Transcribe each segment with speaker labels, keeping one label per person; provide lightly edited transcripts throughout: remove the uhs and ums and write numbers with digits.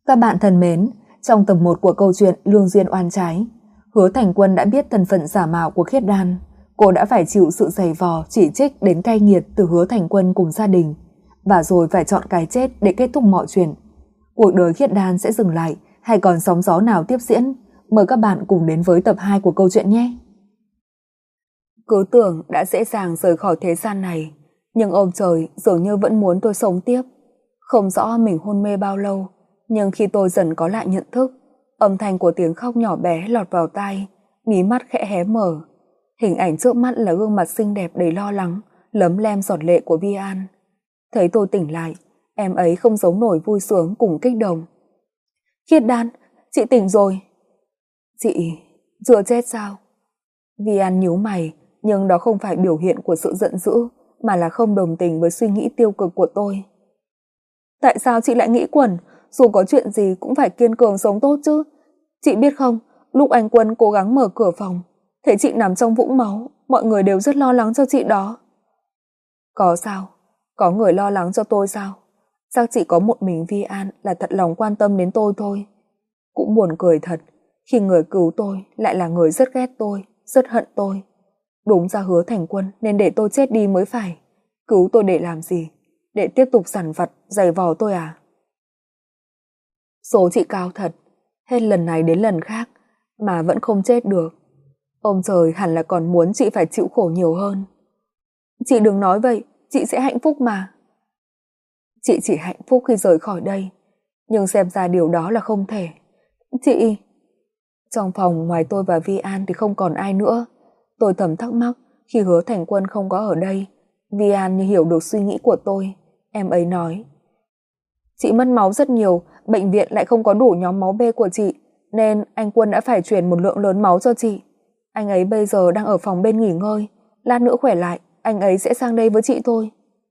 Speaker 1: Các bạn thân mến, trong tập 1 của câu chuyện Lương duyên oan trái, Hứa Thành Quân đã biết thân phận giả mạo của Khiết Đan. Cô đã phải chịu sự giày vò, chỉ trích đến cay nghiệt từ Hứa Thành Quân cùng gia đình, và rồi phải chọn cái chết để kết thúc mọi chuyện. Cuộc đời Khiết Đan sẽ dừng lại hay còn sóng gió nào tiếp diễn? Mời các bạn cùng đến với tập 2 của câu chuyện nhé. Cứ tưởng đã dễ dàng rời khỏi thế gian này, nhưng ôm trời dường như vẫn muốn tôi sống tiếp. Không rõ mình hôn mê bao lâu, nhưng khi tôi dần có lại nhận thức, âm thanh của tiếng khóc nhỏ bé lọt vào tai, mí mắt khẽ hé mở. Hình ảnh trước mắt là gương mặt xinh đẹp đầy lo lắng, lấm lem giọt lệ của Vi An. Thấy tôi tỉnh lại, em ấy không giấu nổi vui sướng cùng kích động. Khiết Đan, chị tỉnh rồi. Chị chưa chết sao? Vi An nhíu mày, nhưng đó không phải biểu hiện của sự giận dữ, mà là không đồng tình với suy nghĩ tiêu cực của tôi. Tại sao chị lại nghĩ quẩn? Dù có chuyện gì cũng phải kiên cường sống tốt chứ. Chị biết không, lúc anh Quân cố gắng mở cửa phòng, thấy chị nằm trong vũng máu, mọi người đều rất lo lắng cho chị đó. Có sao? Có người lo lắng cho tôi sao? Chắc chỉ có một mình Vi An là thật lòng quan tâm đến tôi thôi. Cũng buồn cười thật, khi người cứu tôi lại là người rất ghét tôi, rất hận tôi. Đúng ra Hứa Thành Quân nên để tôi chết đi mới phải. Cứu tôi để làm gì? Để tiếp tục sằn vặt, giày vò tôi à? Số chị cao thật, hết lần này đến lần khác mà vẫn không chết được. Ông trời hẳn là còn muốn chị phải chịu khổ nhiều hơn. Chị đừng nói vậy, chị sẽ hạnh phúc mà. Chị chỉ hạnh phúc khi rời khỏi đây, nhưng xem ra điều đó là không thể. Chị... Trong phòng ngoài tôi và Vi An thì không còn ai nữa. Tôi thầm thắc mắc khi Hứa Thành Quân không có ở đây. Vi An như hiểu được suy nghĩ của tôi. Em ấy nói: chị mất máu rất nhiều, bệnh viện lại không có đủ nhóm máu B của chị, nên anh Quân đã phải chuyển một lượng lớn máu cho chị. Anh ấy bây giờ đang ở phòng bên nghỉ ngơi, lát nữa khỏe lại, anh ấy sẽ sang đây với chị thôi.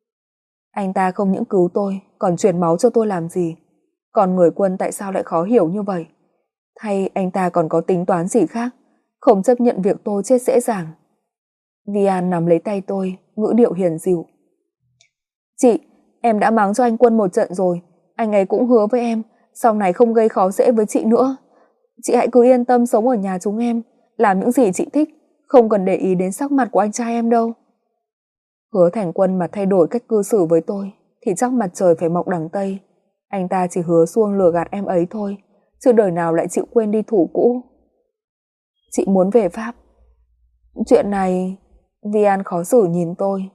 Speaker 1: Anh ta không những cứu tôi, còn chuyển máu cho tôi làm gì? Còn người Quân tại sao lại khó hiểu như vậy? Hay anh ta còn có tính toán gì khác, không chấp nhận việc tôi chết dễ dàng? Vi An nắm lấy tay tôi, ngữ điệu hiền dịu. Chị, em đã mắng cho anh Quân một trận rồi, anh ấy cũng hứa với em sau này không gây khó dễ với chị nữa. Chị hãy cứ yên tâm sống ở nhà chúng em, làm những gì chị thích, không cần để ý đến sắc mặt của anh trai em đâu. Hứa Thành Quân mà thay đổi cách cư xử với tôi thì chắc mặt trời phải mọc đằng Tây. Anh ta chỉ hứa suông lừa gạt em ấy thôi, chứ đời nào lại chịu quên đi thủ cũ. Chị muốn về Pháp. Chuyện này... Vi An khó xử nhìn tôi.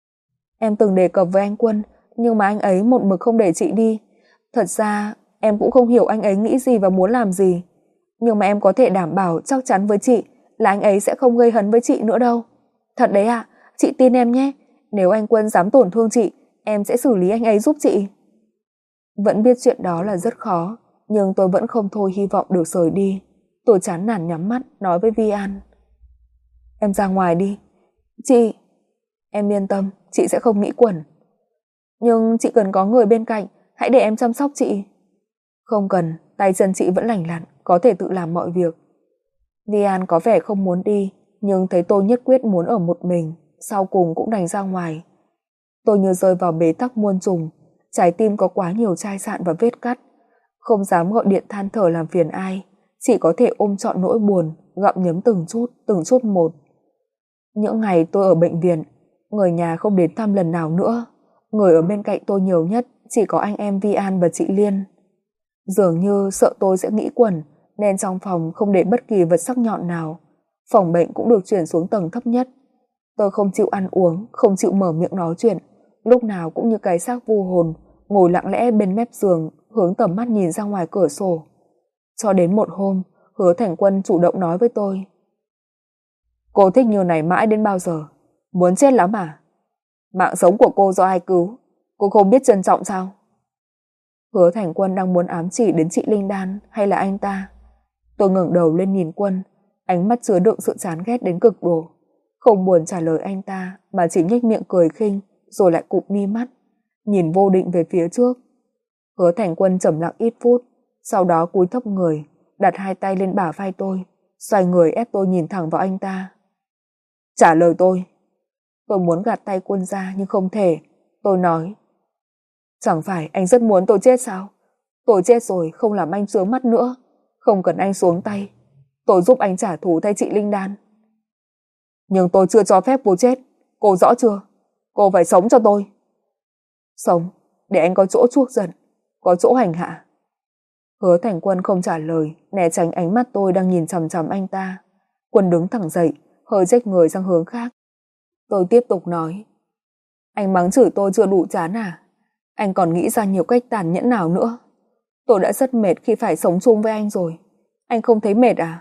Speaker 1: Em từng đề cập với anh Quân, nhưng mà anh ấy một mực không để chị đi. Thật ra em cũng không hiểu anh ấy nghĩ gì và muốn làm gì, nhưng mà em có thể đảm bảo chắc chắn với chị là anh ấy sẽ không gây hấn với chị nữa đâu. Thật đấy ạ, chị tin em nhé. Nếu anh Quân dám tổn thương chị, em sẽ xử lý anh ấy giúp chị. Vẫn biết chuyện đó là rất khó, nhưng tôi vẫn không thôi hy vọng được rời đi. Tôi chán nản nhắm mắt nói với Vi An: em ra ngoài đi. Chị... Em yên tâm, chị sẽ không nghĩ quẩn. Nhưng chị cần có người bên cạnh, hãy để em chăm sóc chị. Không cần, tay chân chị vẫn lành lặn, có thể tự làm mọi việc. Vi An có vẻ không muốn đi, nhưng thấy tôi nhất quyết muốn ở một mình, sau cùng cũng đành ra ngoài. Tôi như rơi vào bế tắc muôn trùng, trái tim có quá nhiều chai sạn và vết cắt. Không dám gọi điện than thở làm phiền ai, chỉ có thể ôm trọn nỗi buồn, gặm nhấm từng chút một. Những ngày tôi ở bệnh viện, người nhà không đến thăm lần nào nữa. Người ở bên cạnh tôi nhiều nhất chỉ có anh em Vi An và chị Liên. Dường như sợ tôi sẽ nghĩ quẩn, nên trong phòng không để bất kỳ vật sắc nhọn nào. Phòng bệnh cũng được chuyển xuống tầng thấp nhất. Tôi không chịu ăn uống, không chịu mở miệng nói chuyện, lúc nào cũng như cái xác vô hồn, ngồi lặng lẽ bên mép giường, hướng tầm mắt nhìn ra ngoài cửa sổ. Cho đến một hôm, Hứa Thành Quân chủ động nói với tôi: cô thích như này mãi đến bao giờ? Muốn chết lắm à? Mạng sống của cô do ai cứu? Cô không biết trân trọng sao? Hứa Thành Quân đang muốn ám chỉ đến chị Linh Đan hay là anh ta? Tôi ngẩng đầu lên nhìn Quân, ánh mắt chứa đựng sự chán ghét đến cực độ. Không buồn trả lời anh ta mà chỉ nhếch miệng cười khinh, rồi lại cụp mi mắt, nhìn vô định về phía trước. Hứa Thành Quân trầm lặng ít phút, sau đó cúi thấp người, đặt hai tay lên bả vai tôi, xoay người ép tôi nhìn thẳng vào anh ta. Trả lời tôi. Tôi muốn gạt tay Quân ra nhưng không thể. Tôi nói: chẳng phải anh rất muốn tôi chết sao? Tôi chết rồi, không làm anh chướng mắt nữa. Không cần anh xuống tay. Tôi giúp anh trả thù thay chị Linh Đan. Nhưng tôi chưa cho phép cô chết. Cô rõ chưa? Cô phải sống cho tôi. Sống, để anh có chỗ chuốc giận, có chỗ hành hạ. Hứa Thành Quân không trả lời, né tránh ánh mắt tôi đang nhìn chằm chằm anh ta. Quân đứng thẳng dậy, hơi chếch người sang hướng khác. Tôi tiếp tục nói. Anh mắng chửi tôi chưa đủ chán à? Anh còn nghĩ ra nhiều cách tàn nhẫn nào nữa? Tôi đã rất mệt khi phải sống chung với anh rồi. Anh không thấy mệt à?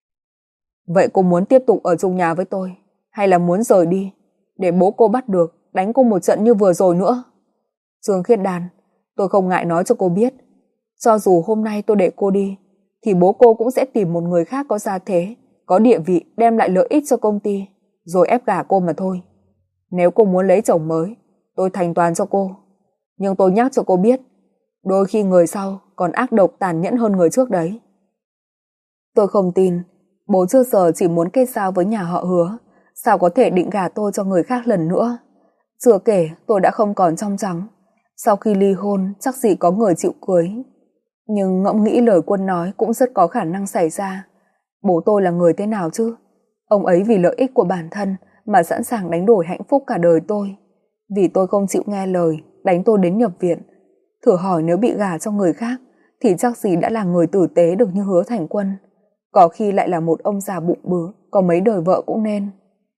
Speaker 1: Vậy cô muốn tiếp tục ở chung nhà với tôi, hay là muốn rời đi, để bố cô bắt được, đánh cô một trận như vừa rồi nữa? Trương Khiết Đan, tôi không ngại nói cho cô biết, cho dù hôm nay tôi để cô đi, thì bố cô cũng sẽ tìm một người khác có gia thế, có địa vị, đem lại lợi ích cho công ty, rồi ép gả cô mà thôi. Nếu cô muốn lấy chồng mới, tôi thành toàn cho cô. Nhưng tôi nhắc cho cô biết, đôi khi người sau còn ác độc tàn nhẫn hơn người trước đấy. Tôi không tin, bố trước giờ chỉ muốn kết giao với nhà họ Hứa, sao có thể định gả tôi cho người khác lần nữa. Chưa kể tôi đã không còn trong trắng, sau khi ly hôn chắc gì có người chịu cưới. Nhưng ngẫm nghĩ lời Quân nói cũng rất có khả năng xảy ra. Bố tôi là người thế nào chứ? Ông ấy vì lợi ích của bản thân mà sẵn sàng đánh đổi hạnh phúc cả đời tôi. Vì tôi không chịu nghe lời, đánh tôi đến nhập viện. Thử hỏi nếu bị gả cho người khác thì chắc gì đã là người tử tế được như Hứa Thành Quân. Có khi lại là một ông già bụng bứ, có mấy đời vợ cũng nên.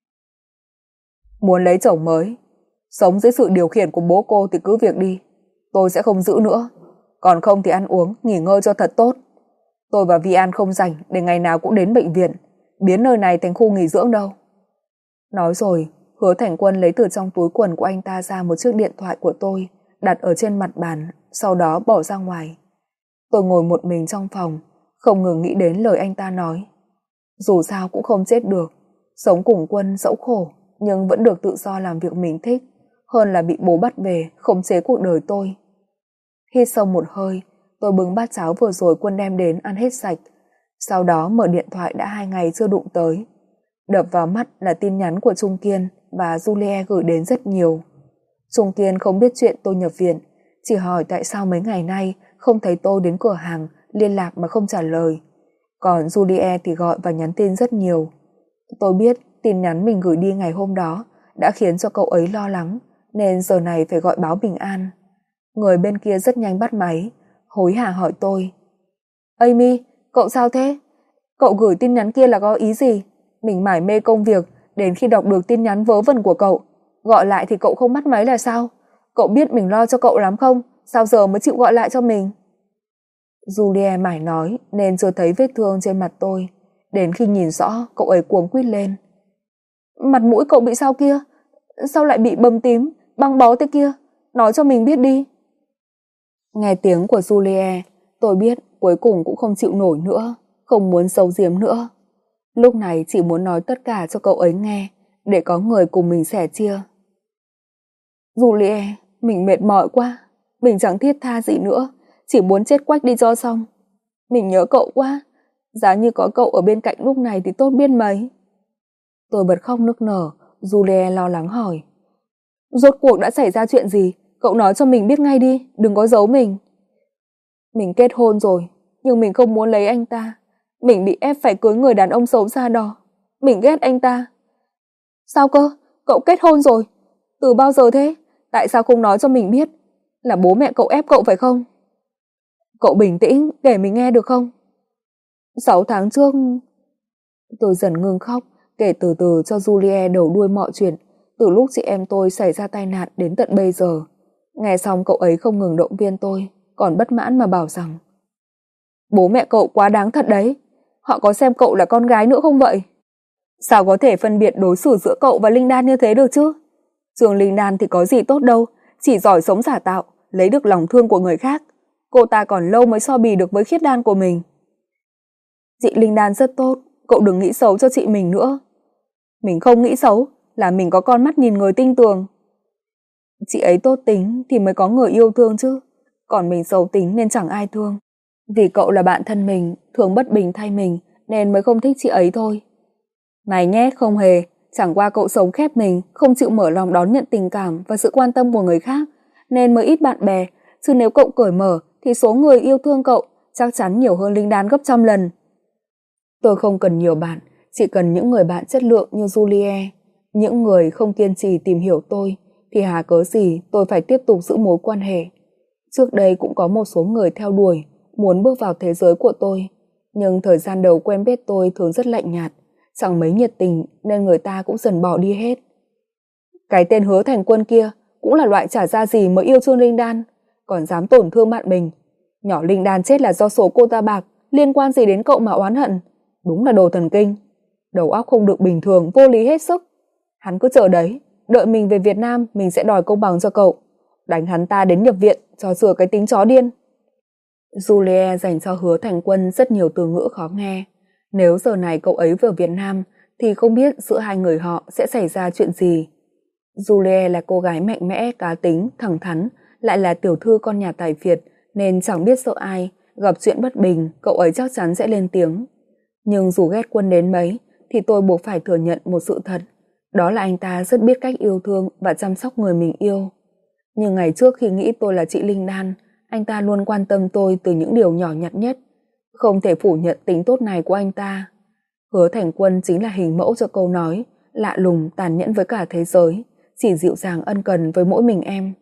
Speaker 1: Muốn lấy chồng mới, sống dưới sự điều khiển của bố cô thì cứ việc đi. Tôi sẽ không giữ nữa. Còn không thì ăn uống, nghỉ ngơi cho thật tốt. Tôi và Vi An không rảnh để ngày nào cũng đến bệnh viện, biến nơi này thành khu nghỉ dưỡng đâu. Nói rồi, Hứa Thành Quân lấy từ trong túi quần của anh ta ra một chiếc điện thoại của tôi, đặt ở trên mặt bàn, sau đó bỏ ra ngoài. Tôi ngồi một mình trong phòng, không ngừng nghĩ đến lời anh ta nói. Dù sao cũng không chết được, sống cùng Quân dẫu khổ, nhưng vẫn được tự do làm việc mình thích, hơn là bị bố bắt về, khống chế cuộc đời tôi. Hít sâu một hơi, tôi bưng bát cháo vừa rồi Quân đem đến ăn hết sạch, sau đó mở điện thoại đã 2 ngày chưa đụng tới. Đập vào mắt là tin nhắn của Trung Kiên và Julie gửi đến rất nhiều. Trung Kiên không biết chuyện tôi nhập viện, chỉ hỏi tại sao mấy ngày nay không thấy tôi đến cửa hàng, liên lạc mà không trả lời. Còn Julie thì gọi và nhắn tin rất nhiều. Tôi biết tin nhắn mình gửi đi ngày hôm đó đã khiến cho cậu ấy lo lắng, nên giờ này phải gọi báo bình an. Người bên kia rất nhanh bắt máy, hối hả hỏi tôi. Amy, cậu sao thế? Cậu gửi tin nhắn kia là có ý gì? Mình mải mê công việc, đến khi đọc được tin nhắn vớ vẩn của cậu, gọi lại thì cậu không bắt máy là sao? Cậu biết mình lo cho cậu lắm không? Sao giờ mới chịu gọi lại cho mình? Julie mải nói nên chưa thấy vết thương trên mặt tôi. Đến khi nhìn rõ, cậu ấy cuống quýt lên. Mặt mũi cậu bị sao kia? Sao lại bị bầm tím, băng bó thế kia? Nói cho mình biết đi. Nghe tiếng của Julie, tôi biết cuối cùng cũng không chịu nổi nữa, không muốn giấu giếm nữa. Lúc này chỉ muốn nói tất cả cho cậu ấy nghe, để có người cùng mình sẻ chia. Julie, mình mệt mỏi quá, mình chẳng thiết tha gì nữa, chỉ muốn chết quách đi cho xong. Mình nhớ cậu quá, giá như có cậu ở bên cạnh lúc này thì tốt biết mấy. Tôi bật khóc nức nở, Julie lo lắng hỏi. Rốt cuộc đã xảy ra chuyện gì? Cậu nói cho mình biết ngay đi, đừng có giấu mình. Mình kết hôn rồi, nhưng mình không muốn lấy anh ta. Mình bị ép phải cưới người đàn ông xấu xa đó. Mình ghét anh ta. Sao cơ? Cậu kết hôn rồi? Từ bao giờ thế? Tại sao không nói cho mình biết? Là bố mẹ cậu ép cậu phải không? Cậu bình tĩnh, kể mình nghe được không? 6 tháng trước... Tôi dần ngưng khóc, kể từ từ cho Julie đầu đuôi mọi chuyện, từ lúc chị em tôi xảy ra tai nạn đến tận bây giờ. Nghe xong cậu ấy không ngừng động viên tôi, còn bất mãn mà bảo rằng bố mẹ cậu quá đáng thật đấy. Họ có xem cậu là con gái nữa không vậy? Sao có thể phân biệt đối xử giữa cậu và Linh Đan như thế được chứ? Trường Linh Đan thì có gì tốt đâu, chỉ giỏi sống giả tạo, lấy được lòng thương của người khác. Cô ta còn lâu mới so bì được với Khiết Đan của mình. Chị Linh Đan rất tốt, cậu đừng nghĩ xấu cho chị mình nữa. Mình không nghĩ xấu, là mình có con mắt nhìn người tinh tường. Chị ấy tốt tính thì mới có người yêu thương chứ, còn mình xấu tính nên chẳng ai thương. Vì cậu là bạn thân mình, thường bất bình thay mình nên mới không thích chị ấy thôi. Này nhé, không hề, chẳng qua cậu sống khép mình, không chịu mở lòng đón nhận tình cảm và sự quan tâm của người khác nên mới ít bạn bè, chứ nếu cậu cởi mở thì số người yêu thương cậu chắc chắn nhiều hơn Linh Đan gấp trăm lần. Tôi không cần nhiều bạn, chỉ cần những người bạn chất lượng như Julie. Những người không kiên trì tìm hiểu tôi thì hà cớ gì tôi phải tiếp tục giữ mối quan hệ. Trước đây cũng có một số người theo đuổi, muốn bước vào thế giới của tôi, nhưng thời gian đầu quen biết tôi thường rất lạnh nhạt, chẳng mấy nhiệt tình nên người ta cũng dần bỏ đi hết. Cái tên Hứa Thành Quân kia cũng là loại chả ra gì mới yêu Trương Linh Đan, còn dám tổn thương bạn mình. Nhỏ Linh Đan chết là do số cô ta bạc, liên quan gì đến cậu mà oán hận. Đúng là đồ thần kinh, đầu óc không được bình thường, vô lý hết sức. Hắn cứ chờ đấy, đợi mình về Việt Nam mình sẽ đòi công bằng cho cậu, đánh hắn ta đến nhập viện cho sửa cái tính chó điên. Julie dành cho Hứa Thành Quân rất nhiều từ ngữ khó nghe. Nếu giờ này cậu ấy về Việt Nam thì không biết giữa hai người họ sẽ xảy ra chuyện gì. Julie là cô gái mạnh mẽ, cá tính, thẳng thắn, lại là tiểu thư con nhà tài phiệt nên chẳng biết sợ ai, gặp chuyện bất bình cậu ấy chắc chắn sẽ lên tiếng. Nhưng dù ghét Quân đến mấy thì tôi buộc phải thừa nhận một sự thật, đó là anh ta rất biết cách yêu thương và chăm sóc người mình yêu. Nhưng ngày trước khi nghĩ tôi là chị Linh Đan, anh ta luôn quan tâm tôi từ những điều nhỏ nhặt nhất. Không thể phủ nhận tính tốt này của anh ta. Hứa Thành Quân chính là hình mẫu cho câu nói lạ lùng tàn nhẫn với cả thế giới, chỉ dịu dàng ân cần với mỗi mình em.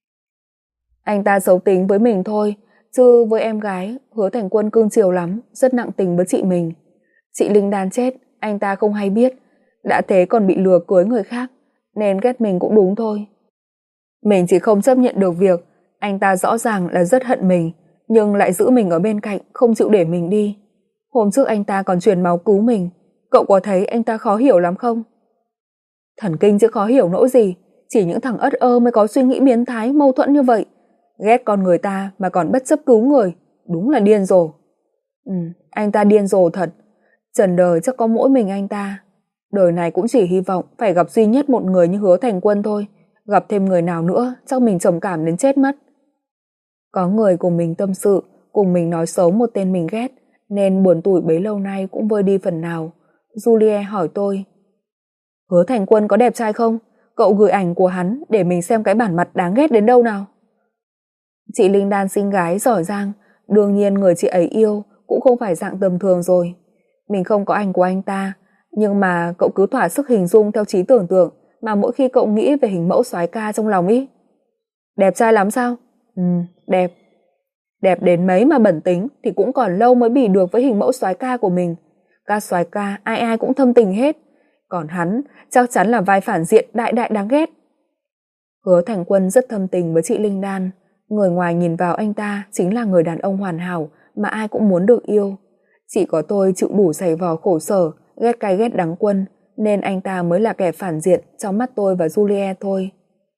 Speaker 1: Anh ta xấu tính với mình thôi, chứ với em gái Hứa Thành Quân cưng chiều lắm, rất nặng tình với chị mình. Chị Linh Đan chết, anh ta không hay biết, đã thế còn bị lừa cưới người khác, nên ghét mình cũng đúng thôi. Mình chỉ không chấp nhận được việc anh ta rõ ràng là rất hận mình, nhưng lại giữ mình ở bên cạnh, không chịu để mình đi. Hôm trước anh ta còn truyền máu cứu mình, cậu có thấy anh ta khó hiểu lắm không? Thần kinh chứ khó hiểu nỗi gì, chỉ những thằng ất ơ mới có suy nghĩ biến thái, mâu thuẫn như vậy. Ghét con người ta mà còn bất chấp cứu người, đúng là điên rồ. Anh ta điên rồ thật, trần đời chắc có mỗi mình anh ta. Đời này cũng chỉ hy vọng phải gặp duy nhất một người như Hứa Thành Quân thôi, gặp thêm người nào nữa chắc mình trầm cảm đến chết mất. Có người cùng mình tâm sự, cùng mình nói xấu một tên mình ghét, nên buồn tủi bấy lâu nay cũng vơi đi phần nào. Julie hỏi tôi, Hứa Thành Quân có đẹp trai không? Cậu gửi ảnh của hắn để mình xem cái bản mặt đáng ghét đến đâu nào. Chị Linh Đan xinh gái giỏi giang, đương nhiên người chị ấy yêu cũng không phải dạng tầm thường rồi. Mình không có ảnh của anh ta, nhưng mà cậu cứ thỏa sức hình dung theo trí tưởng tượng mà mỗi khi cậu nghĩ về hình mẫu soái ca trong lòng ý. Đẹp trai lắm sao? Đẹp. Đẹp đến mấy mà bẩn tính thì cũng còn lâu mới bì được với hình mẫu soái ca của mình. Các soái ca ai ai cũng thâm tình hết, còn hắn chắc chắn là vai phản diện đại đại đáng ghét. Hứa Thành Quân rất thâm tình với chị Linh Đan, người ngoài nhìn vào anh ta chính là người đàn ông hoàn hảo mà ai cũng muốn được yêu. Chỉ có tôi chịu đủ giày vò khổ sở, ghét cay ghét đắng Quân, nên anh ta mới là kẻ phản diện trong mắt tôi và Julie thôi.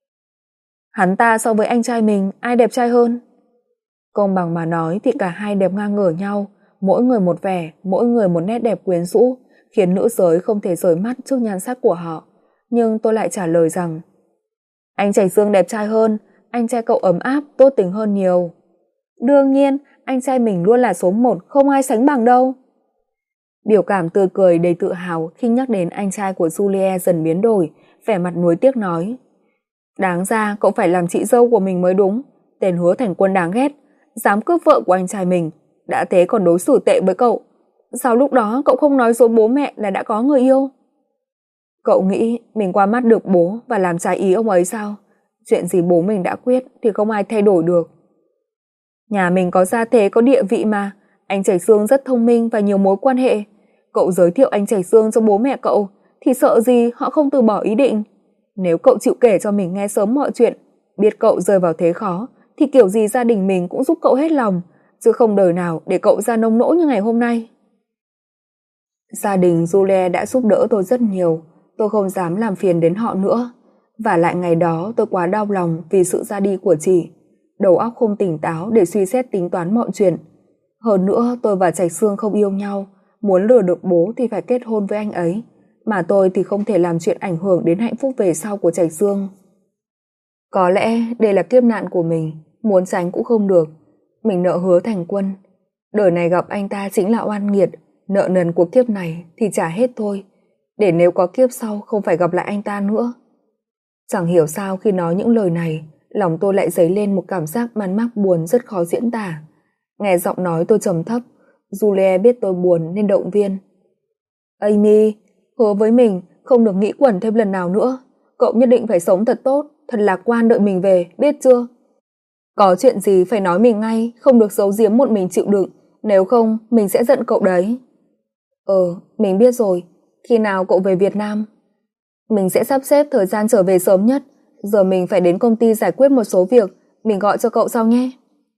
Speaker 1: Hắn ta so với anh trai mình ai đẹp trai hơn? Công bằng mà nói thì cả hai đẹp ngang ngửa nhau, mỗi người một vẻ, mỗi người một nét đẹp quyến rũ, khiến nữ giới không thể rời mắt trước nhan sắc của họ. Nhưng tôi lại trả lời rằng, anh Trạch Dương đẹp trai hơn, anh trai cậu ấm áp, tốt tình hơn nhiều. Đương nhiên, anh trai mình luôn là số 1, không ai sánh bằng đâu. Biểu cảm tươi cười đầy tự hào khi nhắc đến anh trai của Julie dần biến đổi, vẻ mặt nuối tiếc nói, đáng ra cậu phải làm chị dâu của mình mới đúng, tên Hứa Thành Quân đáng ghét, dám cướp vợ của anh trai mình, đã thế còn đối xử tệ với cậu. Sao lúc đó cậu không nói dối bố mẹ là đã có người yêu? Cậu nghĩ mình qua mắt được bố và làm trái ý ông ấy sao? Chuyện gì bố mình đã quyết thì không ai thay đổi được. Nhà mình có gia thế có địa vị mà, anh Trạch Dương rất thông minh và nhiều mối quan hệ. Cậu giới thiệu anh Trạch Dương cho bố mẹ cậu thì sợ gì họ không từ bỏ ý định. Nếu cậu chịu kể cho mình nghe sớm mọi chuyện, biết cậu rơi vào thế khó thì kiểu gì gia đình mình cũng giúp cậu hết lòng, chứ không đời nào để cậu ra nông nỗi như ngày hôm nay. Gia đình Julie đã giúp đỡ tôi rất nhiều, tôi không dám làm phiền đến họ nữa. Và lại ngày đó tôi quá đau lòng vì sự ra đi của chị, đầu óc không tỉnh táo để suy xét tính toán mọi chuyện. Hơn nữa tôi và Trạch Dương không yêu nhau, muốn lừa được bố thì phải kết hôn với anh ấy, mà tôi thì không thể làm chuyện ảnh hưởng đến hạnh phúc về sau của Trạch Dương. Có lẽ đây là kiếp nạn của mình, muốn tránh cũng không được. Mình nợ Hứa Thành Quân, đời này gặp anh ta chính là oan nghiệt, nợ nần của kiếp này thì trả hết thôi, để nếu có kiếp sau không phải gặp lại anh ta nữa. Chẳng hiểu sao khi nói những lời này, lòng tôi lại dấy lên một cảm giác man mác buồn rất khó diễn tả. Nghe giọng nói tôi trầm thấp, Julie biết tôi buồn nên động viên. Amy, hứa với mình không được nghĩ quẩn thêm lần nào nữa. Cậu nhất định phải sống thật tốt, thật lạc quan đợi mình về, biết chưa? Có chuyện gì phải nói mình ngay, không được giấu giếm một mình chịu đựng, nếu không mình sẽ giận cậu đấy. Mình biết rồi, khi nào cậu về Việt Nam? Mình sẽ sắp xếp thời gian trở về sớm nhất, giờ mình phải đến công ty giải quyết một số việc, mình gọi cho cậu sau nhé.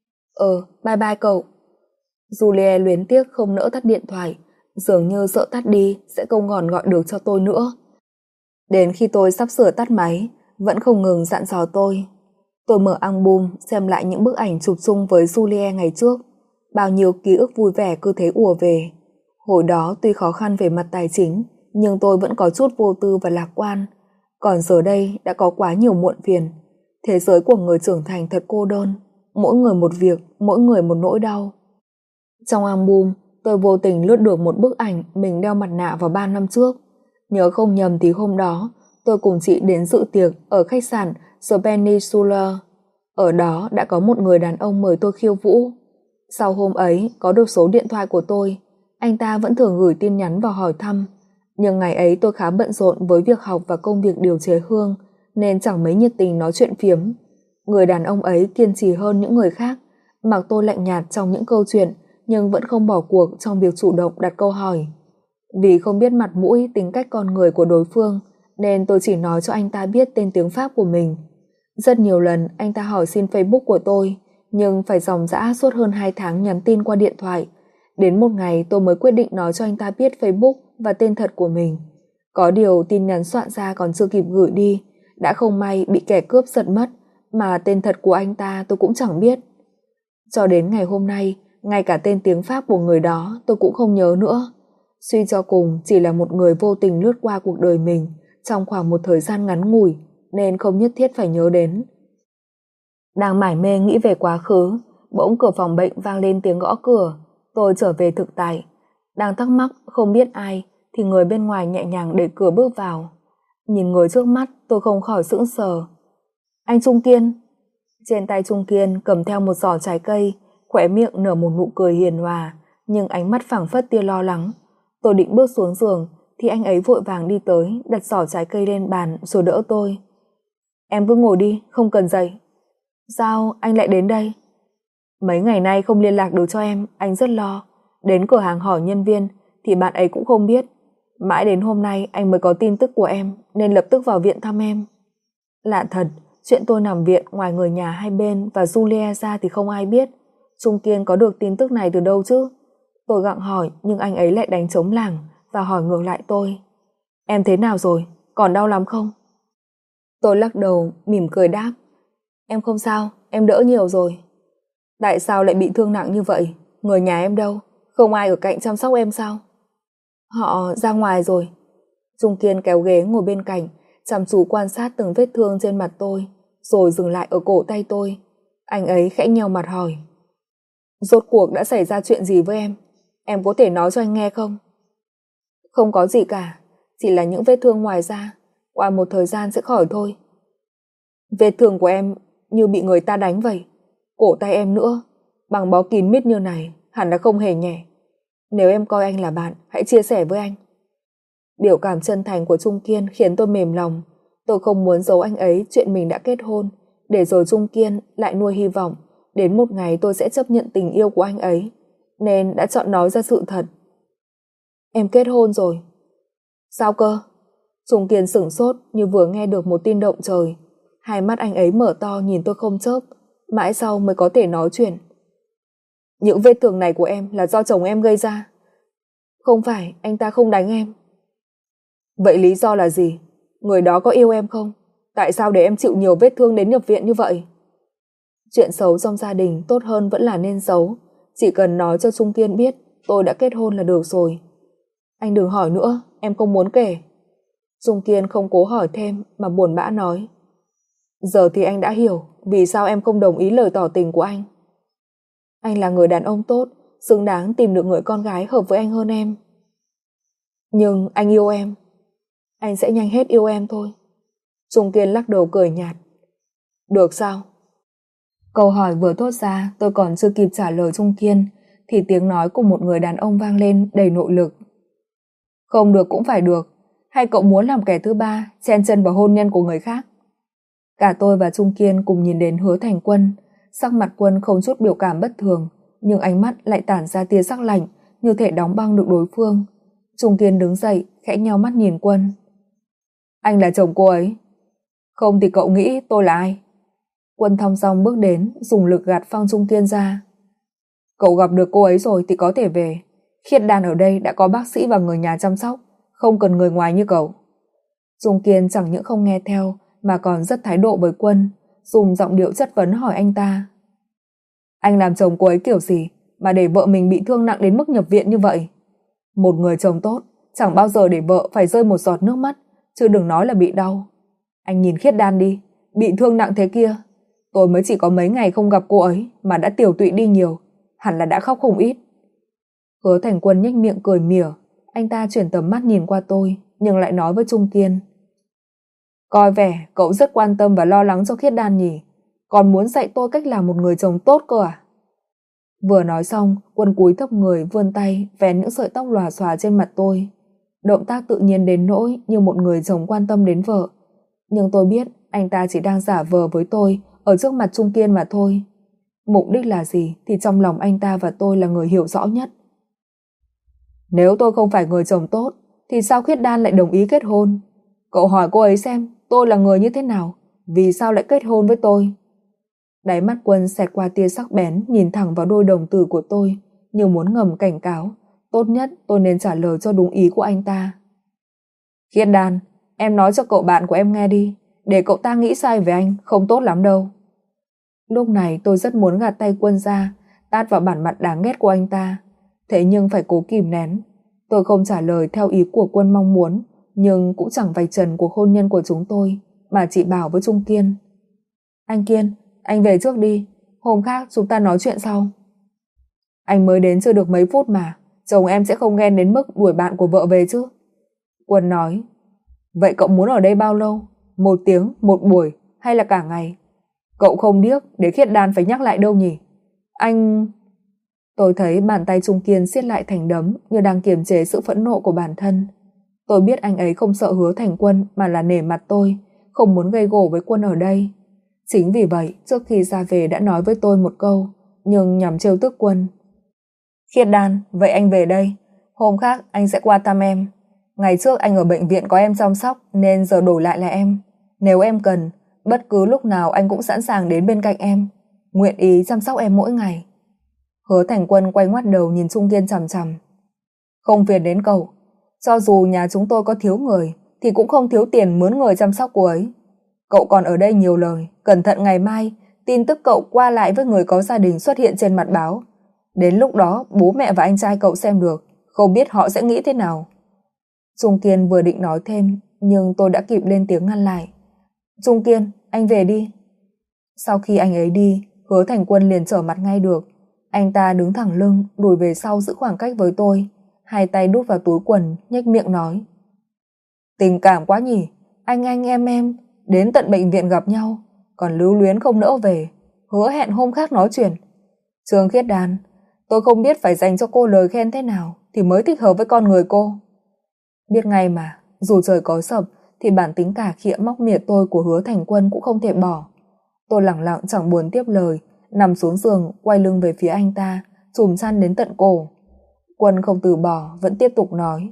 Speaker 1: Bye bye cậu. Julie luyến tiếc không nỡ tắt điện thoại, dường như sợ tắt đi sẽ không còn gọi được cho tôi nữa. Đến khi tôi sắp sửa tắt máy, vẫn không ngừng dặn dò tôi. Tôi mở album xem lại những bức ảnh chụp chung với Julie ngày trước. Bao nhiêu ký ức vui vẻ cứ thế ùa về. Hồi đó tuy khó khăn về mặt tài chính, nhưng tôi vẫn có chút vô tư và lạc quan. Còn giờ đây đã có quá nhiều muộn phiền. Thế giới của người trưởng thành thật cô đơn. Mỗi người một việc, mỗi người một nỗi đau. Trong album, tôi vô tình lướt được một bức ảnh mình đeo mặt nạ vào 3 năm trước. Nhớ không nhầm thì hôm đó, tôi cùng chị đến dự tiệc ở khách sạn The Peninsula. Ở đó đã có một người đàn ông mời tôi khiêu vũ. Sau hôm ấy có được số điện thoại của tôi, anh ta vẫn thường gửi tin nhắn vào hỏi thăm. Nhưng ngày ấy tôi khá bận rộn với việc học và công việc điều chế hương, nên chẳng mấy nhiệt tình nói chuyện phiếm. Người đàn ông ấy kiên trì hơn những người khác, mặc tôi lạnh nhạt trong những câu chuyện, nhưng vẫn không bỏ cuộc trong việc chủ động đặt câu hỏi. Vì không biết mặt mũi tính cách con người của đối phương, nên tôi chỉ nói cho anh ta biết tên tiếng Pháp của mình. Rất nhiều lần anh ta hỏi xin Facebook của tôi, nhưng phải dòng dã suốt hơn 2 tháng nhắn tin qua điện thoại. Đến một ngày tôi mới quyết định nói cho anh ta biết Facebook và tên thật của mình. Có điều tin nhắn soạn ra còn chưa kịp gửi đi, đã không may bị kẻ cướp giật mất, mà tên thật của anh ta tôi cũng chẳng biết. Cho đến ngày hôm nay, ngay cả tên tiếng Pháp của người đó tôi cũng không nhớ nữa. Suy cho cùng chỉ là một người vô tình lướt qua cuộc đời mình trong khoảng một thời gian ngắn ngủi, nên không nhất thiết phải nhớ đến. Đang mải mê nghĩ về quá khứ, bỗng cửa phòng bệnh vang lên tiếng gõ cửa. Tôi trở về thực tại. Đang thắc mắc không biết ai, thì người bên ngoài nhẹ nhàng đẩy cửa bước vào. Nhìn người trước mắt tôi không khỏi sững sờ. Anh Trung Kiên. Trên tay Trung Kiên cầm theo một giỏ trái cây, khóe miệng nở một nụ cười hiền hòa, nhưng ánh mắt phảng phất tia lo lắng. Tôi định bước xuống giường thì anh ấy vội vàng đi tới, đặt giỏ trái cây lên bàn rồi đỡ tôi. Em cứ ngồi đi, không cần dậy. Sao anh lại đến đây? Mấy ngày nay không liên lạc được cho em, anh rất lo. Đến cửa hàng hỏi nhân viên thì bạn ấy cũng không biết. Mãi đến hôm nay anh mới có tin tức của em, nên lập tức vào viện thăm em. Lạ thật, chuyện tôi nằm viện ngoài người nhà hai bên và Julia ra thì không ai biết. Trung Kiên có được tin tức này từ đâu chứ? Tôi gặng hỏi nhưng anh ấy lại đánh trống lảng và hỏi ngược lại tôi. Em thế nào rồi? Còn đau lắm không? Tôi lắc đầu, mỉm cười đáp. Em không sao, em đỡ nhiều rồi. Tại sao lại bị thương nặng như vậy? Người nhà em đâu? Không ai ở cạnh chăm sóc em sao? Họ ra ngoài rồi. Trung Kiên kéo ghế ngồi bên cạnh, chăm chú quan sát từng vết thương trên mặt tôi, rồi dừng lại ở cổ tay tôi. Anh ấy khẽ nheo mặt hỏi. Rốt cuộc đã xảy ra chuyện gì với em? Em có thể nói cho anh nghe không? Không có gì cả, chỉ là những vết thương ngoài da, qua một thời gian sẽ khỏi thôi. Vết thương của em như bị người ta đánh vậy. Cổ tay em nữa, bằng bó kín mít như này, hẳn là không hề nhẹ. Nếu em coi anh là bạn, hãy chia sẻ với anh. Biểu cảm chân thành của Trung Kiên khiến tôi mềm lòng. Tôi không muốn giấu anh ấy chuyện mình đã kết hôn, để rồi Trung Kiên lại nuôi hy vọng đến một ngày tôi sẽ chấp nhận tình yêu của anh ấy, nên đã chọn nói ra sự thật. Em kết hôn rồi. Sao cơ? Trung Kiên sửng sốt như vừa nghe được một tin động trời. Hai mắt anh ấy mở to nhìn tôi không chớp, mãi sau mới có thể nói chuyện. Những vết thương này của em là do chồng em gây ra. Không phải, anh ta không đánh em. Vậy lý do là gì? Người đó có yêu em không? Tại sao để em chịu nhiều vết thương đến nhập viện như vậy? Chuyện xấu trong gia đình tốt hơn vẫn là nên giấu. Chỉ cần nói cho Trung Kiên biết tôi đã kết hôn là được rồi. Anh đừng hỏi nữa, em không muốn kể. Trung Kiên không cố hỏi thêm mà buồn bã nói. Giờ thì anh đã hiểu vì sao em không đồng ý lời tỏ tình của anh. Anh là người đàn ông tốt, xứng đáng tìm được người con gái hợp với anh hơn em. Nhưng anh yêu em. Anh sẽ nhanh hết yêu em thôi. Trung Kiên lắc đầu cười nhạt. Được sao? Câu hỏi vừa thốt ra, tôi còn chưa kịp trả lời Trung Kiên thì tiếng nói của một người đàn ông vang lên đầy nội lực. Không được cũng phải được, hay cậu muốn làm kẻ thứ ba chen chân vào hôn nhân của người khác? Cả tôi và Trung Kiên cùng nhìn đến Hứa Thành Quân, sắc mặt Quân không chút biểu cảm bất thường, nhưng ánh mắt lại tản ra tia sắc lạnh, như thể đóng băng được đối phương. Trung Kiên đứng dậy, khẽ nheo mắt nhìn Quân. Anh là chồng cô ấy? Không thì cậu nghĩ tôi là ai? Quân thong dong bước đến, dùng lực gạt phăng Trung Kiên ra. Cậu gặp được cô ấy rồi thì có thể về. Khiết Đan ở đây đã có bác sĩ và người nhà chăm sóc, không cần người ngoài như cậu. Trung Kiên chẳng những không nghe theo mà còn rất thái độ với Quân, dùng giọng điệu chất vấn hỏi anh ta. Anh làm chồng cô ấy kiểu gì mà để vợ mình bị thương nặng đến mức nhập viện như vậy? Một người chồng tốt chẳng bao giờ để vợ phải rơi một giọt nước mắt, chứ đừng nói là bị đau. Anh nhìn Khiết Đan đi, bị thương nặng thế kia. Tôi mới chỉ có mấy ngày không gặp cô ấy mà đã tiểu tụy đi nhiều, hẳn là đã khóc không ít. Hứa Thành Quân nhếch miệng cười mỉa, anh ta chuyển tầm mắt nhìn qua tôi, nhưng lại nói với Trung Kiên. Coi vẻ cậu rất quan tâm và lo lắng cho Khiết Đan nhỉ, còn muốn dạy tôi cách làm một người chồng tốt cơ à? Vừa nói xong, Quân cúi thấp người vươn tay vén những sợi tóc lòa xòa trên mặt tôi. Động tác tự nhiên đến nỗi như một người chồng quan tâm đến vợ. Nhưng tôi biết anh ta chỉ đang giả vờ với tôi ở trước mặt Trung Kiên mà thôi. Mục đích là gì thì trong lòng anh ta và tôi là người hiểu rõ nhất. Nếu tôi không phải người chồng tốt thì sao Khiết Đan lại đồng ý kết hôn? Cậu hỏi cô ấy xem tôi là người như thế nào, vì sao lại kết hôn với tôi? Đáy mắt Quân xẹt qua tia sắc bén, nhìn thẳng vào đôi đồng tử của tôi, như muốn ngầm cảnh cáo. Tốt nhất tôi nên trả lời cho đúng ý của anh ta. Khiết Đan, em nói cho cậu bạn của em nghe đi, để cậu ta nghĩ sai về anh không tốt lắm đâu. Lúc này tôi rất muốn gạt tay Quân ra, tát vào bản mặt đáng ghét của anh ta. Thế nhưng phải cố kìm nén. Tôi không trả lời theo ý của Quân mong muốn, nhưng cũng chẳng vạch trần cuộc hôn nhân của chúng tôi, mà chỉ bảo với Trung Kiên. Anh Kiên, anh về trước đi, hôm khác chúng ta nói chuyện sau. Anh mới đến chưa được mấy phút mà, chồng em sẽ không ghen đến mức đuổi bạn của vợ về chứ. Quân nói. Vậy cậu muốn ở đây bao lâu? 1 tiếng, 1 buổi, hay là cả ngày? Cậu không điếc để Khiết Đan phải nhắc lại đâu nhỉ? Anh... Tôi thấy bàn tay Trung Kiên siết lại thành đấm, như đang kiềm chế sự phẫn nộ của bản thân. Tôi biết anh ấy không sợ Hứa Thành Quân mà là nể mặt tôi, không muốn gây gổ với Quân ở đây. Chính vì vậy, trước khi ra về đã nói với tôi một câu, nhưng nhằm trêu tức Quân. Khiết Đan, vậy anh về đây. Hôm khác anh sẽ qua thăm em. Ngày trước anh ở bệnh viện có em chăm sóc, nên giờ đổi lại là em. Nếu em cần, bất cứ lúc nào anh cũng sẵn sàng đến bên cạnh em, nguyện ý chăm sóc em mỗi ngày. Hứa Thành Quân quay ngoắt đầu nhìn Trung Kiên chằm chằm. Không phiền đến cậu, cho dù nhà chúng tôi có thiếu người thì cũng không thiếu tiền mướn người chăm sóc cô ấy. Cậu còn ở đây nhiều lời, cẩn thận ngày mai tin tức cậu qua lại với người có gia đình xuất hiện trên mặt báo. Đến lúc đó bố mẹ và anh trai cậu xem được, không biết họ sẽ nghĩ thế nào. Trung Kiên vừa định nói thêm, nhưng tôi đã kịp lên tiếng ngăn lại. Trung Kiên, anh về đi. Sau khi anh ấy đi, Hứa Thành Quân liền trở mặt ngay được. Anh ta đứng thẳng lưng, lùi về sau giữ khoảng cách với tôi, hai tay đút vào túi quần, nhếch miệng nói. Tình cảm quá nhỉ, anh em, đến tận bệnh viện gặp nhau, còn lưu luyến không nỡ về, hứa hẹn hôm khác nói chuyện. Trương Khiết Đan, tôi không biết phải dành cho cô lời khen thế nào thì mới thích hợp với con người cô. Biết ngay mà, dù trời có sập thì bản tính cả khịa móc mỉa tôi của Hứa Thành Quân cũng không thể bỏ. Tôi lẳng lặng chẳng buồn tiếp lời, nằm xuống giường quay lưng về phía anh ta, trùm chăn đến tận cổ. Quân không từ bỏ, vẫn tiếp tục nói.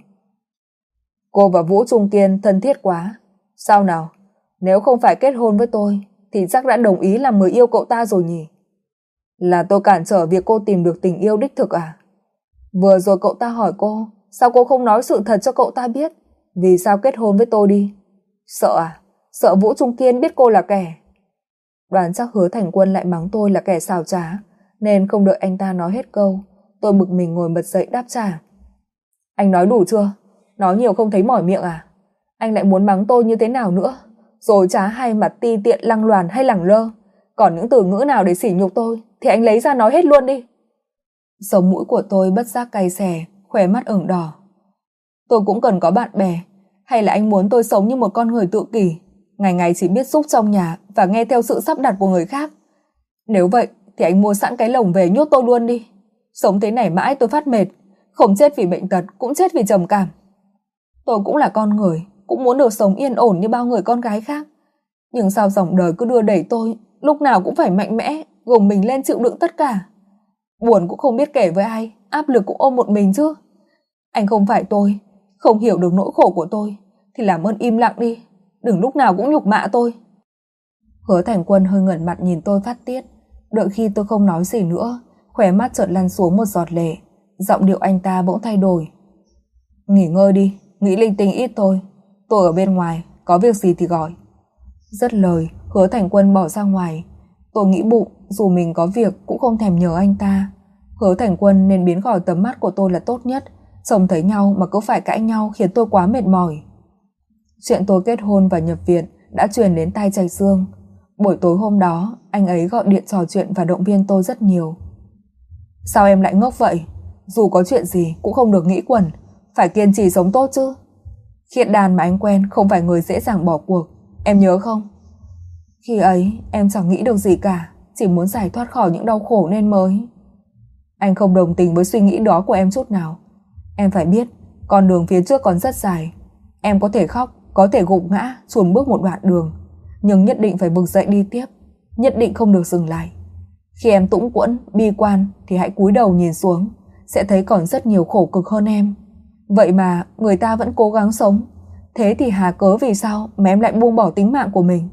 Speaker 1: Cô và Vũ Trung Kiên thân thiết quá. Sao nào, nếu không phải kết hôn với tôi thì chắc đã đồng ý làm người yêu cậu ta rồi nhỉ? Là tôi cản trở việc cô tìm được tình yêu đích thực à? Vừa rồi cậu ta hỏi cô, sao cô không nói sự thật cho cậu ta biết? Vì sao kết hôn với tôi đi? Sợ à? Sợ Vũ Trung Kiên biết cô là kẻ? Đoán chắc Hứa Thành Quân lại mắng tôi là kẻ xảo trá, nên không đợi anh ta nói hết câu, tôi bực mình ngồi bật dậy đáp trả. Anh nói đủ chưa? Nói nhiều không thấy mỏi miệng à? Anh lại muốn mắng tôi như thế nào nữa? Rồi trá hay mặt ti tiện lăng loàn hay lẳng lơ? Còn những từ ngữ nào để sỉ nhục tôi thì anh lấy ra nói hết luôn đi. Sống mũi của tôi bất giác cay xè, khóe mắt ửng đỏ. Tôi cũng cần có bạn bè, hay là anh muốn tôi sống như một con người tự kỷ, ngày ngày chỉ biết xúc trong nhà và nghe theo sự sắp đặt của người khác? Nếu vậy thì anh mua sẵn cái lồng về nhốt tôi luôn đi. Sống thế này mãi tôi phát mệt, không chết vì bệnh tật cũng chết vì trầm cảm. Tôi cũng là con người, cũng muốn được sống yên ổn như bao người con gái khác. Nhưng sao dòng đời cứ đưa đẩy tôi, lúc nào cũng phải mạnh mẽ, gồng mình lên chịu đựng tất cả. Buồn cũng không biết kể với ai, áp lực cũng ôm một mình chứ. Anh không phải tôi, không hiểu được nỗi khổ của tôi, thì làm ơn im lặng đi, đừng lúc nào cũng nhục mạ tôi. Hứa Thành Quân hơi ngẩng mặt nhìn tôi phát tiết, đợi khi tôi không nói gì nữa, khóe mắt chợt lăn xuống một giọt lệ, giọng điệu anh ta bỗng thay đổi. Nghỉ ngơi đi, nghĩ linh tinh ít thôi, tôi ở bên ngoài, có việc gì thì gọi. Dứt lời, Hứa Thành Quân bỏ ra ngoài. Tôi nghĩ bụng, dù mình có việc cũng không thèm nhờ anh ta. Hứa Thành Quân nên biến khỏi tầm mắt của tôi là tốt nhất, trông thấy nhau mà cứ phải cãi nhau khiến tôi quá mệt mỏi. Chuyện tôi kết hôn và nhập viện đã truyền đến tai Trạch Dương. Buổi tối hôm đó, anh ấy gọi điện trò chuyện và động viên tôi rất nhiều. Sao em lại ngốc vậy? Dù có chuyện gì cũng không được nghĩ quẩn, phải kiên trì sống tốt chứ. Khiết Đan mà anh quen không phải người dễ dàng bỏ cuộc, em nhớ không? Khi ấy em chẳng nghĩ được gì cả, chỉ muốn giải thoát khỏi những đau khổ nên mới. Anh không đồng tình với suy nghĩ đó của em chút nào. Em phải biết, con đường phía trước còn rất dài. Em có thể khóc, có thể gục ngã, chùn bước một đoạn đường, nhưng nhất định phải vực dậy đi tiếp, nhất định không được dừng lại. Khi em túng quẫn, bi quan thì hãy cúi đầu nhìn xuống, sẽ thấy còn rất nhiều khổ cực hơn em. Vậy mà người ta vẫn cố gắng sống, thế thì hà cớ vì sao mà em lại buông bỏ tính mạng của mình?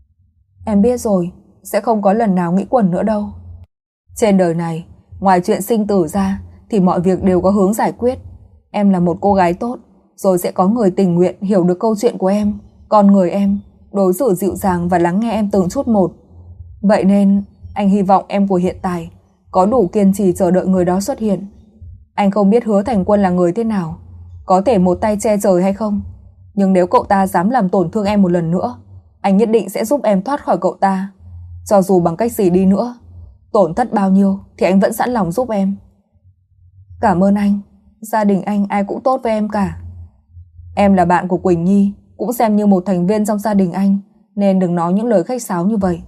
Speaker 1: Em biết rồi, sẽ không có lần nào nghĩ quẩn nữa đâu. Trên đời này, ngoài chuyện sinh tử ra thì mọi việc đều có hướng giải quyết. Em là một cô gái tốt, rồi sẽ có người tình nguyện hiểu được câu chuyện của em, con người em, đối xử dịu dàng và lắng nghe em từng chút một. Vậy nên, anh hy vọng em của hiện tại có đủ kiên trì chờ đợi người đó xuất hiện. Anh không biết Hứa Thành Quân là người thế nào, có thể một tay che trời hay không, nhưng nếu cậu ta dám làm tổn thương em một lần nữa, anh nhất định sẽ giúp em thoát khỏi cậu ta. Cho dù bằng cách gì đi nữa, tổn thất bao nhiêu thì anh vẫn sẵn lòng giúp em. Cảm ơn anh, gia đình anh ai cũng tốt với em cả. Em là bạn của Quỳnh Nhi, cũng xem như một thành viên trong gia đình anh, nên đừng nói những lời khách sáo như vậy.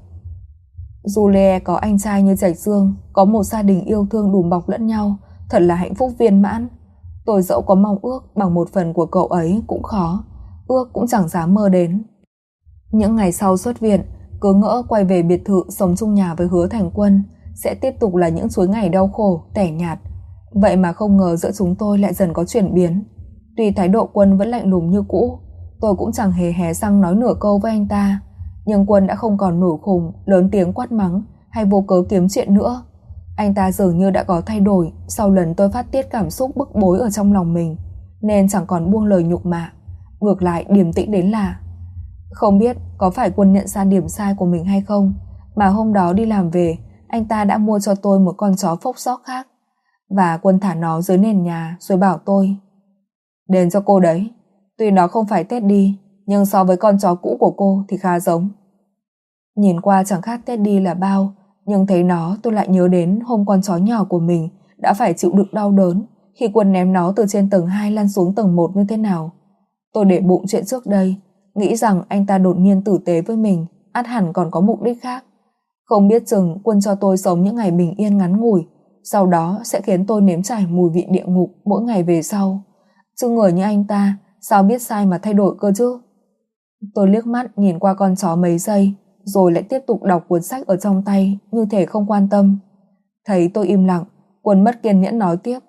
Speaker 1: Julie có anh trai như Trạch Dương, có một gia đình yêu thương đùm bọc lẫn nhau, thật là hạnh phúc viên mãn. Tôi dẫu có mong ước bằng một phần của cậu ấy cũng khó, ước cũng chẳng dám mơ đến. Những ngày sau xuất viện, cứ ngỡ quay về biệt thự sống chung nhà với Hứa Thành Quân sẽ tiếp tục là những chuỗi ngày đau khổ, tẻ nhạt. Vậy mà không ngờ giữa chúng tôi lại dần có chuyển biến. Tuy thái độ Quân vẫn lạnh lùng như cũ, tôi cũng chẳng hề hé răng nói nửa câu với anh ta, nhưng Quân đã không còn nổi khùng, lớn tiếng quát mắng hay vô cớ kiếm chuyện nữa. Anh ta dường như đã có thay đổi sau lần tôi phát tiết cảm xúc bức bối ở trong lòng mình, nên chẳng còn buông lời nhục mạ, ngược lại điềm tĩnh đến lạ. Không biết có phải Quân nhận ra điểm sai của mình hay không, mà hôm đó đi làm về, anh ta đã mua cho tôi một con chó phốc sóc khác, và Quân thả nó dưới nền nhà rồi bảo tôi: đền cho cô đấy, tuy nó không phải Teddy, nhưng so với con chó cũ của cô thì khá giống. Nhìn qua chẳng khác Teddy là bao, nhưng thấy nó tôi lại nhớ đến hôm con chó nhỏ của mình đã phải chịu đựng đau đớn khi Quân ném nó từ trên tầng 2 lăn xuống tầng 1 như thế nào. Tôi để bụng chuyện trước đây, nghĩ rằng anh ta đột nhiên tử tế với mình, ắt hẳn còn có mục đích khác. Không biết chừng Quân cho tôi sống những ngày bình yên ngắn ngủi, sau đó sẽ khiến tôi nếm trải mùi vị địa ngục mỗi ngày về sau. Chứ người như anh ta sao biết sai mà thay đổi cơ chứ. Tôi liếc mắt nhìn qua con chó mấy giây, rồi lại tiếp tục đọc cuốn sách ở trong tay như thể không quan tâm. Thấy tôi im lặng, Quân mất kiên nhẫn nói tiếp: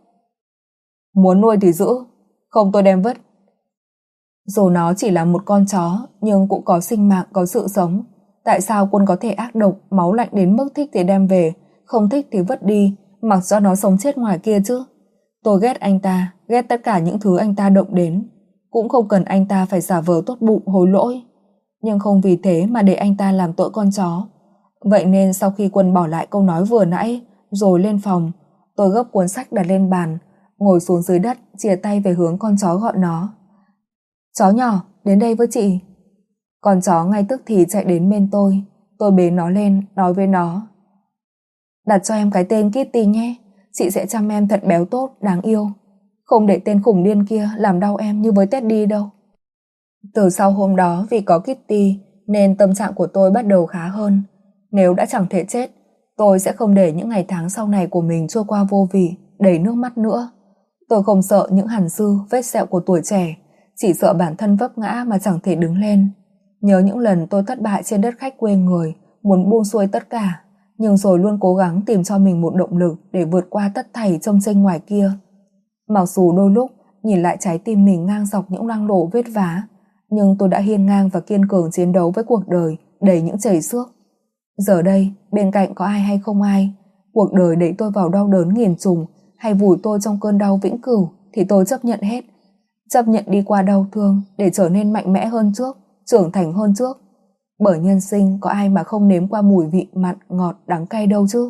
Speaker 1: muốn nuôi thì giữ, không tôi đem vứt. Dù nó chỉ là một con chó, nhưng cũng có sinh mạng, có sự sống. Tại sao Quân có thể ác độc, máu lạnh đến mức thích thì đem về, không thích thì vứt đi, mặc cho nó sống chết ngoài kia chứ? Tôi ghét anh ta, ghét tất cả những thứ anh ta động đến. Cũng không cần anh ta phải giả vờ tốt bụng hối lỗi, nhưng không vì thế mà để anh ta làm tội con chó. Vậy nên sau khi Quân bỏ lại câu nói vừa nãy rồi lên phòng, tôi gấp cuốn sách đặt lên bàn, ngồi xuống dưới đất, chìa tay về hướng con chó gọi nó: chó nhỏ, đến đây với chị. Con chó ngay tức thì chạy đến bên tôi bế nó lên, nói với nó: đặt cho em cái tên Kitty nhé, chị sẽ chăm em thật béo tốt, đáng yêu, không để tên khủng điên kia làm đau em như với Teddy đâu. Từ sau hôm đó vì có Kitty nên tâm trạng của tôi bắt đầu khá hơn. Nếu đã chẳng thể chết, Tôi sẽ không để những ngày tháng sau này của mình trôi qua vô vị, đầy nước mắt nữa. Tôi không sợ những hằn dư, vết sẹo của tuổi trẻ, chỉ sợ bản thân vấp ngã mà chẳng thể đứng lên. Nhớ những lần tôi thất bại trên đất khách quê người, muốn buông xuôi tất cả, nhưng rồi luôn cố gắng tìm cho mình một động lực để vượt qua tất thảy trông chênh ngoài kia. Mặc dù đôi lúc nhìn lại trái tim mình ngang dọc những loang lổ vết vá, nhưng tôi đã hiên ngang và kiên cường chiến đấu với cuộc đời đầy những chảy xước. Giờ đây, bên cạnh có ai hay không ai, cuộc đời đẩy tôi vào đau đớn nghiền trùng hay vùi tôi trong cơn đau vĩnh cửu thì tôi chấp nhận hết. Chấp nhận đi qua đau thương để trở nên mạnh mẽ hơn trước, trưởng thành hơn trước. Bởi nhân sinh có ai mà không nếm qua mùi vị mặn, ngọt, đắng cay đâu chứ.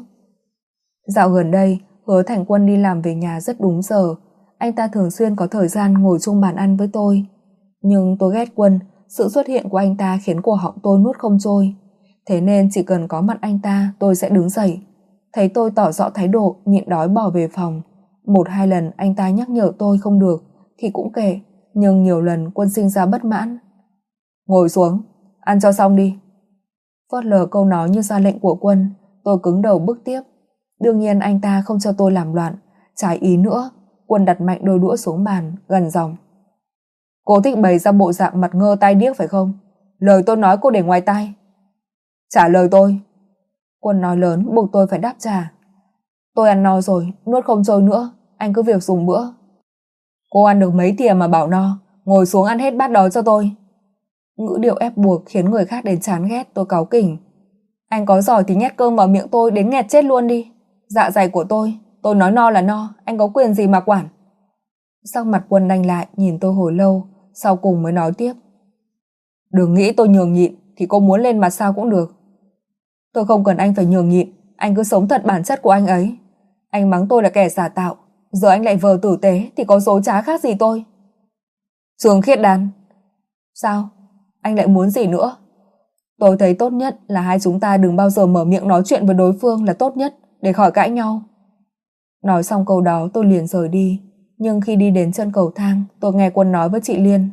Speaker 1: Dạo gần đây, Hứa Thành Quân đi làm về nhà rất đúng giờ. Anh ta thường xuyên có thời gian ngồi chung bàn ăn với tôi. Nhưng tôi ghét Quân, sự xuất hiện của anh ta khiến cổ họng tôi nuốt không trôi. Thế nên chỉ cần có mặt anh ta tôi sẽ đứng dậy. Thấy tôi tỏ rõ thái độ nhịn đói bỏ về phòng. 1-2 lần anh ta nhắc nhở tôi không được thì cũng kệ, nhưng nhiều lần Quân sinh ra bất mãn. Ngồi xuống, ăn cho xong đi. Phớt lờ câu nói như ra lệnh của Quân, tôi cứng đầu bước tiếp. Đương nhiên anh ta không cho tôi làm loạn. Trái ý nữa, Quân đặt mạnh đôi đũa xuống bàn, gần giọng. Cô thích bày ra bộ dạng mặt ngơ tai điếc phải không? Lời tôi nói cô để ngoài tai. Trả lời tôi. Quân nói lớn buộc tôi phải đáp trả. Tôi ăn no rồi, nuốt không trôi nữa, anh cứ việc dùng bữa. Cô ăn được mấy thìa mà bảo no, ngồi xuống ăn hết bát đó cho tôi. Ngữ điệu ép buộc khiến người khác đến chán ghét. Tôi cáu kỉnh. Anh có giỏi thì nhét cơm vào miệng tôi đến nghẹt chết luôn đi. Dạ dày của tôi nói no là no, anh có quyền gì mà quản. Sắc mặt Quân đanh lại nhìn tôi hồi lâu, sau cùng mới nói tiếp. Đừng nghĩ tôi nhường nhịn thì cô muốn lên mặt sao cũng được. Tôi không cần anh phải nhường nhịn, anh cứ sống thật bản chất của anh ấy. Anh mắng tôi là kẻ giả tạo, giờ anh lại vờ tử tế thì có dối trá khác gì tôi. Trường Khiết Đan. Sao? Anh lại muốn gì nữa? Tôi thấy tốt nhất là hai chúng ta đừng bao giờ mở miệng nói chuyện với đối phương là tốt nhất, để khỏi cãi nhau. Nói xong câu đó tôi liền rời đi. Nhưng khi đi đến chân cầu thang, tôi nghe Quân nói với chị Liên.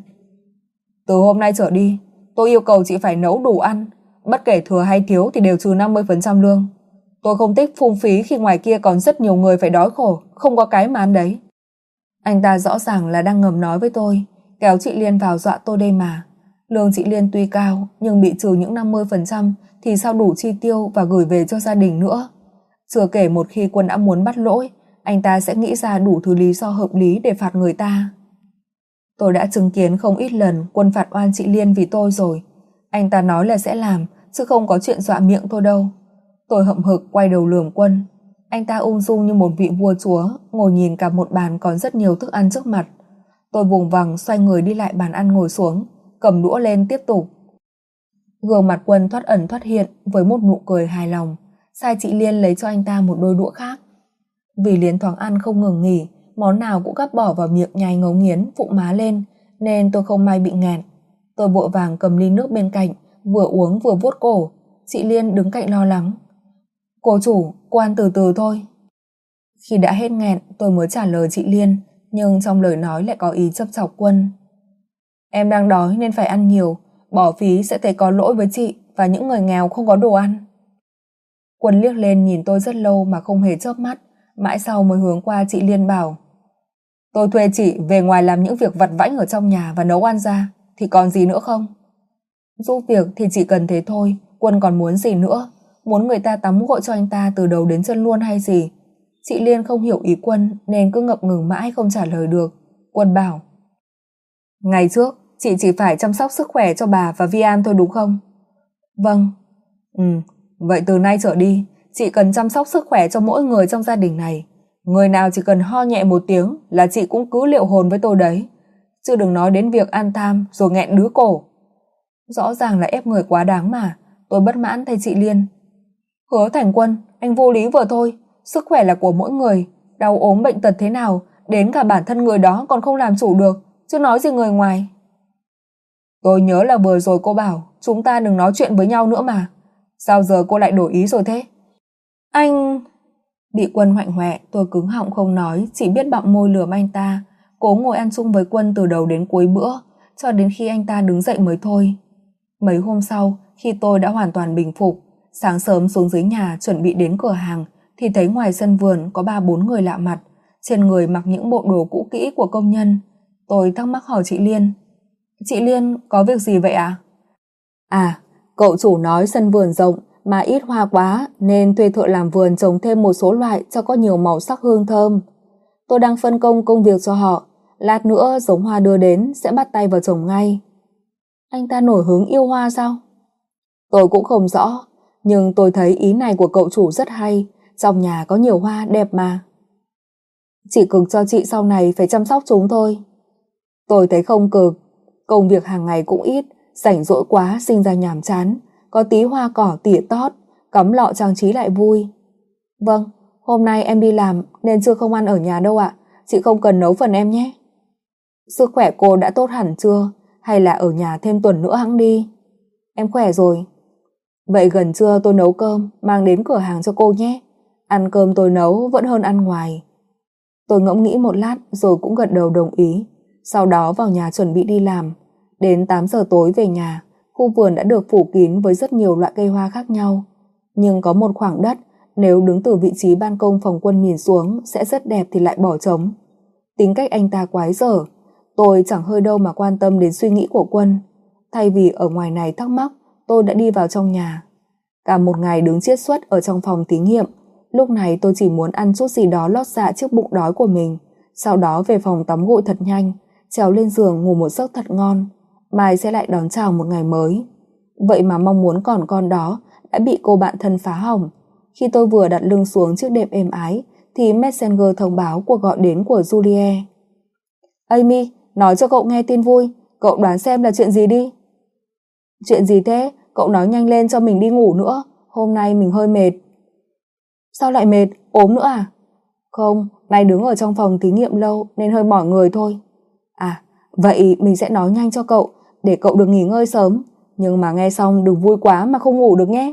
Speaker 1: Từ hôm nay trở đi, tôi yêu cầu chị phải nấu đủ ăn, bất kể thừa hay thiếu thì đều trừ 50% lương. Tôi không thích phung phí khi ngoài kia còn rất nhiều người phải đói khổ, không có cái mà ăn đấy. Anh ta rõ ràng là đang ngầm nói với tôi, kéo chị Liên vào dọa tôi đây mà. Lương chị Liên tuy cao, nhưng bị trừ những 50% thì sao đủ chi tiêu và gửi về cho gia đình nữa. Chưa kể một khi Quân đã muốn bắt lỗi, anh ta sẽ nghĩ ra đủ thứ lý do hợp lý để phạt người ta. Tôi đã chứng kiến không ít lần Quân phạt oan chị Liên vì tôi rồi. Anh ta nói là sẽ làm, chứ không có chuyện dọa miệng tôi đâu. Tôi hậm hực quay đầu lườm Quân. Anh ta ung dung như một vị vua chúa, ngồi nhìn cả một bàn còn rất nhiều thức ăn trước mặt. Tôi vùng vằng xoay người đi lại bàn ăn ngồi xuống, cầm đũa lên tiếp tục. Gương mặt Quân thoát ẩn thoát hiện với một nụ cười hài lòng, sai chị Liên lấy cho anh ta một đôi đũa khác. Vì Liên thoáng ăn không ngừng nghỉ, món nào cũng gắp bỏ vào miệng nhai ngấu nghiến, phụng má lên, nên tôi không may bị nghẹn. Tôi vội vàng cầm ly nước bên cạnh, vừa uống vừa vuốt cổ. Chị Liên đứng cạnh lo lắng. Cô chủ, cô ăn từ từ thôi. Khi đã hết nghẹn, tôi mới trả lời chị Liên, nhưng trong lời nói lại có ý châm chọc Quân. Em đang đói nên phải ăn nhiều, bỏ phí sẽ thấy có lỗi với chị và những người nghèo không có đồ ăn. Quân liếc lên nhìn tôi rất lâu mà không hề chớp mắt, mãi sau mới hướng qua chị Liên bảo. Tôi thuê chị về ngoài làm những việc vặt vãnh ở trong nhà và nấu ăn ra, thì còn gì nữa không? Giúp việc thì chỉ cần thế thôi, Quân còn muốn gì nữa? Muốn người ta tắm gội cho anh ta từ đầu đến chân luôn hay gì? Chị Liên không hiểu ý Quân nên cứ ngập ngừng mãi không trả lời được. Quân bảo. Ngày trước, chị chỉ phải chăm sóc sức khỏe cho bà và Vi An thôi đúng không? Vâng. Vậy từ nay trở đi, chị cần chăm sóc sức khỏe cho mỗi người trong gia đình này. Người nào chỉ cần ho nhẹ một tiếng là chị cũng cứ liệu hồn với tôi đấy. Chứ đừng nói đến việc ăn tham rồi nghẹn đứa cổ. Rõ ràng là ép người quá đáng mà. Tôi bất mãn thay chị Liên. Hứa Thành Quân, anh vô lý vừa thôi. Sức khỏe là của mỗi người. Đau ốm bệnh tật thế nào, đến cả bản thân người đó còn không làm chủ được, chứ nói gì người ngoài. Tôi nhớ là vừa rồi cô bảo chúng ta đừng nói chuyện với nhau nữa mà. Sao giờ cô lại đổi ý rồi thế? Anh... Bị Quân hoạnh hoẹ, tôi cứng họng không nói, chỉ biết bặm môi lườm anh ta, cố ngồi ăn chung với Quân từ đầu đến cuối bữa, cho đến khi anh ta đứng dậy mới thôi. Mấy hôm sau, khi tôi đã hoàn toàn bình phục, Sáng sớm xuống dưới nhà chuẩn bị đến cửa hàng thì thấy ngoài sân vườn có 3-4 người lạ mặt, trên người mặc những bộ đồ cũ kỹ của công nhân. Tôi thắc mắc hỏi chị Liên. Chị Liên, có việc gì vậy ạ? À, cậu chủ nói sân vườn rộng mà ít hoa quá nên thuê thợ làm vườn trồng thêm một số loại cho có nhiều màu sắc hương thơm. Tôi đang phân công công việc cho họ, lát nữa giống hoa đưa đến sẽ bắt tay vào trồng ngay. Anh ta nổi hứng yêu hoa sao? Tôi cũng không rõ, nhưng tôi thấy ý này của cậu chủ rất hay, trong nhà có nhiều hoa đẹp mà. Chỉ cực cho chị sau này phải chăm sóc chúng thôi. Tôi thấy không cực, công việc hàng ngày cũng ít, rảnh rỗi quá sinh ra nhàm chán, có tí hoa cỏ tỉa tót, cắm lọ trang trí lại vui. Vâng, hôm nay em đi làm nên chưa không ăn ở nhà đâu ạ, chị không cần nấu phần em nhé. Sức khỏe cô đã tốt hẳn chưa, hay là ở nhà thêm tuần nữa hẵng đi? Em khỏe rồi. Vậy gần trưa tôi nấu cơm mang đến cửa hàng cho cô nhé. Ăn cơm tôi nấu vẫn hơn ăn ngoài. Tôi ngẫm nghĩ một lát rồi cũng gật đầu đồng ý. Sau đó vào nhà chuẩn bị đi làm. Đến 8 giờ tối về nhà, khu vườn đã được phủ kín với rất nhiều loại cây hoa khác nhau. Nhưng có một khoảng đất, nếu đứng từ vị trí ban công phòng Quân nhìn xuống sẽ rất đẹp thì lại bỏ trống. Tính cách anh ta quái dở, tôi chẳng hơi đâu mà quan tâm đến suy nghĩ của Quân. Thay vì ở ngoài này thắc mắc, tôi đã đi vào trong nhà. Cả một ngày đứng chiết xuất ở trong phòng thí nghiệm, lúc này tôi chỉ muốn ăn chút gì đó lót dạ trước bụng đói của mình, sau đó về phòng tắm gội thật nhanh, trèo lên giường ngủ một giấc thật ngon. Mai sẽ lại đón chào một ngày mới. Vậy mà mong muốn còn con đó đã bị cô bạn thân phá hỏng. Khi tôi vừa đặt lưng xuống chiếc đệm êm ái thì Messenger thông báo cuộc gọi đến của Julie. Amy, nói cho cậu nghe tin vui, cậu đoán xem là chuyện gì đi. Chuyện gì thế? Cậu nói nhanh lên cho mình đi ngủ nữa, hôm nay mình hơi mệt. Sao lại mệt? Ốm nữa à? Không, nay đứng ở trong phòng thí nghiệm lâu nên hơi mỏi người thôi. À, vậy mình sẽ nói nhanh cho cậu, để cậu được nghỉ ngơi sớm, nhưng mà nghe xong đừng vui quá mà không ngủ được nhé.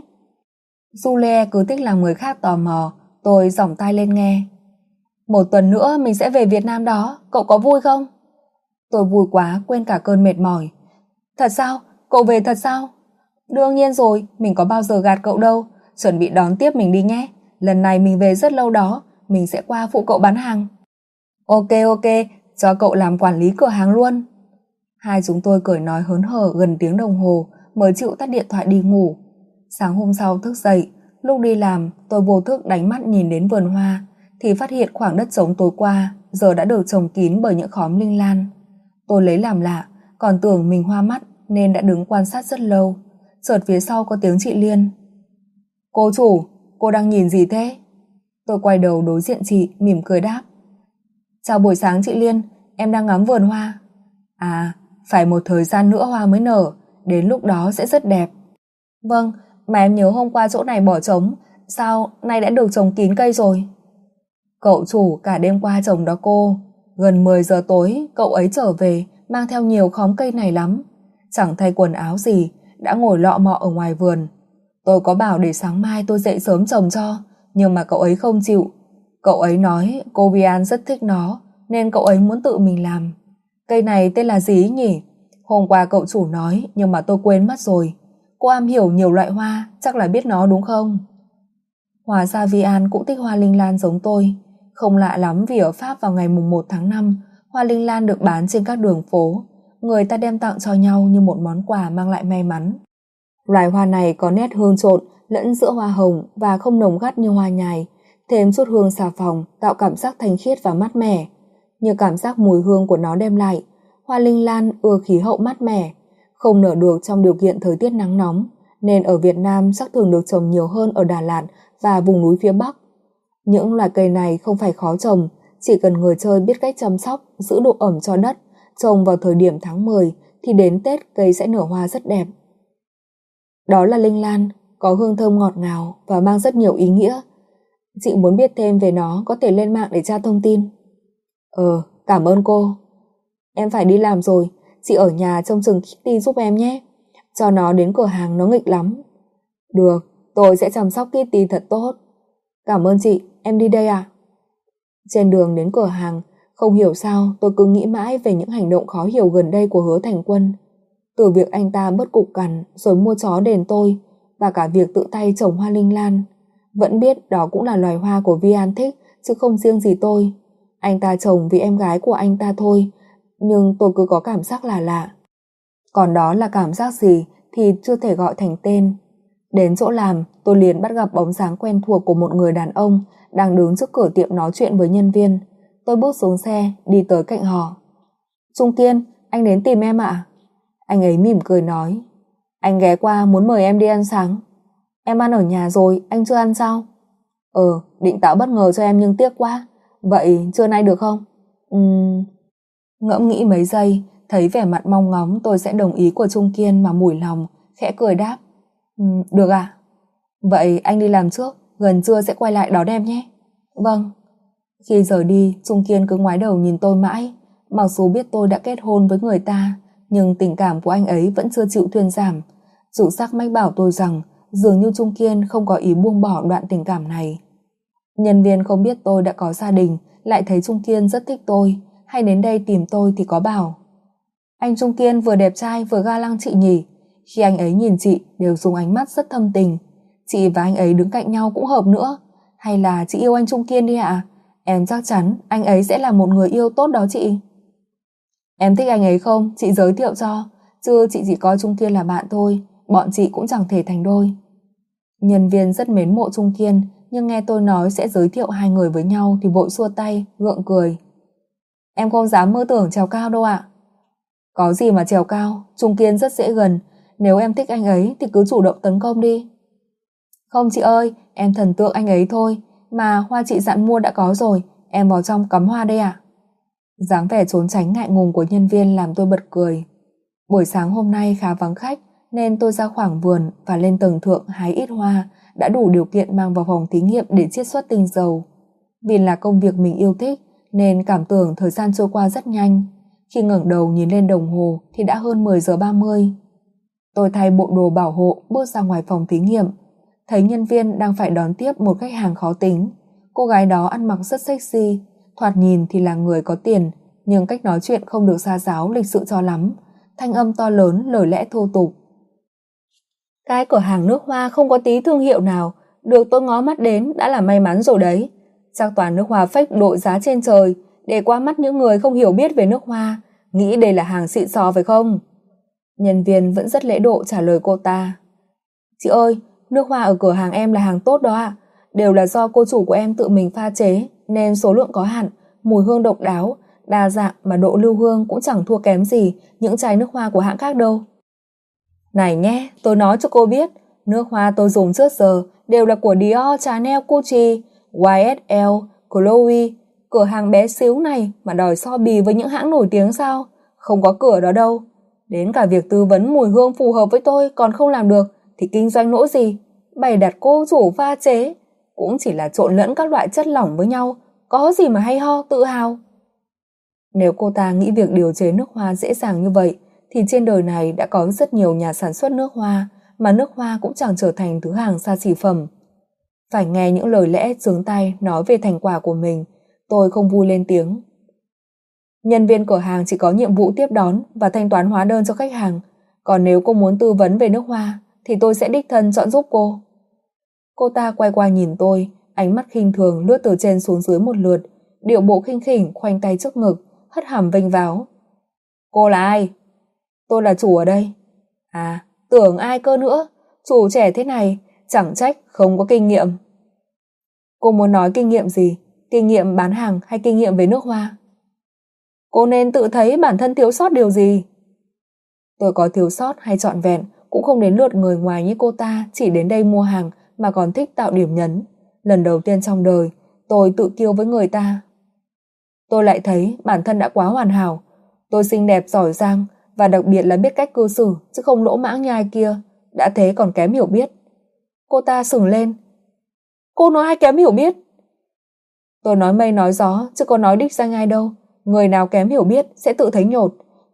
Speaker 1: Julie cứ thích làm người khác tò mò, tôi giỏng tai lên nghe. Một tuần nữa mình sẽ về Việt Nam đó, cậu có vui không? Tôi vui quá quên cả cơn mệt mỏi. Thật sao? Cậu về thật sao? Đương nhiên rồi, mình có bao giờ gạt cậu đâu, chuẩn bị đón tiếp mình đi nhé. Lần này mình về rất lâu đó, mình sẽ qua phụ cậu bán hàng. Ok, cho cậu làm quản lý cửa hàng luôn. Hai chúng tôi cười nói hớn hở gần tiếng đồng hồ mới chịu tắt điện thoại đi ngủ. Sáng hôm sau thức dậy, lúc đi làm tôi vô thức đánh mắt nhìn đến vườn hoa thì phát hiện khoảng đất trống tối qua giờ đã được trồng kín bởi những khóm linh lan. Tôi lấy làm lạ, còn tưởng mình hoa mắt nên đã đứng quan sát rất lâu. Chợt phía sau có tiếng chị Liên. Cô chủ, cô đang nhìn gì thế? Tôi quay đầu đối diện chị, mỉm cười đáp. Chào buổi sáng chị Liên, em đang ngắm vườn hoa. À, phải một thời gian nữa hoa mới nở, đến lúc đó sẽ rất đẹp. Vâng, mà em nhớ hôm qua chỗ này bỏ trống, sao nay đã được trồng kín cây rồi? Cậu chủ cả đêm qua trồng đó cô, gần 10 giờ tối cậu ấy trở về mang theo nhiều khóm cây này lắm. Chẳng thay quần áo gì, đã ngồi lọ mọ ở ngoài vườn. Tôi có bảo để sáng mai tôi dậy sớm trồng cho, nhưng mà cậu ấy không chịu. Cậu ấy nói cô Vian rất thích nó, nên cậu ấy muốn tự mình làm. Cây này tên là gì nhỉ? Hôm qua cậu chủ nói, nhưng mà tôi quên mất rồi. Cô am hiểu nhiều loại hoa, chắc là biết nó đúng không? Hóa ra Vian cũng thích hoa linh lan giống tôi. Không lạ lắm vì ở Pháp vào ngày mùng 1 tháng 5, hoa linh lan được bán trên các đường phố. Người ta đem tặng cho nhau như một món quà mang lại may mắn. Loài hoa này có nét hương trộn lẫn giữa hoa hồng và không nồng gắt như hoa nhài, thêm chút hương xà phòng tạo cảm giác thanh khiết và mát mẻ. Như cảm giác mùi hương của nó đem lại, hoa linh lan ưa khí hậu mát mẻ, không nở được trong điều kiện thời tiết nắng nóng, nên ở Việt Nam chắc thường được trồng nhiều hơn ở Đà Lạt và vùng núi phía Bắc. Những loài cây này không phải khó trồng, chỉ cần người chơi biết cách chăm sóc, giữ độ ẩm cho đất, trồng vào thời điểm tháng 10 thì đến Tết cây sẽ nở hoa rất đẹp. Đó là linh lan, có hương thơm ngọt ngào và mang rất nhiều ý nghĩa. Chị muốn biết thêm về nó có thể lên mạng để tra thông tin. Cảm ơn cô. Em phải đi làm rồi, chị ở nhà trông chừng Kitty giúp em nhé. Cho nó đến cửa hàng nó nghịch lắm. Được, tôi sẽ chăm sóc Kitty thật tốt. Cảm ơn chị, em đi đây à? Trên đường đến cửa hàng, không hiểu sao tôi cứ nghĩ mãi về những hành động khó hiểu gần đây của Hứa Thành Quân. Từ việc anh ta bớt cục cằn rồi mua chó đền tôi, và cả việc tự tay trồng hoa linh lan. Vẫn biết đó cũng là loài hoa của Vi An thích, chứ không riêng gì tôi. Anh ta trồng vì em gái của anh ta thôi, nhưng tôi cứ có cảm giác là lạ. Còn đó là cảm giác gì thì chưa thể gọi thành tên. Đến chỗ làm, tôi liền bắt gặp bóng dáng quen thuộc của một người đàn ông đang đứng trước cửa tiệm nói chuyện với nhân viên. Tôi bước xuống xe, đi tới cạnh họ. Trung Kiên, anh đến tìm em ạ? Anh ấy mỉm cười nói. Anh ghé qua muốn mời em đi ăn sáng. Em ăn ở nhà rồi, anh chưa ăn sao? Định tạo bất ngờ cho em nhưng tiếc quá. Vậy trưa nay được không? Ngẫm nghĩ mấy giây, thấy vẻ mặt mong ngóng tôi sẽ đồng ý của Trung Kiên mà mủi lòng, khẽ cười đáp. Được ạ. Vậy anh đi làm trước, gần trưa sẽ quay lại đón em nhé. Vâng. Khi rời đi, Trung Kiên cứ ngoái đầu nhìn tôi mãi. Mặc dù biết tôi đã kết hôn với người ta, nhưng tình cảm của anh ấy vẫn chưa chịu thuyên giảm. Chủ sắc mách bảo tôi rằng dường như Trung Kiên không có ý buông bỏ đoạn tình cảm này. Nhân viên không biết tôi đã có gia đình, lại thấy Trung Kiên rất thích tôi, hay đến đây tìm tôi thì có bảo. Anh Trung Kiên vừa đẹp trai vừa ga lăng chị nhỉ? Khi anh ấy nhìn chị đều dùng ánh mắt rất thâm tình. Chị và anh ấy đứng cạnh nhau cũng hợp nữa. Hay là chị yêu anh Trung Kiên đi ạ? Em chắc chắn anh ấy sẽ là một người yêu tốt đó chị. Em thích anh ấy không? Chị giới thiệu cho. Chứ chị chỉ coi Trung Kiên là bạn thôi. Bọn chị cũng chẳng thể thành đôi. Nhân viên rất mến mộ Trung Kiên, nhưng nghe tôi nói sẽ giới thiệu hai người với nhau thì vội xua tay, gượng cười. Em không dám mơ tưởng trèo cao đâu ạ. Có gì mà trèo cao, Trung Kiên rất dễ gần. Nếu em thích anh ấy thì cứ chủ động tấn công đi. Không chị ơi, em thần tượng anh ấy thôi. Mà hoa chị dặn mua đã có rồi, em vào trong cắm hoa đây ạ. Dáng vẻ trốn tránh ngại ngùng của nhân viên làm tôi bật cười. Buổi sáng hôm nay khá vắng khách, nên tôi ra khoảng vườn và lên tầng thượng hái ít hoa, đã đủ điều kiện mang vào phòng thí nghiệm để chiết xuất tinh dầu. Vì là công việc mình yêu thích, nên cảm tưởng thời gian trôi qua rất nhanh. Khi ngẩng đầu nhìn lên đồng hồ thì đã hơn 10 giờ 30. Tôi thay bộ đồ bảo hộ bước ra ngoài phòng thí nghiệm, thấy nhân viên đang phải đón tiếp một khách hàng khó tính. Cô gái đó ăn mặc rất sexy, thoạt nhìn thì là người có tiền, nhưng cách nói chuyện không được gia giáo lịch sự cho lắm, thanh âm to lớn, lời lẽ thô tục. Cái cửa hàng nước hoa không có tí thương hiệu nào, được tôi ngó mắt đến đã là may mắn rồi đấy. Chắc toàn nước hoa fake đội giá trên trời, để qua mắt những người không hiểu biết về nước hoa, nghĩ đây là hàng xịn sò phải không? Nhân viên vẫn rất lễ độ trả lời cô ta. Chị ơi, nước hoa ở cửa hàng em là hàng tốt đó ạ. Đều là do cô chủ của em tự mình pha chế, nên số lượng có hạn, mùi hương độc đáo, đa dạng mà độ lưu hương cũng chẳng thua kém gì những chai nước hoa của hãng khác đâu. Này nhé, tôi nói cho cô biết, nước hoa tôi dùng trước giờ đều là của Dior, Chanel, Gucci, YSL, Chloe. Cửa hàng bé xíu này mà đòi so bì với những hãng nổi tiếng sao? Không có cửa đó đâu. Đến cả việc tư vấn mùi hương phù hợp với tôi còn không làm được thì kinh doanh nỗi gì? Bày đặt cô chủ pha chế cũng chỉ là trộn lẫn các loại chất lỏng với nhau, có gì mà hay ho, tự hào. Nếu cô ta nghĩ việc điều chế nước hoa dễ dàng như vậy thì trên đời này đã có rất nhiều nhà sản xuất nước hoa, mà nước hoa cũng chẳng trở thành thứ hàng xa xỉ phẩm. Phải nghe những lời lẽ chướng tai nói về thành quả của mình, tôi không vui lên tiếng. Nhân viên cửa hàng chỉ có nhiệm vụ tiếp đón và thanh toán hóa đơn cho khách hàng, còn nếu cô muốn tư vấn về nước hoa thì tôi sẽ đích thân chọn giúp cô. Cô ta quay qua nhìn tôi, ánh mắt khinh thường lướt từ trên xuống dưới một lượt, điệu bộ khinh khỉnh khoanh tay trước ngực, hất hàm vênh váo. Cô là ai? Tôi là chủ ở đây. À, tưởng ai cơ nữa, chủ trẻ thế này, chẳng trách không có kinh nghiệm. Cô muốn nói kinh nghiệm gì? Kinh nghiệm bán hàng hay kinh nghiệm về nước hoa? Cô nên tự thấy bản thân thiếu sót điều gì. Tôi có thiếu sót hay trọn vẹn cũng không đến lượt người ngoài như cô ta chỉ đến đây mua hàng mà còn thích tạo điểm nhấn. Lần đầu tiên trong đời tôi tự kiêu với người ta. Tôi lại thấy bản thân đã quá hoàn hảo. Tôi xinh đẹp, giỏi giang và đặc biệt là biết cách cư xử, chứ không lỗ mãng như ai kia. Đã thế còn kém hiểu biết. Cô ta sừng lên. Cô nói ai kém hiểu biết? Tôi nói mây nói gió chứ có nói đích danh ai đâu. Người nào kém hiểu biết sẽ tự thấy nhột.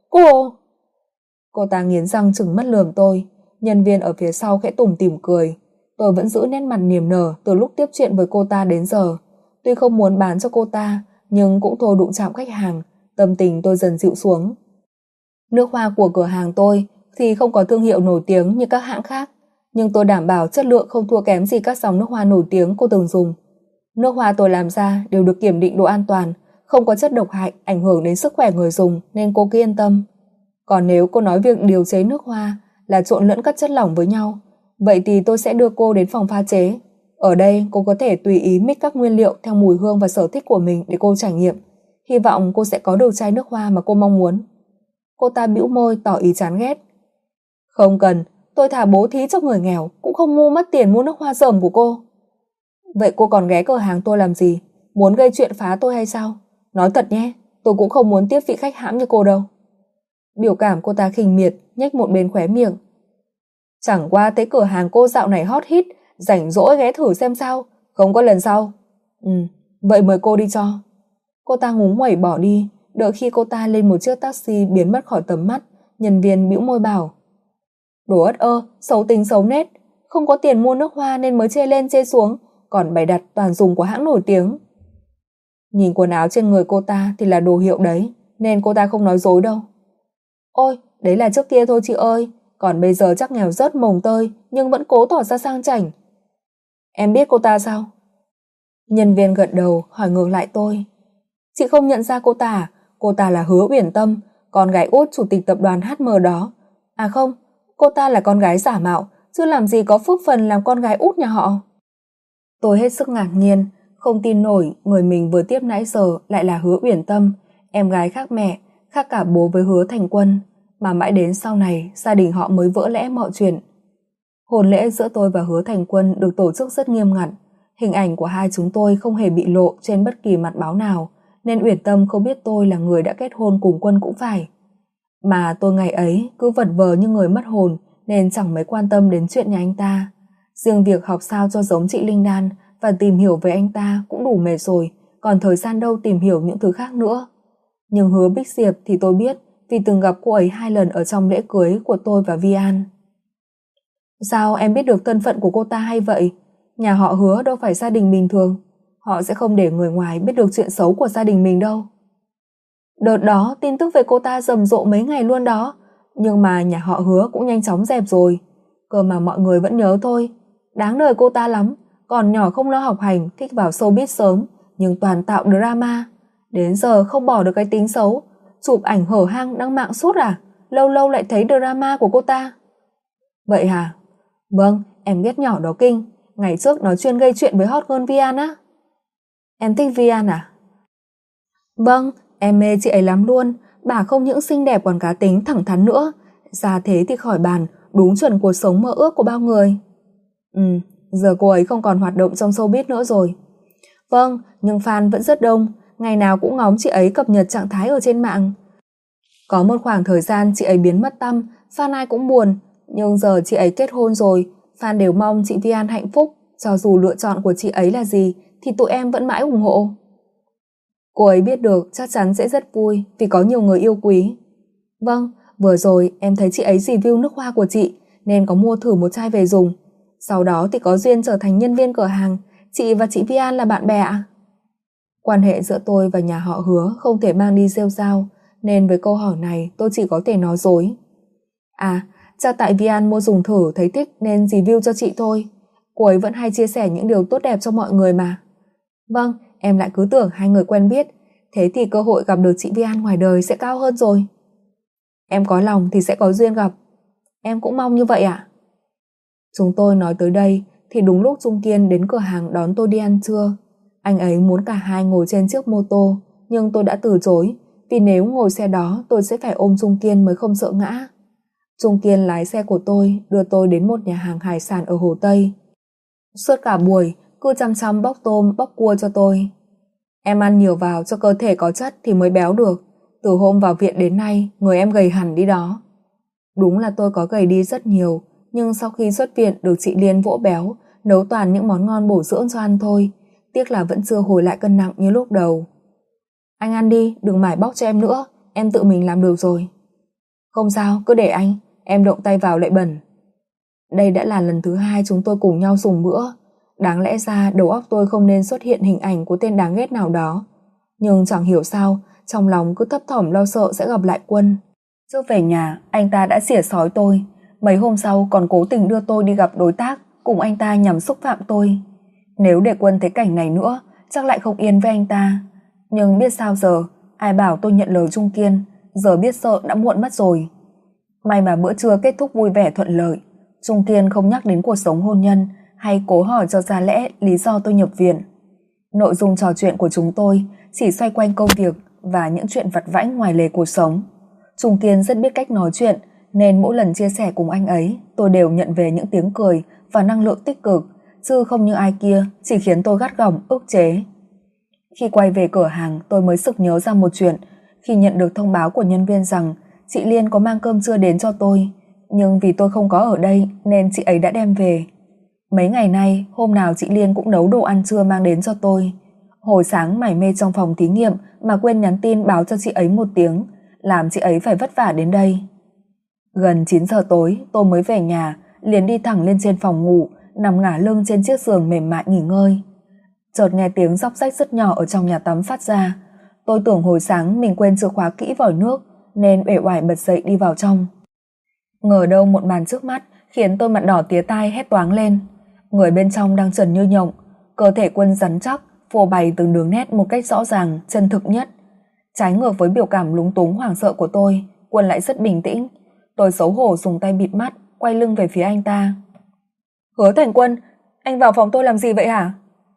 Speaker 1: Cô ta nghiến răng trừng mắt lườm tôi. Nhân viên ở phía sau khẽ tủm tỉm cười. Tôi vẫn giữ nét mặt niềm nở từ lúc tiếp chuyện với cô ta đến giờ. Tuy không muốn bán cho cô ta, nhưng cũng thôi đụng chạm khách hàng. Tâm tình tôi dần dịu xuống. Nước hoa của cửa hàng tôi thì không có thương hiệu nổi tiếng như các hãng khác. nhưng tôi đảm bảo chất lượng không thua kém gì các dòng nước hoa nổi tiếng cô từng dùng. Nước hoa tôi làm ra đều được kiểm định độ an toàn, không có chất độc hại ảnh hưởng đến sức khỏe người dùng nên cô cứ yên tâm. Còn nếu cô nói việc điều chế nước hoa là trộn lẫn các chất lỏng với nhau, vậy thì tôi sẽ đưa cô đến phòng pha chế. Ở đây cô có thể tùy ý mix các nguyên liệu theo mùi hương và sở thích của mình để cô trải nghiệm. Hy vọng cô sẽ có được chai nước hoa mà cô mong muốn. Cô ta bĩu môi tỏ ý chán ghét. Không cần, tôi thà bố thí cho người nghèo cũng không ngu mất tiền mua nước hoa rởm của cô. Vậy cô còn ghé cửa hàng tôi làm gì? Muốn gây chuyện phá tôi hay sao? Nói thật nhé, tôi cũng không muốn tiếp vị khách hãm như cô đâu. Biểu cảm cô ta khinh miệt, nhếch một bên khóe miệng. Chẳng qua thấy cửa hàng cô dạo này hot hit, rảnh rỗi ghé thử xem sao, không có lần sau. Vậy mời cô đi cho. Cô ta ngúng nguẩy bỏ đi, đợi khi cô ta lên một chiếc taxi biến mất khỏi tầm mắt, nhân viên bĩu môi bảo. Đồ ất ơ, xấu tính xấu nết, không có tiền mua nước hoa nên mới chê lên chê xuống, còn bày đặt toàn dùng của hãng nổi tiếng. Nhìn quần áo trên người cô ta thì là đồ hiệu đấy, nên cô ta không nói dối đâu. Ôi, đấy là trước kia thôi chị ơi, còn bây giờ chắc nghèo rớt mồng tơi nhưng vẫn cố tỏ ra sang chảnh. Em biết cô ta sao? Nhân viên gật đầu hỏi ngược lại tôi. Chị không nhận ra cô ta à? Cô ta là Hứa Uyển Tâm, con gái út chủ tịch tập đoàn HM đó. À không, cô ta là con gái giả mạo, chứ làm gì có phước phần làm con gái út nhà họ. Tôi hết sức ngạc nhiên, không tin nổi người mình vừa tiếp nãy giờ lại là Hứa Uyển Tâm, em gái khác mẹ, khác cả bố với Hứa Thành Quân, mà mãi đến sau này gia đình họ mới vỡ lẽ mọi chuyện. Hôn lễ giữa tôi và Hứa Thành Quân được tổ chức rất nghiêm ngặt, hình ảnh của hai chúng tôi không hề bị lộ trên bất kỳ mặt báo nào, nên Uyển Tâm không biết tôi là người đã kết hôn cùng Quân cũng phải. Mà tôi ngày ấy cứ vật vờ như người mất hồn nên chẳng mấy quan tâm đến chuyện nhà anh ta. Riêng việc học sao cho giống chị Linh Đan và tìm hiểu về anh ta cũng đủ mệt rồi, còn thời gian đâu tìm hiểu những thứ khác nữa. Nhưng Hứa Bích Diệp thì tôi biết vì từng gặp cô ấy 2 lần ở trong lễ cưới của tôi và Vi An. Sao em biết được thân phận của cô ta hay vậy? Nhà họ Hứa đâu phải gia đình bình thường, họ sẽ không để người ngoài biết được chuyện xấu của gia đình mình đâu. Đợt đó tin tức về cô ta rầm rộ mấy ngày luôn đó, nhưng mà nhà họ Hứa cũng nhanh chóng dẹp rồi. Cơ mà mọi người vẫn nhớ thôi, đáng đời cô ta lắm, còn nhỏ không lo học hành, thích vào showbiz sớm, nhưng toàn tạo drama. Đến giờ không bỏ được cái tính xấu, chụp ảnh hở hang đăng mạng suốt à, lâu lâu lại thấy drama của cô ta. Vậy hả? Vâng, em biết nhỏ đó kinh, ngày trước nó chuyên gây chuyện với hot girl Vi An á. Em thích Vi An à? Vâng, em mê chị ấy lắm luôn, bà không những xinh đẹp còn cá tính thẳng thắn nữa, ra thế thì khỏi bàn, đúng chuẩn cuộc sống mơ ước của bao người. Giờ cô ấy không còn hoạt động trong showbiz nữa rồi. Vâng, nhưng fan vẫn rất đông, ngày nào cũng ngóng chị ấy cập nhật trạng thái ở trên mạng. Có một khoảng thời gian chị ấy biến mất tăm, fan ai cũng buồn, nhưng giờ chị ấy kết hôn rồi, fan đều mong chị Vi An hạnh phúc, cho dù lựa chọn của chị ấy là gì thì tụi em vẫn mãi ủng hộ. Cô ấy biết được chắc chắn sẽ rất vui vì có nhiều người yêu quý. Vâng, vừa rồi em thấy chị ấy review nước hoa của chị nên có mua thử một chai về dùng. Sau đó thì có duyên trở thành nhân viên cửa hàng, chị và chị Vi An là bạn bè ạ. Quan hệ giữa tôi và nhà họ Hứa không thể mang đi rêu rao, nên với câu hỏi này tôi chỉ có thể nói dối. À, chắc tại Vi An mua dùng thử thấy thích nên review cho chị thôi. Cô ấy vẫn hay chia sẻ những điều tốt đẹp cho mọi người mà. Vâng, em lại cứ tưởng hai người quen biết, thế thì cơ hội gặp được chị Vi An ngoài đời sẽ cao hơn rồi. Em có lòng thì sẽ có duyên gặp. Em cũng mong như vậy ạ. Chúng tôi nói tới đây thì đúng lúc Trung Kiên đến cửa hàng đón tôi đi ăn trưa. Anh ấy muốn cả hai ngồi trên chiếc mô tô, nhưng tôi đã từ chối, vì nếu ngồi xe đó tôi sẽ phải ôm Trung Kiên mới không sợ ngã. Trung Kiên lái xe của tôi đưa tôi đến một nhà hàng hải sản ở Hồ Tây. Suốt cả buổi cứ chăm chăm bóc tôm bóc cua cho tôi. Em ăn nhiều vào cho cơ thể có chất thì mới béo được. Từ hôm vào viện đến nay người em gầy hẳn đi đó. Đúng là tôi có gầy đi rất nhiều, nhưng sau khi xuất viện được chị Liên vỗ béo, nấu toàn những món ngon bổ dưỡng cho ăn thôi. Tiếc là vẫn chưa hồi lại cân nặng như lúc đầu. Anh ăn đi, đừng mải bóc cho em nữa, em tự mình làm được rồi. Không sao, cứ để anh, em động tay vào lại bẩn. Đây đã là lần thứ 2 chúng tôi cùng nhau dùng bữa. Đáng lẽ ra đầu óc tôi không nên xuất hiện hình ảnh của tên đáng ghét nào đó. Nhưng chẳng hiểu sao, trong lòng cứ thấp thỏm lo sợ sẽ gặp lại Quân. Trước về nhà, anh ta đã xỉa xói tôi. Mấy hôm sau còn cố tình đưa tôi đi gặp đối tác cùng anh ta nhằm xúc phạm tôi. Nếu để Quân thấy cảnh này nữa, chắc lại không yên với anh ta. Nhưng biết sao giờ, ai bảo tôi nhận lời Trung Kiên, giờ biết sợ đã muộn mất rồi. May mà bữa trưa kết thúc vui vẻ thuận lợi. Trung Kiên không nhắc đến cuộc sống hôn nhân hay cố hỏi cho ra lẽ lý do tôi nhập viện. Nội dung trò chuyện của chúng tôi chỉ xoay quanh công việc và những chuyện vặt vãnh ngoài lề cuộc sống. Trung Kiên rất biết cách nói chuyện, nên mỗi lần chia sẻ cùng anh ấy, tôi đều nhận về những tiếng cười và năng lượng tích cực, chứ không như ai kia chỉ khiến tôi gắt gỏng, ức chế. Khi quay về cửa hàng, tôi mới sực nhớ ra một chuyện. Khi nhận được thông báo của nhân viên rằng chị Liên có mang cơm trưa đến cho tôi, nhưng vì tôi không có ở đây nên chị ấy đã đem về. Mấy ngày nay, hôm nào chị Liên cũng nấu đồ ăn trưa mang đến cho tôi. Hồi sáng mải mê trong phòng thí nghiệm mà quên nhắn tin báo cho chị ấy một tiếng, làm chị ấy phải vất vả đến đây. Gần 9 giờ tối, tôi mới về nhà, liền đi thẳng lên trên phòng ngủ, nằm ngả lưng trên chiếc giường mềm mại nghỉ ngơi. Chợt nghe tiếng róc rách rất nhỏ ở trong nhà tắm phát ra. Tôi tưởng hồi sáng mình quên chìa khóa kỹ vòi nước, nên uể oải bật dậy đi vào trong. Ngờ đâu một màn trước mắt khiến tôi mặt đỏ tía tai hét toáng lên. Người bên trong đang trần như nhộng, cơ thể Quân rắn chắc, phô bày từng đường nét một cách rõ ràng, chân thực nhất. Trái ngược với biểu cảm lúng túng hoảng sợ của tôi, Quân lại rất bình tĩnh. Tôi xấu hổ dùng tay bịt mắt, quay lưng về phía anh ta. Hứa Thành Quân, anh vào phòng tôi làm gì vậy hả?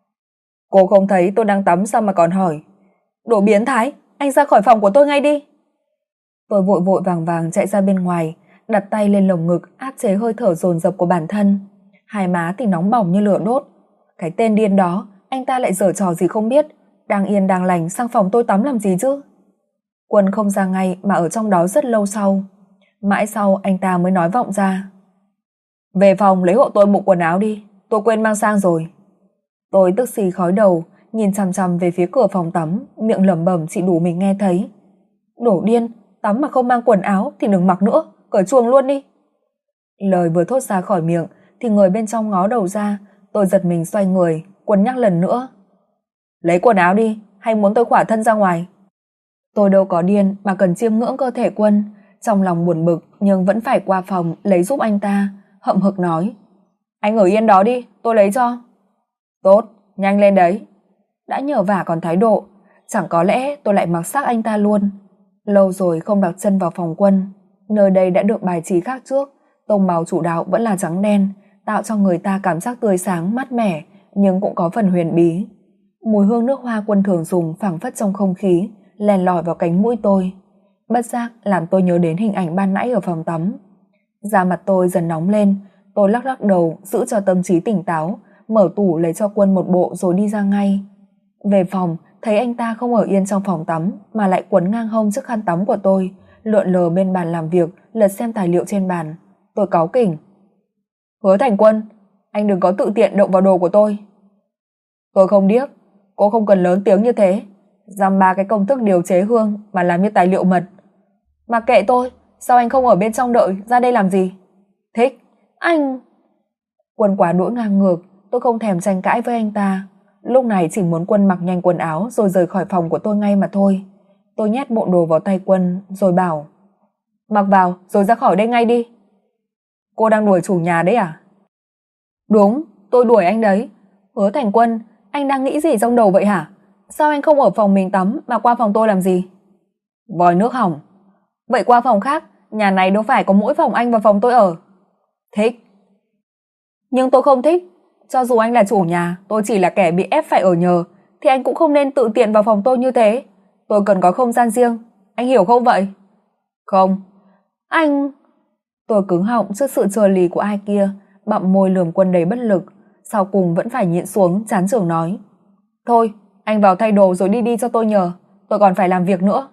Speaker 1: Cô không thấy tôi đang tắm sao mà còn hỏi? Đồ biến thái, anh ra khỏi phòng của tôi ngay đi. Tôi vội vội vàng vàng chạy ra bên ngoài, đặt tay lên lồng ngực áp chế hơi thở dồn dập của bản thân. Hai má thì nóng bỏng như lửa đốt. Cái tên điên đó, anh ta lại giở trò gì không biết, đang yên đang lành sang phòng tôi tắm làm gì chứ? Quân không ra ngay mà ở trong đó rất lâu sau. Mãi sau anh ta mới nói vọng ra. Về phòng lấy hộ tôi bộ quần áo đi, tôi quên mang sang rồi. Tôi tức xì khói đầu, nhìn chằm chằm về phía cửa phòng tắm, miệng lẩm bẩm chỉ đủ mình nghe thấy. Đổ điên, tắm mà không mang quần áo thì đừng mặc nữa, cởi chuồng luôn đi. Lời vừa thốt ra khỏi miệng thì người bên trong ngó đầu ra. Tôi giật mình xoay người, Quân nhắc lần nữa. Lấy quần áo đi, hay muốn tôi khỏa thân ra ngoài? Tôi đâu có điên mà cần chiêm ngưỡng cơ thể Quân. Trong lòng buồn bực nhưng vẫn phải qua phòng lấy giúp anh ta, hậm hực nói. Anh ở yên đó đi, tôi lấy cho. Tốt, nhanh lên đấy. Đã nhờ vả còn thái độ, chẳng có lẽ tôi lại mặc xác anh ta luôn. Lâu rồi không đặt chân vào phòng Quân. Nơi đây đã được bài trí khác trước, tông màu chủ đạo vẫn là trắng đen, tạo cho người ta cảm giác tươi sáng, mát mẻ, nhưng cũng có phần huyền bí. Mùi hương nước hoa Quân thường dùng phảng phất trong không khí, len lỏi vào cánh mũi tôi. Bất giác làm tôi nhớ đến hình ảnh ban nãy ở phòng tắm. Da mặt tôi dần nóng lên, tôi lắc lắc đầu giữ cho tâm trí tỉnh táo, mở tủ lấy cho Quân một bộ rồi đi ra ngay. Về phòng, thấy anh ta không ở yên trong phòng tắm mà lại quấn ngang hông chiếc khăn tắm của tôi, lượn lờ bên bàn làm việc, lật xem tài liệu trên bàn. Tôi cáu kỉnh. Hứa Thành Quân, anh đừng có tự tiện động vào đồ của tôi. Tôi không điếc, cô không cần lớn tiếng như thế. Dăm ba cái công thức điều chế hương mà làm như tài liệu mật. Mà kệ tôi, sao anh không ở bên trong đợi, ra đây làm gì? Thích, anh... Quân quá đỗi ngang ngược, tôi không thèm tranh cãi với anh ta. Lúc này chỉ muốn Quân mặc nhanh quần áo rồi rời khỏi phòng của tôi ngay mà thôi. Tôi nhét bộ đồ vào tay Quân rồi bảo. Mặc vào rồi ra khỏi đây ngay đi. Cô đang đuổi chủ nhà đấy à? Đúng, tôi đuổi anh đấy. Hứa Thành Quân, anh đang nghĩ gì trong đầu vậy hả? Sao anh không ở phòng mình tắm mà qua phòng tôi làm gì? Vòi nước hỏng. Vậy qua phòng khác, nhà này đâu phải có mỗi phòng anh và phòng tôi ở. Thích. Nhưng tôi không thích. Cho dù anh là chủ nhà, tôi chỉ là kẻ bị ép phải ở nhờ, thì anh cũng không nên tự tiện vào phòng tôi như thế. Tôi cần có không gian riêng, anh hiểu không vậy? Không. Anh... Tôi cứng họng trước sự trờ lì của ai kia, bặm môi lườm Quân đầy bất lực, sau cùng vẫn phải nhịn xuống chán chường nói. Thôi, anh vào thay đồ rồi đi cho tôi nhờ, tôi còn phải làm việc nữa.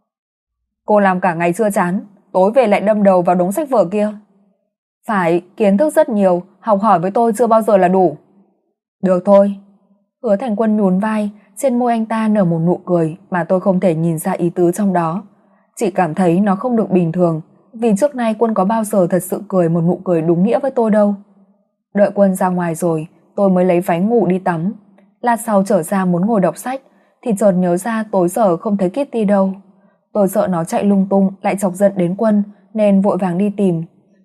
Speaker 1: Cô làm cả ngày chưa chán, tối về lại đâm đầu vào đống sách vở kia. Phải, kiến thức rất nhiều, học hỏi với tôi chưa bao giờ là đủ. Được thôi. Hứa Thành Quân nhún vai, trên môi anh ta nở một nụ cười mà tôi không thể nhìn ra ý tứ trong đó. Chỉ cảm thấy nó không được bình thường, vì trước nay Quân có bao giờ thật sự cười một nụ cười đúng nghĩa với tôi đâu. Đợi Quân ra ngoài rồi, tôi mới lấy váy ngủ đi tắm. Lát sau trở ra muốn ngồi đọc sách, thì chợt nhớ ra tối giờ không thấy Kitty đâu. Tôi sợ nó chạy lung tung lại chọc giận đến Quân, nên vội vàng đi tìm.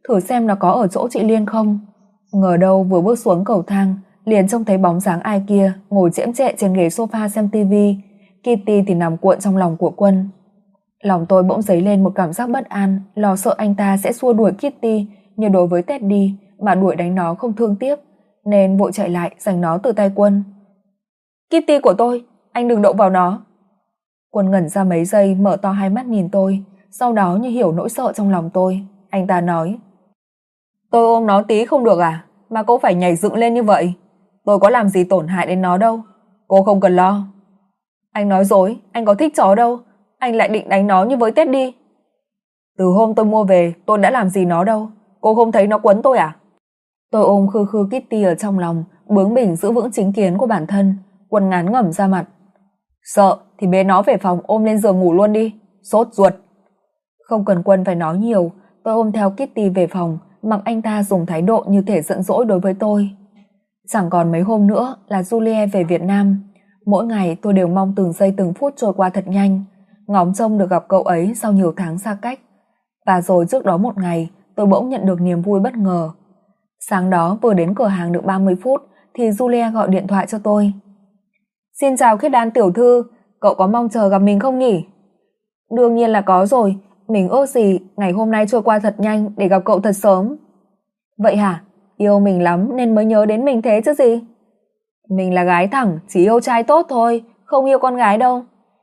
Speaker 1: thử xem nó có ở chỗ chị Liên không. Ngờ đâu vừa bước xuống cầu thang, liền trông thấy bóng dáng ai kia ngồi chễm chệ trên ghế sofa xem tivi. Kitty thì nằm cuộn trong lòng của Quân. Lòng tôi bỗng dấy lên một cảm giác bất an, lo sợ anh ta sẽ xua đuổi Kitty như đối với Teddy mà đuổi đánh nó không thương tiếc, nên vội chạy lại giành nó từ tay Quân. Kitty của tôi, anh đừng động vào nó. Quân ngẩn ra mấy giây, mở to hai mắt nhìn tôi, sau đó như hiểu nỗi sợ trong lòng tôi. Anh ta nói: Tôi ôm nó tí không được à? Mà cô phải nhảy dựng lên như vậy. Tôi có làm gì tổn hại đến nó đâu. Cô không cần lo. Anh nói dối, anh có thích chó đâu. Anh lại định đánh nó như với Teddy. Từ hôm tôi mua về, tôi đã làm gì nó đâu. Cô không thấy nó quấn tôi à? Tôi ôm khư khư Kitty ở trong lòng, bướng bỉnh giữ vững chính kiến của bản thân. Quân ngán ngẩm ra mặt. Sợ thì bế nó về phòng ôm lên giường ngủ luôn đi. Sốt ruột. Không cần Quân phải nói nhiều, tôi ôm theo Kitty về phòng, mặc anh ta dùng thái độ như thể giận dỗi đối với tôi. Chẳng còn mấy hôm nữa là Julie về Việt Nam. Mỗi ngày tôi đều mong từng giây từng phút trôi qua thật nhanh, ngóng trông được gặp cậu ấy sau nhiều tháng xa cách. Và rồi trước đó một ngày, tôi bỗng nhận được niềm vui bất ngờ. Sáng đó vừa đến cửa hàng được 30 phút thì Julia gọi điện thoại cho tôi. Xin chào Khiết Đan tiểu thư, cậu có mong chờ gặp mình không nhỉ? Đương nhiên là có rồi, mình ước gì ngày hôm nay trôi qua thật nhanh để gặp cậu thật sớm. Vậy hả? Yêu mình lắm nên mới nhớ đến mình thế chứ gì? Mình là gái thẳng, chỉ yêu trai tốt thôi, không yêu con gái đâu.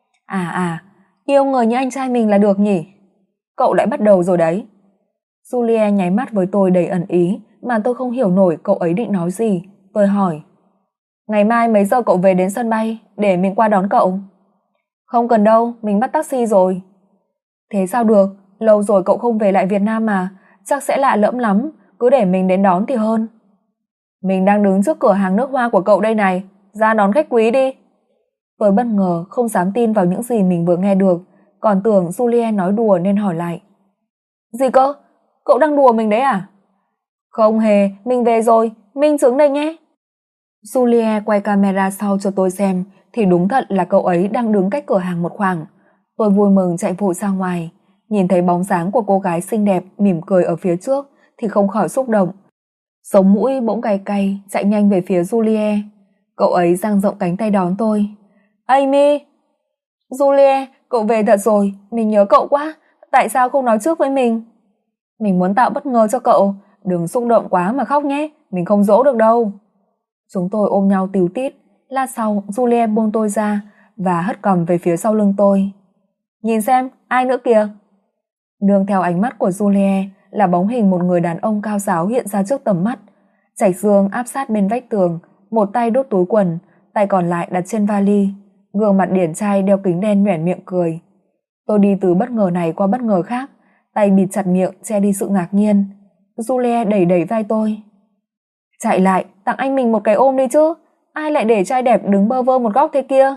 Speaker 1: Yêu người như anh trai mình là được nhỉ? Cậu lại bắt đầu rồi đấy. Julia nháy mắt với tôi đầy ẩn ý mà tôi không hiểu nổi cậu ấy định nói gì. Tôi hỏi: Ngày mai mấy giờ cậu về đến sân bay để mình qua đón cậu? Không cần đâu, mình bắt taxi rồi. Thế sao được, lâu rồi cậu không về lại Việt Nam mà, chắc sẽ lạ lẫm lắm, cứ để mình đến đón thì hơn. Mình đang đứng trước cửa hàng nước hoa của cậu đây này, ra đón khách quý đi. Tôi bất ngờ, không dám tin vào những gì mình vừa nghe được, còn tưởng Julie nói đùa nên hỏi lại. Gì cơ? Cậu đang đùa mình đấy à? Không hề, mình về rồi, minh chứng đây nhé. Julie quay camera sau cho tôi xem thì đúng thật là cậu ấy đang đứng cách cửa hàng một khoảng. Tôi vui mừng chạy vội ra ngoài, nhìn thấy bóng dáng của cô gái xinh đẹp mỉm cười ở phía trước thì không khỏi xúc động. Sống mũi bỗng cay cay, chạy nhanh về phía Julie. Cậu ấy dang rộng cánh tay đón tôi. Amy! Julie, cậu về thật rồi, mình nhớ cậu quá, tại sao không nói trước với mình? Mình muốn tạo bất ngờ cho cậu, đừng xúc động quá mà khóc nhé, mình không dỗ được đâu. Chúng tôi ôm nhau tíu tít, lát sau Julie buông tôi ra và hất cằm về phía sau lưng tôi. Nhìn xem, ai nữa kìa? Nương theo ánh mắt của Julie là bóng hình một người đàn ông cao ráo hiện ra trước tầm mắt. Trạch Dương áp sát bên vách tường, một tay đút túi quần, tay còn lại đặt trên vali, gương mặt điển trai đeo kính đen nhoẻn miệng cười. Tôi đi từ bất ngờ này qua bất ngờ khác, tay bịt chặt miệng che đi sự ngạc nhiên. Julie đẩy đẩy vai tôi. Chạy lại, tặng anh mình một cái ôm đi chứ, ai lại để trai đẹp đứng bơ vơ một góc thế kia?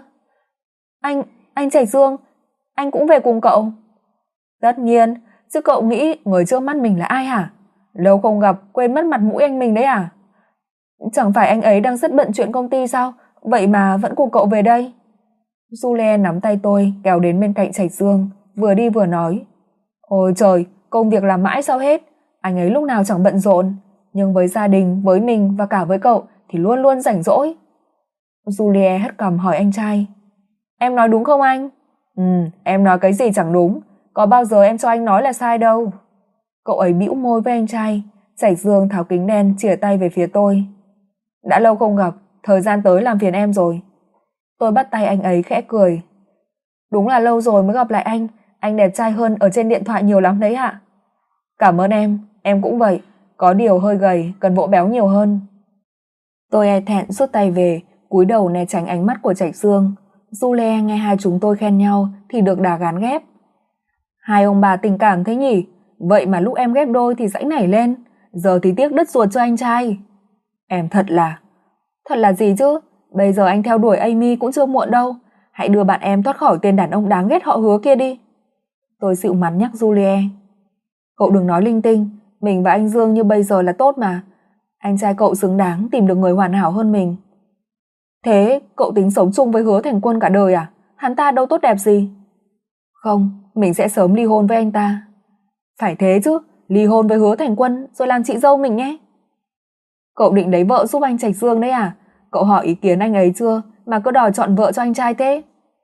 Speaker 1: Anh Trạch Dương, anh cũng về cùng cậu? Tất nhiên, chứ cậu nghĩ người trước mắt mình là ai hả? Lâu không gặp, quên mất mặt mũi anh mình đấy à? Chẳng phải anh ấy đang rất bận chuyện công ty sao, vậy mà vẫn cùng cậu về đây? Julie nắm tay tôi kéo đến bên cạnh Trạch Dương, vừa đi vừa nói. Ôi trời, công việc làm mãi sao hết, anh ấy lúc nào chẳng bận rộn, nhưng với gia đình, với mình và cả với cậu thì luôn luôn rảnh rỗi. Julie hất cằm hỏi anh trai. Em nói đúng không anh? Em nói cái gì chẳng đúng, có bao giờ em cho anh nói là sai đâu. Cậu ấy bĩu môi với anh trai. Trạch Dương tháo kính đen chìa tay về phía tôi. Đã lâu không gặp, thời gian tới làm phiền em rồi. Tôi bắt tay anh ấy khẽ cười. Đúng là lâu rồi mới gặp lại anh đẹp trai hơn ở trên điện thoại nhiều lắm đấy ạ. Cảm ơn em cũng vậy, có điều hơi gầy, cần vỗ béo nhiều hơn. Tôi e thẹn rút tay về, cúi đầu né tránh ánh mắt của Trạch Dương. Julie nghe hai chúng tôi khen nhau thì được đà gán ghép. Hai ông bà tình cảm thế nhỉ, vậy mà lúc em ghép đôi thì dãy nảy lên, giờ thì tiếc đứt ruột cho anh trai. Em thật là gì chứ, bây giờ anh theo đuổi Amy cũng chưa muộn đâu, hãy đưa bạn em thoát khỏi tên đàn ông đáng ghét họ Hứa kia đi. Tôi dịu mặt nhắc Julie. Cậu đừng nói linh tinh, mình và anh Dương như bây giờ là tốt mà, anh trai cậu xứng đáng tìm được người hoàn hảo hơn mình. Thế cậu tính sống chung với Hứa Thành Quân cả đời à? Hắn ta đâu tốt đẹp gì. Không, mình sẽ sớm ly hôn với anh ta. Phải thế chứ, ly hôn với Hứa Thành Quân rồi làm chị dâu mình nhé. Cậu định lấy vợ giúp anh Trạch Dương đấy à? Cậu hỏi ý kiến anh ấy chưa mà cứ đòi chọn vợ cho anh trai thế?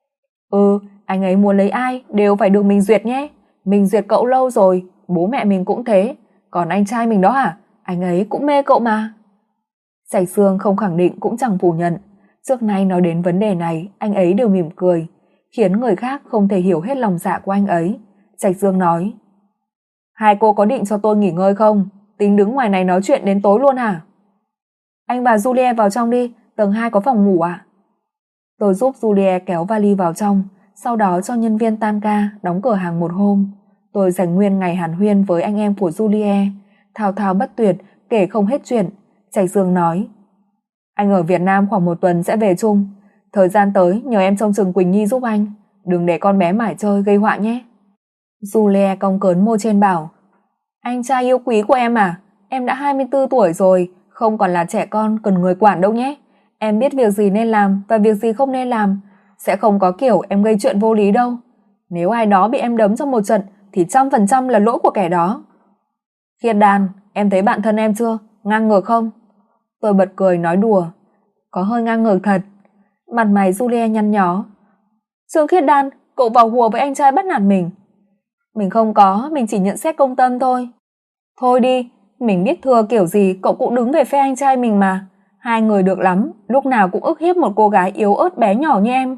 Speaker 1: Anh ấy muốn lấy ai đều phải được mình duyệt nhé. Mình duyệt cậu lâu rồi, bố mẹ mình cũng thế. Còn anh trai mình đó hả? Anh ấy cũng mê cậu mà. Trạch Dương không khẳng định cũng chẳng phủ nhận. Trước nay nói đến vấn đề này, anh ấy đều mỉm cười, khiến người khác không thể hiểu hết lòng dạ của anh ấy. Trạch Dương nói: Hai cô có định cho tôi nghỉ ngơi không? Tính đứng ngoài này nói chuyện đến tối luôn hả? Anh và Julie vào trong đi, tầng 2 có phòng ngủ ạ. Tôi giúp Julie kéo vali vào trong, sau đó cho nhân viên tan ca đóng cửa hàng một hôm. Tôi dành nguyên ngày hàn huyên với anh em của Julie, thao thao bất tuyệt, kể không hết chuyện. Trạch Dương nói: Anh ở Việt Nam khoảng 1 tuần sẽ về chung. Thời gian tới nhờ em trông chừng Quỳnh Nhi giúp anh, đừng để con bé mải chơi gây họa nhé. Julie cong cớn môi trên bảo: Anh trai yêu quý của em à, em đã 24 tuổi rồi, không còn là trẻ con cần người quản đâu nhé. Em biết việc gì nên làm và việc gì không nên làm, sẽ không có kiểu em gây chuyện vô lý đâu. Nếu ai đó bị em đấm trong một trận thì 100% là lỗi của kẻ đó. Khiết Đan, em thấy bạn thân em chưa? Ngang ngược không? Tôi bật cười nói đùa: Có hơi ngang ngược thật. Mặt mày Julie nhăn nhó: Trương Khiết Đan, cậu vào hùa với anh trai bắt nạt mình. Mình không có, mình chỉ nhận xét công tâm thôi. Thôi đi, mình biết thừa kiểu gì cậu cũng đứng về phe anh trai mình mà. Hai người được lắm, lúc nào cũng ức hiếp một cô gái yếu ớt bé nhỏ như em.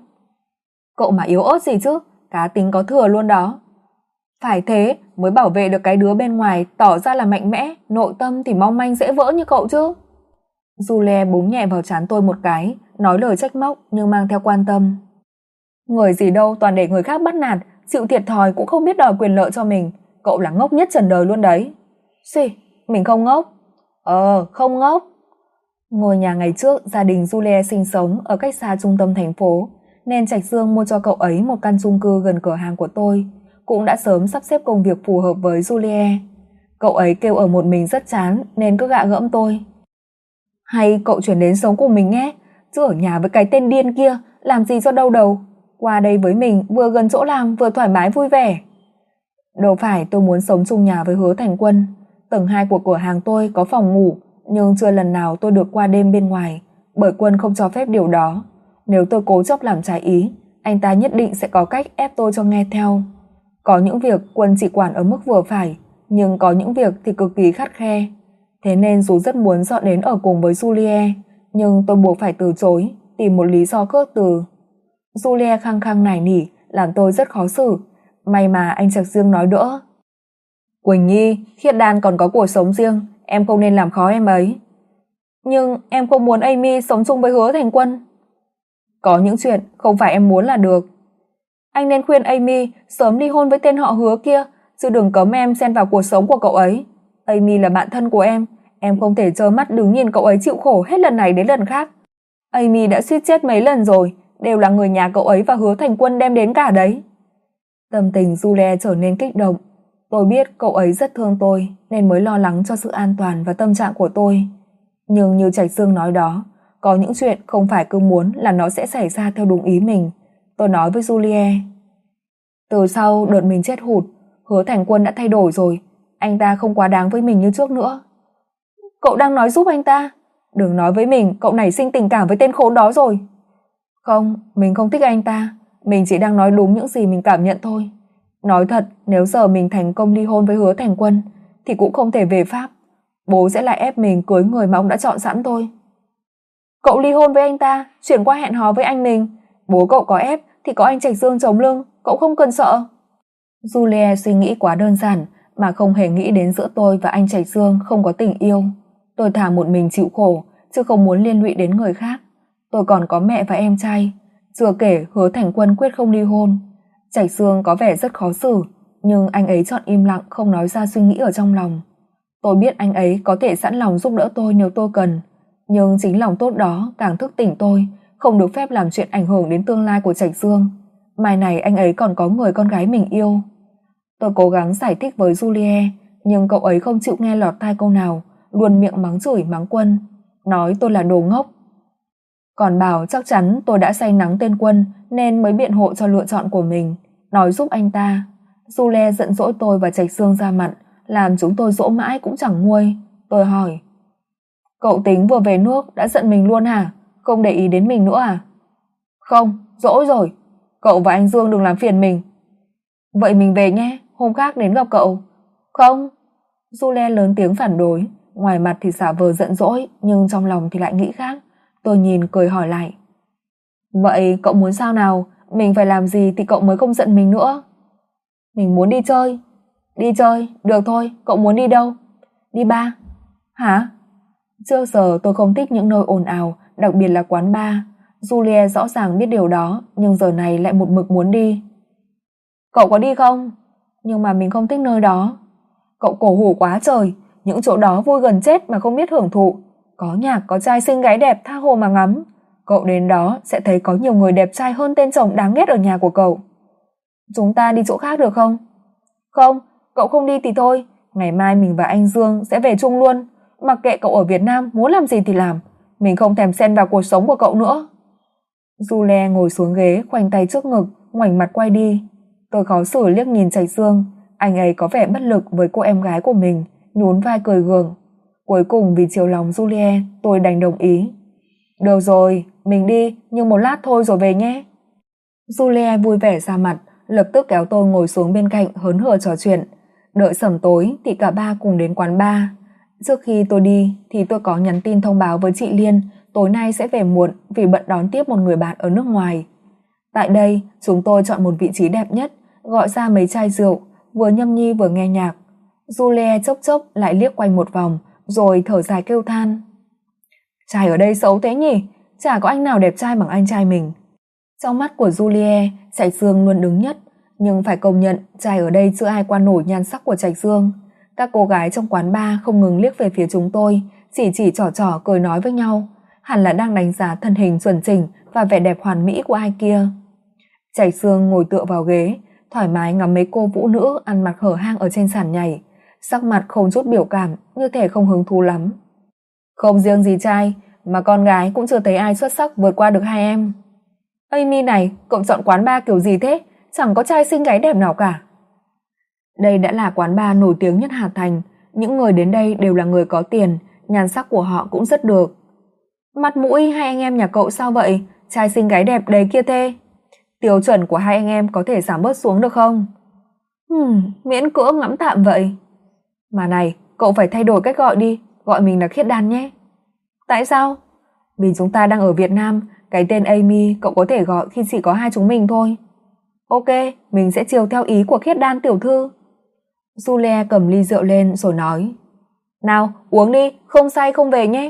Speaker 1: Cậu mà yếu ớt gì chứ, cá tính có thừa luôn đó. Phải thế mới bảo vệ được cái đứa bên ngoài tỏ ra là mạnh mẽ, nội tâm thì mong manh dễ vỡ như cậu chứ. Julie búng nhẹ vào trán tôi một cái, nói lời trách móc nhưng mang theo quan tâm. Người gì đâu toàn để người khác bắt nạt, chịu thiệt thòi cũng không biết đòi quyền lợi cho mình. Cậu là ngốc nhất trần đời luôn đấy. Xì, mình không ngốc. Không ngốc. Ngôi nhà ngày trước gia đình Julie sinh sống ở cách xa trung tâm thành phố, nên Trạch Dương mua cho cậu ấy một căn chung cư gần cửa hàng của tôi, cũng đã sớm sắp xếp công việc phù hợp với Julie. Cậu ấy kêu ở một mình rất chán nên cứ gạ gẫm tôi: Hay cậu chuyển đến sống cùng mình nhé, chứ ở nhà với cái tên điên kia làm gì cho đau đầu. Qua đây với mình vừa gần chỗ làm vừa thoải mái vui vẻ. Đâu phải tôi muốn sống chung nhà với Hứa Thành Quân. Tầng 2 của cửa hàng tôi có phòng ngủ, nhưng chưa lần nào tôi được qua đêm bên ngoài, bởi Quân không cho phép điều đó. Nếu tôi cố chấp làm trái ý, anh ta nhất định sẽ có cách ép tôi cho nghe theo. Có những việc Quân chỉ quản ở mức vừa phải, nhưng có những việc thì cực kỳ khắt khe. Thế nên dù rất muốn dọn đến ở cùng với Julie, nhưng tôi buộc phải từ chối, tìm một lý do khước từ. Julie khăng khăng nài nỉ, làm tôi rất khó xử. May mà anh Trạch Dương nói đỡ: Quỳnh Nhi, Khiết Đan còn có cuộc sống riêng, em không nên làm khó em ấy. Nhưng em không muốn Amy sống chung với Hứa Thành Quân. Có những chuyện không phải em muốn là được. Anh nên khuyên Amy sớm ly hôn với tên họ Hứa kia, chứ đừng cấm em xen vào cuộc sống của cậu ấy. Amy là bạn thân của em không thể trơ mắt đứng nhìn cậu ấy chịu khổ hết lần này đến lần khác. Amy đã suýt chết mấy lần rồi, đều là người nhà cậu ấy và Hứa Thành Quân đem đến cả đấy. Tâm tình Julie trở nên kích động. Tôi biết cậu ấy rất thương tôi nên mới lo lắng cho sự an toàn và tâm trạng của tôi. Nhưng như Trạch Dương nói đó, có những chuyện không phải cứ muốn là nó sẽ xảy ra theo đúng ý mình. Tôi nói với Julie: Từ sau đợt mình chết hụt, Hứa Thành Quân đã thay đổi rồi. Anh ta không quá đáng với mình như trước nữa. Cậu đang nói giúp anh ta? Đừng nói với mình cậu nảy sinh tình cảm với tên khốn đó rồi. Không, mình không thích anh ta. Mình chỉ đang nói đúng những gì mình cảm nhận thôi. Nói thật, nếu giờ mình thành công ly hôn với Hứa Thành Quân thì cũng không thể về Pháp. Bố sẽ lại ép mình cưới người mà ông đã chọn sẵn thôi. Cậu ly hôn với anh ta, chuyển qua hẹn hò với anh mình. Bố cậu có ép thì có anh Trạch Dương chống lưng, cậu không cần sợ. Julie suy nghĩ quá đơn giản mà không hề nghĩ đến giữa tôi và anh Trạch Dương không có tình yêu. Tôi thà một mình chịu khổ, chứ không muốn liên lụy đến người khác. Tôi còn có mẹ và em trai. Chưa kể Hứa Thành Quân quyết không ly hôn. Trạch Dương có vẻ rất khó xử, nhưng anh ấy chọn im lặng không nói ra suy nghĩ ở trong lòng. Tôi biết anh ấy có thể sẵn lòng giúp đỡ tôi nếu tôi cần, nhưng chính lòng tốt đó càng thức tỉnh tôi không được phép làm chuyện ảnh hưởng đến tương lai của Trạch Dương. Mai này anh ấy còn có người con gái mình yêu. Tôi cố gắng giải thích với Julie, nhưng cậu ấy không chịu nghe lọt tai câu nào, luôn miệng mắng chửi mắng Quân, nói tôi là đồ ngốc. Còn bảo chắc chắn tôi đã say nắng tên Quân nên mới biện hộ cho lựa chọn của mình, nói giúp anh ta. Julie giận dỗi tôi và Trạch Dương ra mặt, làm chúng tôi dỗ mãi cũng chẳng nguôi. Tôi hỏi, cậu tính vừa về nước đã giận mình luôn hả? Không để ý đến mình nữa à? Không, dỗi rồi. Cậu và anh Dương đừng làm phiền mình. Vậy mình về nhé, hôm khác đến gặp cậu. Không. Julia lớn tiếng phản đối, ngoài mặt thì giả vờ giận dỗi, nhưng trong lòng thì lại nghĩ khác. Tôi nhìn cười hỏi lại. Vậy cậu muốn sao nào? Mình phải làm gì thì cậu mới không giận mình nữa? Mình muốn đi chơi. Đi chơi, được thôi, cậu muốn đi đâu? Đi bar. Hả? Trước giờ tôi không thích những nơi ồn ào, đặc biệt là quán bar. Julia rõ ràng biết điều đó, nhưng giờ này lại một mực muốn đi. Cậu có đi không? Nhưng mà mình không thích nơi đó. Cậu cổ hủ quá trời, những chỗ đó vui gần chết mà không biết hưởng thụ. Có nhạc, có trai xinh gái đẹp tha hồ mà ngắm. Cậu đến đó sẽ thấy có nhiều người đẹp trai hơn tên chồng đáng ghét ở nhà của cậu. Chúng ta đi chỗ khác được không? Không, cậu không đi thì thôi. Ngày mai mình và anh Dương sẽ về chung luôn. Mặc kệ cậu ở Việt Nam muốn làm gì thì làm. Mình không thèm xen vào cuộc sống của cậu nữa. Julia ngồi xuống ghế, khoanh tay trước ngực, ngoảnh mặt quay đi. Tôi khó xử liếc nhìn Trạch Dương. Anh ấy có vẻ bất lực với cô em gái của mình, nhún vai cười gượng. Cuối cùng vì chiều lòng Julia, tôi đành đồng ý. Được rồi, mình đi, nhưng một lát thôi rồi về nhé. Julia vui vẻ ra mặt, lập tức kéo tôi ngồi xuống bên cạnh hớn hở trò chuyện. Đợi sẩm tối thì cả ba cùng đến quán bar. Trước khi tôi đi thì tôi có nhắn tin thông báo với chị Liên tối nay sẽ về muộn vì bận đón tiếp một người bạn ở nước ngoài. Tại đây, chúng tôi chọn một vị trí đẹp nhất, gọi ra mấy chai rượu, vừa nhâm nhi vừa nghe nhạc. Julia chốc chốc lại liếc quanh một vòng, rồi thở dài kêu than. Trai ở đây xấu thế nhỉ, chả có anh nào đẹp trai bằng anh trai mình. Trong mắt của Julia, Trạch Dương luôn đứng nhất, nhưng phải công nhận trai ở đây chưa ai qua nổi nhan sắc của Trạch Dương. Các cô gái trong quán bar không ngừng liếc về phía chúng tôi, chỉ trỏ cười nói với nhau, hẳn là đang đánh giá thân hình chuẩn chỉnh và vẻ đẹp hoàn mỹ của ai kia. Trạch Dương ngồi tựa vào ghế, thoải mái ngắm mấy cô vũ nữ ăn mặc hở hang ở trên sàn nhảy, sắc mặt không chút biểu cảm, như thể không hứng thú lắm. Không riêng gì trai, mà con gái cũng chưa thấy ai xuất sắc vượt qua được hai em. Amy này, cậu chọn quán bar kiểu gì thế? Chẳng có trai xinh gái đẹp nào cả. Đây đã là quán bar nổi tiếng nhất Hà Thành, những người đến đây đều là người có tiền, nhan sắc của họ cũng rất được. Mặt mũi hai anh em nhà cậu sao vậy? Trai xinh gái đẹp đầy kia thế. Tiêu chuẩn của hai anh em có thể giảm bớt xuống được không? Miễn cưỡng ngắm tạm vậy. Mà này, cậu phải thay đổi cách gọi đi, gọi mình là Khiết Đan nhé. Tại sao? Vì chúng ta đang ở Việt Nam, cái tên Amy cậu có thể gọi khi chỉ có hai chúng mình thôi. Ok, mình sẽ chiều theo ý của Khiết Đan tiểu thư. Julia cầm ly rượu lên rồi nói. Nào, uống đi, không say không về nhé.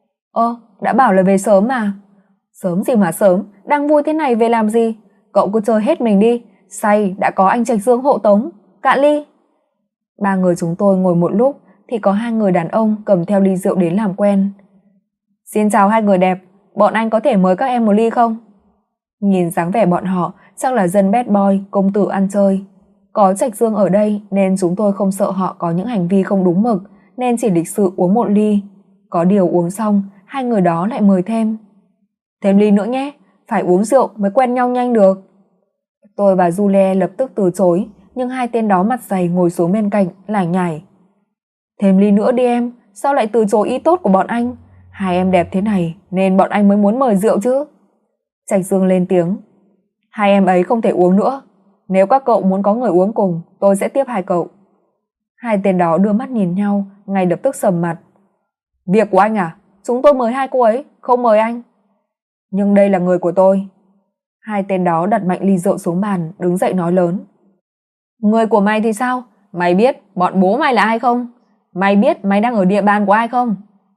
Speaker 1: Đã bảo là về sớm mà. Sớm gì mà sớm, đang vui thế này về làm gì? Cậu cứ chơi hết mình đi, say đã có anh Trạch Dương hộ tống. Cạn ly. Ba người chúng tôi ngồi một lúc thì có hai người đàn ông cầm theo ly rượu đến làm quen. Xin chào hai người đẹp, bọn anh có thể mời các em một ly không? Nhìn dáng vẻ bọn họ chắc là dân bad boy, công tử ăn chơi. Có Trạch Dương ở đây nên chúng tôi không sợ họ có những hành vi không đúng mực, nên chỉ lịch sự uống một ly. Có điều uống xong, hai người đó lại mời thêm. Thêm ly nữa nhé, phải uống rượu mới quen nhau nhanh được. Tôi và Julia lập tức từ chối, nhưng hai tên đó mặt dày ngồi xuống bên cạnh, lải nhải. Thêm ly nữa đi em, sao lại từ chối ý tốt của bọn anh? Hai em đẹp thế này nên bọn anh mới muốn mời rượu chứ. Trạch Dương lên tiếng. Hai em ấy không thể uống nữa. Nếu các cậu muốn có người uống cùng, tôi sẽ tiếp hai cậu. Hai tên đó đưa mắt nhìn nhau, ngay lập tức sầm mặt. Việc của anh à? Chúng tôi mời hai cô ấy, không mời anh. Nhưng đây là người của tôi. Hai tên đó đặt mạnh ly rượu xuống bàn, đứng dậy nói lớn. Người của mày thì sao? Mày biết bọn bố mày là ai không? Mày biết mày đang ở địa bàn của ai không?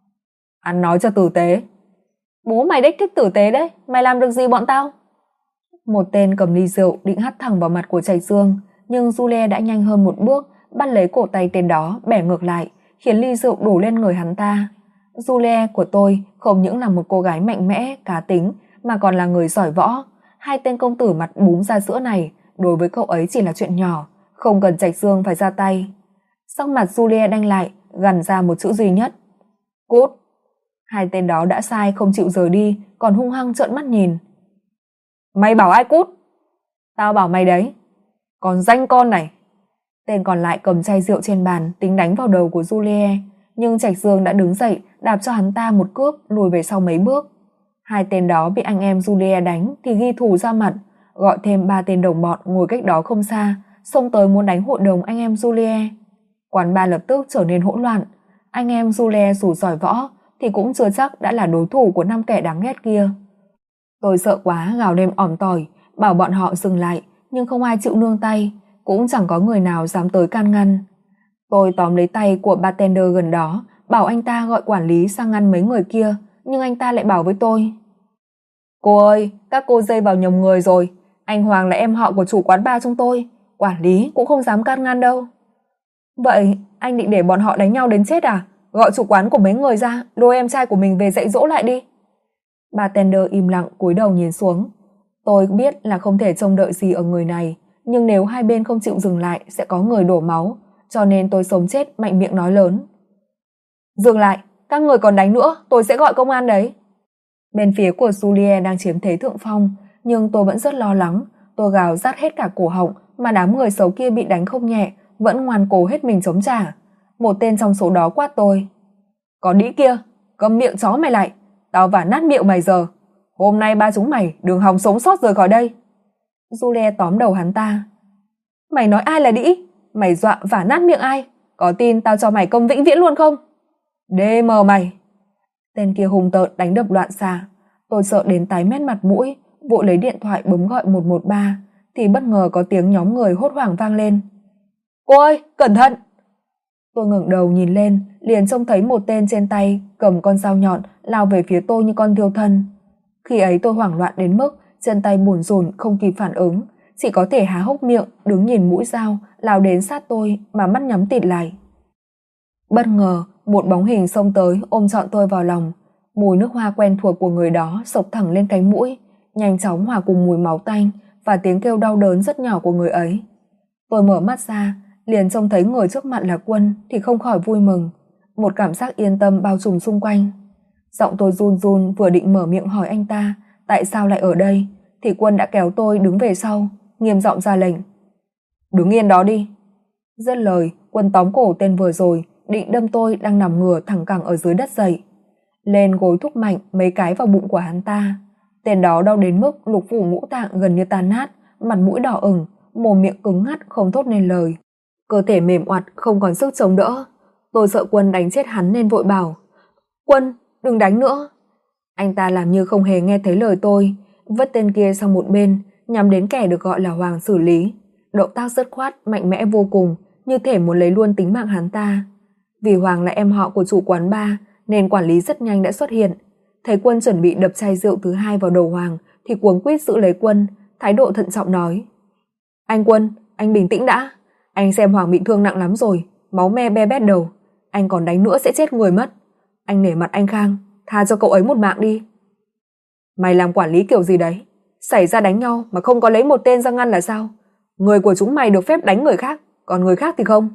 Speaker 1: Ăn nói cho tử tế. Bố mày đích thích tử tế đấy, mày làm được gì bọn tao? Một tên cầm ly rượu định hắt thẳng vào mặt của Trạch Dương, nhưng Julia đã nhanh hơn một bước, bắt lấy cổ tay tên đó, bẻ ngược lại, khiến ly rượu đổ lên người hắn ta. Julia của tôi không những là một cô gái mạnh mẽ, cá tính, mà còn là người giỏi võ. Hai tên công tử mặt búm ra sữa này, đối với cậu ấy chỉ là chuyện nhỏ, không cần Trạch Dương phải ra tay. Sắc mặt Julia đanh lại, gằn ra một chữ duy nhất. Cút! Hai tên đó đã sai không chịu rời đi, còn hung hăng trợn mắt nhìn. Mày bảo ai cút? Tao bảo mày đấy. Còn danh con này. Tên còn lại cầm chai rượu trên bàn tính đánh vào đầu của Julie, nhưng Trạch Dương đã đứng dậy đạp cho hắn ta một cước lùi về sau mấy bước. Hai tên đó bị anh em Julie đánh thì ghi thù ra mặt, gọi thêm 3 tên đồng bọn ngồi cách đó không xa, xông tới muốn đánh hội đồng anh em Julie. Quán bar lập tức trở nên hỗn loạn. Anh em Julie dù giỏi võ thì cũng chưa chắc đã là đối thủ của 5 kẻ đáng ghét kia. Tôi sợ quá gào lên ỏm tỏi, bảo bọn họ dừng lại, nhưng không ai chịu nương tay, cũng chẳng có người nào dám tới can ngăn. Tôi tóm lấy tay của bartender gần đó, bảo anh ta gọi quản lý sang ngăn mấy người kia, nhưng anh ta lại bảo với tôi: "Cô ơi, các cô dây vào nhầm người rồi, anh Hoàng là em họ của chủ quán bar chúng tôi, quản lý cũng không dám can ngăn đâu." "Vậy anh định để bọn họ đánh nhau đến chết à? Gọi chủ quán của mấy người ra, lôi em trai của mình về dạy dỗ lại đi." Bartender im lặng cúi đầu nhìn xuống. Tôi biết là không thể trông đợi gì ở người này, nhưng nếu hai bên không chịu dừng lại sẽ có người đổ máu, cho nên tôi sống chết mạnh miệng nói lớn: "Dừng lại, các người còn đánh nữa, tôi sẽ gọi công an đấy." Bên phía của Julie đang chiếm thế thượng phong, nhưng tôi vẫn rất lo lắng. Tôi gào rát hết cả cổ họng, mà đám người xấu kia bị đánh không nhẹ, vẫn ngoan cố hết mình chống trả. Một tên trong số đó quát tôi: "Có đĩ kia, câm miệng chó mày lại, tao vả nát miệng mày giờ. Hôm nay ba chúng mày đừng hòng sống sót rời khỏi đây." Julie tóm đầu hắn ta: "Mày nói ai là đĩ? Mày dọa vả nát miệng ai? Có tin tao cho mày câm vĩnh viễn luôn không? DM mày." Tên kia hung tợn đánh đập loạn xạ. Tôi sợ đến tái mét mặt mũi, vội lấy điện thoại bấm gọi 113, thì bất ngờ có tiếng nhóm người hốt hoảng vang lên: "Cô ơi, cẩn thận!" Tôi ngẩng đầu nhìn lên, liền trông thấy một tên trên tay cầm con dao nhọn lao về phía tôi như con thiêu thân. Khi ấy tôi hoảng loạn đến mức chân tay bủn rủn không kịp phản ứng, chỉ có thể há hốc miệng đứng nhìn mũi dao lao đến sát tôi mà mắt nhắm tịt lại. Bất ngờ, một bóng hình xông tới ôm trọn tôi vào lòng. Mùi nước hoa quen thuộc của người đó xộc thẳng lên cánh mũi, nhanh chóng hòa cùng mùi máu tanh và tiếng kêu đau đớn rất nhỏ của người ấy. Tôi mở mắt ra, liền trông thấy người trước mặt là Quân thì không khỏi vui mừng. Một cảm giác yên tâm bao trùm xung quanh. Giọng tôi run run vừa định mở miệng hỏi anh ta tại sao lại ở đây, thì Quân đã kéo tôi đứng về sau, nghiêm giọng ra lệnh: "Đứng yên đó đi." Dứt lời, Quân tóm cổ tên vừa rồi định đâm tôi đang nằm ngửa thẳng cẳng ở dưới đất dậy. Lên gối thúc mạnh mấy cái vào bụng của hắn ta. Tên đó đau đến mức lục phủ ngũ tạng gần như tan nát, mặt mũi đỏ ửng, mồm miệng cứng ngắt không thốt nên lời. Cơ thể mềm oặt không còn sức chống đỡ. Tôi sợ Quân đánh chết hắn nên vội bảo: "Quân, đừng đánh nữa." Anh ta làm như không hề nghe thấy lời tôi, vứt tên kia sang một bên, nhắm đến kẻ được gọi là Hoàng xử lý. Động tác dứt khoát, mạnh mẽ vô cùng, như thể muốn lấy luôn tính mạng hắn ta. Vì Hoàng là em họ của chủ quán bar nên quản lý rất nhanh đã xuất hiện. Thấy Quân chuẩn bị đập chai rượu thứ hai vào đầu Hoàng thì cuống quýt giữ lấy Quân, thái độ thận trọng nói: "Anh Quân, anh bình tĩnh đã. Anh xem Hoàng bị thương nặng lắm rồi, máu me be bét đầu. Anh còn đánh nữa sẽ chết người mất. Anh nể mặt anh Khang, tha cho cậu ấy một mạng đi." "Mày làm quản lý kiểu gì đấy? Xảy ra đánh nhau mà không có lấy một tên ra ngăn là sao? Người của chúng mày được phép đánh người khác, còn người khác thì không."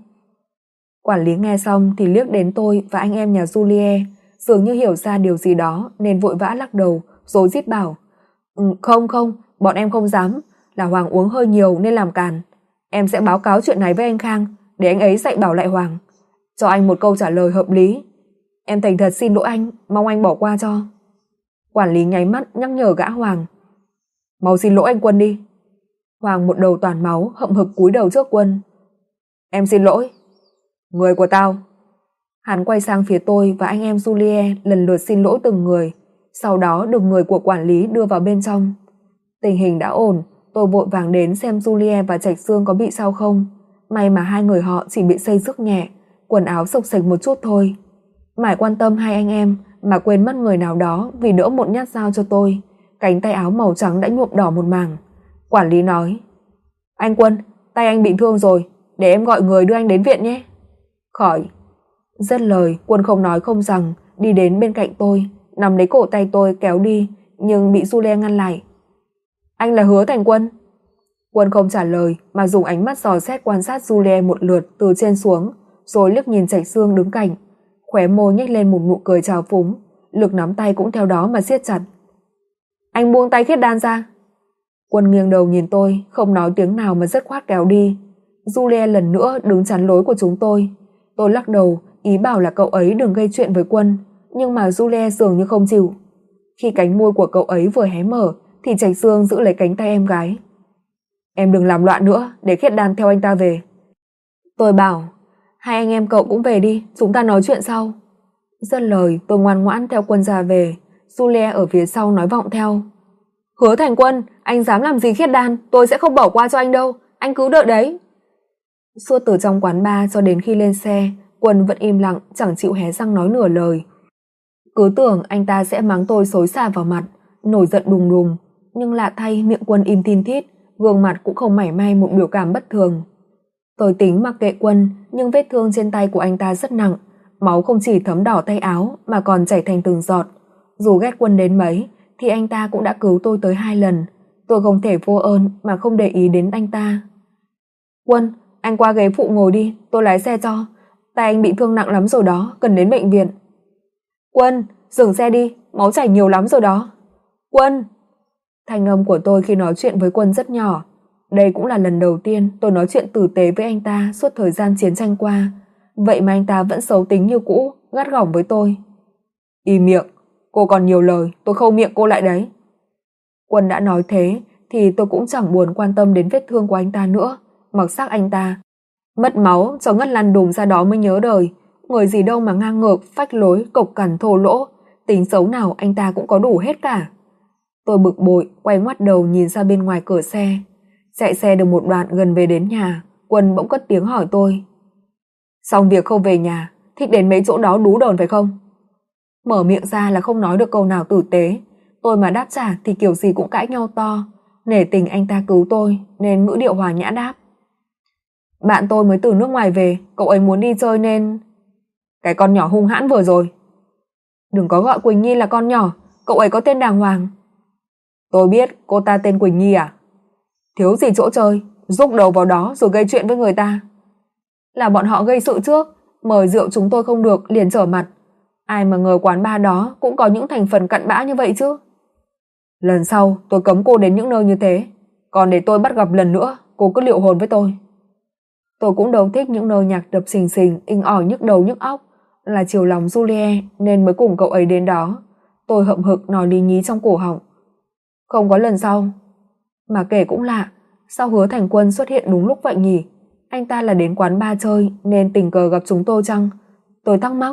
Speaker 1: Quản lý nghe xong thì liếc đến tôi và anh em nhà Julie, dường như hiểu ra điều gì đó nên vội vã lắc đầu, rối rít bảo: Không, bọn em không dám, là Hoàng uống hơi nhiều nên làm càn. Em sẽ báo cáo chuyện này với anh Khang, để anh ấy dạy bảo lại Hoàng. Cho anh một câu trả lời hợp lý. Em thành thật xin lỗi anh, mong anh bỏ qua cho." Quản lý nháy mắt nhắc nhở gã Hoàng: "Mau xin lỗi anh Quân đi." Hoàng một đầu toàn máu hậm hực cúi đầu trước Quân: "Em xin lỗi. Người của tao." Hắn quay sang phía tôi và anh em Julie lần lượt xin lỗi từng người, sau đó được người của quản lý đưa vào bên trong. Tình hình đã ổn, tôi vội vàng đến xem Julie và Trạch Dương có bị sao không. May mà hai người họ chỉ bị xây xước nhẹ, quần áo xộc xệch một chút thôi. Mải quan tâm hai anh em mà quên mất người nào đó vì đỡ một nhát dao cho tôi. Cánh tay áo màu trắng đã nhuộm đỏ một mảng. Quản lý nói: "Anh Quân, tay anh bị thương rồi, để em gọi người đưa anh đến viện nhé." "Khỏi." Dứt lời, Quân không nói không rằng đi đến bên cạnh tôi, nắm lấy cổ tay tôi kéo đi, nhưng bị Julie ngăn lại. "Anh là Hứa Thành Quân." Quân không trả lời mà dùng ánh mắt dò xét quan sát Julie một lượt từ trên xuống, rồi liếc nhìn Trạch Dương đứng cạnh, khóe môi nhếch lên một nụ cười trào phúng, lực nắm tay cũng theo đó mà siết chặt. "Anh buông tay Khiết Đan ra." Quân nghiêng đầu nhìn tôi, không nói tiếng nào mà dứt khoát kéo đi. Julie lần nữa đứng chắn lối của chúng tôi. Tôi lắc đầu, ý bảo là cậu ấy đừng gây chuyện với Quân, nhưng mà Julie dường như không chịu. Khi cánh môi của cậu ấy vừa hé mở thì Trạch Dương giữ lấy cánh tay em gái. Em đừng làm loạn nữa, để Khiết Đan theo anh ta về. Tôi bảo, hai anh em cậu cũng về đi, chúng ta nói chuyện sau. Dứt lời, tôi ngoan ngoãn theo Quân ra về. Julie ở phía sau nói vọng theo. Hứa Thành Quân, anh dám làm gì Khiết Đan, tôi sẽ không bỏ qua cho anh đâu, anh cứ đợi đấy. Suốt từ trong quán bar cho đến khi lên xe, Quân vẫn im lặng, chẳng chịu hé răng nói nửa lời. Cứ tưởng anh ta sẽ mắng tôi xối xả vào mặt, nổi giận đùng đùng, nhưng lạ thay miệng Quân im thin thít, gương mặt cũng không mảy may một biểu cảm bất thường. Tôi tính mặc kệ Quân, nhưng vết thương trên tay của anh ta rất nặng, máu không chỉ thấm đỏ tay áo mà còn chảy thành từng giọt. Dù ghét Quân đến mấy thì anh ta cũng đã cứu tôi tới 2 lần, tôi không thể vô ơn mà không để ý đến anh ta. Quân, anh qua ghế phụ ngồi đi, tôi lái xe cho. Tay anh bị thương nặng lắm rồi đó, cần đến bệnh viện. Quân, dừng xe đi, máu chảy nhiều lắm rồi đó. Quân! Thanh âm của tôi khi nói chuyện với Quân rất nhỏ. Đây cũng là lần đầu tiên tôi nói chuyện tử tế với anh ta suốt thời gian chiến tranh qua. Vậy mà anh ta vẫn xấu tính như cũ, gắt gỏng với tôi. Im miệng, cô còn nhiều lời, tôi khâu miệng cô lại đấy. Quân đã nói thế thì tôi cũng chẳng buồn quan tâm đến vết thương của anh ta nữa, mặc xác anh ta. Mất máu cho ngất lăn đùng ra đó mới nhớ đời, người gì đâu mà ngang ngược, phách lối, cộc cằn thô lỗ, tính xấu nào anh ta cũng có đủ hết cả. Tôi bực bội, quay ngoắt đầu nhìn ra bên ngoài cửa xe. Chạy xe được một đoạn gần về đến nhà, Quân bỗng cất tiếng hỏi tôi. Xong việc không về nhà, thích đến mấy chỗ đó đú đòn phải không? Mở miệng ra là không nói được câu nào tử tế, tôi mà đáp trả thì kiểu gì cũng cãi nhau to. Nể tình anh ta cứu tôi nên ngữ điệu hòa nhã đáp. Bạn tôi mới từ nước ngoài về, cậu ấy muốn đi chơi nên... Cái con nhỏ hung hãn vừa rồi. Đừng có gọi Quỳnh Nhi là con nhỏ, cậu ấy có tên đàng hoàng. Tôi biết, cô ta tên Quỳnh Nhi à? Thiếu gì chỗ chơi, rúc đầu vào đó rồi gây chuyện với người ta. Là bọn họ gây sự trước, mời rượu chúng tôi không được liền trở mặt. Ai mà ngờ quán bar đó cũng có những thành phần cặn bã như vậy chứ. Lần sau tôi cấm cô đến những nơi như thế, còn để tôi bắt gặp lần nữa, cô cứ liệu hồn với tôi. Tôi cũng đâu thích những nơi nhạc đập xình xình, inh ỏi nhức đầu nhức óc. Là chiều lòng Julie nên mới cùng cậu ấy đến đó. Tôi hậm hực nói lý nhí trong cổ họng. Không có lần sau. Mà kể cũng lạ, sao Hứa Thành Quân xuất hiện đúng lúc vậy nhỉ? Anh ta là đến quán bar chơi nên tình cờ gặp chúng tôi chăng? Tôi thắc mắc.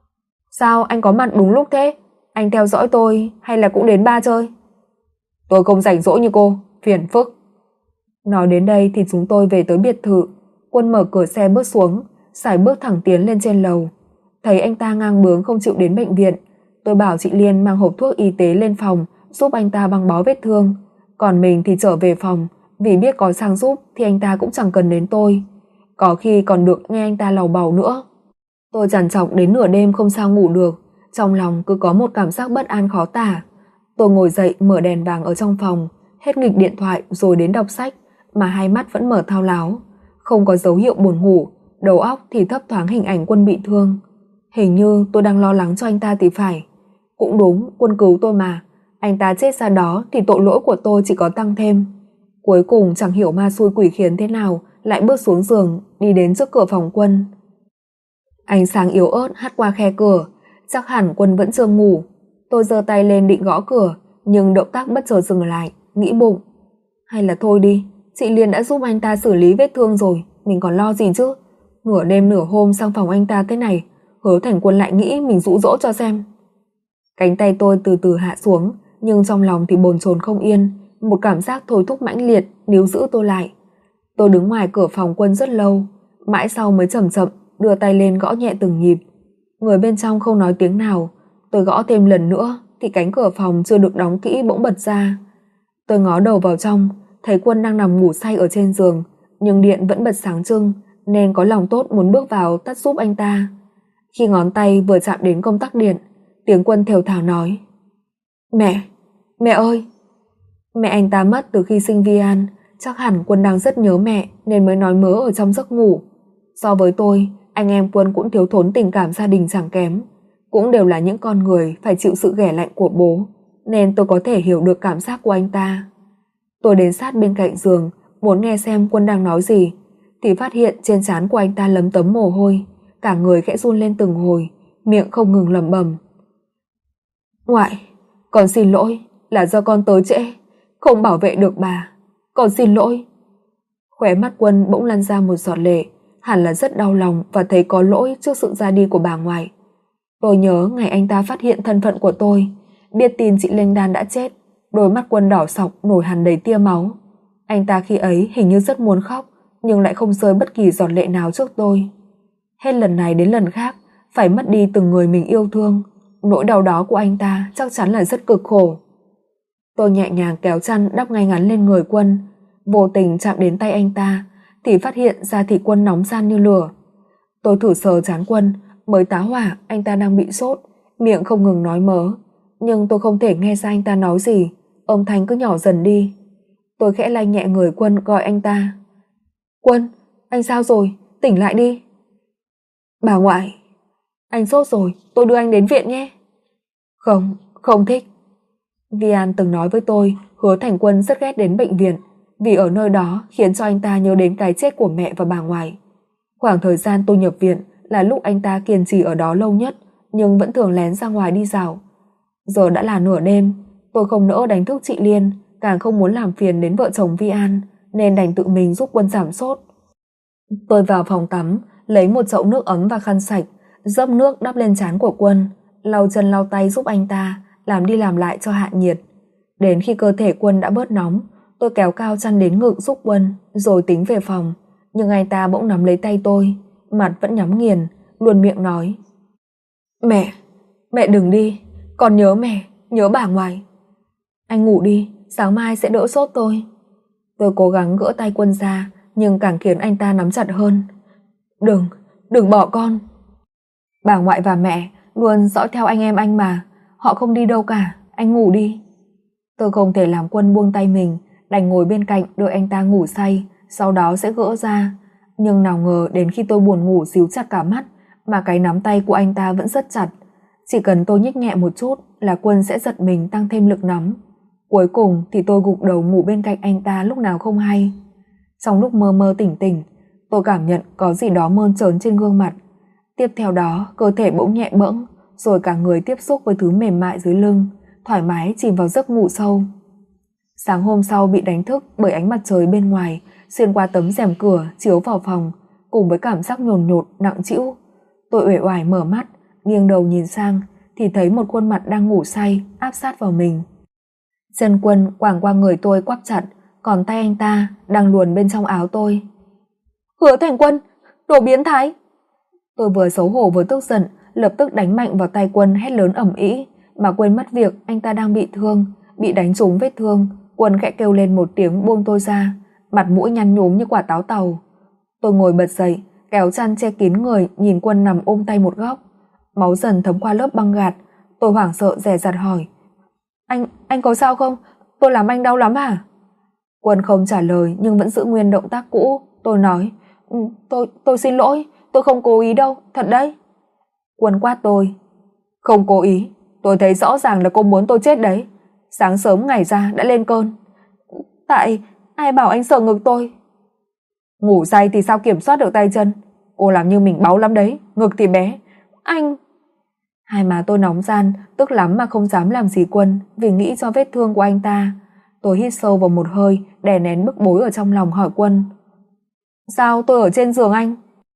Speaker 1: Sao anh có mặt đúng lúc thế? Anh theo dõi tôi hay là cũng đến bar chơi? Tôi không rảnh rỗi như cô, phiền phức. Nói đến đây thì chúng tôi về tới biệt thự. Quân mở cửa xe bước xuống, sải bước thẳng tiến lên trên lầu. Thấy anh ta ngang bướng không chịu đến bệnh viện, tôi bảo chị Liên mang hộp thuốc y tế lên phòng giúp anh ta băng bó vết thương. Còn mình thì trở về phòng, vì biết có sang giúp thì anh ta cũng chẳng cần đến tôi. Có khi còn được nghe anh ta lầu bầu nữa. Tôi trằn trọc đến nửa đêm không sao ngủ được, trong lòng cứ có một cảm giác bất an khó tả. Tôi ngồi dậy mở đèn vàng ở trong phòng, hết nghịch điện thoại rồi đến đọc sách, mà hai mắt vẫn mở thao láo. Không có dấu hiệu buồn ngủ, đầu óc thì thấp thoáng hình ảnh Quân bị thương. Hình như tôi đang lo lắng cho anh ta thì phải. Cũng đúng, Quân cứu tôi mà. Anh ta chết ra đó thì tội lỗi của tôi chỉ có tăng thêm. Cuối cùng chẳng hiểu ma xui quỷ khiến thế nào lại bước xuống giường, đi đến trước cửa phòng Quân. Ánh sáng yếu ớt hắt qua khe cửa, chắc hẳn Quân vẫn chưa ngủ. Tôi giơ tay lên định gõ cửa, nhưng động tác bất chợt dừng lại, nghĩ bụng. Hay là thôi đi, chị Liên đã giúp anh ta xử lý vết thương rồi, mình còn lo gì chứ. Nửa đêm nửa hôm sang phòng anh ta thế này, Hứa Thành Quân lại nghĩ mình dụ dỗ cho xem. Cánh tay tôi từ từ hạ xuống, nhưng trong lòng thì bồn chồn không yên, một cảm giác thôi thúc mãnh liệt níu giữ tôi lại. Tôi đứng ngoài cửa phòng Quân rất lâu, mãi sau mới chậm chậm đưa tay lên gõ nhẹ từng nhịp. Người bên trong không nói tiếng nào. Tôi gõ thêm lần nữa thì cánh cửa phòng chưa được đóng kỹ bỗng bật ra. Tôi ngó đầu vào trong, thấy Quân đang nằm ngủ say ở trên giường, nhưng điện vẫn bật sáng trưng, nên có lòng tốt muốn bước vào tắt giúp anh ta. Khi ngón tay vừa chạm đến công tắc điện, tiếng Quân thều thào nói: Mẹ ơi! Mẹ anh ta mất từ khi sinh Vi An, chắc hẳn Quân đang rất nhớ mẹ nên mới nói mớ ở trong giấc ngủ. So với tôi, anh em Quân cũng thiếu thốn tình cảm gia đình chẳng kém, cũng đều là những con người phải chịu sự ghẻ lạnh của bố, nên tôi có thể hiểu được cảm giác của anh ta. Tôi đến sát bên cạnh giường, muốn nghe xem Quân đang nói gì, thì phát hiện trên trán của anh ta lấm tấm mồ hôi, cả người khẽ run lên từng hồi, miệng không ngừng lẩm bẩm. Ngoại, con xin lỗi, là do con tới trễ, không bảo vệ được bà. Con xin lỗi. Khóe mắt Quân bỗng lăn ra một giọt lệ, hẳn là rất đau lòng và thấy có lỗi trước sự ra đi của bà ngoại. Tôi nhớ ngày anh ta phát hiện thân phận của tôi, biết tin chị Linh Đan đã chết, đôi mắt Quân đỏ sọc nổi hằn đầy tia máu. Anh ta khi ấy hình như rất muốn khóc, nhưng lại không rơi bất kỳ giọt lệ nào trước tôi. Hết lần này đến lần khác, phải mất đi từng người mình yêu thương, nỗi đau đó của anh ta chắc chắn là rất cực khổ. Tôi nhẹ nhàng kéo chăn đắp ngay ngắn lên người Quân, vô tình chạm đến tay anh ta thì phát hiện da thịt Quân nóng ran như lửa. Tôi thử sờ trán Quân, mới tá hỏa anh ta đang bị sốt, miệng không ngừng nói mớ, nhưng tôi không thể nghe ra anh ta nói gì, âm thanh cứ nhỏ dần đi. Tôi khẽ lay nhẹ người Quân gọi anh ta. Quân, anh sao rồi? Tỉnh lại đi. Bà ngoại, anh sốt rồi, tôi đưa anh đến viện nhé. Không, không thích. Vian từng nói với tôi Hứa Thành Quân rất ghét đến bệnh viện, vì ở nơi đó khiến cho anh ta nhớ đến cái chết của mẹ và bà ngoại. Khoảng thời gian tôi nhập viện là lúc anh ta kiên trì ở đó lâu nhất, nhưng vẫn thường lén ra ngoài đi dạo. Giờ đã là nửa đêm, tôi không nỡ đánh thức chị Liên, càng không muốn làm phiền đến vợ chồng Vi An, nên đành tự mình giúp Quân giảm sốt. Tôi vào phòng tắm, lấy một chậu nước ấm và khăn sạch, dốc nước đắp lên trán của Quân, lau chân lau tay giúp anh ta, làm đi làm lại cho hạ nhiệt. Đến khi cơ thể Quân đã bớt nóng, tôi kéo cao chăn đến ngực giúp Quân, rồi tính về phòng, nhưng anh ta bỗng nắm lấy tay tôi, mặt vẫn nhắm nghiền, luôn miệng nói. Mẹ đừng đi, con nhớ mẹ, nhớ bà ngoại. Anh ngủ đi, sáng mai sẽ đỡ sốt tôi. Tôi cố gắng gỡ tay Quân ra, nhưng càng khiến anh ta nắm chặt hơn. Đừng bỏ con. Bà ngoại và mẹ luôn dõi theo anh em anh mà, họ không đi đâu cả, anh ngủ đi. Tôi không thể làm Quân buông tay mình, đành ngồi bên cạnh đợi anh ta ngủ say, sau đó sẽ gỡ ra. Nhưng nào ngờ đến khi tôi buồn ngủ díu chặt cả mắt, mà cái nắm tay của anh ta vẫn rất chặt. Chỉ cần tôi nhích nhẹ một chút là Quân sẽ giật mình tăng thêm lực nắm. Cuối cùng thì tôi gục đầu ngủ bên cạnh anh ta lúc nào không hay. Trong lúc mơ mơ tỉnh tỉnh, tôi cảm nhận có gì đó mơn trớn trên gương mặt. Tiếp theo đó, cơ thể bỗng nhẹ bẫng, rồi cả người tiếp xúc với thứ mềm mại dưới lưng, thoải mái chìm vào giấc ngủ sâu. Sáng hôm sau bị đánh thức bởi ánh mặt trời bên ngoài xuyên qua tấm rèm cửa chiếu vào phòng, cùng với cảm giác nhồn nhột nặng trĩu. Tôi uể oải mở mắt, nghiêng đầu nhìn sang thì thấy một khuôn mặt đang ngủ say áp sát vào mình. Chân Quân quàng qua người tôi quắp chặt, còn tay anh ta đang luồn bên trong áo tôi. Hứa Thành Quân, đồ biến thái! Tôi vừa xấu hổ vừa tức giận, lập tức đánh mạnh vào tay Quân hét lớn ầm ĩ, mà quên mất việc anh ta đang bị thương, bị đánh trúng vết thương. Quân khẽ kêu lên một tiếng buông tôi ra, mặt mũi nhăn nhúm như quả táo tàu. Tôi ngồi bật dậy, kéo chăn che kín người, nhìn Quân nằm ôm tay một góc. Máu dần thấm qua lớp băng gạc. Tôi hoảng sợ dè dặt hỏi. Anh có sao không? Tôi làm anh đau lắm hả? Quân không trả lời nhưng vẫn giữ nguyên động tác cũ. Tôi nói, tôi xin lỗi, tôi không cố ý đâu, thật đấy. Quân quát tôi. Không cố ý, tôi thấy rõ ràng là cô muốn tôi chết đấy. Sáng sớm ngày ra đã lên cơn. Tại ai bảo anh sờ ngực tôi? Ngủ say thì sao kiểm soát được tay chân? Cô làm như mình báu lắm đấy, ngực thì bé. Anh... Hai má tôi nóng ran, tức lắm mà không dám làm gì Quân vì nghĩ cho vết thương của anh ta. Tôi hít sâu vào một hơi, đè nén bức bối ở trong lòng hỏi Quân. Sao tôi ở trên giường anh?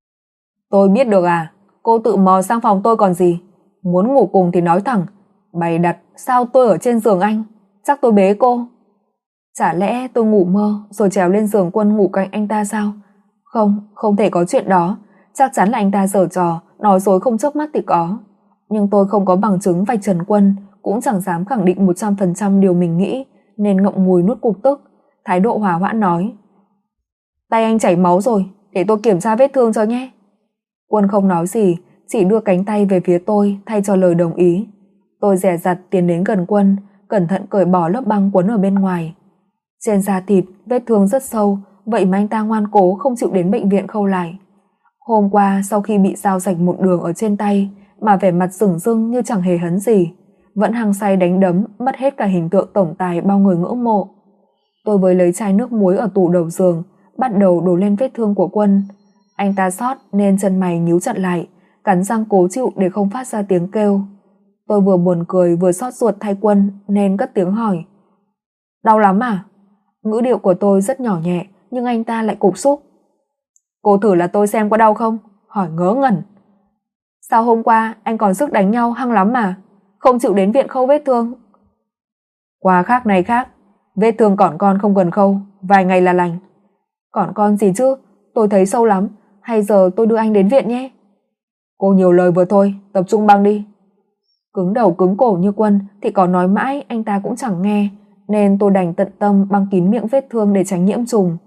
Speaker 1: Tôi biết được à, cô tự mò sang phòng tôi còn gì. Muốn ngủ cùng thì nói thẳng. Bày đặt sao tôi ở trên giường anh? Chắc tôi bế cô. Chả lẽ tôi ngủ mơ rồi trèo lên giường Quân ngủ cạnh anh ta sao? Không thể có chuyện đó. Chắc chắn là anh ta giở trò, nói dối không chớp mắt thì có. Nhưng tôi không có bằng chứng vạch trần Quân, cũng chẳng dám khẳng định 100% điều mình nghĩ, nên ngậm ngùi nuốt cục tức, thái độ hòa hoãn nói. Tay anh chảy máu rồi, để tôi kiểm tra vết thương cho nhé. Quân không nói gì, chỉ đưa cánh tay về phía tôi thay cho lời đồng ý. Tôi dè dặt tiến đến gần Quân, cẩn thận cởi bỏ lớp băng quấn ở bên ngoài. Trên da thịt, vết thương rất sâu, vậy mà anh ta ngoan cố không chịu đến bệnh viện khâu lại. Hôm qua sau khi bị dao rạch một đường ở trên tay, mà vẻ mặt sửng sưng như chẳng hề hấn gì, vẫn hăng say đánh đấm, mất hết cả hình tượng tổng tài bao người ngưỡng mộ. Tôi với lấy chai nước muối ở tủ đầu giường, bắt đầu đổ lên vết thương của Quân. Anh ta sót nên chân mày nhíu chặt lại, cắn răng cố chịu để không phát ra tiếng kêu. Tôi vừa buồn cười vừa xót ruột thay Quân nên cất tiếng hỏi. Đau lắm à? Ngữ điệu của tôi rất nhỏ nhẹ nhưng anh ta lại cục xúc. Cô thử là tôi xem có đau không? Hỏi ngớ ngẩn. Sao hôm qua anh còn sức đánh nhau hăng lắm mà, không chịu đến viện khâu vết thương? Qua khác này khác, vết thương cỏn con không cần khâu, vài ngày là lành. Cỏn con gì chứ, tôi thấy sâu lắm, hay giờ tôi đưa anh đến viện nhé? Cô nhiều lời vừa thôi, tập trung băng đi. Cứng đầu cứng cổ như Quân thì có nói mãi anh ta cũng chẳng nghe, nên tôi đành tận tâm băng kín miệng vết thương để tránh nhiễm trùng.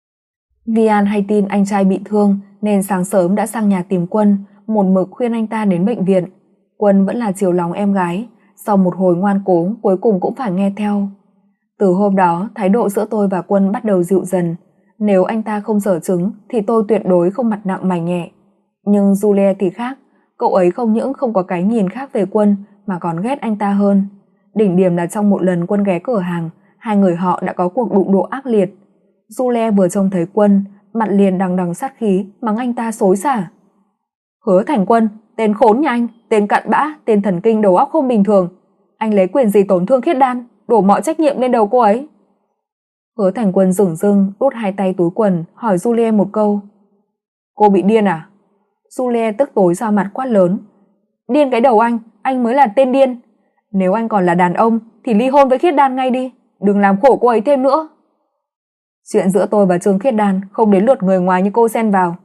Speaker 1: Vian hay tin anh trai bị thương nên sáng sớm đã sang nhà tìm Quân, một mực khuyên anh ta đến bệnh viện. Quân vẫn là chiều lòng em gái, sau một hồi ngoan cố cuối cùng cũng phải nghe theo. Từ hôm đó, thái độ giữa tôi và Quân bắt đầu dịu dần. Nếu anh ta không giở trứng thì tôi tuyệt đối không mặt nặng mày nhẹ. Nhưng Julie thì khác, cậu ấy không những không có cái nhìn khác về Quân mà còn ghét anh ta hơn. Đỉnh điểm là trong một lần Quân ghé cửa hàng, hai người họ đã có cuộc đụng độ ác liệt. Julie vừa trông thấy Quân, mặt liền đằng đằng sát khí mắng anh ta xối xả. Hứa Thành Quân, tên khốn nhà anh, tên cặn bã, tên thần kinh đầu óc không bình thường. Anh lấy quyền gì tổn thương Khiết Đan, đổ mọi trách nhiệm lên đầu cô ấy. Hứa Thành Quân dửng dưng đút hai tay túi quần hỏi Julie một câu. Cô bị điên à? Julie tức tối ra mặt quát lớn. Điên cái đầu anh mới là tên điên. Nếu anh còn là đàn ông thì ly hôn với Khiết Đan ngay đi, đừng làm khổ cô ấy thêm nữa. Chuyện giữa tôi và Trương Khiết Đan không đến lượt người ngoài như cô xen vào.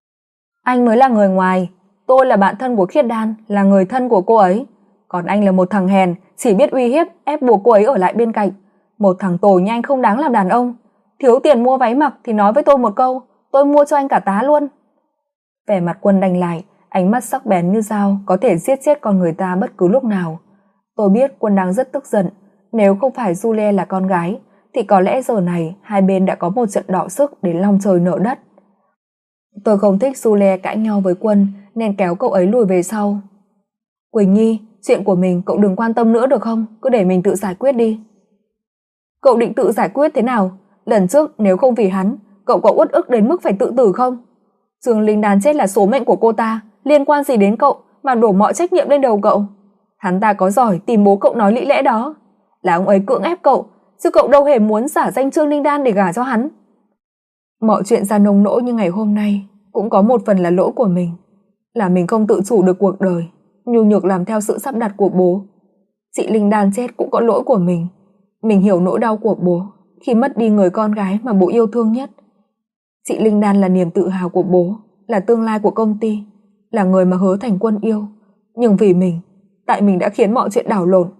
Speaker 1: Anh mới là người ngoài, tôi là bạn thân của Khiết Đan, là người thân của cô ấy. Còn anh là một thằng hèn, chỉ biết uy hiếp, ép buộc cô ấy ở lại bên cạnh. Một thằng tồi như anh không đáng làm đàn ông. Thiếu tiền mua váy mặc thì nói với tôi một câu, tôi mua cho anh cả tá luôn. Vẻ mặt Quân đanh lại, ánh mắt sắc bén như dao, có thể giết chết con người ta bất cứ lúc nào. Tôi biết Quân đang rất tức giận, nếu không phải Julie là con gái, thì có lẽ giờ này hai bên đã có một trận đọ sức đến long trời nở đất. Tôi không thích Julie cãi nhau với Quân nên kéo cậu ấy lùi về sau. Quỳnh Nhi, chuyện của mình cậu đừng quan tâm nữa được không? Cứ để mình tự giải quyết đi. Cậu định tự giải quyết thế nào? Lần trước nếu không vì hắn, cậu có uất ức đến mức phải tự tử không? Trương Linh Đan chết là số mệnh của cô ta, liên quan gì đến cậu mà đổ mọi trách nhiệm lên đầu cậu? Hắn ta có giỏi tìm bố cậu nói lý lẽ đó. Là ông ấy cưỡng ép cậu, chứ cậu đâu hề muốn giả danh Trương Linh Đan để gả cho hắn. Mọi chuyện ra nông nỗi như ngày hôm nay cũng có một phần là lỗi của mình. Là mình không tự chủ được cuộc đời, nhu nhược làm theo sự sắp đặt của bố. Chị Linh Đan chết cũng có lỗi của mình. Mình hiểu nỗi đau của bố khi mất đi người con gái mà bố yêu thương nhất. Chị Linh Đan là niềm tự hào của bố, là tương lai của công ty, là người mà Hứa Thành Quân yêu. Nhưng vì mình, tại mình đã khiến mọi chuyện đảo lộn.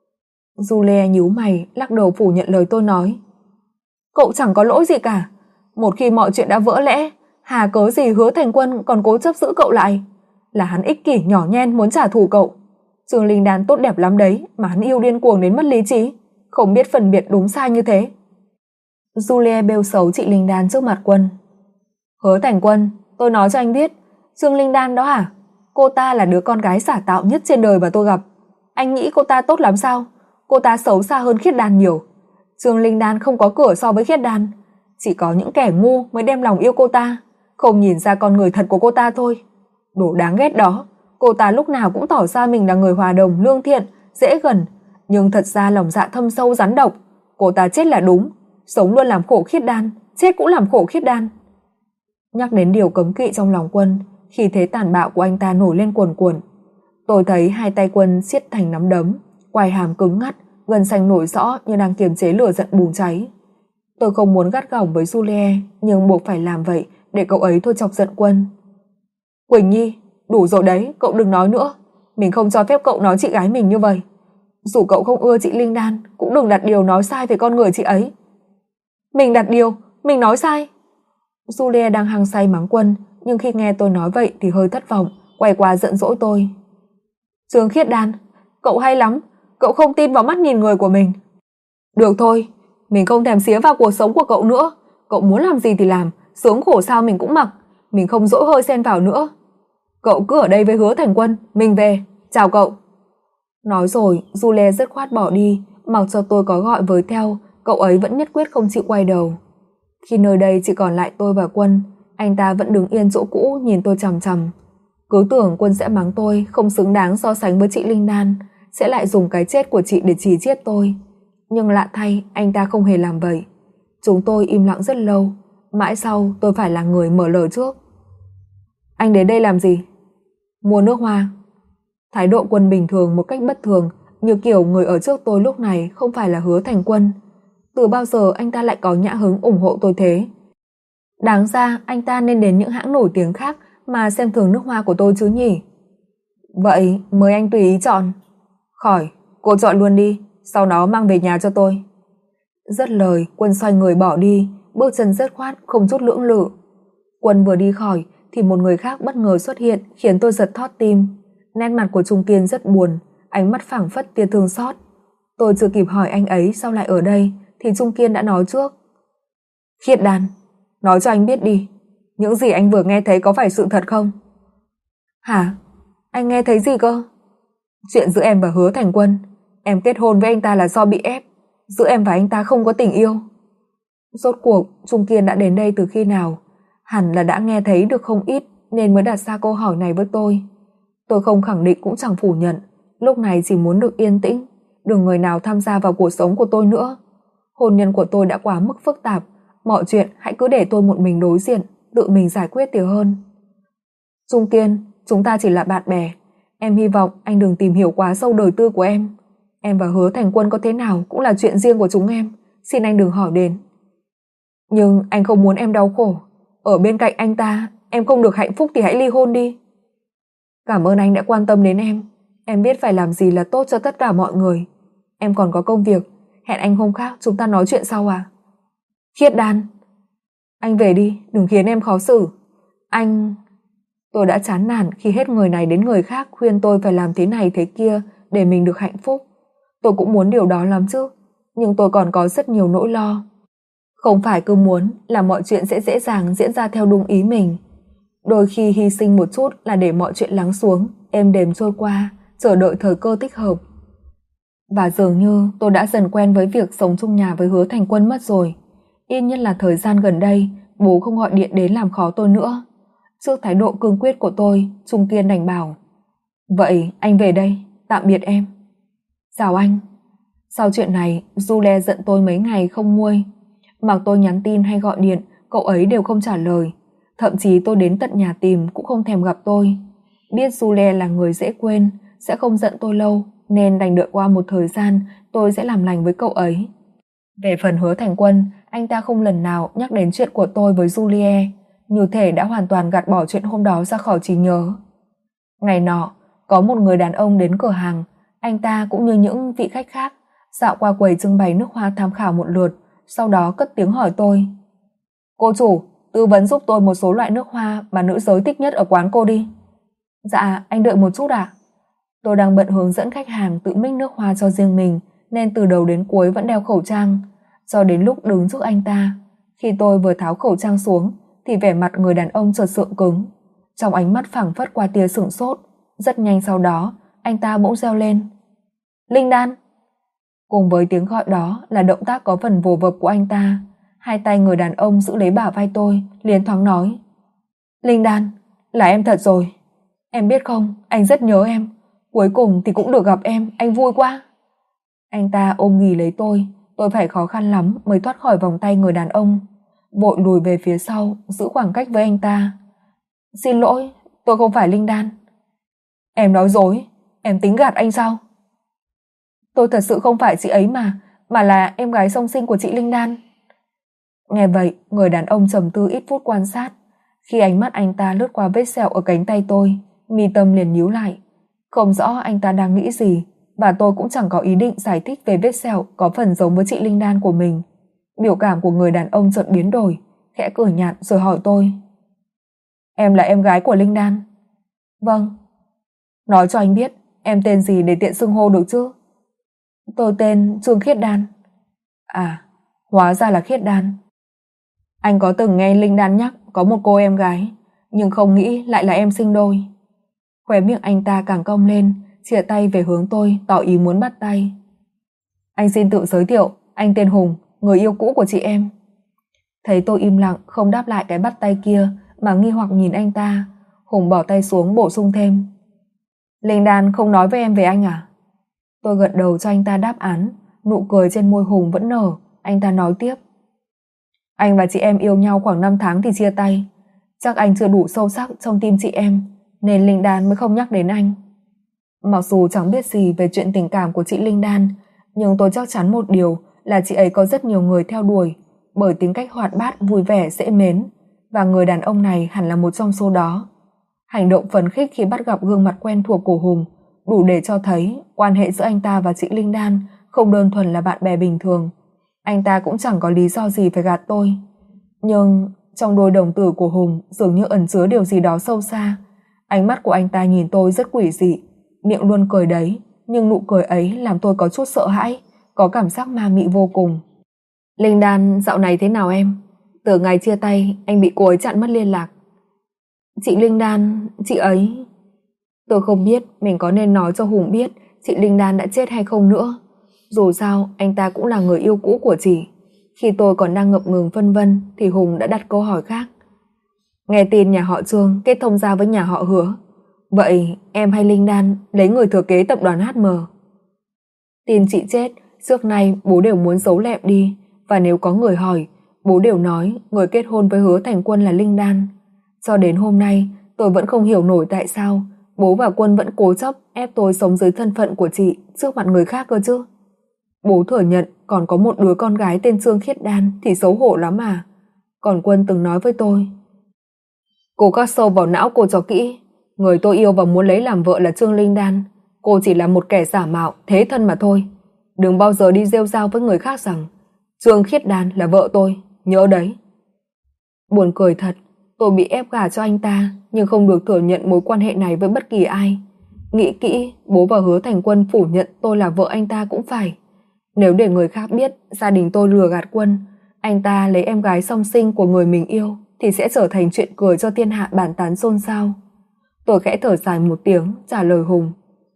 Speaker 1: Julie nhíu mày, lắc đầu phủ nhận lời tôi nói. Cậu chẳng có lỗi gì cả. Một khi mọi chuyện đã vỡ lẽ, hà cớ gì Hứa Thành Quân còn cố chấp giữ cậu lại? Là hắn ích kỷ nhỏ nhen muốn trả thù cậu. Trương Linh Đan tốt đẹp lắm đấy mà hắn yêu điên cuồng đến mất lý trí, không biết phân biệt đúng sai như thế. Julie bêu xấu chị Linh Đan trước mặt Quân. Hứa Thành Quân, tôi nói cho anh biết, Trương Linh Đan đó hả? Cô ta là đứa con gái giả tạo nhất trên đời mà tôi gặp. Anh nghĩ cô ta tốt lắm sao? Cô ta xấu xa hơn Khiết Đan nhiều. Trương Linh Đan không có cửa so với Khiết Đan. Chỉ có những kẻ ngu mới đem lòng yêu cô ta, không nhìn ra con người thật của cô ta thôi. Đồ đáng ghét đó. Cô ta lúc nào cũng tỏ ra mình là người hòa đồng, lương thiện, dễ gần, nhưng thật ra lòng dạ thâm sâu rắn độc. Cô ta chết là đúng, sống luôn làm khổ Khiết Đan, chết cũng làm khổ Khiết Đan. Nhắc đến điều cấm kỵ trong lòng Quân, khi thế tàn bạo của anh ta nổi lên cuồn cuộn. Tôi thấy hai tay Quân siết thành nắm đấm, quai hàm cứng ngắt, gân xanh nổi rõ như đang kiềm chế lửa giận bùng cháy. Tôi không muốn gắt gỏng với Julie, nhưng buộc phải làm vậy để cậu ấy thôi chọc giận Quân. Quỳnh Nhi, đủ rồi đấy, cậu đừng nói nữa. Mình không cho phép cậu nói chị gái mình như vậy. Dù cậu không ưa chị Linh Đan, cũng đừng đặt điều nói sai về con người chị ấy. Mình đặt điều, mình nói sai. Julie đang hăng say mắng Quân, nhưng khi nghe tôi nói vậy thì hơi thất vọng, quay qua giận dỗi tôi. Trương Khiết Đan, cậu hay lắm, cậu không tin vào mắt nhìn người của mình. Được thôi, mình không thèm xía vào cuộc sống của cậu nữa. Cậu muốn làm gì thì làm, sướng khổ sao mình cũng mặc. Mình không dỗi hơi xen vào nữa. Cậu cứ ở đây với Hứa Thành Quân, mình về, chào cậu. Nói rồi, Julie dứt khoát bỏ đi, mặc cho tôi có gọi với theo, cậu ấy vẫn nhất quyết không chịu quay đầu. Khi nơi đây chỉ còn lại tôi và Quân, anh ta vẫn đứng yên chỗ cũ nhìn tôi chằm chằm. Cứ tưởng Quân sẽ mắng tôi không xứng đáng so sánh với chị Linh Đan, sẽ lại dùng cái chết của chị để chì chiết tôi. Nhưng lạ thay, anh ta không hề làm vậy. Chúng tôi im lặng rất lâu, mãi sau tôi phải là người mở lời trước. Anh đến đây làm gì? Mua nước hoa. Thái độ Quân bình thường một cách bất thường, như kiểu người ở trước tôi lúc này không phải là Hứa Thành Quân. Từ bao giờ anh ta lại có nhã hứng ủng hộ tôi thế? Đáng ra anh ta nên đến những hãng nổi tiếng khác mà xem thường nước hoa của tôi chứ nhỉ? Vậy mời anh tùy ý chọn. Khỏi, cô chọn luôn đi, sau đó mang về nhà cho tôi. Dứt lời, Quân xoay người bỏ đi, bước chân dứt khoát, không chút lưỡng lự. Quân vừa đi khỏi thì một người khác bất ngờ xuất hiện, khiến tôi giật thót tim. Nét mặt của Trung Kiên rất buồn, ánh mắt phảng phất tia thương xót. Tôi chưa kịp hỏi anh ấy sao lại ở đây thì Trung Kiên đã nói trước. Khiết Đan, nói cho anh biết đi, những gì anh vừa nghe thấy có phải sự thật không? Hả? Anh nghe thấy gì cơ? Chuyện giữa em và Hứa Thành Quân, em kết hôn với anh ta là do bị ép, giữa em và anh ta không có tình yêu. Rốt cuộc Trung Kiên đã đến đây từ khi nào? Hẳn là đã nghe thấy được không ít nên mới đặt ra câu hỏi này với tôi. Tôi không khẳng định cũng chẳng phủ nhận, lúc này chỉ muốn được yên tĩnh, đừng người nào tham gia vào cuộc sống của tôi nữa. Hôn nhân của tôi đã quá mức phức tạp, mọi chuyện hãy cứ để tôi một mình đối diện, tự mình giải quyết thì hơn. Trung Kiên, chúng ta chỉ là bạn bè, em hy vọng anh đừng tìm hiểu quá sâu đời tư của em. Em và Hứa Thành Quân có thế nào cũng là chuyện riêng của chúng em, xin anh đừng hỏi đến. Nhưng anh không muốn em đau khổ, ở bên cạnh anh ta em không được hạnh phúc thì hãy ly hôn đi. Cảm ơn anh đã quan tâm đến em biết phải làm gì là tốt cho tất cả mọi người. Em còn có công việc, hẹn anh hôm khác chúng ta nói chuyện sau à? Khiết Đan, anh về đi, đừng khiến em khó xử. Anh... Tôi đã chán nản khi hết người này đến người khác khuyên tôi phải làm thế này thế kia để mình được hạnh phúc. Tôi cũng muốn điều đó lắm chứ, nhưng tôi còn có rất nhiều nỗi lo. Không phải cứ muốn là mọi chuyện sẽ dễ dàng diễn ra theo đúng ý mình. Đôi khi hy sinh một chút là để mọi chuyện lắng xuống, êm đềm trôi qua, chờ đợi thời cơ thích hợp. Và dường như tôi đã dần quen với việc sống chung nhà với Hứa Thành Quân mất rồi. Yên nhiên là thời gian gần đây, bố không gọi điện đến làm khó tôi nữa. Trước thái độ cương quyết của tôi, Trung Kiên đành bảo: Vậy anh về đây, tạm biệt em. Chào anh. Sau chuyện này, Julie giận tôi mấy ngày không nguôi. Mặc tôi nhắn tin hay gọi điện, cậu ấy đều không trả lời. Thậm chí tôi đến tận nhà tìm cũng không thèm gặp tôi. Biết Julie là người dễ quên, sẽ không giận tôi lâu, nên đành đợi qua một thời gian tôi sẽ làm lành với cậu ấy. Về phần Hứa Thành Quân, anh ta không lần nào nhắc đến chuyện của tôi với Julie, như thể đã hoàn toàn gạt bỏ chuyện hôm đó ra khỏi trí nhớ. Ngày nọ, có một người đàn ông đến cửa hàng, anh ta cũng như những vị khách khác, dạo qua quầy trưng bày nước hoa tham khảo một lượt, sau đó cất tiếng hỏi tôi: Cô chủ, tư vấn giúp tôi một số loại nước hoa mà nữ giới thích nhất ở quán cô đi. Dạ, anh đợi một chút ạ. Tôi đang bận hướng dẫn khách hàng tự mix nước hoa cho riêng mình, nên từ đầu đến cuối vẫn đeo khẩu trang, cho đến lúc đứng trước anh ta. Khi tôi vừa tháo khẩu trang xuống, thì vẻ mặt người đàn ông chợt sượng cứng. Trong ánh mắt phảng phất qua tia sửng sốt. Rất nhanh sau đó, anh ta bỗng reo lên: Linh Đan! Cùng với tiếng gọi đó là động tác có phần vồ vập của anh ta. Hai tay người đàn ông giữ lấy bả vai tôi, liền thoáng nói: Linh Đan, là em thật rồi. Em biết không, anh rất nhớ em. Cuối cùng thì cũng được gặp em, anh vui quá. Anh ta ôm ghì lấy tôi phải khó khăn lắm mới thoát khỏi vòng tay người đàn ông. Vội lùi về phía sau, giữ khoảng cách với anh ta. Xin lỗi, tôi không phải Linh Đan. Em nói dối, em tính gạt anh sao? Tôi thật sự không phải chị ấy mà là em gái song sinh của chị Linh Đan. Nghe vậy, người đàn ông trầm tư ít phút quan sát. Khi ánh mắt anh ta lướt qua vết sẹo ở cánh tay tôi, mi tâm liền nhíu lại. Không rõ anh ta đang nghĩ gì, và tôi cũng chẳng có ý định giải thích về vết sẹo có phần giống với chị Linh Đan của mình. Biểu cảm của người đàn ông chợt biến đổi, khẽ cười nhạt rồi hỏi tôi: Em là em gái của Linh Đan? Vâng. Nói cho anh biết, em tên gì để tiện xưng hô được chứ? Tôi tên Trương Khiết Đan. À, hóa ra là Khiết Đan. Anh có từng nghe Linh Đan nhắc có một cô em gái, nhưng không nghĩ lại là em sinh đôi. Khóe miệng anh ta càng cong lên, chìa tay về hướng tôi, tỏ ý muốn bắt tay. Anh xin tự giới thiệu, anh tên Hùng, người yêu cũ của chị em. Thấy tôi im lặng không đáp lại cái bắt tay kia mà nghi hoặc nhìn anh ta, Hùng bỏ tay xuống bổ sung thêm. Linh Đan không nói với em về anh à? Tôi gật đầu cho anh ta đáp án, nụ cười trên môi Hùng vẫn nở. Anh ta nói tiếp. Anh và chị em yêu nhau khoảng 5 tháng thì chia tay. Chắc anh chưa đủ sâu sắc trong tim chị em, nên Linh Đan mới không nhắc đến anh. Mặc dù chẳng biết gì về chuyện tình cảm của chị Linh Đan, nhưng tôi chắc chắn một điều là chị ấy có rất nhiều người theo đuổi, bởi tính cách hoạt bát, vui vẻ, dễ mến, và người đàn ông này hẳn là một trong số đó. Hành động phấn khích khi bắt gặp gương mặt quen thuộc của Hùng đủ để cho thấy quan hệ giữa anh ta và chị Linh Đan không đơn thuần là bạn bè bình thường. Anh ta cũng chẳng có lý do gì phải gạt tôi. Nhưng trong đôi đồng tử của Hùng dường như ẩn chứa điều gì đó sâu xa. Ánh mắt của anh ta nhìn tôi rất quỷ dị, miệng luôn cười đấy, nhưng nụ cười ấy làm tôi có chút sợ hãi, có cảm giác ma mị vô cùng. Linh Đan, dạo này thế nào em? Từ ngày chia tay, anh bị cô ấy chặn mất liên lạc. Chị Linh Đan, chị ấy... Tôi không biết mình có nên nói cho Hùng biết chị Linh Đan đã chết hay không nữa. Dù sao, anh ta cũng là người yêu cũ của chị. Khi tôi còn đang ngập ngừng phân vân thì Hùng đã đặt câu hỏi khác. Nghe tin nhà họ Trương kết thông gia với nhà họ Hứa. Vậy em hay Linh Đan lấy người thừa kế tập đoàn HM? Tin chị chết, trước nay bố đều muốn giấu lẹm đi, và nếu có người hỏi, bố đều nói người kết hôn với Hứa Thành Quân là Linh Đan. Cho đến hôm nay, tôi vẫn không hiểu nổi tại sao bố và Quân vẫn cố chấp ép tôi sống dưới thân phận của chị trước mặt người khác cơ chứ. Bố thừa nhận còn có một đứa con gái tên Trương Khiết Đan thì xấu hổ lắm à. Còn Quân từng nói với tôi, cô cắt sâu vào não cô cho kỹ, người tôi yêu và muốn lấy làm vợ là Trương Linh Đan. Cô chỉ là một kẻ giả mạo, thế thân mà thôi. Đừng bao giờ đi rêu rao với người khác rằng Trương Khiết Đan là vợ tôi, nhớ đấy. Buồn cười thật, tôi bị ép gả cho anh ta, nhưng không được thừa nhận mối quan hệ này với bất kỳ ai. Nghĩ kỹ, bố và Hứa Thành Quân phủ nhận tôi là vợ anh ta cũng phải. Nếu để người khác biết gia đình tôi lừa gạt Quân, anh ta lấy em gái song sinh của người mình yêu, thì sẽ trở thành chuyện cười cho thiên hạ bàn tán xôn xao. Tôi khẽ thở dài một tiếng, trả lời Hùng.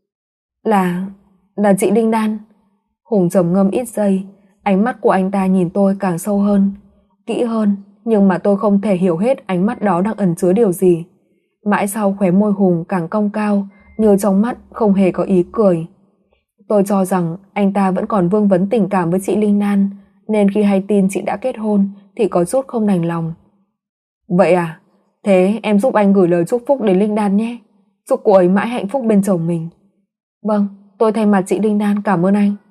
Speaker 1: Là chị Linh Đan. Hùng trầm ngâm ít giây, ánh mắt của anh ta nhìn tôi càng sâu hơn, kỹ hơn, nhưng mà tôi không thể hiểu hết ánh mắt đó đang ẩn chứa điều gì. Mãi sau khóe môi Hùng càng cong cao, như trong mắt không hề có ý cười. Tôi cho rằng anh ta vẫn còn vương vấn tình cảm với chị Linh Đan, nên khi hay tin chị đã kết hôn thì có chút không đành lòng. Vậy à, thế em giúp anh gửi lời chúc phúc đến Linh Đan nhé. Chúc cô ấy mãi hạnh phúc bên chồng mình. Vâng, tôi thay mặt chị Linh Đan cảm ơn anh.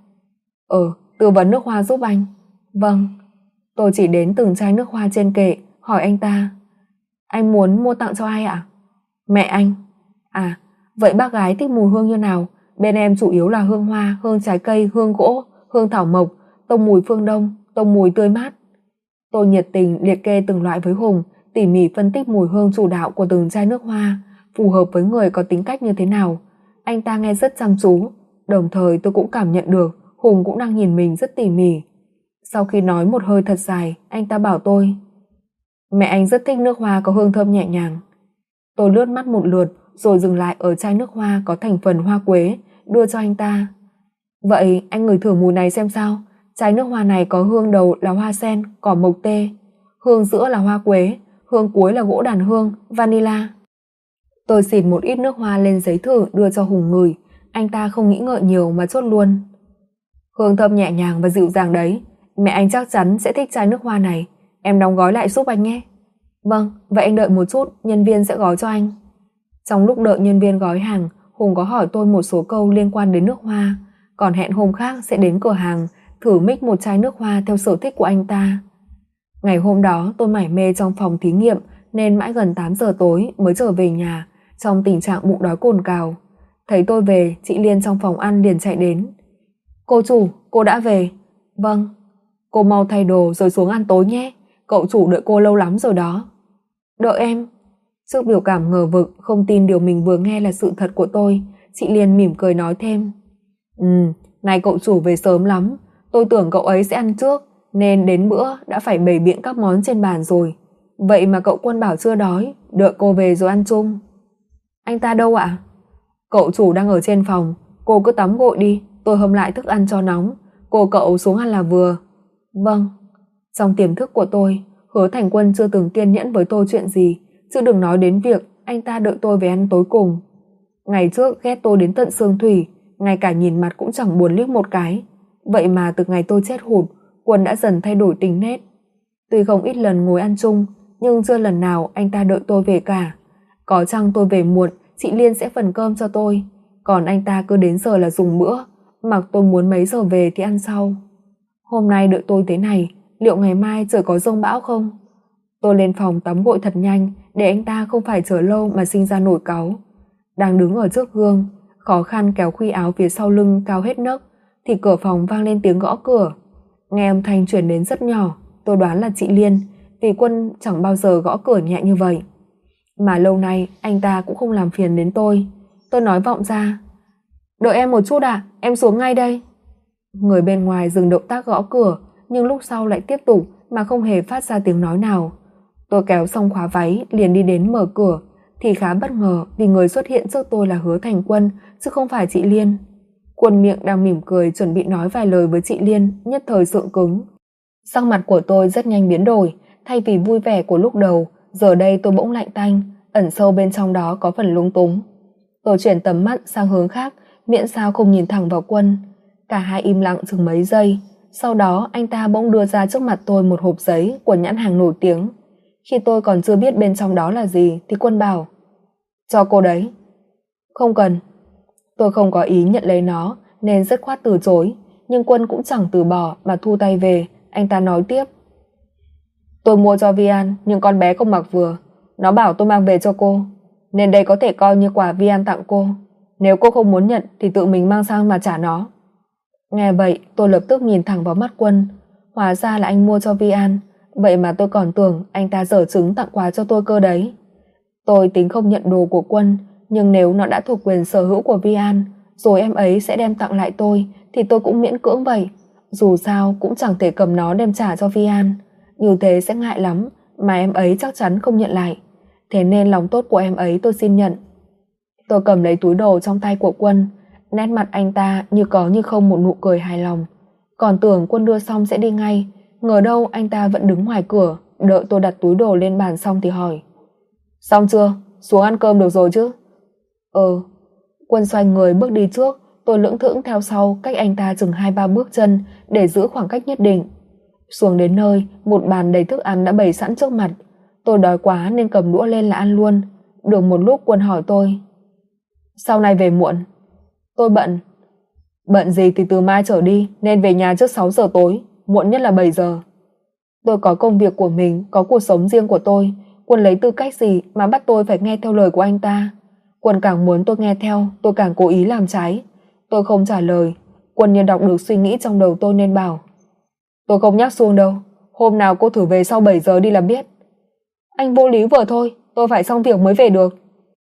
Speaker 1: Tư vấn nước hoa giúp anh. Vâng. Tôi chỉ đến từng chai nước hoa trên kệ, hỏi anh ta. Anh muốn mua tặng cho ai ạ? Mẹ anh. À, vậy bác gái thích mùi hương như nào? Bên em chủ yếu là hương hoa, hương trái cây, hương gỗ, hương thảo mộc, tông mùi phương Đông, tông mùi tươi mát. Tôi nhiệt tình liệt kê từng loại với Hùng, tỉ mỉ phân tích mùi hương chủ đạo của từng chai nước hoa, phù hợp với người có tính cách như thế nào. Anh ta nghe rất chăm chú, đồng thời tôi cũng cảm nhận được Hùng cũng đang nhìn mình rất tỉ mỉ. Sau khi nói một hơi thật dài, anh ta bảo tôi, mẹ anh rất thích nước hoa có hương thơm nhẹ nhàng. Tôi lướt mắt một lượt rồi dừng lại ở chai nước hoa có thành phần hoa quế, đưa cho anh ta. Vậy anh ngửi thử mùi này xem sao. Chai nước hoa này có hương đầu là hoa sen, cỏ mộc tê, hương giữa là hoa quế, hương cuối là gỗ đàn hương, vanilla. Tôi xịt một ít nước hoa lên giấy thử đưa cho Hùng ngửi. Anh ta không nghĩ ngợi nhiều mà chốt luôn. Hương thơm nhẹ nhàng và dịu dàng đấy. Mẹ anh chắc chắn sẽ thích chai nước hoa này. Em đóng gói lại giúp anh nhé. Vâng, vậy anh đợi một chút, nhân viên sẽ gói cho anh. Trong lúc đợi nhân viên gói hàng, Hùng có hỏi tôi một số câu liên quan đến nước hoa, còn hẹn hôm khác sẽ đến cửa hàng thử mix một chai nước hoa theo sở thích của anh ta. Ngày hôm đó tôi mải mê trong phòng thí nghiệm nên mãi gần 8 giờ tối mới trở về nhà, trong tình trạng bụng đói cồn cào. Thấy tôi về, chị Liên trong phòng ăn liền chạy đến. Cô chủ, cô đã về. Vâng. Cô mau thay đồ rồi xuống ăn tối nhé, cậu chủ đợi cô lâu lắm rồi đó. Đợi em. Trước biểu cảm ngờ vực, không tin điều mình vừa nghe là sự thật của tôi, chị Liên mỉm cười nói thêm. Này cậu chủ về sớm lắm, tôi tưởng cậu ấy sẽ ăn trước, nên đến bữa đã phải bày biện các món trên bàn rồi. Vậy mà cậu Quân bảo chưa đói, đợi cô về rồi ăn chung. Anh ta đâu ạ? Cậu chủ đang ở trên phòng, cô cứ tắm gội đi, tôi hâm lại thức ăn cho nóng, cô cậu xuống ăn là vừa. Vâng. Trong tiềm thức của tôi, Hứa Thành Quân chưa từng kiên nhẫn với tôi chuyện gì, chứ đừng nói đến việc anh ta đợi tôi về ăn tối cùng. Ngày trước ghét tôi đến tận xương thủy, ngay cả nhìn mặt cũng chẳng buồn liếc một cái. Vậy mà từ ngày tôi chết hụt, Quân đã dần thay đổi tính nết. Tuy không ít lần ngồi ăn chung, nhưng chưa lần nào anh ta đợi tôi về cả. Có chăng tôi về muộn, chị Liên sẽ phần cơm cho tôi, còn anh ta cứ đến giờ là dùng bữa, mặc tôi muốn mấy giờ về thì ăn sau. Hôm nay đợi tôi thế này, liệu ngày mai trời có giông bão không? Tôi lên phòng tắm gội thật nhanh để anh ta không phải chờ lâu mà sinh ra nổi cáu. Đang đứng ở trước gương, khó khăn kéo khuy áo phía sau lưng cao hết nấc, thì cửa phòng vang lên tiếng gõ cửa. Nghe âm thanh truyền đến rất nhỏ, tôi đoán là chị Liên, vì Quân chẳng bao giờ gõ cửa nhẹ như vậy. Mà lâu nay anh ta cũng không làm phiền đến tôi. Tôi nói vọng ra, đợi em một chút ạ, em xuống ngay đây. Người bên ngoài dừng động tác gõ cửa, nhưng lúc sau lại tiếp tục mà không hề phát ra tiếng nói nào. Tôi kéo xong khóa váy liền đi đến mở cửa, thì khá bất ngờ vì người xuất hiện trước tôi là Hứa Thành Quân chứ không phải chị Liên. Quân miệng đang mỉm cười chuẩn bị nói vài lời với chị Liên, nhất thời sượng cứng. Sắc mặt của tôi rất nhanh biến đổi, thay vì vui vẻ của lúc đầu, giờ đây tôi bỗng lạnh tanh, ẩn sâu bên trong đó có phần lúng túng. Tôi chuyển tầm mắt sang hướng khác, miễn sao không nhìn thẳng vào Quân. Cả hai im lặng chừng mấy giây, sau đó anh ta bỗng đưa ra trước mặt tôi một hộp giấy của nhãn hàng nổi tiếng. Khi tôi còn chưa biết bên trong đó là gì thì Quân bảo, cho cô đấy. Không cần. Tôi không có ý nhận lấy nó nên dứt khoát từ chối, nhưng Quân cũng chẳng từ bỏ mà thu tay về. Anh ta nói tiếp, tôi mua cho Vian nhưng con bé không mặc vừa, nó bảo tôi mang về cho cô, nên đây có thể coi như quà Vian tặng cô. Nếu cô không muốn nhận thì tự mình mang sang mà trả nó. Nghe vậy tôi lập tức nhìn thẳng vào mắt Quân. Hóa ra là anh mua cho Vian, vậy mà tôi còn tưởng anh ta giở trứng tặng quà cho tôi cơ đấy. Tôi tính không nhận đồ của Quân, nhưng nếu nó đã thuộc quyền sở hữu của Vian, rồi em ấy sẽ đem tặng lại tôi, thì tôi cũng miễn cưỡng vậy. Dù sao cũng chẳng thể cầm nó đem trả cho Vian, như thế sẽ ngại lắm, mà em ấy chắc chắn không nhận lại. Thế nên lòng tốt của em ấy tôi xin nhận. Tôi cầm lấy túi đồ trong tay của Quân, nét mặt anh ta như có như không một nụ cười hài lòng. Còn tưởng Quân đưa xong sẽ đi ngay, ngờ đâu anh ta vẫn đứng ngoài cửa, đợi tôi đặt túi đồ lên bàn xong thì hỏi, xong chưa? Xuống ăn cơm được rồi chứ? Quân xoay người bước đi trước, tôi lững thững theo sau cách anh ta chừng 2-3 bước chân để giữ khoảng cách nhất định. Xuống đến nơi, một bàn đầy thức ăn đã bày sẵn trước mặt. Tôi đói quá nên cầm đũa lên là ăn luôn. Được một lúc Quân hỏi tôi, sau này về muộn? Tôi bận. Bận gì thì từ mai trở đi, nên về nhà trước 6 giờ tối, muộn nhất là 7 giờ. Tôi có công việc của mình, có cuộc sống riêng của tôi. Quân lấy tư cách gì mà bắt tôi phải nghe theo lời của anh ta? Quân càng muốn tôi nghe theo, tôi càng cố ý làm trái. Tôi không trả lời. Quân như đọc được suy nghĩ trong đầu tôi nên bảo, tôi không nhắc xuông đâu, hôm nào cô thử về sau 7 giờ đi là biết. Anh vô lý vừa thôi, tôi phải xong việc mới về được.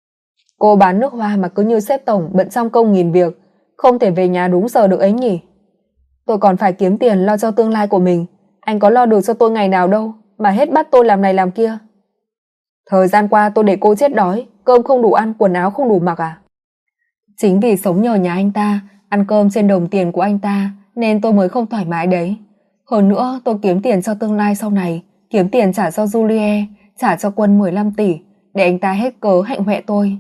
Speaker 1: Cô bán nước hoa mà cứ như sếp tổng bận trăm công nghìn việc, không thể về nhà đúng giờ được ấy nhỉ? Tôi còn phải kiếm tiền lo cho tương lai của mình, anh có lo được cho tôi ngày nào đâu mà hết bắt tôi làm này làm kia. Thời gian qua tôi để cô chết đói, cơm không đủ ăn, quần áo không đủ mặc à? Chính vì sống nhờ nhà anh ta, ăn cơm trên đồng tiền của anh ta, nên tôi mới không thoải mái đấy. Hơn nữa tôi kiếm tiền cho tương lai sau này, kiếm tiền trả cho Julie, trả cho Quân 15 tỷ, để anh ta hết cớ hạnh hoẹ tôi.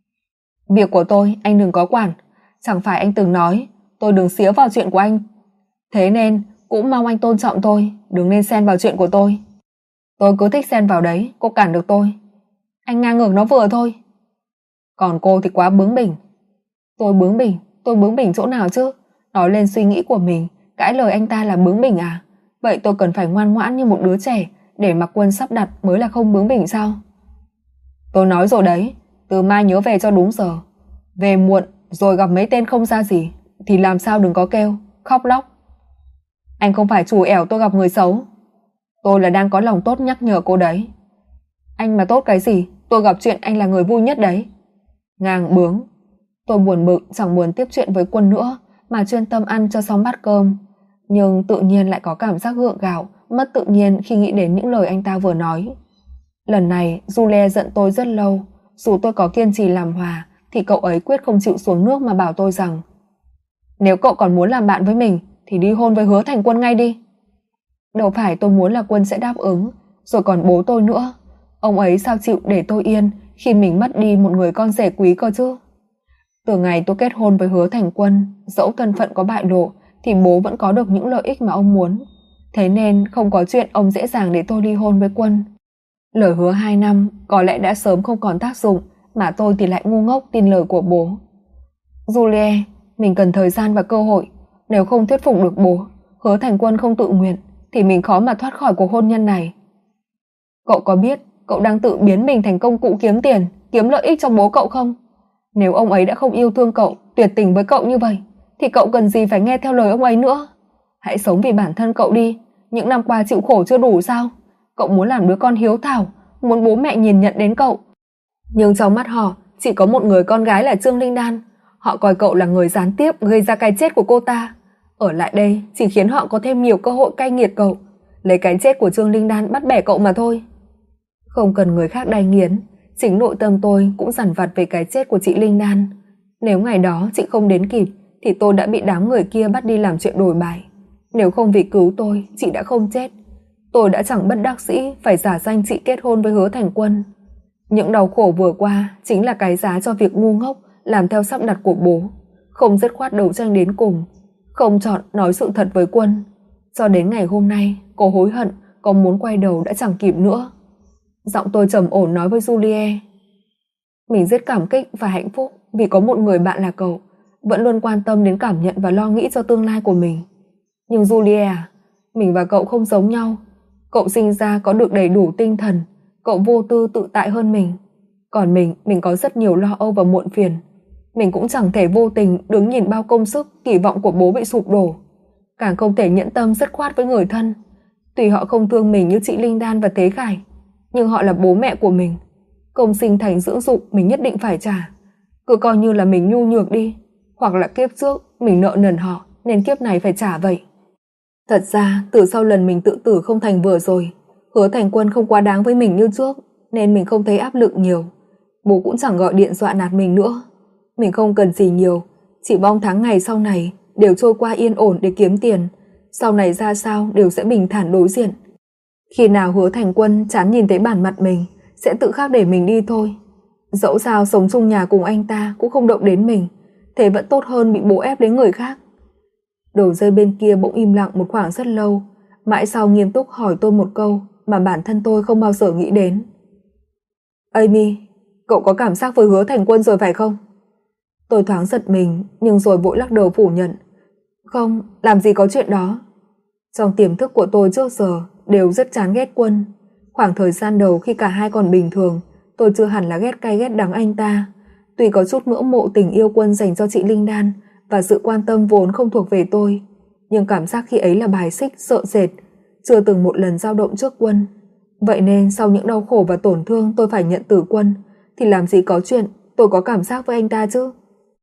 Speaker 1: Việc của tôi anh đừng có quản, chẳng phải anh từng nói tôi đừng xía vào chuyện của anh. Thế nên cũng mong anh tôn trọng tôi, đừng nên xen vào chuyện của tôi. Tôi cứ thích xen vào đấy, cô cản được tôi. Anh ngang ngược nó vừa thôi. Còn cô thì quá bướng bỉnh. Tôi bướng bỉnh chỗ nào chứ? Nói lên suy nghĩ của mình, cãi lời anh ta là bướng bỉnh à? Vậy tôi cần phải ngoan ngoãn như một đứa trẻ để mặc Quân sắp đặt mới là không bướng bỉnh sao? Tôi nói rồi đấy, từ mai nhớ về cho đúng giờ. Về muộn rồi gặp mấy tên không ra gì thì làm sao đừng có kêu, khóc lóc. Anh không phải chủ ẻo tôi gặp người xấu. Tôi là đang có lòng tốt nhắc nhở cô đấy. Anh mà tốt cái gì, tôi gặp chuyện anh là người vui nhất đấy. Ngang bướng. Tôi buồn bực chẳng muốn tiếp chuyện với Quân nữa, mà chuyên tâm ăn cho xong bát cơm. Nhưng tự nhiên lại có cảm giác gượng gạo, mất tự nhiên khi nghĩ đến những lời anh ta vừa nói. Lần này Julie giận tôi rất lâu. Dù tôi có kiên trì làm hòa thì cậu ấy quyết không chịu xuống nước mà bảo tôi rằng, nếu cậu còn muốn làm bạn với mình thì đi hôn với Hứa Thành Quân ngay đi. Đâu phải tôi muốn là Quân sẽ đáp ứng. Rồi còn bố tôi nữa, ông ấy sao chịu để tôi yên khi mình mất đi một người con rể quý cơ chứ? Từ ngày tôi kết hôn với Hứa Thành Quân, dẫu thân phận có bại lộ thì bố vẫn có được những lợi ích mà ông muốn. Thế nên không có chuyện ông dễ dàng để tôi ly hôn với Quân. Lời hứa 2 năm có lẽ đã sớm không còn tác dụng, mà tôi thì lại ngu ngốc tin lời của bố. Julie, mình cần thời gian và cơ hội. Nếu không thuyết phục được bố, Hứa Thành Quân không tự nguyện, thì mình khó mà thoát khỏi cuộc hôn nhân này. Cậu có biết cậu đang tự biến mình thành công cụ kiếm tiền, kiếm lợi ích cho bố cậu không? Nếu ông ấy đã không yêu thương cậu, tuyệt tình với cậu như vậy, thì cậu cần gì phải nghe theo lời ông ấy nữa? Hãy sống vì bản thân cậu đi. Những năm qua chịu khổ chưa đủ sao? Cậu muốn làm đứa con hiếu thảo, muốn bố mẹ nhìn nhận đến cậu. Nhưng trong mắt họ chỉ có một người con gái là Trương Linh Đan. Họ coi cậu là người gián tiếp gây ra cái chết của cô ta. Ở lại đây chỉ khiến họ có thêm nhiều cơ hội cay nghiệt cậu, lấy cái chết của Trương Linh Đan bắt bẻ cậu mà thôi. Không cần người khác đay nghiến, chính nội tâm tôi cũng dằn vặt về cái chết của chị Linh Đan. Nếu ngày đó chị không đến kịp thì tôi đã bị đám người kia bắt đi làm chuyện đổi bài. Nếu không vì cứu tôi, chị đã không chết. Tôi đã chẳng bất đắc dĩ phải giả danh chị kết hôn với Hứa Thành Quân. Những đau khổ vừa qua chính là cái giá cho việc ngu ngốc làm theo sắp đặt của bố, không dứt khoát đấu tranh đến cùng, không chọn nói sự thật với Quân. Cho đến ngày hôm nay, cô hối hận, có muốn quay đầu đã chẳng kịp nữa. Giọng tôi trầm ổn nói với Julie. Mình rất cảm kích và hạnh phúc vì có một người bạn là cậu, vẫn luôn quan tâm đến cảm nhận và lo nghĩ cho tương lai của mình. Nhưng Julie à, mình và cậu không giống nhau. Cậu sinh ra có được đầy đủ tinh thần, cậu vô tư tự tại hơn mình. Còn mình có rất nhiều lo âu và muộn phiền. Mình cũng chẳng thể vô tình đứng nhìn bao công sức, kỳ vọng của bố bị sụp đổ. Càng không thể nhẫn tâm dứt khoát với người thân. Tuy họ không thương mình như chị Linh Đan và Tế Khải, nhưng họ là bố mẹ của mình. Công sinh thành dưỡng dục mình nhất định phải trả. Cứ coi như là mình nhu nhược đi, hoặc là kiếp trước mình nợ nần họ nên kiếp này phải trả vậy. Thật ra từ sau lần mình tự tử không thành vừa rồi, Hứa Thành Quân không quá đáng với mình như trước, nên mình không thấy áp lực nhiều. Bố cũng chẳng gọi điện dọa nạt mình nữa. Mình không cần gì nhiều, chỉ mong tháng ngày sau này đều trôi qua yên ổn để kiếm tiền. Sau này ra sao đều sẽ bình thản đối diện. Khi nào Hứa Thành Quân chán nhìn thấy bản mặt mình, sẽ tự khắc để mình đi thôi. Dẫu sao sống chung nhà cùng anh ta cũng không động đến mình, thế vẫn tốt hơn bị bố ép đến người khác. Đầu dây bên kia bỗng im lặng một khoảng rất lâu, mãi sau nghiêm túc hỏi tôi một câu mà bản thân tôi không bao giờ nghĩ đến. Amy, cậu có cảm giác với Hứa Thành Quân rồi phải không? Tôi thoáng giật mình, nhưng rồi vội lắc đầu phủ nhận. Không, làm gì có chuyện đó. Trong tiềm thức của tôi trước giờ đều rất chán ghét Quân. Khoảng thời gian đầu khi cả hai còn bình thường, tôi chưa hẳn là ghét cay ghét đắng anh ta. Tuy có chút ngưỡng mộ tình yêu Quân dành cho chị Linh Đan và sự quan tâm vốn không thuộc về tôi, nhưng cảm giác khi ấy là bài xích, sợ sệt, chưa từng một lần dao động trước Quân. Vậy nên sau những đau khổ và tổn thương tôi phải nhận từ Quân, thì làm gì có chuyện tôi có cảm giác với anh ta chứ?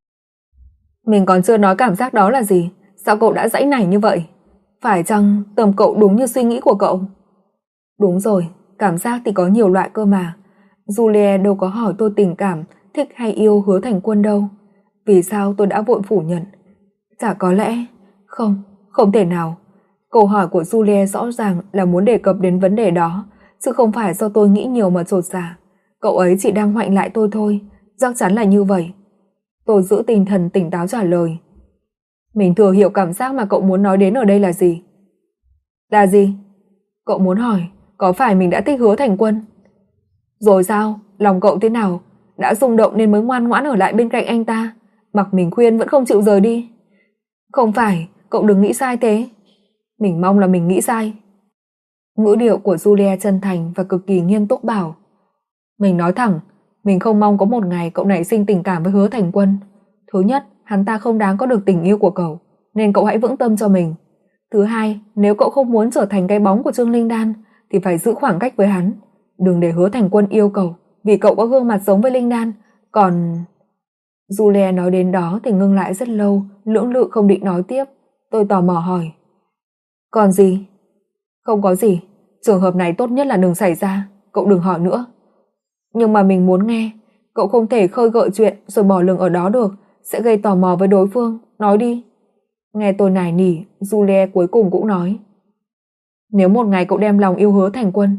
Speaker 1: Mình còn chưa nói cảm giác đó là gì, sao cậu đã giãy nảy như vậy? Phải chăng tầm cậu đúng như suy nghĩ của cậu? Đúng rồi, cảm giác thì có nhiều loại cơ mà. Julie đâu có hỏi tôi tình cảm, thích hay yêu Hứa Thành Quân đâu. Vì sao tôi đã vội phủ nhận? Chả có lẽ... Không thể nào. Câu hỏi của Julie rõ ràng là muốn đề cập đến vấn đề đó, chứ không phải do tôi nghĩ nhiều mà chột dạ. Cậu ấy chỉ đang hoạnh lại tôi thôi, chắc chắn là như vậy. Tôi giữ tinh thần tỉnh táo trả lời. Mình thừa hiểu cảm giác mà cậu muốn nói đến ở đây là gì. Là gì? Cậu muốn hỏi, có phải mình đã thích Hứa Thành Quân? Rồi sao? Lòng cậu thế nào? Đã rung động nên mới ngoan ngoãn ở lại bên cạnh anh ta, mặc mình khuyên vẫn không chịu rời đi. Không phải, cậu đừng nghĩ sai thế. Mình mong là mình nghĩ sai. Ngữ điệu của Julia chân thành và cực kỳ nghiêm túc bảo. Mình nói thẳng, mình không mong có một ngày cậu nảy sinh tình cảm với Hứa Thành Quân. Thứ nhất, hắn ta không đáng có được tình yêu của cậu, nên cậu hãy vững tâm cho mình. Thứ hai, nếu cậu không muốn trở thành cái bóng của Trương Linh Đan, thì phải giữ khoảng cách với hắn. Đừng để Hứa Thành Quân yêu cậu, vì cậu có gương mặt giống với Linh Đan. Còn... Julia nói đến đó thì ngưng lại rất lâu, lưỡng lự không định nói tiếp. Tôi tò mò hỏi. Còn gì? Không có gì, trường hợp này tốt nhất là đừng xảy ra, cậu đừng hỏi nữa. Nhưng mà mình muốn nghe, cậu không thể khơi gợi chuyện rồi bỏ lửng ở đó được, sẽ gây tò mò với đối phương, nói đi. Nghe tôi nài nỉ, Julia cuối cùng cũng nói. Nếu một ngày cậu đem lòng yêu Hứa Thành Quân,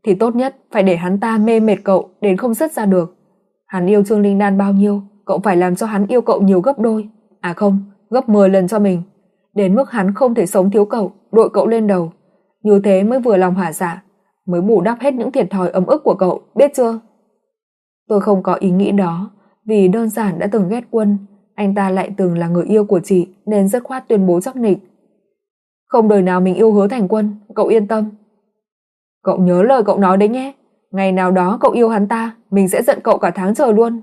Speaker 1: thì tốt nhất phải để hắn ta mê mệt cậu đến không dứt ra được. Hắn yêu Trương Linh Đan bao nhiêu, cậu phải làm cho hắn yêu cậu nhiều gấp đôi, à không, gấp 10 lần cho mình. Đến mức hắn không thể sống thiếu cậu, đội cậu lên đầu. Như thế mới vừa lòng hả dạ, mới bù đắp hết những thiệt thòi ấm ức của cậu, biết chưa? Tôi không có ý nghĩ đó, vì đơn giản đã từng ghét Quân, anh ta lại từng là người yêu của chị nên dứt khoát tuyên bố chắc nịch. Không đời nào mình yêu Hứa Thành Quân, cậu yên tâm. Cậu nhớ lời cậu nói đấy nhé, ngày nào đó cậu yêu hắn ta, mình sẽ giận cậu cả tháng trời luôn.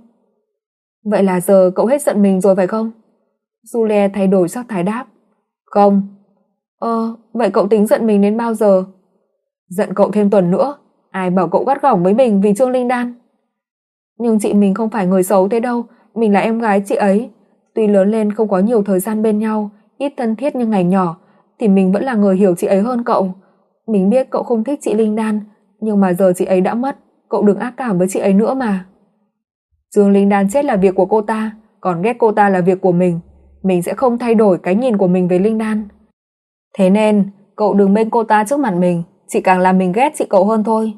Speaker 1: Vậy là giờ cậu hết giận mình rồi phải không? Julie thay đổi sắc thái đáp. Không. Vậy cậu tính giận mình đến bao giờ? Giận cậu thêm tuần nữa, ai bảo cậu gắt gỏng với mình vì Trương Linh Đan. Nhưng chị mình không phải người xấu thế đâu, mình là em gái chị ấy. Tuy lớn lên không có nhiều thời gian bên nhau, ít thân thiết như ngày nhỏ, thì mình vẫn là người hiểu chị ấy hơn cậu. Mình biết cậu không thích chị Linh Đan, nhưng mà giờ chị ấy đã mất, cậu đừng ác cảm với chị ấy nữa mà. Trương Linh Đan chết là việc của cô ta, còn ghét cô ta là việc của mình. Mình sẽ không thay đổi cái nhìn của mình về Linh Đan. Thế nên, cậu đừng bên cô ta trước mặt mình, chỉ càng làm mình ghét chị cậu hơn thôi.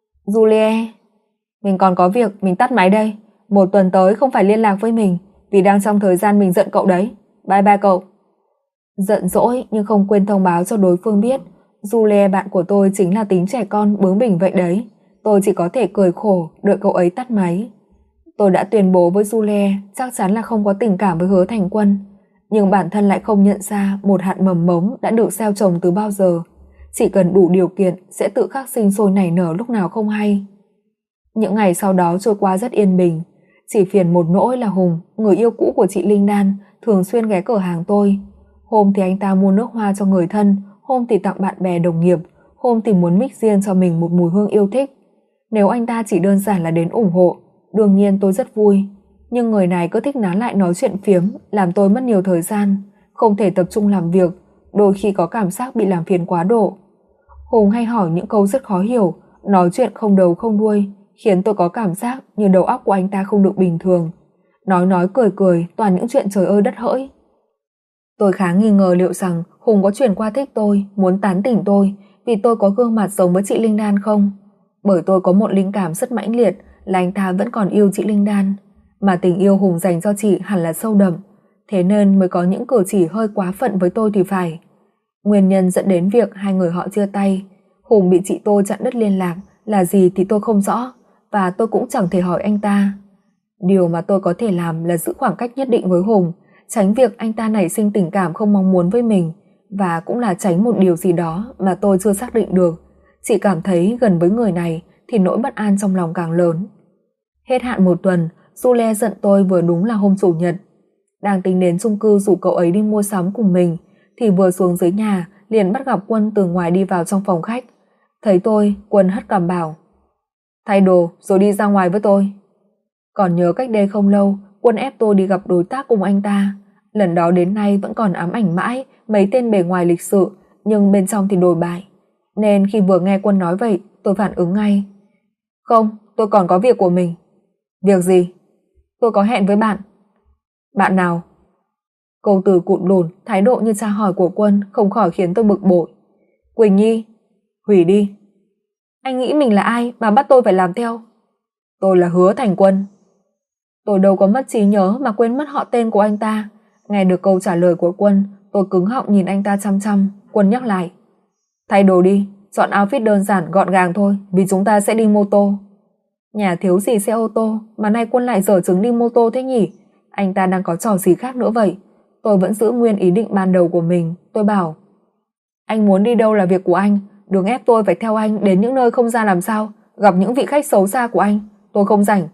Speaker 1: Julie, mình còn có việc, mình tắt máy đây. Một tuần tới không phải liên lạc với mình, vì đang trong thời gian mình giận cậu đấy. Bye bye cậu. Giận dỗi nhưng không quên thông báo cho đối phương biết Julie bạn của tôi chính là tính trẻ con bướng bỉnh vậy đấy. Tôi chỉ có thể cười khổ đợi cậu ấy tắt máy. Tôi đã tuyên bố với Julie chắc chắn là không có tình cảm với Hứa Thành Quân, nhưng bản thân lại không nhận ra một hạt mầm mống đã được gieo trồng từ bao giờ. Chỉ cần đủ điều kiện sẽ tự khắc sinh sôi nảy nở lúc nào không hay. Những ngày sau đó trôi qua rất yên bình. Chỉ phiền một nỗi là Hùng, người yêu cũ của chị Linh Đan, thường xuyên ghé cửa hàng tôi. Hôm thì anh ta mua nước hoa cho người thân, hôm thì tặng bạn bè đồng nghiệp, hôm thì muốn mix riêng cho mình một mùi hương yêu thích. Nếu anh ta chỉ đơn giản là đến ủng hộ, đương nhiên tôi rất vui. Nhưng người này cứ thích nán lại nói chuyện phiếm, làm tôi mất nhiều thời gian, không thể tập trung làm việc, đôi khi có cảm giác bị làm phiền quá độ. Hùng hay hỏi những câu rất khó hiểu, nói chuyện không đầu không đuôi, khiến tôi có cảm giác như đầu óc của anh ta không được bình thường. Nói cười cười, toàn những chuyện trời ơi đất hỡi. Tôi khá nghi ngờ liệu rằng Hùng có chuyển qua thích tôi, muốn tán tỉnh tôi vì tôi có gương mặt giống với chị Linh Đan không. Bởi tôi có một linh cảm rất mãnh liệt là anh ta vẫn còn yêu chị Linh Đan, mà tình yêu Hùng dành cho chị hẳn là sâu đậm, thế nên mới có những cử chỉ hơi quá phận với tôi thì phải. Nguyên nhân dẫn đến việc hai người họ chia tay, Hùng bị chị tôi chặn đứt liên lạc là gì thì tôi không rõ, và tôi cũng chẳng thể hỏi anh ta. Điều mà tôi có thể làm là giữ khoảng cách nhất định với Hùng, tránh việc anh ta nảy sinh tình cảm không mong muốn với mình, và cũng là tránh một điều gì đó mà tôi chưa xác định được. Chỉ cảm thấy gần với người này thì nỗi bất an trong lòng càng lớn. Hết hạn một tuần, Julie giận tôi vừa đúng là hôm chủ nhật. Đang tính đến chung cư rủ cậu ấy đi mua sắm cùng mình, thì vừa xuống dưới nhà liền bắt gặp Quân từ ngoài đi vào trong phòng khách. Thấy tôi, Quân hất cằm bảo: thay đồ rồi đi ra ngoài với tôi. Còn nhớ cách đây không lâu, Quân ép tôi đi gặp đối tác cùng anh ta. Lần đó đến nay vẫn còn ám ảnh mãi mấy tên bề ngoài lịch sự, nhưng bên trong thì đồi bại. Nên khi vừa nghe Quân nói vậy, tôi phản ứng ngay: không, tôi còn có việc của mình. Việc gì? Tôi có hẹn với bạn. Bạn nào? Câu từ cụt lùn, thái độ như tra hỏi của Quân không khỏi khiến tôi bực bội. Quỳnh Nhi. Hủy đi. Anh nghĩ mình là ai mà bắt tôi phải làm theo? Tôi là Hứa Thành Quân. Tôi đâu có mất trí nhớ mà quên mất họ tên của anh ta. Nghe được câu trả lời của Quân, tôi cứng họng nhìn anh ta chăm chăm. Quân nhắc lại: thay đồ đi, chọn outfit đơn giản gọn gàng thôi, vì chúng ta sẽ đi mô tô. Nhà thiếu gì xe ô tô mà nay Quân lại dở chứng đi mô tô thế nhỉ? Anh ta đang có trò gì khác nữa vậy? Tôi vẫn giữ nguyên ý định ban đầu của mình. Tôi bảo: anh muốn đi đâu là việc của anh, đừng ép tôi phải theo anh đến những nơi không ra làm sao, gặp những vị khách xấu xa của anh. Tôi không rảnh.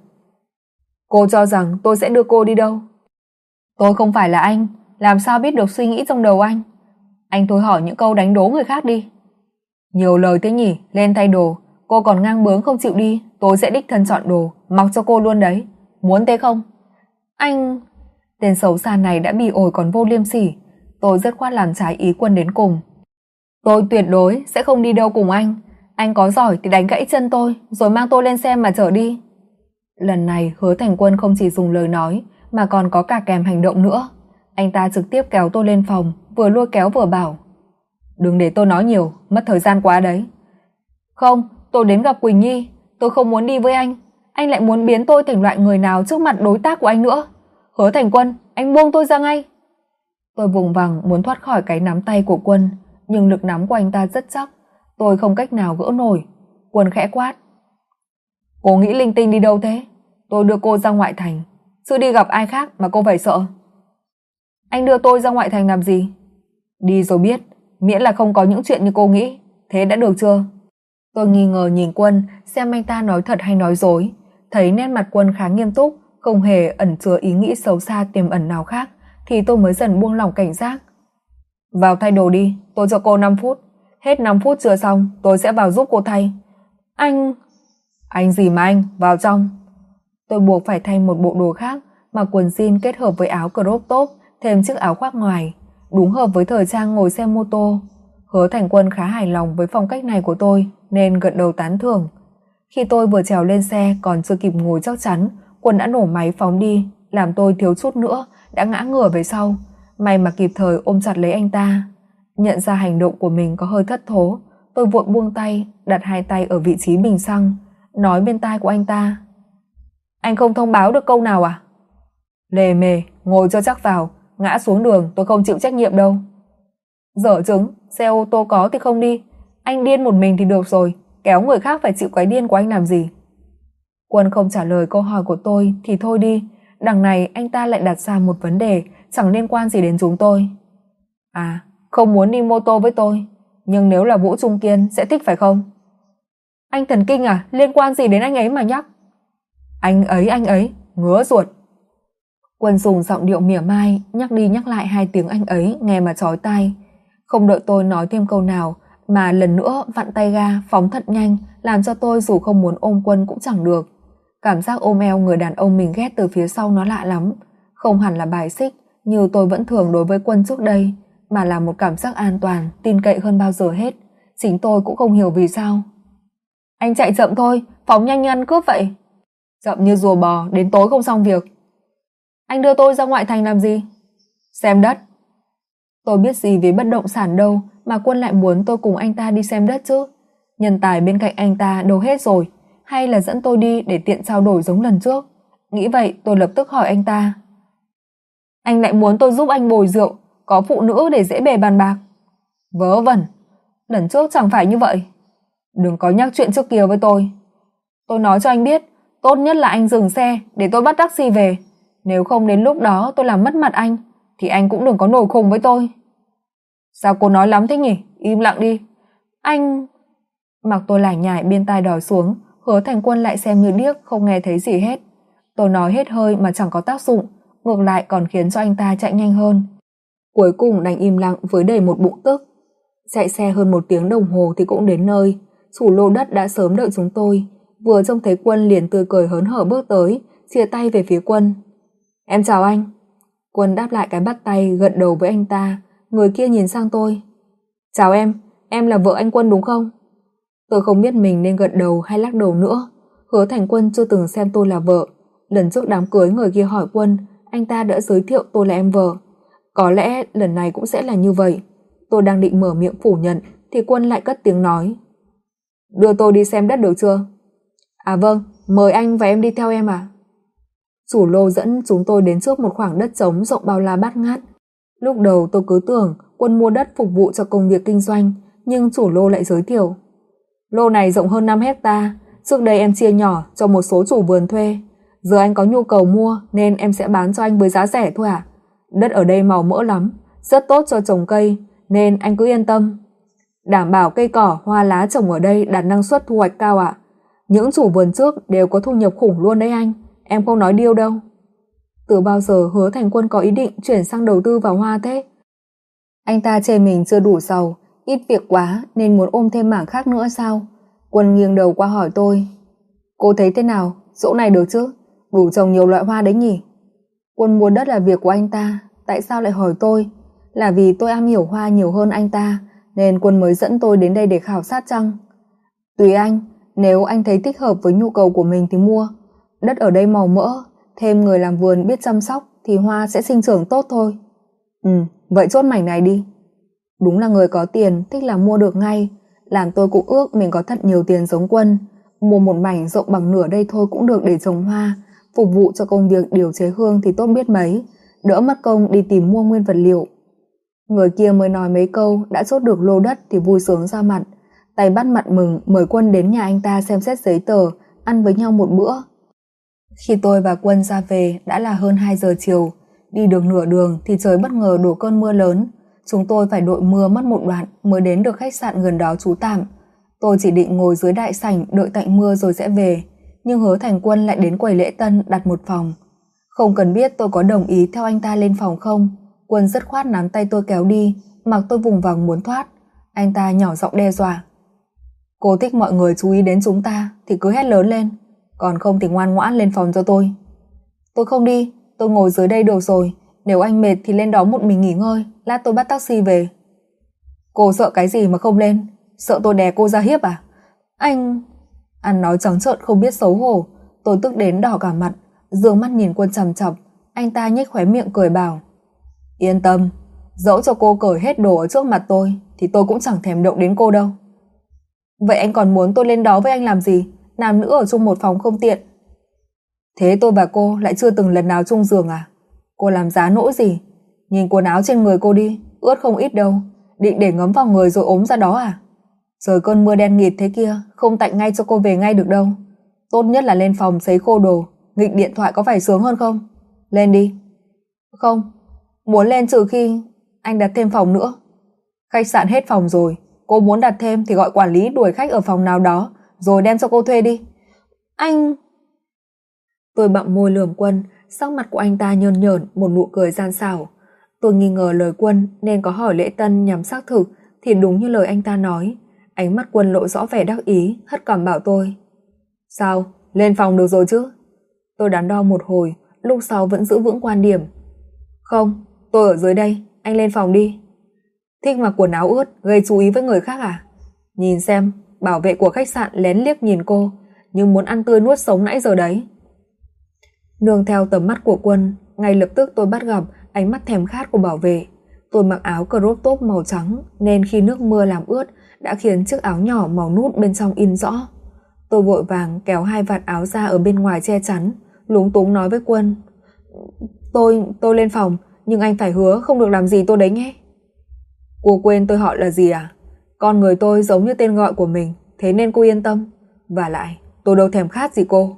Speaker 1: Cô cho rằng tôi sẽ đưa cô đi đâu? Tôi không phải là anh, làm sao biết được suy nghĩ trong đầu anh? Anh thôi hỏi những câu đánh đố người khác đi. Nhiều lời thế nhỉ, lên thay đồ. Cô còn ngang bướng không chịu đi, tôi sẽ đích thân chọn đồ, mặc cho cô luôn đấy. Muốn thế không? Anh... Tên xấu xa này đã bị ổi còn vô liêm sỉ. Tôi rất khoát làm trái ý Quân đến cùng. Tôi tuyệt đối sẽ không đi đâu cùng anh. Anh có giỏi thì đánh gãy chân tôi, rồi mang tôi lên xe mà chở đi. Lần này Hứa Thành Quân không chỉ dùng lời nói mà còn có cả kèm hành động nữa. Anh ta trực tiếp kéo tôi lên phòng, vừa lôi kéo vừa bảo: đừng để tôi nói nhiều, mất thời gian quá đấy. Không, Tôi đến gặp Quỳnh Nhi, tôi không muốn đi với anh lại muốn biến tôi thành loại người nào trước mặt đối tác của anh nữa. Hứa Thành Quân, anh buông tôi ra ngay. Tôi vùng vằng muốn thoát khỏi cái nắm tay của Quân, nhưng lực nắm của anh ta rất chắc, tôi không cách nào gỡ nổi. Quân khẽ quát. Cô nghĩ linh tinh đi đâu thế? Tôi đưa cô ra ngoại thành, chứ đi gặp ai khác mà cô phải sợ. Anh đưa tôi ra ngoại thành làm gì? Đi rồi biết, miễn là không có những chuyện như cô nghĩ, thế đã được chưa? Tôi nghi ngờ nhìn Quân xem anh ta nói thật hay nói dối, thấy nét mặt Quân khá nghiêm túc, không hề ẩn chứa ý nghĩ xấu xa tiềm ẩn nào khác, thì tôi mới dần buông lỏng cảnh giác. Vào thay đồ đi, tôi cho cô 5 phút, hết 5 phút chưa xong, tôi sẽ vào giúp cô thay. Anh gì mà anh, vào trong. Tôi buộc phải thay một bộ đồ khác, mặc quần jean kết hợp với áo crop top, thêm chiếc áo khoác ngoài, đúng hợp với thời trang ngồi xe mô tô. Hứa Thành Quân khá hài lòng với phong cách này của tôi, nên gật đầu tán thưởng. Khi tôi vừa trèo lên xe còn chưa kịp ngồi chắc chắn, Quân đã nổ máy phóng đi, làm tôi thiếu chút nữa đã ngã ngửa về sau. May mà kịp thời ôm chặt lấy anh ta. Nhận ra hành động của mình có hơi thất thố, tôi vội buông tay, đặt hai tay ở vị trí bình xăng, nói bên tai của anh ta. Anh không thông báo được câu nào à? Lề mề, ngồi cho chắc vào, ngã xuống đường tôi không chịu trách nhiệm đâu. Dở chứng, xe ô tô có thì không đi, anh điên một mình thì được rồi, kéo người khác phải chịu cái điên của anh làm gì? Quân không trả lời câu hỏi của tôi thì thôi đi, đằng này anh ta lại đặt ra một vấn đề chẳng liên quan gì đến chúng tôi. À, không muốn đi mô tô với tôi, nhưng nếu là Vũ Trung Kiên sẽ thích phải không? Anh thần kinh à, liên quan gì đến anh ấy mà nhắc? Anh ấy, ngứa ruột. Quân dùng giọng điệu mỉa mai, nhắc đi nhắc lại hai tiếng anh ấy nghe mà chói tai. Không đợi tôi nói thêm câu nào, mà lần nữa vặn tay ga phóng thật nhanh, làm cho tôi dù không muốn ôm Quân cũng chẳng được. Cảm giác ôm eo người đàn ông mình ghét từ phía sau nó lạ lắm, không hẳn là bài xích như tôi vẫn thường đối với Quân trước đây, mà là một cảm giác an toàn, tin cậy hơn bao giờ hết. Chính tôi cũng không hiểu vì sao. Anh chạy chậm thôi, phóng nhanh như ăn cướp vậy. Chậm như rùa bò, đến tối không xong việc. Anh đưa tôi ra ngoại thành làm gì? Xem đất. Tôi biết gì về bất động sản đâu mà Quân lại muốn tôi cùng anh ta đi xem đất chứ. Nhân tài bên cạnh anh ta đâu hết rồi, hay là dẫn tôi đi để tiện trao đổi giống lần trước? Nghĩ vậy tôi lập tức hỏi anh ta. Anh lại muốn tôi giúp anh bồi rượu, có phụ nữ để dễ bề bàn bạc? Vớ vẩn, lần trước chẳng phải như vậy. Đừng có nhắc chuyện trước kia với tôi. Tôi nói cho anh biết, tốt nhất là anh dừng xe để tôi bắt taxi về. Nếu không đến lúc đó tôi làm mất mặt anh, thì anh cũng đừng có nổi khùng với tôi. Sao cô nói lắm thế nhỉ? Im lặng đi. Anh... Mặc tôi lải nhải bên tai đòi xuống, Hứa Thành Quân lại xem như điếc không nghe thấy gì hết. Tôi nói hết hơi mà chẳng có tác dụng, ngược lại còn khiến cho anh ta chạy nhanh hơn. Cuối cùng đành im lặng với đầy một bụng tức. Chạy xe hơn 1 tiếng đồng hồ thì cũng đến nơi. Chủ lô đất đã sớm đợi chúng tôi, vừa trông thấy Quân liền tươi cười hớn hở bước tới, chia tay về phía Quân. Em chào anh. Quân đáp lại cái bắt tay, gật đầu với anh ta. Người kia nhìn sang tôi. Chào em là vợ anh Quân đúng không? Tôi không biết mình nên gật đầu hay lắc đầu nữa. Hứa Thành Quân chưa từng xem tôi là vợ. Lần trước đám cưới người kia hỏi Quân, anh ta đã giới thiệu tôi là em vợ. Có lẽ lần này cũng sẽ là như vậy. Tôi đang định mở miệng phủ nhận thì Quân lại cất tiếng nói. Đưa tôi đi xem đất được chưa? À vâng, mời anh và em đi theo em à? Chủ lô dẫn chúng tôi đến trước một khoảng đất trống rộng bao la bát ngát. Lúc đầu tôi cứ tưởng Quân mua đất phục vụ cho công việc kinh doanh, nhưng chủ lô lại giới thiệu. Lô này rộng hơn 5 hecta, trước đây em chia nhỏ cho một số chủ vườn thuê. Giờ anh có nhu cầu mua nên em sẽ bán cho anh với giá rẻ thôi ạ. Đất ở đây màu mỡ lắm, rất tốt cho trồng cây, nên anh cứ yên tâm. Đảm bảo cây cỏ, hoa lá trồng ở đây đạt năng suất thu hoạch cao ạ. Những chủ vườn trước đều có thu nhập khủng luôn đấy anh, em không nói điêu đâu. Từ bao giờ Hứa Thành Quân có ý định chuyển sang đầu tư vào hoa thế? Anh ta chê mình chưa đủ giàu, ít việc quá nên muốn ôm thêm mảng khác nữa sao? Quân nghiêng đầu qua hỏi tôi. Cô thấy thế nào? Chỗ này được chứ? Đủ trồng nhiều loại hoa đấy nhỉ? Quân mua đất là việc của anh ta, tại sao lại hỏi tôi? Là vì tôi am hiểu hoa nhiều hơn anh ta, nên Quân mới dẫn tôi đến đây để khảo sát chăng? Tùy anh, nếu anh thấy thích hợp với nhu cầu của mình thì mua. Đất ở đây màu mỡ, thêm người làm vườn biết chăm sóc thì hoa sẽ sinh trưởng tốt thôi. Vậy chốt mảnh này đi. Đúng là người có tiền thích là mua được ngay, làm tôi cũng ước mình có thật nhiều tiền giống Quân, mua một mảnh rộng bằng nửa đây thôi cũng được để trồng hoa, phục vụ cho công việc điều chế hương thì tốt biết mấy, đỡ mất công đi tìm mua nguyên vật liệu. Người kia mới nói mấy câu đã chốt được lô đất thì vui sướng ra mặt, tay bắt mặt mừng mời Quân đến nhà anh ta xem xét giấy tờ, ăn với nhau một bữa. Khi tôi và Quân ra về đã là hơn 2 giờ chiều, đi được nửa đường thì trời bất ngờ đổ cơn mưa lớn, chúng tôi phải đội mưa mất một đoạn mới đến được khách sạn gần đó trú tạm. Tôi chỉ định ngồi dưới đại sảnh đợi tạnh mưa rồi sẽ về, nhưng Hứa Thành Quân lại đến quầy lễ tân đặt một phòng. Không cần biết tôi có đồng ý theo anh ta lên phòng không, Quân dứt khoát nắm tay tôi kéo đi, mặc tôi vùng vằng muốn thoát. Anh ta nhỏ giọng đe dọa: "Cô thích mọi người chú ý đến chúng ta thì cứ hét lớn lên, còn không thì ngoan ngoãn lên phòng cho tôi." "Tôi không đi, tôi ngồi dưới đây được rồi, nếu anh mệt thì lên đó một mình nghỉ ngơi, lát tôi bắt taxi về." "Cô sợ cái gì mà không lên? Sợ tôi đè cô ra hiếp à?" "Anh..." Ăn nói trắng trợn không biết xấu hổ. Tôi tức đến đỏ cả mặt, dương mắt nhìn Quân chằm chằm. Anh ta nhếch khóe miệng cười bảo: "Yên tâm, dẫu cho cô cởi hết đồ ở trước mặt tôi thì tôi cũng chẳng thèm động đến cô đâu." "Vậy anh còn muốn tôi lên đó với anh làm gì? Nam nữ ở chung một phòng không tiện." "Thế tôi và cô lại chưa từng lần nào chung giường à? Cô làm giá nỗi gì? Nhìn quần áo trên người cô đi, ướt không ít đâu, định để ngấm vào người rồi ốm ra đó à? Trời cơn mưa đen nghịt thế kia, không tạnh ngay cho cô về ngay được đâu. Tốt nhất là lên phòng sấy khô đồ, nghịch điện thoại có phải sướng hơn không? Lên đi." "Không, muốn lên trừ khi anh đặt thêm phòng nữa." "Khách sạn hết phòng rồi, cô muốn đặt thêm thì gọi quản lý đuổi khách ở phòng nào đó rồi đem cho cô thuê đi." "Anh..." Tôi bặm môi lườm Quân, sắc mặt của anh ta nhơn nhởn một nụ cười gian xảo. Tôi nghi ngờ lời Quân nên có hỏi lễ tân nhằm xác thực thì đúng như lời anh ta nói. Ánh mắt Quân lộ rõ vẻ đắc ý, hất cằm bảo tôi: "Sao, lên phòng được rồi chứ?" Tôi đắn đo một hồi, lúc sau vẫn giữ vững quan điểm: "Không, tôi ở dưới đây, anh lên phòng đi." "Thích mặc quần áo ướt gây chú ý với người khác à? Nhìn xem, bảo vệ của khách sạn lén liếc nhìn cô, nhưng muốn ăn tươi nuốt sống nãy giờ đấy." Nương theo tầm mắt của Quân, ngay lập tức tôi bắt gặp ánh mắt thèm khát của bảo vệ. Tôi mặc áo crop top màu trắng nên khi nước mưa làm ướt đã khiến chiếc áo nhỏ màu nút bên trong in rõ. Tôi vội vàng kéo hai vạt áo ra ở bên ngoài che chắn, lúng túng nói với Quân: Tôi lên phòng, nhưng anh phải hứa không được làm gì tôi đấy nhé." "Cô quên tôi họ là gì à? Con người tôi giống như tên gọi của mình, thế nên cô yên tâm. Và lại, tôi đâu thèm khát gì cô."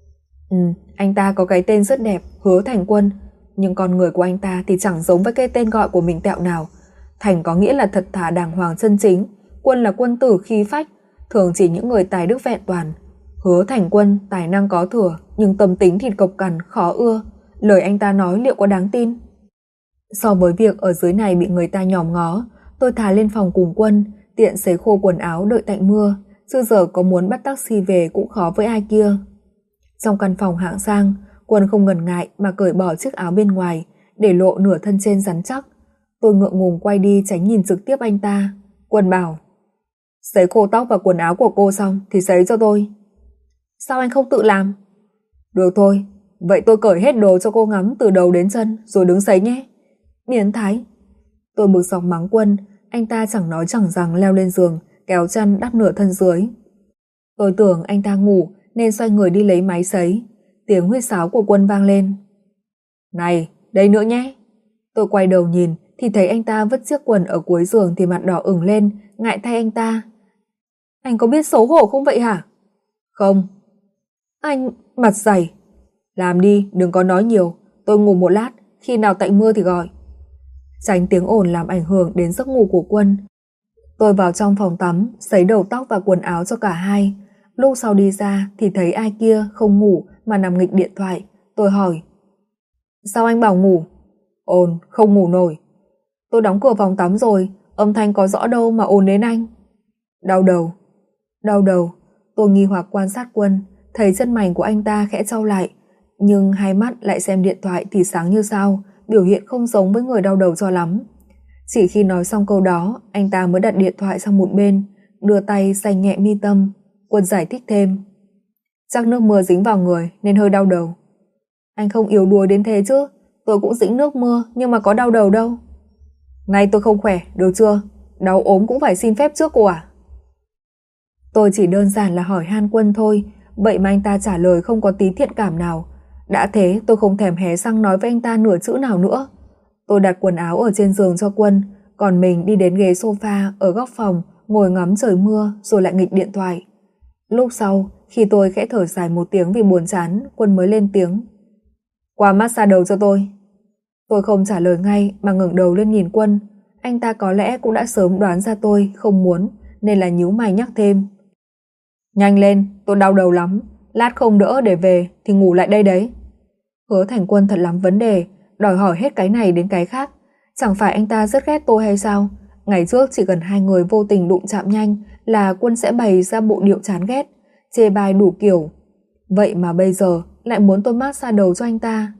Speaker 1: Anh ta có cái tên rất đẹp, Hứa Thành Quân, nhưng con người của anh ta thì chẳng giống với cái tên gọi của mình tẹo nào. Thành có nghĩa là thật thà đàng hoàng chân chính, Quân là quân tử khí phách, thường chỉ những người tài đức vẹn toàn. Hứa Thành Quân tài năng có thừa, nhưng tâm tính thì cộc cằn, khó ưa. Lời anh ta nói liệu có đáng tin? So với việc ở dưới này bị người ta nhòm ngó, tôi thà lên phòng cùng Quân, tiện sấy khô quần áo đợi tạnh mưa, chứ giờ có muốn bắt taxi về cũng khó với ai kia. Trong căn phòng hạng sang, Quân không ngần ngại mà cởi bỏ chiếc áo bên ngoài, để lộ nửa thân trên rắn chắc. Tôi ngượng ngùng quay đi tránh nhìn trực tiếp anh ta. Quân bảo: "Sấy khô tóc và quần áo của cô xong thì sấy cho tôi." "Sao anh không tự làm?" "Được thôi, vậy tôi cởi hết đồ cho cô ngắm từ đầu đến chân rồi đứng sấy nhé." "Biến thái." Tôi bực dọc mắng Quân, anh ta chẳng nói chẳng rằng leo lên giường, kéo chăn đắp nửa thân dưới. Tôi tưởng anh ta ngủ nên xoay người đi lấy máy sấy. Tiếng huýt sáo của Quân vang lên. "Này, đây nữa nhé." Tôi quay đầu nhìn thì thấy anh ta vứt chiếc quần ở cuối giường thì mặt đỏ ửng lên, ngại thay anh ta. "Anh có biết xấu hổ không vậy hả?" "Không." "Anh..." Mặt dày. "Làm đi, đừng có nói nhiều, tôi ngủ một lát, khi nào tạnh mưa thì gọi." Tránh tiếng ồn làm ảnh hưởng đến giấc ngủ của Quân, tôi vào trong phòng tắm, sấy đầu tóc và quần áo cho cả hai. Lúc sau đi ra thì thấy ai kia không ngủ mà nằm nghịch điện thoại. Tôi hỏi: "Sao anh bảo ngủ?" "Ồn, không ngủ nổi." "Tôi đóng cửa phòng tắm rồi, âm thanh có rõ đâu mà ồn đến anh." "Đau đầu." "Đau đầu." Tôi nghi hoặc quan sát Quân, thấy chân mày của anh ta khẽ chau lại, nhưng hai mắt lại xem điện thoại thì sáng như sao, biểu hiện không giống với người đau đầu cho lắm. Chỉ khi nói xong câu đó, anh ta mới đặt điện thoại sang một bên, đưa tay xoay nhẹ mi tâm. Quân giải thích thêm: "Chắc nước mưa dính vào người nên hơi đau đầu." "Anh không yếu đuối đến thế chứ, tôi cũng dính nước mưa nhưng mà có đau đầu đâu." "Nay tôi không khỏe, được chưa? Đau ốm cũng phải xin phép trước cô à?" Tôi chỉ đơn giản là hỏi han Quân thôi, vậy mà anh ta trả lời không có tí thiện cảm nào. Đã thế tôi không thèm hé răng nói với anh ta nửa chữ nào nữa. Tôi đặt quần áo ở trên giường cho Quân, còn mình đi đến ghế sofa ở góc phòng, ngồi ngắm trời mưa rồi lại nghịch điện thoại. Lúc sau, khi tôi khẽ thở dài một tiếng vì buồn chán, Quân mới lên tiếng. Qua massage đầu cho tôi. Tôi không trả lời ngay mà ngẩng đầu lên nhìn Quân. Anh ta có lẽ cũng đã sớm đoán ra tôi không muốn, nên là nhíu mày nhắc thêm. Nhanh lên, tôi đau đầu lắm. Lát không đỡ để về thì ngủ lại đây đấy. Hứa Thành Quân thật lắm vấn đề, đòi hỏi hết cái này đến cái khác. Chẳng phải anh ta rất ghét tôi hay sao? Ngày trước chỉ cần hai người vô tình đụng chạm nhanh là Quân sẽ bày ra bộ điệu chán ghét, chê bai đủ kiểu. Vậy mà bây giờ lại muốn tôi massage đầu cho anh ta.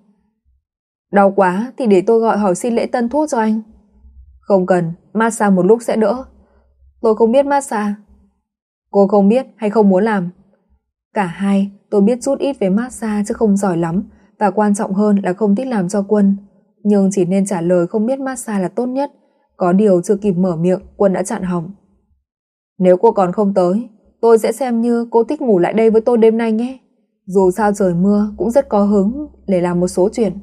Speaker 1: Đau quá thì để tôi gọi hỏi xin lễ tân thuốc cho anh. Không cần, massage một lúc sẽ đỡ. Tôi không biết massage. Cô không biết hay không muốn làm? Cả hai, tôi biết chút ít về massage chứ không giỏi lắm, và quan trọng hơn là không thích làm cho Quân. Nhưng chỉ nên trả lời không biết massage là tốt nhất. Có điều chưa kịp mở miệng, Quân đã chặn họng. Nếu cô còn không tới, tôi sẽ xem như cô thích ngủ lại đây với tôi đêm nay nhé. Dù sao trời mưa cũng rất có hứng để làm một số chuyện.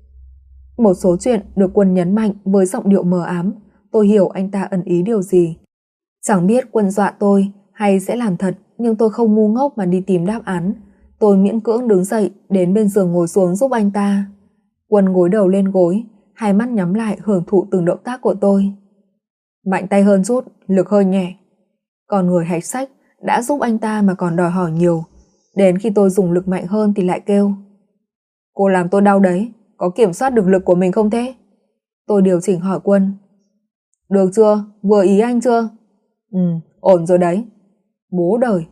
Speaker 1: Một số chuyện được Quân nhấn mạnh với giọng điệu mờ ám. Tôi hiểu anh ta ẩn ý điều gì. Chẳng biết Quân dọa tôi hay sẽ làm thật, nhưng tôi không ngu ngốc mà đi tìm đáp án. Tôi miễn cưỡng đứng dậy đến bên giường ngồi xuống giúp anh ta. Quân gối đầu lên gối, hai mắt nhắm lại hưởng thụ từng động tác của tôi. Mạnh tay hơn chút, lực hơi nhẹ. Còn người hạch sách đã giúp anh ta mà còn đòi hỏi nhiều. Đến khi tôi dùng lực mạnh hơn thì lại kêu. Cô làm tôi đau đấy, có kiểm soát được lực của mình không thế? Tôi điều chỉnh hỏi Quân. Được chưa? Vừa ý anh chưa? Ổn rồi đấy. Bố đời.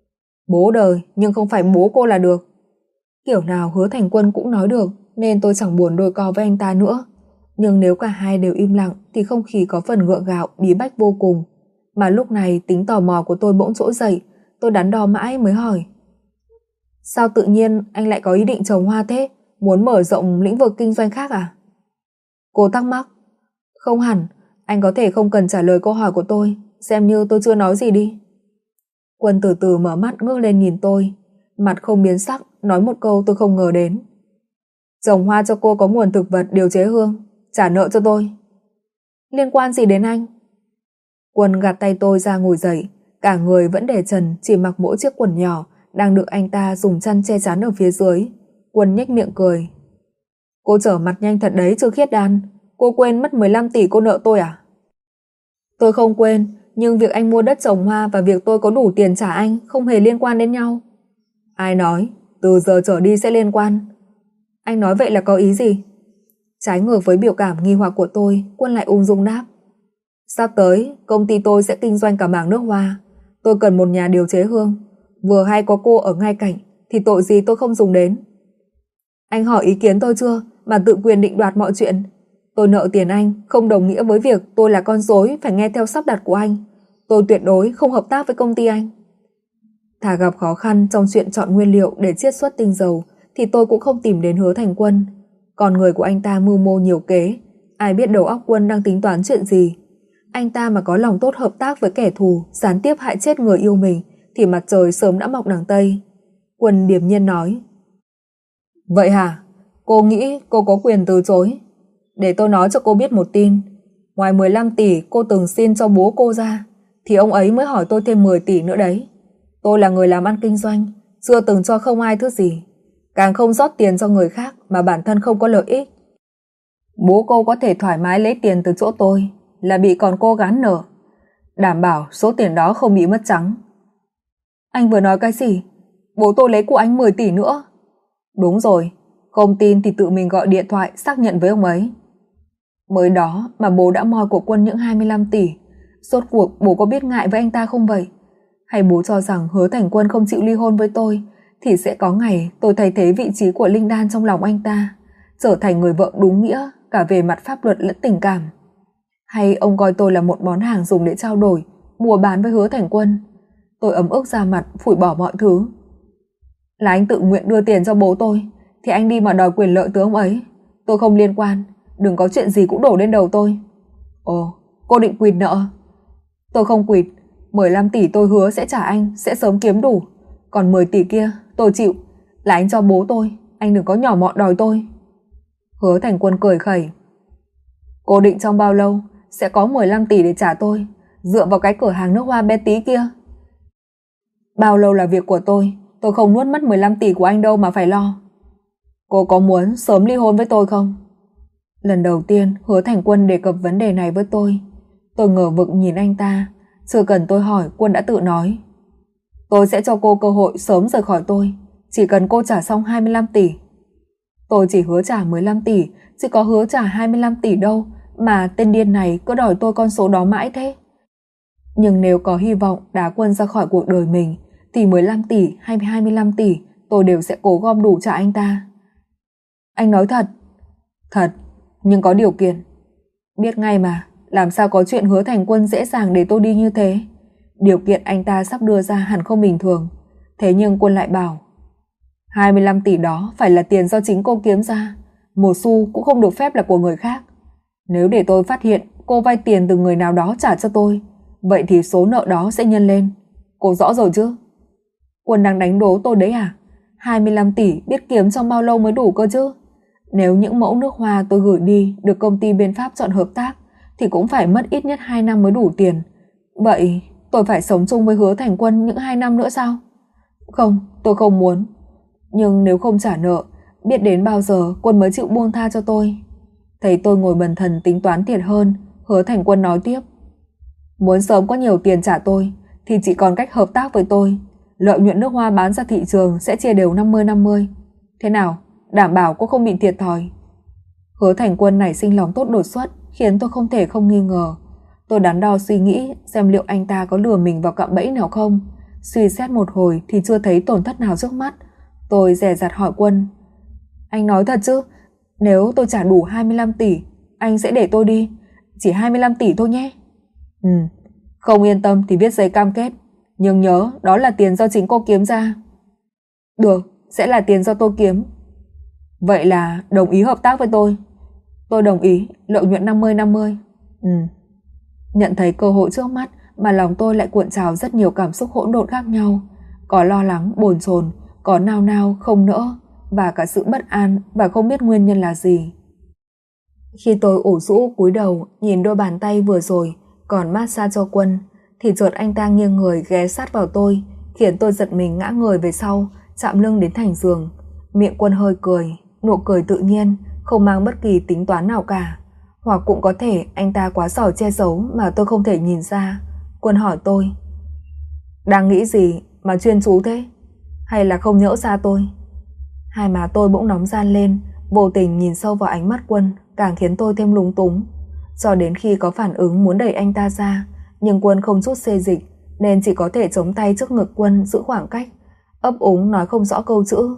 Speaker 1: Bố đời, nhưng không phải bố cô là được. Kiểu nào Hứa Thành Quân cũng nói được, nên tôi chẳng buồn đôi co với anh ta nữa. Nhưng nếu cả hai đều im lặng thì không khí có phần gượng gạo, bí bách vô cùng. Mà lúc này tính tò mò của tôi bỗng trỗi dậy. Tôi đắn đo mãi mới hỏi. Sao tự nhiên anh lại có ý định trồng hoa thế? Muốn mở rộng lĩnh vực kinh doanh khác à? Cô thắc mắc. Không hẳn, anh có thể không cần trả lời câu hỏi của tôi, xem như tôi chưa nói gì đi. Quân từ từ mở mắt ngước lên nhìn tôi, mặt không biến sắc, nói một câu tôi không ngờ đến. Trồng hoa cho cô có nguồn thực vật điều chế hương, trả nợ cho tôi. Liên quan gì đến anh? Quân gạt tay tôi ra ngồi dậy, cả người vẫn để trần, chỉ mặc mỗi chiếc quần nhỏ đang được anh ta dùng chăn che chắn ở phía dưới. Quân nhếch miệng cười. Cô trở mặt nhanh thật đấy Trương Khiết Đan, cô quên mất 15 tỷ cô nợ tôi à? Tôi không quên, nhưng việc anh mua đất trồng hoa và việc tôi có đủ tiền trả anh không hề liên quan đến nhau. Ai nói, từ giờ trở đi sẽ liên quan. Anh nói vậy là có ý gì? Trái ngược với biểu cảm nghi hoặc của tôi, Quân lại ung dung đáp. Sắp tới, công ty tôi sẽ kinh doanh cả mảng nước hoa. Tôi cần một nhà điều chế hương. Vừa hay có cô ở ngay cạnh, thì tội gì tôi không dùng đến. Anh hỏi ý kiến tôi chưa, mà tự quyền định đoạt mọi chuyện. Tôi nợ tiền anh, không đồng nghĩa với việc tôi là con rối phải nghe theo sắp đặt của anh. Tôi tuyệt đối không hợp tác với công ty anh. Thà gặp khó khăn trong chuyện chọn nguyên liệu để chiết xuất tinh dầu, thì tôi cũng không tìm đến Hứa Thành Quân. Còn người của anh ta mưu mô nhiều kế, ai biết đầu óc Quân đang tính toán chuyện gì. Anh ta mà có lòng tốt hợp tác với kẻ thù, gián tiếp hại chết người yêu mình, thì mặt trời sớm đã mọc đằng Tây. Quân điềm nhiên nói. Vậy hả? Cô nghĩ cô có quyền từ chối? Để tôi nói cho cô biết một tin. Ngoài 15 tỷ cô từng xin cho bố cô ra, thì ông ấy mới hỏi tôi thêm 10 tỷ nữa đấy. Tôi là người làm ăn kinh doanh, chưa từng cho không ai thứ gì, càng không rót tiền cho người khác mà bản thân không có lợi ích. Bố cô có thể thoải mái lấy tiền từ chỗ tôi, là bị còn cô gán nợ, đảm bảo số tiền đó không bị mất trắng. Anh vừa nói cái gì? Bố tôi lấy của anh 10 tỷ nữa? Đúng rồi, không tin thì tự mình gọi điện thoại xác nhận với ông ấy. Mới đó mà bố đã moi của Quân những 25 tỷ. Rốt cuộc bố có biết ngại với anh ta không vậy? Hay bố cho rằng Hứa Thành Quân không chịu ly hôn với tôi thì sẽ có ngày tôi thay thế vị trí của Linh Đan trong lòng anh ta, trở thành người vợ đúng nghĩa cả về mặt pháp luật lẫn tình cảm? Hay ông coi tôi là một món hàng dùng để trao đổi, mua bán với Hứa Thành Quân? Tôi ấm ức ra mặt phủi bỏ mọi thứ. Là anh tự nguyện đưa tiền cho bố tôi, thì anh đi mà đòi quyền lợi từ ông ấy. Tôi không liên quan, đừng có chuyện gì cũng đổ lên đầu tôi. Ồ, cô định quỵt nợ? Tôi không quỵt, 15 tỷ tôi hứa sẽ trả anh, sẽ sớm kiếm đủ. Còn 10 tỷ kia tôi chịu, là anh cho bố tôi, anh đừng có nhỏ mọn đòi tôi. Hứa Thành Quân cười khẩy. Cô định trong bao lâu sẽ có 15 tỷ để trả tôi, dựa vào cái cửa hàng nước hoa bé tí kia? Bao lâu là việc của tôi không nuốt mất 15 tỷ của anh đâu mà phải lo. Cô có muốn sớm ly hôn với tôi không? Lần đầu tiên Hứa Thành Quân đề cập vấn đề này với tôi. Tôi ngờ vực nhìn anh ta. Chưa cần tôi hỏi, Quân đã tự nói. Tôi sẽ cho cô cơ hội sớm rời khỏi tôi, chỉ cần cô trả xong 25 tỷ. Tôi chỉ hứa trả 15 tỷ, chứ có hứa trả 25 tỷ đâu mà tên điên này cứ đòi tôi con số đó mãi thế. Nhưng nếu có hy vọng đá Quân ra khỏi cuộc đời mình thì 15 tỷ hay 25 tỷ tôi đều sẽ cố gom đủ trả anh ta. Anh nói thật? Thật, nhưng có điều kiện. Biết ngay mà, làm sao có chuyện Hứa Thành Quân dễ dàng để tôi đi như thế. Điều kiện anh ta sắp đưa ra hẳn không bình thường. Thế nhưng Quân lại bảo 25 tỷ đó phải là tiền do chính cô kiếm ra, một xu cũng không được phép là của người khác. Nếu để tôi phát hiện cô vay tiền từ người nào đó trả cho tôi, vậy thì số nợ đó sẽ nhân lên. Cô rõ rồi chứ? Quân đang đánh đố tôi đấy à? 25 tỷ biết kiếm trong bao lâu mới đủ cơ chứ? Nếu những mẫu nước hoa tôi gửi đi được công ty bên Pháp chọn hợp tác thì cũng phải mất ít nhất 2 năm mới đủ tiền. Vậy tôi phải sống chung với Hứa Thành Quân những 2 năm nữa sao? Không, tôi không muốn. Nhưng nếu không trả nợ, biết đến bao giờ Quân mới chịu buông tha cho tôi. Thấy tôi ngồi bần thần tính toán thiệt hơn, Hứa Thành Quân nói tiếp. Muốn sớm có nhiều tiền trả tôi thì chỉ còn cách hợp tác với tôi. Lợi nhuận nước hoa bán ra thị trường sẽ chia đều 50-50. Thế nào? Đảm bảo cô không bị thiệt thòi. Hứa Thành Quân nảy sinh lòng tốt đột xuất, khiến tôi không thể không nghi ngờ. Tôi đắn đo suy nghĩ xem liệu anh ta có lừa mình vào cạm bẫy nào không. Suy xét một hồi thì chưa thấy tổn thất nào trước mắt. Tôi dè dặt hỏi Quân. Anh nói thật chứ? Nếu tôi trả đủ 25 tỷ, anh sẽ để tôi đi? Chỉ 25 tỷ thôi nhé. Không yên tâm thì viết giấy cam kết. Nhưng nhớ đó là tiền do chính cô kiếm ra. Được, sẽ là tiền do tôi kiếm. Vậy là đồng ý hợp tác với tôi? Tôi đồng ý, lợi nhuận 50-50. Nhận thấy cơ hội trước mắt mà lòng tôi lại cuộn trào rất nhiều cảm xúc hỗn độn khác nhau. Có lo lắng, bồn chồn, có nao nao, không nỡ, và cả sự bất an và không biết nguyên nhân là gì. Khi tôi ủ rũ cúi đầu nhìn đôi bàn tay vừa rồi còn massage cho Quân, thì chợt anh ta nghiêng người ghé sát vào tôi, khiến tôi giật mình ngã người về sau, chạm lưng đến thành giường. Miệng Quân hơi cười, nụ cười tự nhiên, không mang bất kỳ tính toán nào cả. Hoặc cũng có thể anh ta quá giỏi che giấu mà tôi không thể nhìn ra. Quân hỏi tôi. Đang nghĩ gì mà chuyên chú thế? Hay là không nhỡ ra tôi? Hai má tôi bỗng nóng ran lên, vô tình nhìn sâu vào ánh mắt Quân, càng khiến tôi thêm lúng túng. Cho đến khi có phản ứng muốn đẩy anh ta ra, nhưng Quân không chút xê dịch, nên chỉ có thể chống tay trước ngực Quân giữ khoảng cách, ấp úng nói không rõ câu chữ.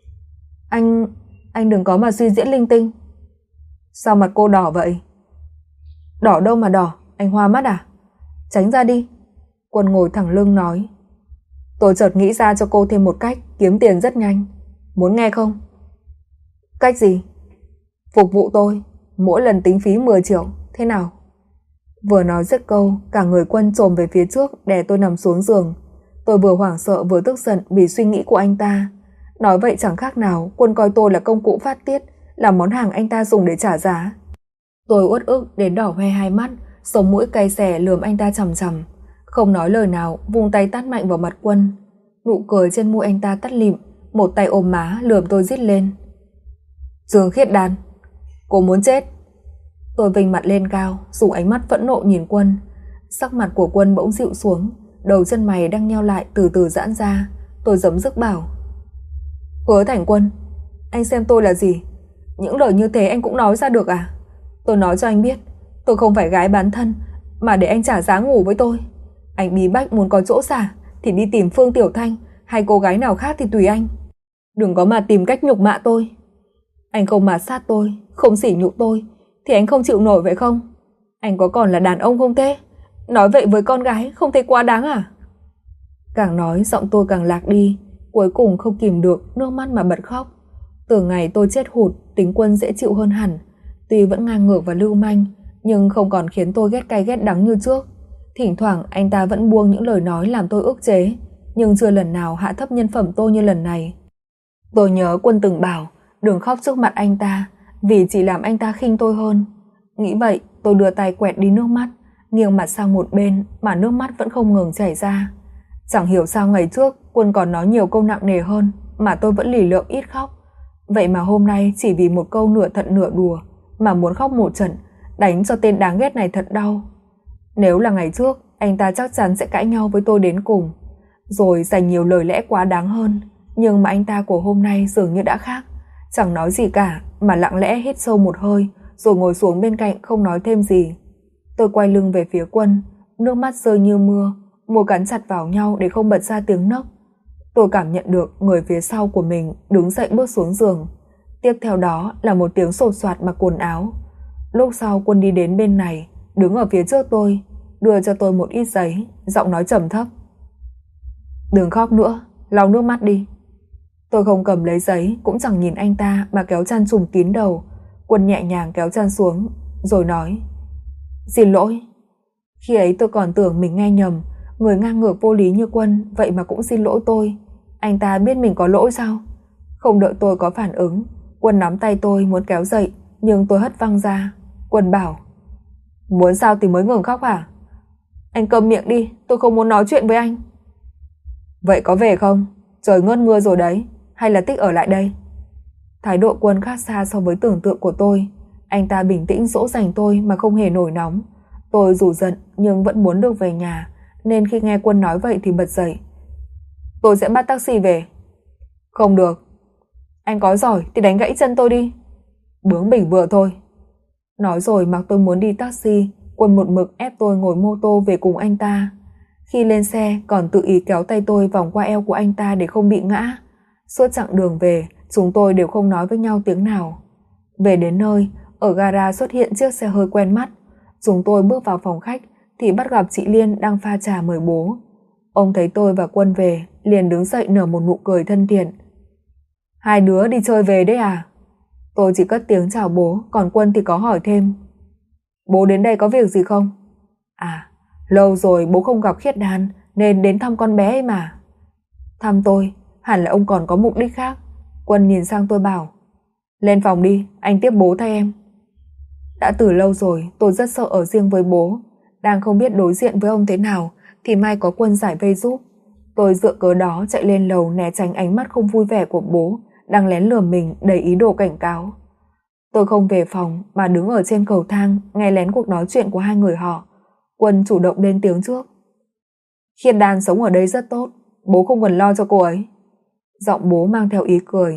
Speaker 1: Anh đừng có mà suy diễn linh tinh. Sao mặt cô đỏ vậy? Đỏ đâu mà đỏ, anh hoa mắt à? Tránh ra đi. Quân ngồi thẳng lưng nói. Tôi chợt nghĩ ra cho cô thêm một cách kiếm tiền rất nhanh. Muốn nghe không? Cách gì? Phục vụ tôi, mỗi lần tính phí 10 triệu, thế nào? Vừa nói dứt câu, cả người Quân chồm về phía trước đè tôi nằm xuống giường. Tôi vừa hoảng sợ vừa tức giận vì suy nghĩ của anh ta. Nói vậy chẳng khác nào Quân coi tôi là công cụ phát tiết, là món hàng anh ta dùng để trả giá. Tôi uất ức đến đỏ hoe hai mắt, sống mũi cay xè lườm anh ta chằm chằm, không nói lời nào, vung tay tát mạnh vào mặt Quân. Nụ cười trên môi anh ta tắt lịm, một tay ôm má lườm tôi rít lên. Dương Khiết Đan, cô muốn chết. Tôi vênh mặt lên cao, dùng ánh mắt phẫn nộ nhìn Quân. Sắc mặt của Quân bỗng dịu xuống, đầu chân mày đang nheo lại từ từ giãn ra. Tôi giấm dứt bảo. Hứa Thành Quân, anh xem tôi là gì? Những lời như thế anh cũng nói ra được à? Tôi nói cho anh biết, tôi không phải gái bán thân, mà để anh trả giá ngủ với tôi. Anh bí bách muốn có chỗ xả thì đi tìm Phương Tiểu Thanh hay cô gái nào khác thì tùy anh. Đừng có mà tìm cách nhục mạ tôi. Anh không mạt sát tôi, không sỉ nhục tôi thì anh không chịu nổi vậy không? Anh có còn là đàn ông không thế? Nói vậy với con gái không thấy quá đáng à? Càng nói giọng tôi càng lạc đi, cuối cùng không kìm được nước mắt mà bật khóc. Từ ngày tôi chết hụt, tính Quân dễ chịu hơn hẳn. Tuy vẫn ngang ngược và lưu manh, nhưng không còn khiến tôi ghét cay ghét đắng như trước. Thỉnh thoảng anh ta vẫn buông những lời nói làm tôi ức chế, nhưng chưa lần nào hạ thấp nhân phẩm tôi như lần này. Tôi nhớ Quân từng bảo đừng khóc trước mặt anh ta, vì chỉ làm anh ta khinh tôi hơn. Nghĩ vậy, tôi đưa tay quẹt đi nước mắt, nghiêng mặt sang một bên mà nước mắt vẫn không ngừng chảy ra. Chẳng hiểu sao ngày trước Quân còn nói nhiều câu nặng nề hơn mà tôi vẫn lì lợm ít khóc. Vậy mà hôm nay chỉ vì một câu nửa thật nửa đùa mà muốn khóc một trận, đánh cho tên đáng ghét này thật đau. Nếu là ngày trước, anh ta chắc chắn sẽ cãi nhau với tôi đến cùng, rồi dành nhiều lời lẽ quá đáng hơn. Nhưng mà anh ta của hôm nay dường như đã khác, chẳng nói gì cả mà lặng lẽ hít sâu một hơi rồi ngồi xuống bên cạnh không nói thêm gì. Tôi quay lưng về phía Quân, nước mắt rơi như mưa, môi cắn chặt vào nhau để không bật ra tiếng nấc. Tôi cảm nhận được người phía sau của mình đứng dậy bước xuống giường. Tiếp theo đó là một tiếng sột soạt mặc quần áo. Lúc sau Quân đi đến bên này, đứng ở phía trước tôi, đưa cho tôi một ít giấy, giọng nói trầm thấp: "Đừng khóc nữa, lau nước mắt đi." Tôi không cầm lấy giấy, cũng chẳng nhìn anh ta mà kéo chăn trùm kín đầu. Quân nhẹ nhàng kéo chăn xuống, rồi nói: "Xin lỗi." Khi ấy tôi còn tưởng mình nghe nhầm, người ngang ngược vô lý như Quân vậy mà cũng xin lỗi tôi. Anh ta biết mình có lỗi sao? Không đợi tôi có phản ứng, Quân nắm tay tôi muốn kéo dậy, nhưng tôi hất văng ra. Quân bảo: "Muốn sao thì mới ngừng khóc hả? Anh câm miệng đi, tôi không muốn nói chuyện với anh." "Vậy có về không? Trời ngớt mưa rồi đấy, hay là thích ở lại đây?" Thái độ Quân khác xa so với tưởng tượng của tôi. Anh ta bình tĩnh dỗ dành tôi mà không hề nổi nóng. Tôi dù giận nhưng vẫn muốn được về nhà, nên khi nghe Quân nói vậy thì bật dậy: "Tôi sẽ bắt taxi về." "Không được." "Anh có giỏi thì đánh gãy chân tôi đi." "Bướng bỉnh vừa thôi." Nói rồi mặc tôi muốn đi taxi, Quân một mực ép tôi ngồi mô tô về cùng anh ta. Khi lên xe còn tự ý kéo tay tôi vòng qua eo của anh ta để không bị ngã. Suốt chặng đường về, chúng tôi đều không nói với nhau tiếng nào. Về đến nơi, ở gara xuất hiện chiếc xe hơi quen mắt. Chúng tôi bước vào phòng khách thì bắt gặp chị Liên đang pha trà mời bố. Ông thấy tôi và Quân về, liền đứng dậy nở một nụ cười thân thiện. "Hai đứa đi chơi về đấy à?" Tôi chỉ cất tiếng chào bố, còn Quân thì có hỏi thêm: "Bố đến đây có việc gì không?" "À, lâu rồi bố không gặp Khiết Đan nên đến thăm con bé ấy mà." "Thăm tôi? Hẳn là ông còn có mục đích khác." Quân nhìn sang tôi bảo: "Lên phòng đi, anh tiếp bố thay em." Đã từ lâu rồi tôi rất sợ ở riêng với bố, đang không biết đối diện với ông thế nào thì may có Quân giải vây giúp. Tôi dựa cớ đó chạy lên lầu né tránh ánh mắt không vui vẻ của bố đang lén lườm mình đầy ý đồ cảnh cáo. Tôi không về phòng mà đứng ở trên cầu thang nghe lén cuộc nói chuyện của hai người họ. Quân chủ động lên tiếng trước: "Khiết Đan sống ở đây rất tốt, bố không cần lo cho cô ấy." Giọng bố mang theo ý cười: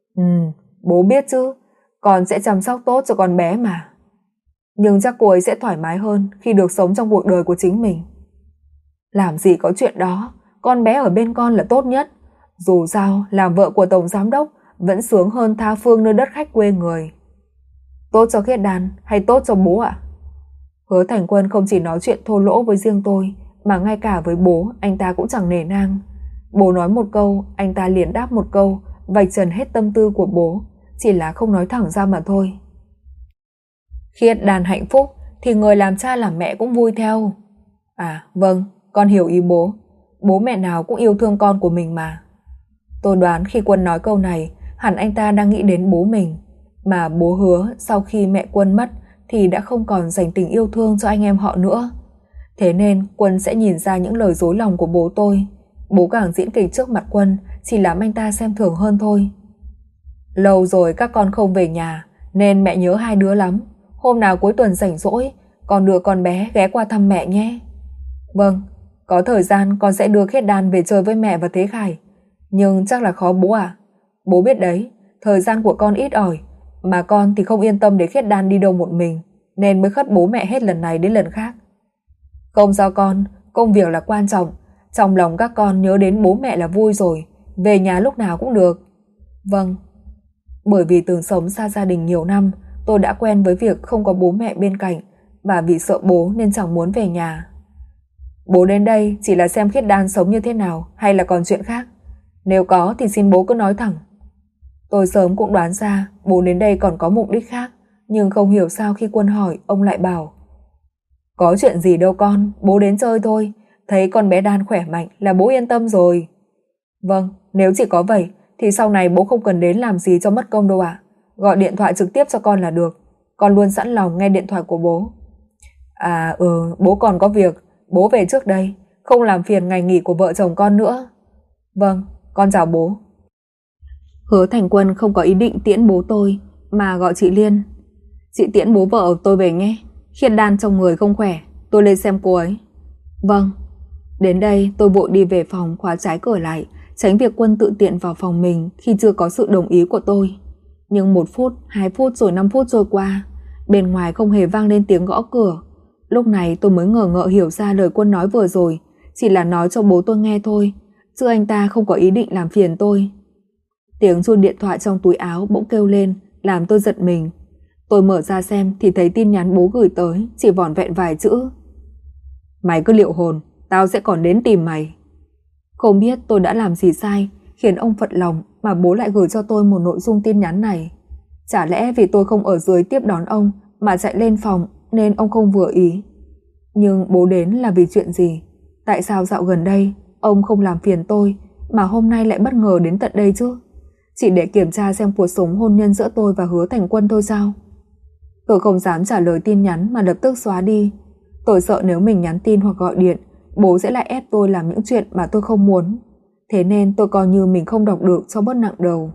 Speaker 1: Bố biết chứ, con sẽ chăm sóc tốt cho con bé mà. Nhưng chắc cô ấy sẽ thoải mái hơn khi được sống trong cuộc đời của chính mình." "Làm gì có chuyện đó, con bé ở bên con là tốt nhất. Dù sao làm vợ của tổng giám đốc vẫn sướng hơn tha phương nơi đất khách quê người." "Tốt cho Khiết Đan hay tốt cho bố ạ?" Hứa Thành Quân không chỉ nói chuyện thô lỗ với riêng tôi mà ngay cả với bố anh ta cũng chẳng nể nang. Bố nói một câu, anh ta liền đáp một câu, vạch trần hết tâm tư của bố, chỉ là không nói thẳng ra mà thôi. "Khiết Đan hạnh phúc thì người làm cha làm mẹ cũng vui theo." "À vâng, con hiểu ý bố. Bố mẹ nào cũng yêu thương con của mình mà." Tôi đoán khi Quân nói câu này, hẳn anh ta đang nghĩ đến bố mình, mà bố Hứa sau khi mẹ Quân mất thì đã không còn dành tình yêu thương cho anh em họ nữa. Thế nên Quân sẽ nhìn ra những lời dối lòng của bố tôi. Bố càng diễn kịch trước mặt Quân chỉ làm anh ta xem thường hơn thôi. "Lâu rồi các con không về nhà nên mẹ nhớ hai đứa lắm. Hôm nào cuối tuần rảnh rỗi con đưa con bé ghé qua thăm mẹ nhé." "Vâng, có thời gian con sẽ đưa Khiết Đan về chơi với mẹ và Thế Khải. Nhưng chắc là khó bố à? Bố biết đấy, thời gian của con ít ỏi, mà con thì không yên tâm để Khiết Đan đi đâu một mình, nên mới khất bố mẹ hết lần này đến lần khác." "Không sao con, công việc là quan trọng. Trong lòng các con nhớ đến bố mẹ là vui rồi, về nhà lúc nào cũng được." "Vâng." Bởi vì từng sống xa gia đình nhiều năm, tôi đã quen với việc không có bố mẹ bên cạnh, và vì sợ bố nên chẳng muốn về nhà. "Bố đến đây chỉ là xem Khiết Đan sống như thế nào hay là còn chuyện khác? Nếu có thì xin bố cứ nói thẳng." Tôi sớm cũng đoán ra bố đến đây còn có mục đích khác, nhưng không hiểu sao khi Quân hỏi ông lại bảo: Có chuyện gì đâu con, bố đến chơi thôi. Thấy con bé Đan khỏe mạnh là bố yên tâm rồi. Vâng, nếu chỉ có vậy thì sau này bố không cần đến làm gì cho mất công đâu ạ. Gọi điện thoại trực tiếp cho con là được. Con luôn sẵn lòng nghe điện thoại của bố. Bố còn có việc. Bố về trước đây, không làm phiền ngày nghỉ của vợ chồng con nữa. Vâng, con chào bố. Hứa Thành Quân không có ý định tiễn bố tôi, mà gọi chị Liên. Chị tiễn bố vợ tôi về nhé. Khiết Đan trong người không khỏe, tôi lên xem cô ấy. Vâng. Đến đây tôi vội đi về phòng khóa trái cửa lại, tránh việc Quân tự tiện vào phòng mình khi chưa có sự đồng ý của tôi. Nhưng 1 phút, 2 phút rồi 5 phút trôi qua, bên ngoài không hề vang lên tiếng gõ cửa. Lúc này tôi mới ngờ ngợ hiểu ra lời Quân nói vừa rồi chỉ là nói cho bố tôi nghe thôi, chứ anh ta không có ý định làm phiền tôi. Tiếng chuông điện thoại trong túi áo bỗng kêu lên, làm tôi giật mình. Tôi mở ra xem thì thấy tin nhắn bố gửi tới, chỉ vỏn vẹn vài chữ. Mày cứ liệu hồn, tao sẽ còn đến tìm mày. Không biết tôi đã làm gì sai khiến ông phật lòng mà bố lại gửi cho tôi một nội dung tin nhắn này. Chả lẽ vì tôi không ở dưới tiếp đón ông mà chạy lên phòng nên ông không vừa ý? Nhưng bố đến là vì chuyện gì? Tại sao dạo gần đây ông không làm phiền tôi mà hôm nay lại bất ngờ đến tận đây chứ? Chỉ để kiểm tra xem cuộc sống hôn nhân giữa tôi và Hứa Thành Quân thôi sao? Tôi không dám trả lời tin nhắn mà lập tức xóa đi. Tôi sợ nếu mình nhắn tin hoặc gọi điện, bố sẽ lại ép tôi làm những chuyện mà tôi không muốn. Thế nên tôi coi như mình không đọc được cho bớt nặng đầu.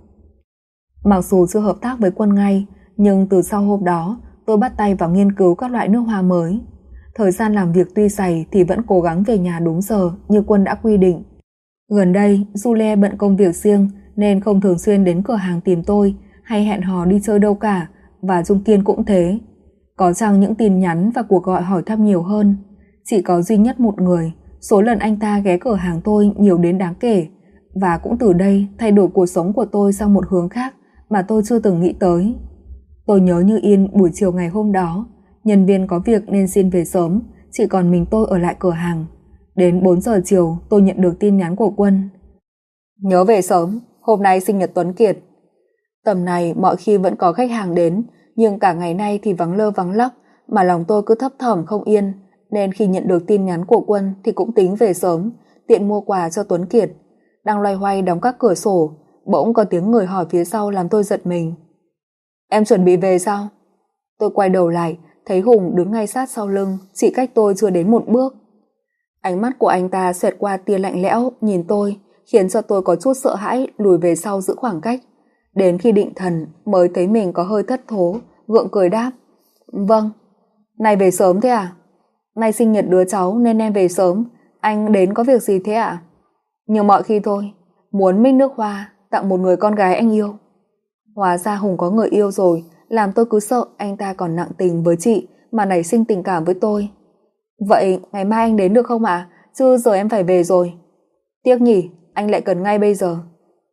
Speaker 1: Mặc dù chưa hợp tác với Quân ngay, nhưng từ sau hôm đó tôi bắt tay vào nghiên cứu các loại nước hoa mới. Thời gian làm việc tuy dày thì vẫn cố gắng về nhà đúng giờ như Quân đã quy định. Gần đây, Julie bận công việc riêng nên không thường xuyên đến cửa hàng tìm tôi hay hẹn hò đi chơi đâu cả, và Dung Kiên cũng thế. Có chăng những tin nhắn và cuộc gọi hỏi thăm nhiều hơn. Chỉ có duy nhất một người, số lần anh ta ghé cửa hàng tôi nhiều đến đáng kể, và cũng từ đây thay đổi cuộc sống của tôi sang một hướng khác mà tôi chưa từng nghĩ tới. Tôi nhớ như in buổi chiều ngày hôm đó, nhân viên có việc nên xin về sớm, chỉ còn mình tôi ở lại cửa hàng. Đến 4 giờ chiều tôi nhận được tin nhắn của Quân. Nhớ về sớm, hôm nay sinh nhật Tuấn Kiệt. Tầm này mọi khi vẫn có khách hàng đến, nhưng cả ngày nay thì vắng lơ vắng lắc mà lòng tôi cứ thấp thỏm không yên, nên khi nhận được tin nhắn của Quân thì cũng tính về sớm, tiện mua quà cho Tuấn Kiệt. Đang loay hoay đóng các cửa sổ, bỗng có tiếng người hỏi phía sau làm tôi giật mình. Em chuẩn bị về sao? Tôi quay đầu lại, thấy Hùng đứng ngay sát sau lưng, chỉ cách tôi chưa đến 1 bước. Ánh mắt của anh ta xẹt qua tia lạnh lẽo nhìn tôi, khiến cho tôi có chút sợ hãi lùi về sau giữ khoảng cách. Đến khi định thần mới thấy mình có hơi thất thố, gượng cười đáp. Vâng. Này về sớm thế à? Nay sinh nhật đứa cháu nên em về sớm. Anh đến có việc gì thế ạ? Như mọi khi thôi, muốn mix nước hoa tặng một người con gái anh yêu. Hóa ra Hùng có người yêu rồi, làm tôi cứ sợ anh ta còn nặng tình với chị mà nảy sinh tình cảm với tôi. Vậy ngày mai anh đến được không ạ? Chứ giờ em phải về rồi. Tiếc nhỉ, anh lại cần ngay bây giờ.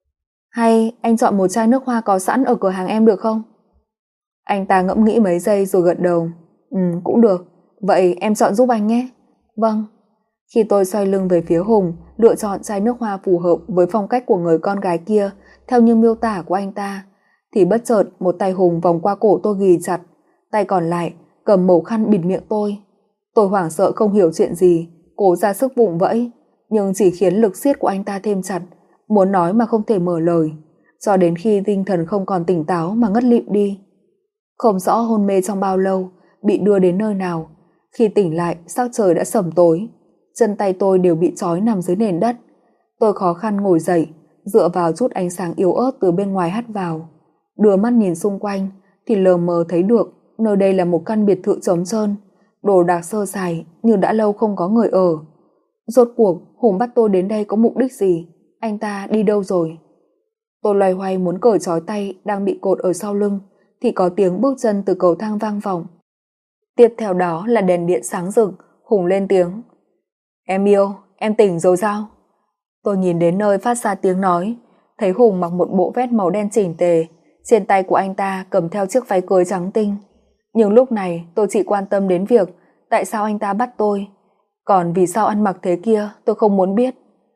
Speaker 1: Hay anh chọn một chai nước hoa có sẵn ở cửa hàng em được không? Anh ta ngẫm nghĩ mấy giây rồi gật đầu. Cũng được, vậy em chọn giúp anh nhé. Vâng. Khi tôi xoay lưng về phía Hùng, lựa chọn chai nước hoa phù hợp với phong cách của người con gái kia theo như miêu tả của anh ta, thì bất chợt một tay Hùng vòng qua cổ tôi ghì chặt, tay còn lại cầm mẩu khăn bịt miệng tôi. Tôi hoảng sợ không hiểu chuyện gì, cố ra sức vùng vẫy, nhưng chỉ khiến lực siết của anh ta thêm chặt, muốn nói mà không thể mở lời, cho đến khi tinh thần không còn tỉnh táo mà ngất lịm đi. Không rõ hôn mê trong bao lâu, bị đưa đến nơi nào, khi tỉnh lại sắc trời đã sẩm tối, chân tay tôi đều bị trói nằm dưới nền đất. Tôi khó khăn ngồi dậy, dựa vào chút ánh sáng yếu ớt từ bên ngoài hắt vào, đưa mắt nhìn xung quanh thì lờ mờ thấy được nơi đây là một căn biệt thự trống trơn, đồ đạc sơ sài như đã lâu không có người ở. Rốt cuộc Hùng bắt tôi đến đây có mục đích gì? Anh ta đi đâu rồi? Tôi loay hoay muốn cởi trói tay đang bị cột ở sau lưng thì có tiếng bước chân từ cầu thang vang vọng. Tiếp theo đó là đèn điện sáng rực. Hùng lên tiếng. Em yêu, em tỉnh rồi sao? Tôi nhìn đến nơi phát ra tiếng nói, thấy Hùng mặc một bộ vest màu đen chỉnh tề, trên tay của anh ta cầm theo chiếc váy cưới trắng tinh. Nhưng lúc này tôi chỉ quan tâm đến việc tại sao anh ta bắt tôi, còn vì sao ăn mặc thế kia tôi không muốn biết.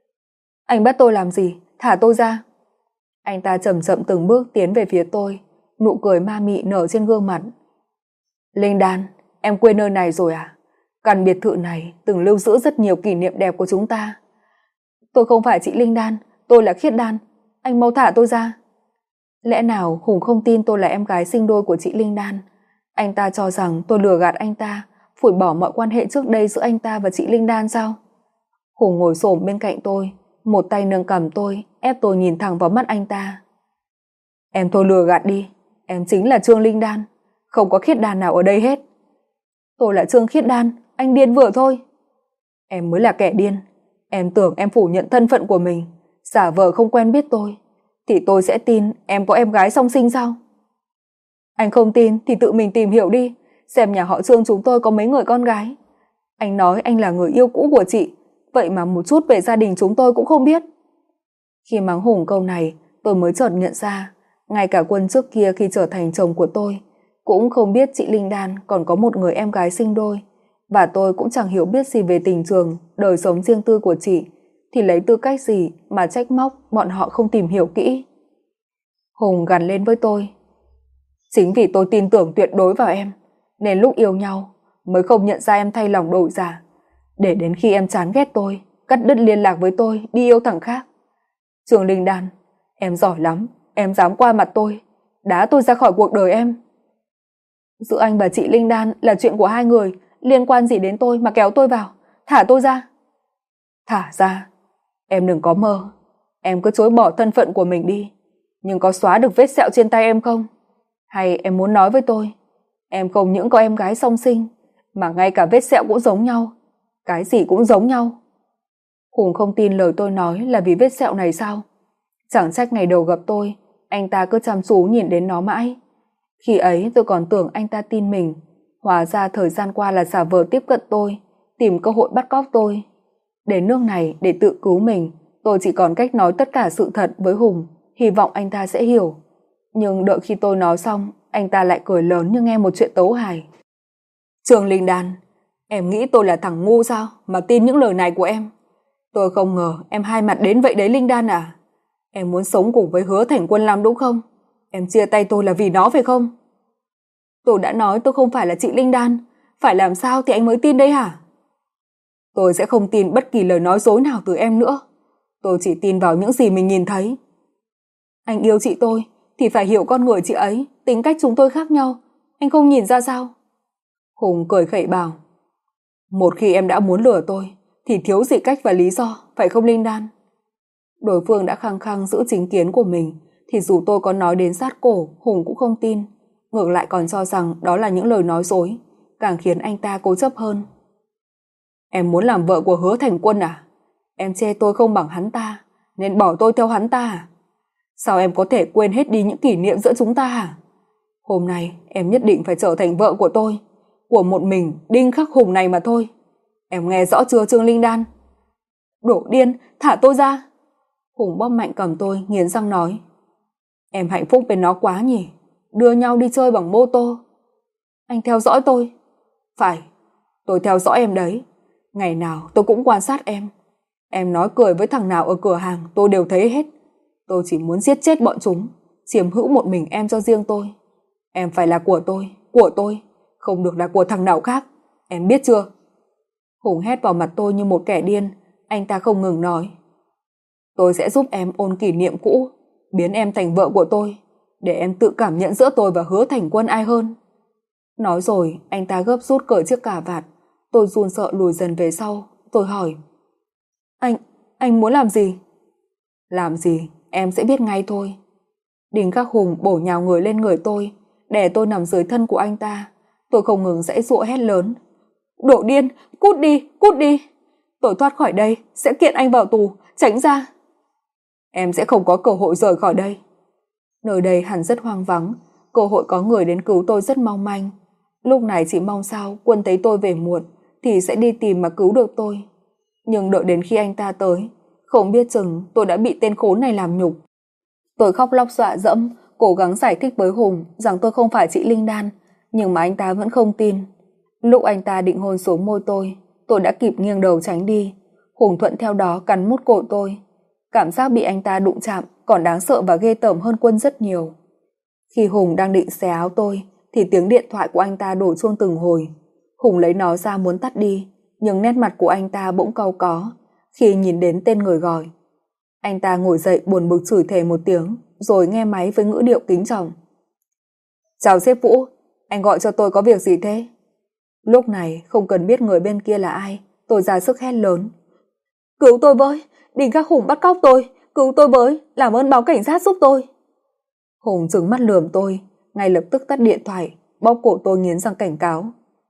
Speaker 1: Anh bắt tôi làm gì? Thả tôi ra. Anh ta chậm chậm từng bước tiến về phía tôi, nụ cười ma mị nở trên gương mặt. Linh Đan, em quên nơi này rồi à? Căn biệt thự này từng lưu giữ rất nhiều kỷ niệm đẹp của chúng ta. Tôi không phải chị Linh Đan, tôi là Khiết Đan. Anh mau thả tôi ra. Lẽ nào Hùng không tin tôi là em gái sinh đôi của chị Linh Đan? Anh ta cho rằng tôi lừa gạt anh ta, phủi bỏ mọi quan hệ trước đây giữa anh ta và chị Linh Đan sao? Hùng ngồi xổm bên cạnh tôi, một tay nâng cằm tôi, ép tôi nhìn thẳng vào mắt anh ta. Em thôi lừa gạt đi, em chính là Trương Linh Đan, không có Khiết Đan nào ở đây hết. Tôi là Trương Khiết Đan, anh điên vừa thôi. Em mới là kẻ điên, em tưởng em phủ nhận thân phận của mình, giả vờ không quen biết tôi, thì tôi sẽ tin em có em gái song sinh sao? Anh không tin thì tự mình tìm hiểu đi, xem nhà họ Trương chúng tôi có mấy người con gái. Anh nói anh là người yêu cũ của chị, vậy mà một chút về gia đình chúng tôi cũng không biết. Khi mắng Hùng câu này, tôi mới chợt nhận ra, ngay cả Quân trước kia khi trở thành chồng của tôi, cũng không biết chị Linh Đan còn có một người em gái sinh đôi, và tôi cũng chẳng hiểu biết gì về tình trường, đời sống riêng tư của chị, thì lấy tư cách gì mà trách móc bọn họ không tìm hiểu kỹ. Hùng gằn lên với tôi. Chính vì tôi tin tưởng tuyệt đối vào em, nên lúc yêu nhau mới không nhận ra em thay lòng đổi dạ, để đến khi em chán ghét tôi, cắt đứt liên lạc với tôi, đi yêu thằng khác. Trương Linh Đan, em giỏi lắm, em dám qua mặt tôi, đá tôi ra khỏi cuộc đời em. Giữa anh và chị Linh Đan là chuyện của hai người, liên quan gì đến tôi mà kéo tôi vào, thả tôi ra. Thả ra? Em đừng có mơ, em cứ chối bỏ thân phận của mình đi, nhưng có xóa được vết sẹo trên tay em không? Hay em muốn nói với tôi, em không những có em gái song sinh, mà ngay cả vết sẹo cũng giống nhau, cái gì cũng giống nhau. Hùng không tin lời tôi nói là vì vết sẹo này sao? Chẳng trách ngày đầu gặp tôi, anh ta cứ chăm chú nhìn đến nó mãi. Khi ấy tôi còn tưởng anh ta tin mình, hóa ra thời gian qua là giả vờ tiếp cận tôi, tìm cơ hội bắt cóc tôi. Đến nước này để tự cứu mình, tôi chỉ còn cách nói tất cả sự thật với Hùng, hy vọng anh ta sẽ hiểu. Nhưng đợi khi tôi nói xong, anh ta lại cười lớn như nghe một chuyện tấu hài. Trương Linh Đan, em nghĩ tôi là thằng ngu sao mà tin những lời này của em? Tôi không ngờ em hai mặt đến vậy đấy Linh Đan à? Em muốn sống cùng với Hứa Thành Quân lắm đúng không? Em chia tay tôi là vì nó phải không? Tôi đã nói tôi không phải là chị Linh Đan, phải làm sao thì anh mới tin đấy hả? Tôi sẽ không tin bất kỳ lời nói dối nào từ em nữa. Tôi chỉ tin vào những gì mình nhìn thấy. Anh yêu chị tôi thì phải hiểu con người chị ấy, tính cách chúng tôi khác nhau, anh không nhìn ra sao? Hùng cười khẩy bảo. Một khi em đã muốn lừa tôi thì thiếu gì cách và lý do, phải không Linh Đan? Đối phương đã khăng khăng giữ chính kiến của mình, thì dù tôi có nói đến sát cổ, Hùng cũng không tin, ngược lại còn cho rằng đó là những lời nói dối, càng khiến anh ta cố chấp hơn. Em muốn làm vợ của Hứa Thành Quân à? Em chê tôi không bằng hắn ta, nên bỏ tôi theo hắn ta à? Sao em có thể quên hết đi những kỷ niệm giữa chúng ta hả? Hôm nay em nhất định phải trở thành vợ của tôi, của một mình Đinh Khắc Hùng này mà thôi. Em nghe rõ chưa Trương Linh Đan? Đổ điên, thả tôi ra. Hùng bóp mạnh cầm tôi, nghiến răng nói. Em hạnh phúc bên nó quá nhỉ, đưa nhau đi chơi bằng mô tô. Anh theo dõi tôi. Phải, tôi theo dõi em đấy. Ngày nào tôi cũng quan sát em. Em nói cười với thằng nào ở cửa hàng tôi đều thấy hết. Tôi chỉ muốn giết chết bọn chúng, chiếm hữu một mình em cho riêng tôi. Em phải là của tôi, không được là của thằng nào khác. Em biết chưa? Hùng hét vào mặt tôi như một kẻ điên. Anh ta không ngừng nói. Tôi sẽ giúp em ôn kỷ niệm cũ, biến em thành vợ của tôi, để em tự cảm nhận giữa tôi và Hứa Thành Quân ai hơn. Nói rồi, anh ta gấp rút cởi chiếc cà vạt. Tôi run sợ lùi dần về sau. Tôi hỏi. Anh muốn làm gì? Làm gì, em sẽ biết ngay thôi. Đinh Khắc Hùng bổ nhào người lên người tôi, đè tôi nằm dưới thân của anh ta. Tôi không ngừng giãy giụa hét lớn. Đồ điên, cút đi, cút đi. Tôi thoát khỏi đây, sẽ kiện anh vào tù, tránh ra. Em sẽ không có cơ hội rời khỏi đây. Nơi đây hẳn rất hoang vắng, cơ hội có người đến cứu tôi rất mong manh. Lúc này chỉ mong sao Quân thấy tôi về muộn thì sẽ đi tìm mà cứu được tôi. Nhưng đợi đến khi anh ta tới, không biết chừng tôi đã bị tên khốn này làm nhục. Tôi khóc lóc dọa dẫm, cố gắng giải thích với Hùng rằng tôi không phải chị Linh Đan, nhưng mà anh ta vẫn không tin. Lúc anh ta định hôn xuống môi tôi đã kịp nghiêng đầu tránh đi. Hùng thuận theo đó cắn mút cổ tôi. Cảm giác bị anh ta đụng chạm còn đáng sợ và ghê tởm hơn Quân rất nhiều. Khi Hùng đang định xé áo tôi thì tiếng điện thoại của anh ta đổ chuông từng hồi. Hùng lấy nó ra muốn tắt đi, nhưng nét mặt của anh ta bỗng cau có khi nhìn đến tên người gọi. Anh ta ngồi dậy buồn bực chửi thề một tiếng, rồi nghe máy với ngữ điệu kính trọng. Chào sếp Vũ, anh gọi cho tôi có việc gì thế? Lúc này không cần biết người bên kia là ai, tôi ra sức hét lớn. Cứu tôi với, Đinh Khắc Hùng bắt cóc tôi, cứu tôi với, làm ơn báo cảnh sát giúp tôi. Hùng trừng mắt lườm tôi, ngay lập tức tắt điện thoại, bóp cổ tôi nghiến răng cảnh cáo.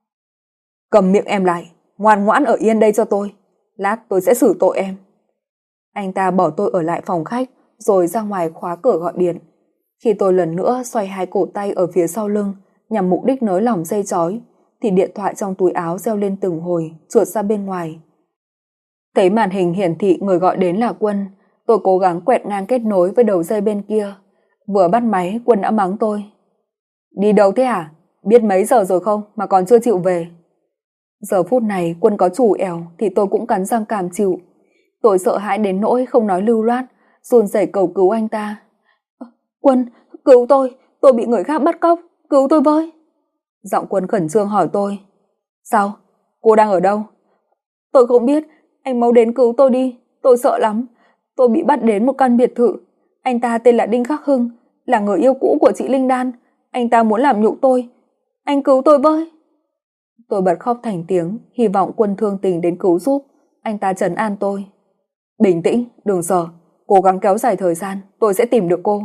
Speaker 1: Cầm miệng em lại, ngoan ngoãn ở yên đây cho tôi, lát tôi sẽ xử tội em. Anh ta bỏ tôi ở lại phòng khách, rồi ra ngoài khóa cửa gọi điện. Khi tôi lần nữa xoay hai cổ tay ở phía sau lưng nhằm mục đích nới lỏng dây trói, thì điện thoại trong túi áo reo lên từng hồi, trượt ra bên ngoài. Thấy màn hình hiển thị người gọi đến là Quân, tôi cố gắng quẹt ngang kết nối với đầu dây bên kia. Vừa bắt máy, Quân đã mắng tôi. Đi đâu thế hả? Biết mấy giờ rồi không mà còn chưa chịu về? Giờ phút này Quân có chủ ẻo thì tôi cũng cắn răng cam chịu. Tôi sợ hãi đến nỗi không nói lưu loát, run rẩy cầu cứu anh ta. Quân, cứu tôi bị người khác bắt cóc, cứu tôi với. Giọng Quân khẩn trương hỏi tôi. Sao? Cô đang ở đâu? Tôi không biết, anh mau đến cứu tôi đi, tôi sợ lắm. Tôi bị bắt đến một căn biệt thự. Anh ta tên là Đinh Khắc Hưng, là người yêu cũ của chị Linh Đan. Anh ta muốn làm nhục tôi. Anh cứu tôi với. Tôi bật khóc thành tiếng, hy vọng Quân thương tình đến cứu giúp. Anh ta trấn an tôi. Bình tĩnh, đừng sợ, cố gắng kéo dài thời gian, tôi sẽ tìm được cô.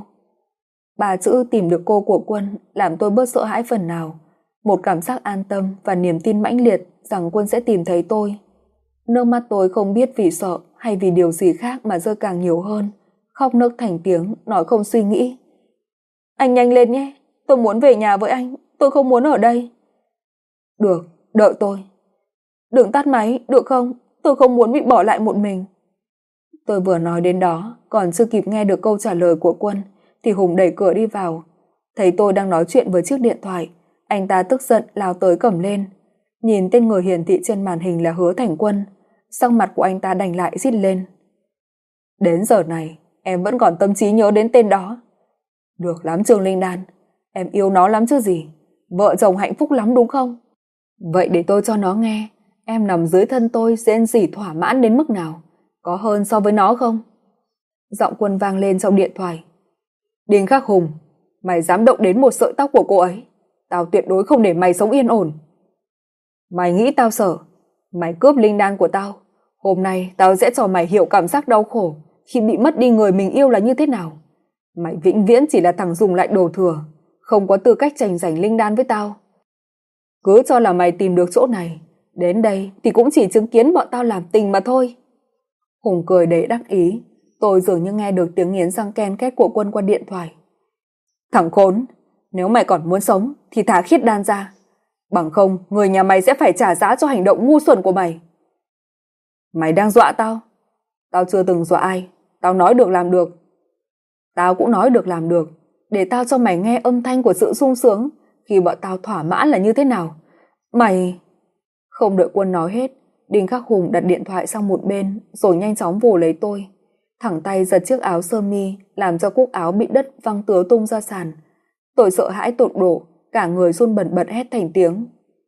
Speaker 1: Ba chữ tìm được cô của Quân làm tôi bớt sợ hãi phần nào. Một cảm giác an tâm và niềm tin mãnh liệt rằng Quân sẽ tìm thấy tôi. Nước mắt tôi không biết vì sợ hay vì điều gì khác mà rơi càng nhiều hơn. Khóc nức thành tiếng, nói không suy nghĩ. Anh nhanh lên nhé, tôi muốn về nhà với anh, tôi không muốn ở đây. Được, đợi tôi. Đừng tắt máy, được không? Tôi không muốn bị bỏ lại một mình. Tôi vừa nói đến đó, còn chưa kịp nghe được câu trả lời của Quân, thì Hùng đẩy cửa đi vào. Thấy tôi đang nói chuyện với chiếc điện thoại, anh ta tức giận lao tới cầm lên. Nhìn tên người hiển thị trên màn hình là Hứa Thành Quân, sắc mặt của anh ta đành lại rít lên. Đến giờ này, em vẫn còn tâm trí nhớ đến tên đó. Được lắm Trương Linh Đan, em yêu nó lắm chứ gì. Vợ chồng hạnh phúc lắm đúng không? Vậy để tôi cho nó nghe, em nằm dưới thân tôi rên rỉ thỏa mãn đến mức nào. Có hơn so với nó không? Giọng Quân vang lên trong điện thoại. Đinh Khắc Hùng, mày dám động đến một sợi tóc của cô ấy, tao tuyệt đối không để mày sống yên ổn. Mày nghĩ tao sợ? Mày cướp linh đan của tao. Hôm nay tao sẽ cho mày hiểu cảm giác đau khổ khi bị mất đi người mình yêu là như thế nào. Mày vĩnh viễn chỉ là thằng dùng lại đồ thừa, không có tư cách tranh giành linh đan với tao. Cứ cho là mày tìm được chỗ này, đến đây thì cũng chỉ chứng kiến bọn tao làm tình mà thôi. Hùng cười đầy đắc ý. Tôi dường như nghe được tiếng nghiến răng ken két của Quân qua điện thoại. Thằng khốn, nếu mày còn muốn sống thì thả khiết đan ra. Bằng không, người nhà mày sẽ phải trả giá cho hành động ngu xuẩn của mày. Mày đang dọa tao? Tao chưa từng dọa ai. Tao nói được làm được. Tao cũng nói được làm được. Để tao cho mày nghe âm thanh của sự sung sướng khi bọn tao thỏa mãn là như thế nào. Mày... Không đợi Quân nói hết, Đinh Khắc Hùng đặt điện thoại sang một bên rồi nhanh chóng vồ lấy tôi. Thẳng tay giật chiếc áo sơ mi làm cho cúc áo bị đất văng tứa tung ra sàn. Tôi sợ hãi tột độ, cả người run bần bật hét thành tiếng.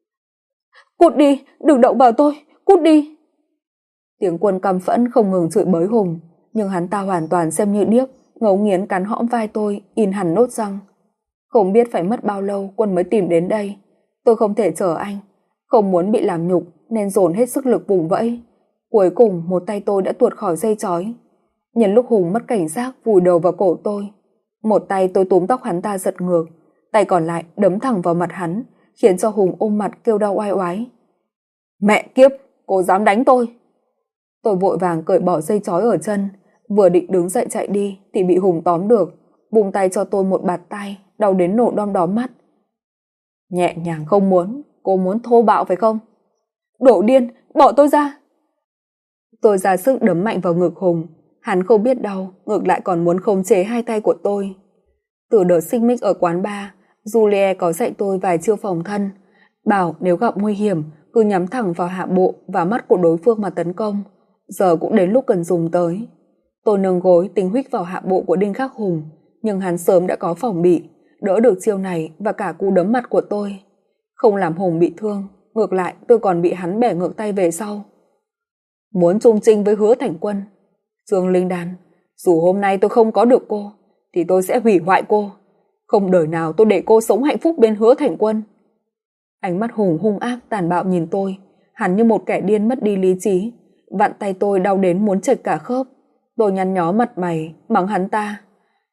Speaker 1: Cút đi, đừng động vào tôi, cút đi. Tiếng Quân căm phẫn không ngừng chửi bới Hùng, nhưng hắn ta hoàn toàn xem như điếc, ngấu nghiến cắn hõm vai tôi, in hẳn nốt răng. Không biết phải mất bao lâu Quân mới tìm đến đây. Tôi không thể chờ anh, không muốn bị làm nhục nên dồn hết sức lực vùng vẫy. Cuối cùng một tay tôi đã tuột khỏi dây trói. Nhân lúc Hùng mất cảnh giác vùi đầu vào cổ tôi, một tay tôi túm tóc hắn ta giật ngược, tay còn lại đấm thẳng vào mặt hắn, khiến cho Hùng ôm mặt kêu đau oai oái. Mẹ kiếp, cô dám đánh tôi. Tôi vội vàng cởi bỏ dây trói ở chân, vừa định đứng dậy chạy đi thì bị Hùng tóm được, bung tay cho tôi một bạt tay, đau đến nổ đom đóm mắt. Nhẹ nhàng không muốn, cô muốn thô bạo phải không? Đổ điên, bỏ tôi ra. Tôi ra sức đấm mạnh vào ngực Hùng. Hắn không biết đau, ngược lại còn muốn khống chế hai tay của tôi. Từ đợt xích mích ở quán bar, Julie có dạy tôi vài chiêu phòng thân, bảo nếu gặp nguy hiểm cứ nhắm thẳng vào hạ bộ và mắt của đối phương mà tấn công. Giờ cũng đến lúc cần dùng tới. Tôi nâng gối tính huých vào hạ bộ của Đinh Khắc Hùng, nhưng hắn sớm đã có phòng bị, đỡ được chiêu này và cả cú đấm mặt của tôi. Không làm Hùng bị thương, Ngược lại tôi còn bị hắn bẻ ngược tay về sau. Muốn chung chinh với Hứa Thành Quân. Trương Linh Đan, dù hôm nay tôi không có được cô, thì tôi sẽ hủy hoại cô. Không đời nào tôi để cô sống hạnh phúc bên Hứa Thành Quân. Ánh mắt Hùng hung ác tàn bạo nhìn tôi, hắn như một kẻ điên mất đi lý trí. Vặn tay tôi đau đến muốn chệch cả khớp. Tôi nhăn nhó mặt mày, mắng hắn ta.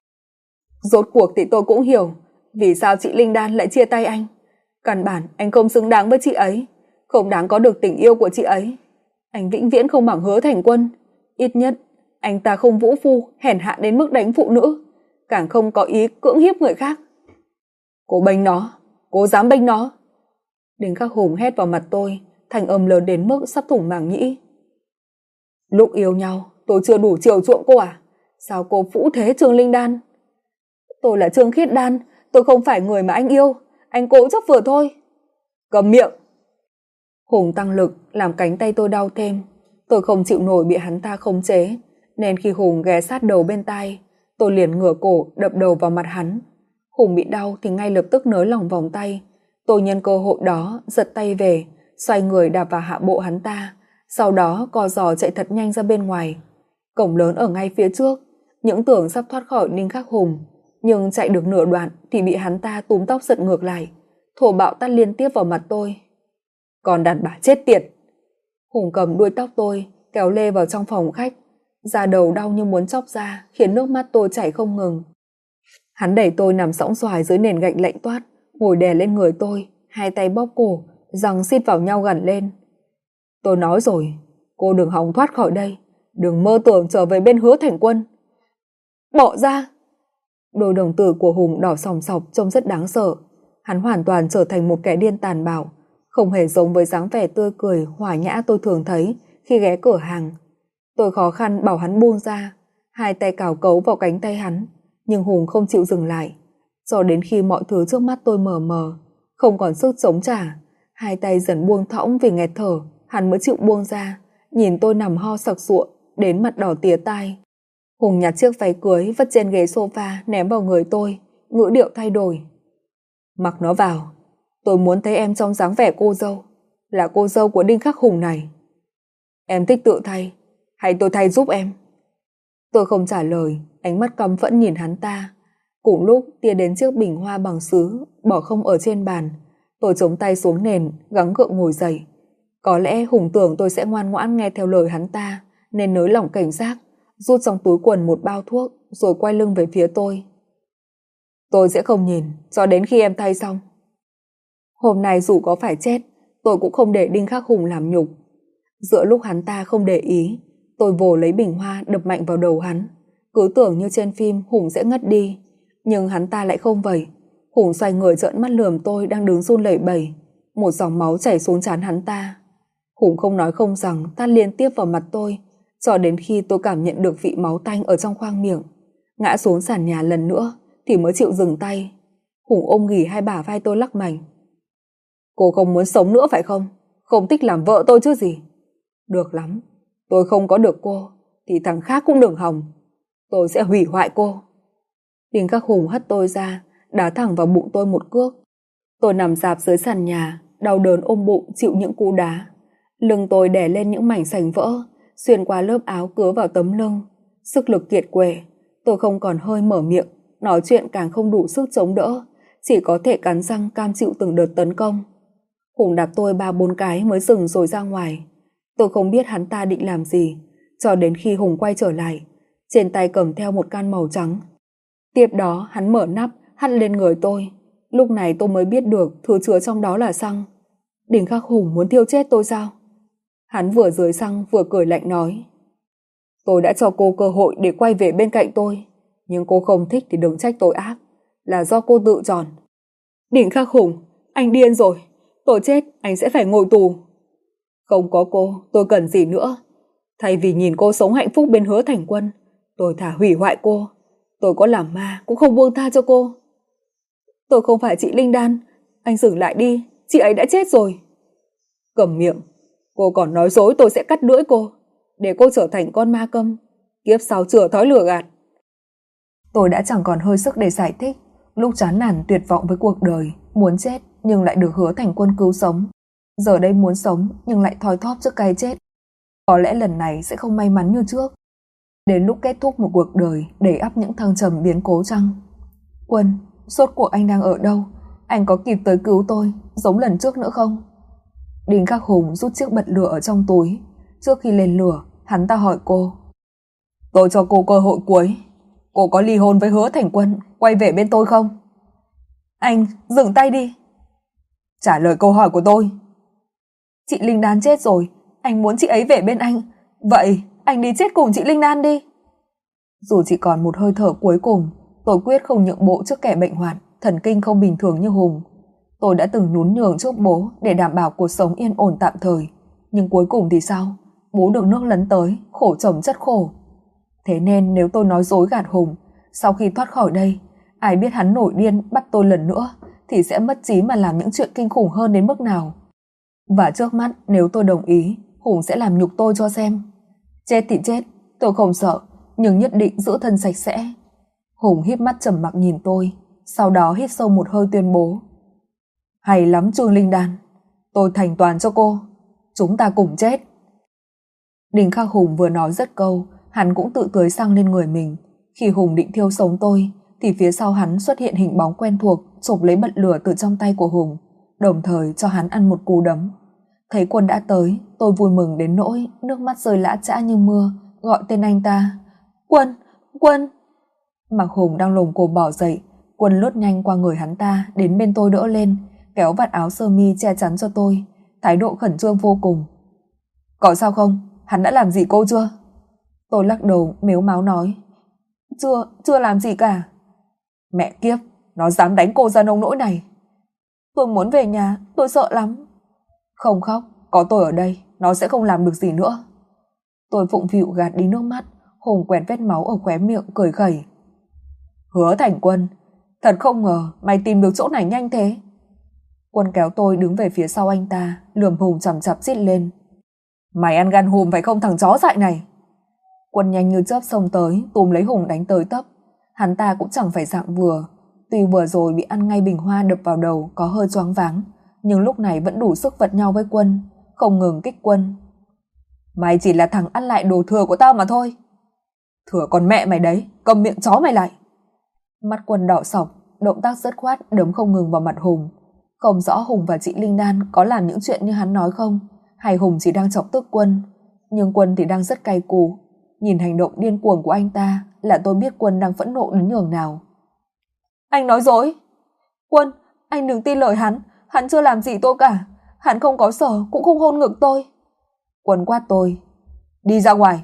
Speaker 1: Rốt cuộc thì tôi cũng hiểu vì sao chị Linh Đan lại chia tay anh. Căn bản anh không xứng đáng với chị ấy, không đáng có được tình yêu của chị ấy. Anh vĩnh viễn không bằng Hứa Thành Quân. Ít nhất anh ta không vũ phu hèn hạ đến mức đánh phụ nữ, càng không có ý cưỡng hiếp người khác. Cô bênh nó, cô dám bênh nó. Đinh Khắc Hùng hét vào mặt tôi, thành âm lớn đến mức sắp thủng màng nhĩ. Lúc yêu nhau tôi chưa đủ chiều chuộng cô à? Sao cô phũ thế Trương Linh Đan? Tôi là Trương Khiết Đan, tôi không phải người mà anh yêu. Anh cố chấp vừa thôi. Cầm miệng. Hùng tăng lực làm cánh tay tôi đau thêm. Tôi không chịu nổi bị hắn ta khống chế, nên khi Hùng ghé sát đầu bên tai, tôi liền ngửa cổ đập đầu vào mặt hắn. Hùng bị đau thì ngay lập tức nới lỏng vòng tay. Tôi nhân cơ hội đó giật tay về, xoay người đạp vào hạ bộ hắn ta, sau đó co giò chạy thật nhanh ra bên ngoài. Cổng lớn ở ngay phía trước, những tưởng sắp thoát khỏi Đinh Khắc Hùng, nhưng chạy được nửa đoạn thì bị hắn ta túm tóc giật ngược lại, thô bạo tát liên tiếp vào mặt tôi. Còn đàn bà chết tiệt! Hùng cầm đuôi tóc tôi kéo lê vào trong phòng khách, da đầu đau như muốn chóc ra, khiến nước mắt tôi chảy không ngừng. Hắn đẩy tôi nằm sõng soài dưới nền gạch lạnh toát, ngồi đè lên người tôi, hai tay bóp cổ, răng xít vào nhau gằn lên. Tôi nói rồi, cô đừng hòng thoát khỏi đây, đừng mơ tưởng trở về bên Hứa Thành Quân. Bỏ ra! Đôi đồng tử của Hùng đỏ sòng sọc trông rất đáng sợ. Hắn hoàn toàn trở thành một kẻ điên tàn bạo, không hề giống với dáng vẻ tươi cười hòa nhã tôi thường thấy khi ghé cửa hàng. Tôi khó khăn bảo hắn buông ra, hai tay cào cấu vào cánh tay hắn, nhưng Hùng không chịu dừng lại. Cho đến khi mọi thứ trước mắt tôi mờ mờ, không còn sức chống trả, hai tay dần buông thõng vì nghẹt thở, hắn mới chịu buông ra, nhìn tôi nằm ho sặc sụa đến mặt đỏ tía tai. Hùng nhặt chiếc váy cưới vất trên ghế sofa ném vào người tôi, ngữ điệu thay đổi. Mặc nó vào, tôi muốn thấy em trong dáng vẻ cô dâu, là cô dâu của Đinh Khắc Hùng này. Em thích tự thay, hay tôi thay giúp em? Tôi không trả lời, ánh mắt căm phẫn nhìn hắn ta. Cùng lúc tia đến chiếc bình hoa bằng sứ bỏ không ở trên bàn. Tôi chống tay xuống nền, gắng gượng ngồi dậy. Có lẽ Hùng tưởng tôi sẽ ngoan ngoãn nghe theo lời hắn ta, nên nới lỏng cảnh giác, rút trong túi quần một bao thuốc rồi quay lưng về phía tôi. Tôi sẽ không nhìn cho đến khi em thay xong. Hôm nay dù có phải chết, tôi cũng không để Đinh Khắc Hùng làm nhục. Giữa lúc hắn ta không để ý, tôi vồ lấy bình hoa đập mạnh vào đầu hắn. Cứ tưởng như trên phim Hùng sẽ ngất đi, nhưng hắn ta lại không vậy. Hùng xoay người trợn mắt lườm tôi đang đứng run lẩy bẩy. Một dòng máu chảy xuống trán hắn ta. Hùng không nói không rằng tát liên tiếp vào mặt tôi, cho đến khi tôi cảm nhận được vị máu tanh ở trong khoang miệng. Ngã xuống sàn nhà lần nữa thì mới chịu dừng tay. Hùng ôm ghì hai bả vai tôi lắc mạnh. Cô không muốn sống nữa phải không? Không thích làm vợ tôi chứ gì? Được lắm, tôi không có được cô thì thằng khác cũng đừng hòng. Tôi sẽ hủy hoại cô. Đinh Khắc Hùng hất tôi ra, đá thẳng vào bụng tôi một cước. Tôi nằm rạp dưới sàn nhà, đau đớn ôm bụng chịu những cú đá. Lưng tôi đè lên những mảnh sành vỡ, xuyên qua lớp áo cứa vào tấm lưng. Sức lực kiệt quệ, tôi không còn hơi mở miệng, nói chuyện càng không đủ sức chống đỡ, chỉ có thể cắn răng cam chịu từng đợt tấn công. Hùng đạp tôi 3-4 cái mới dừng rồi ra ngoài. Tôi không biết hắn ta định làm gì, cho đến khi Hùng quay trở lại, trên tay cầm theo một can màu trắng. Tiếp đó hắn mở nắp hắt lên người tôi. Lúc này tôi mới biết được thứ chứa trong đó là xăng. Đinh Khắc Hùng muốn thiêu chết tôi sao? Hắn vừa dưới xăng vừa cười lạnh nói. Tôi đã cho cô cơ hội để quay về bên cạnh tôi, nhưng cô không thích thì đừng trách tôi ác, là do cô tự chọn. Đinh Khắc Hùng, anh điên rồi, tôi chết anh sẽ phải ngồi tù. Không có cô, tôi cần gì nữa? Thay vì nhìn cô sống hạnh phúc bên Hứa Thành Quân, tôi thà hủy hoại cô. Tôi có làm ma cũng không buông tha cho cô. Tôi không phải chị Linh Đan, anh dừng lại đi, chị ấy đã chết rồi. Cầm miệng, cô còn nói dối tôi sẽ cắt lưỡi cô, để cô trở thành con ma câm, kiếp sau chừa thói lừa gạt. Tôi đã chẳng còn hơi sức để giải thích, lúc chán nản tuyệt vọng với cuộc đời, muốn chết nhưng lại được Hứa Thành Quân cứu sống. Giờ đây muốn sống nhưng lại thoi thóp trước cái chết. Có lẽ lần này sẽ không may mắn như trước. Đến lúc kết thúc một cuộc đời đầy ắp những thăng trầm biến cố chăng? Quân, rốt cuộc anh đang ở đâu? Anh có kịp tới cứu tôi giống lần trước nữa không? Đinh Khắc Hùng rút chiếc bật lửa ở trong túi. Trước khi lên lửa, hắn ta hỏi cô. Tôi cho cô cơ hội cuối. Cô có ly hôn với Hứa Thành Quân, quay về bên tôi không? Anh, dừng tay đi. Trả lời câu hỏi của tôi. Chị Linh Đan chết rồi, anh muốn chị ấy về bên anh. Vậy, anh đi chết cùng chị Linh Đan đi. Dù chỉ còn một hơi thở cuối cùng, tôi quyết không nhượng bộ trước kẻ bệnh hoạn, thần kinh không bình thường như Hùng. Tôi đã từng nhún nhường trước bố để đảm bảo cuộc sống yên ổn tạm thời. Nhưng cuối cùng thì sao? Bố được nước lấn tới, khổ chồng chất khổ. Thế nên nếu tôi nói dối gạt Hùng, sau khi thoát khỏi đây, ai biết hắn nổi điên bắt tôi lần nữa thì sẽ mất trí mà làm những chuyện kinh khủng hơn đến mức nào. Và trước mắt nếu tôi đồng ý, Hùng sẽ làm nhục tôi cho xem. Chết thì chết, tôi không sợ, nhưng nhất định giữ thân sạch sẽ. Hùng híp mắt trầm mặc nhìn tôi, sau đó hít sâu một hơi tuyên bố. Hay lắm Trương Linh Đan, tôi thành toàn cho cô, chúng ta cùng chết. Đinh Khắc Hùng vừa nói dứt câu, hắn cũng tự tưới xăng lên người mình. Khi Hùng định thiêu sống tôi, thì phía sau hắn xuất hiện hình bóng quen thuộc, chộp lấy bật lửa từ trong tay của Hùng, đồng thời cho hắn ăn một cú đấm. Thấy Quân đã tới, tôi vui mừng đến nỗi nước mắt rơi lã chã như mưa, gọi tên anh ta. Quân, Quân. Mặc Hùng đang lồm cồm bỏ dậy, Quân lướt nhanh qua người hắn ta đến bên tôi đỡ lên, kéo vạt áo sơ mi che chắn cho tôi, thái độ khẩn trương vô cùng. Có sao không? Hắn đã làm gì cô chưa? Tôi lắc đầu mếu máo nói. Chưa làm gì cả. Mẹ kiếp, nó dám đánh cô ra nông nỗi này. Tôi muốn về nhà, tôi sợ lắm. Không khóc, có tôi ở đây, nó sẽ không làm được gì nữa. Tôi phụng phịu gạt đi nước mắt. Hùng quẹt vết máu ở khóe miệng cười khẩy. Hứa Thành Quân, thật không ngờ mày tìm được chỗ này nhanh thế. Quân kéo tôi đứng về phía sau anh ta, lườm Hùng chằm chằm rít lên. Mày ăn gan hùm phải không thằng chó dại này? Quân nhanh như chớp xông tới, túm lấy Hùng đánh tới tấp. Hắn ta cũng chẳng phải dạng vừa. Tuy vừa rồi bị ăn ngay bình hoa đập vào đầu có hơi choáng váng, nhưng lúc này vẫn đủ sức vật nhau với Quân, không ngừng kích Quân. Mày chỉ là thằng ăn lại đồ thừa của tao mà thôi. Thừa con mẹ mày đấy, cầm miệng chó mày lại. Mắt Quân đỏ sọc, động tác dứt khoát đấm không ngừng vào mặt Hùng. Không rõ Hùng và chị Linh Đan có làm những chuyện như hắn nói không, hay Hùng chỉ đang chọc tức Quân. Nhưng Quân thì đang rất cay cú. Nhìn hành động điên cuồng của anh ta là tôi biết Quân đang phẫn nộ đến nhường nào. Anh nói dối. Quân, anh đừng tin lời hắn, hắn chưa làm gì tôi cả. Hắn không có sở, cũng không hôn ngực tôi. Quân quát tôi. Đi ra ngoài.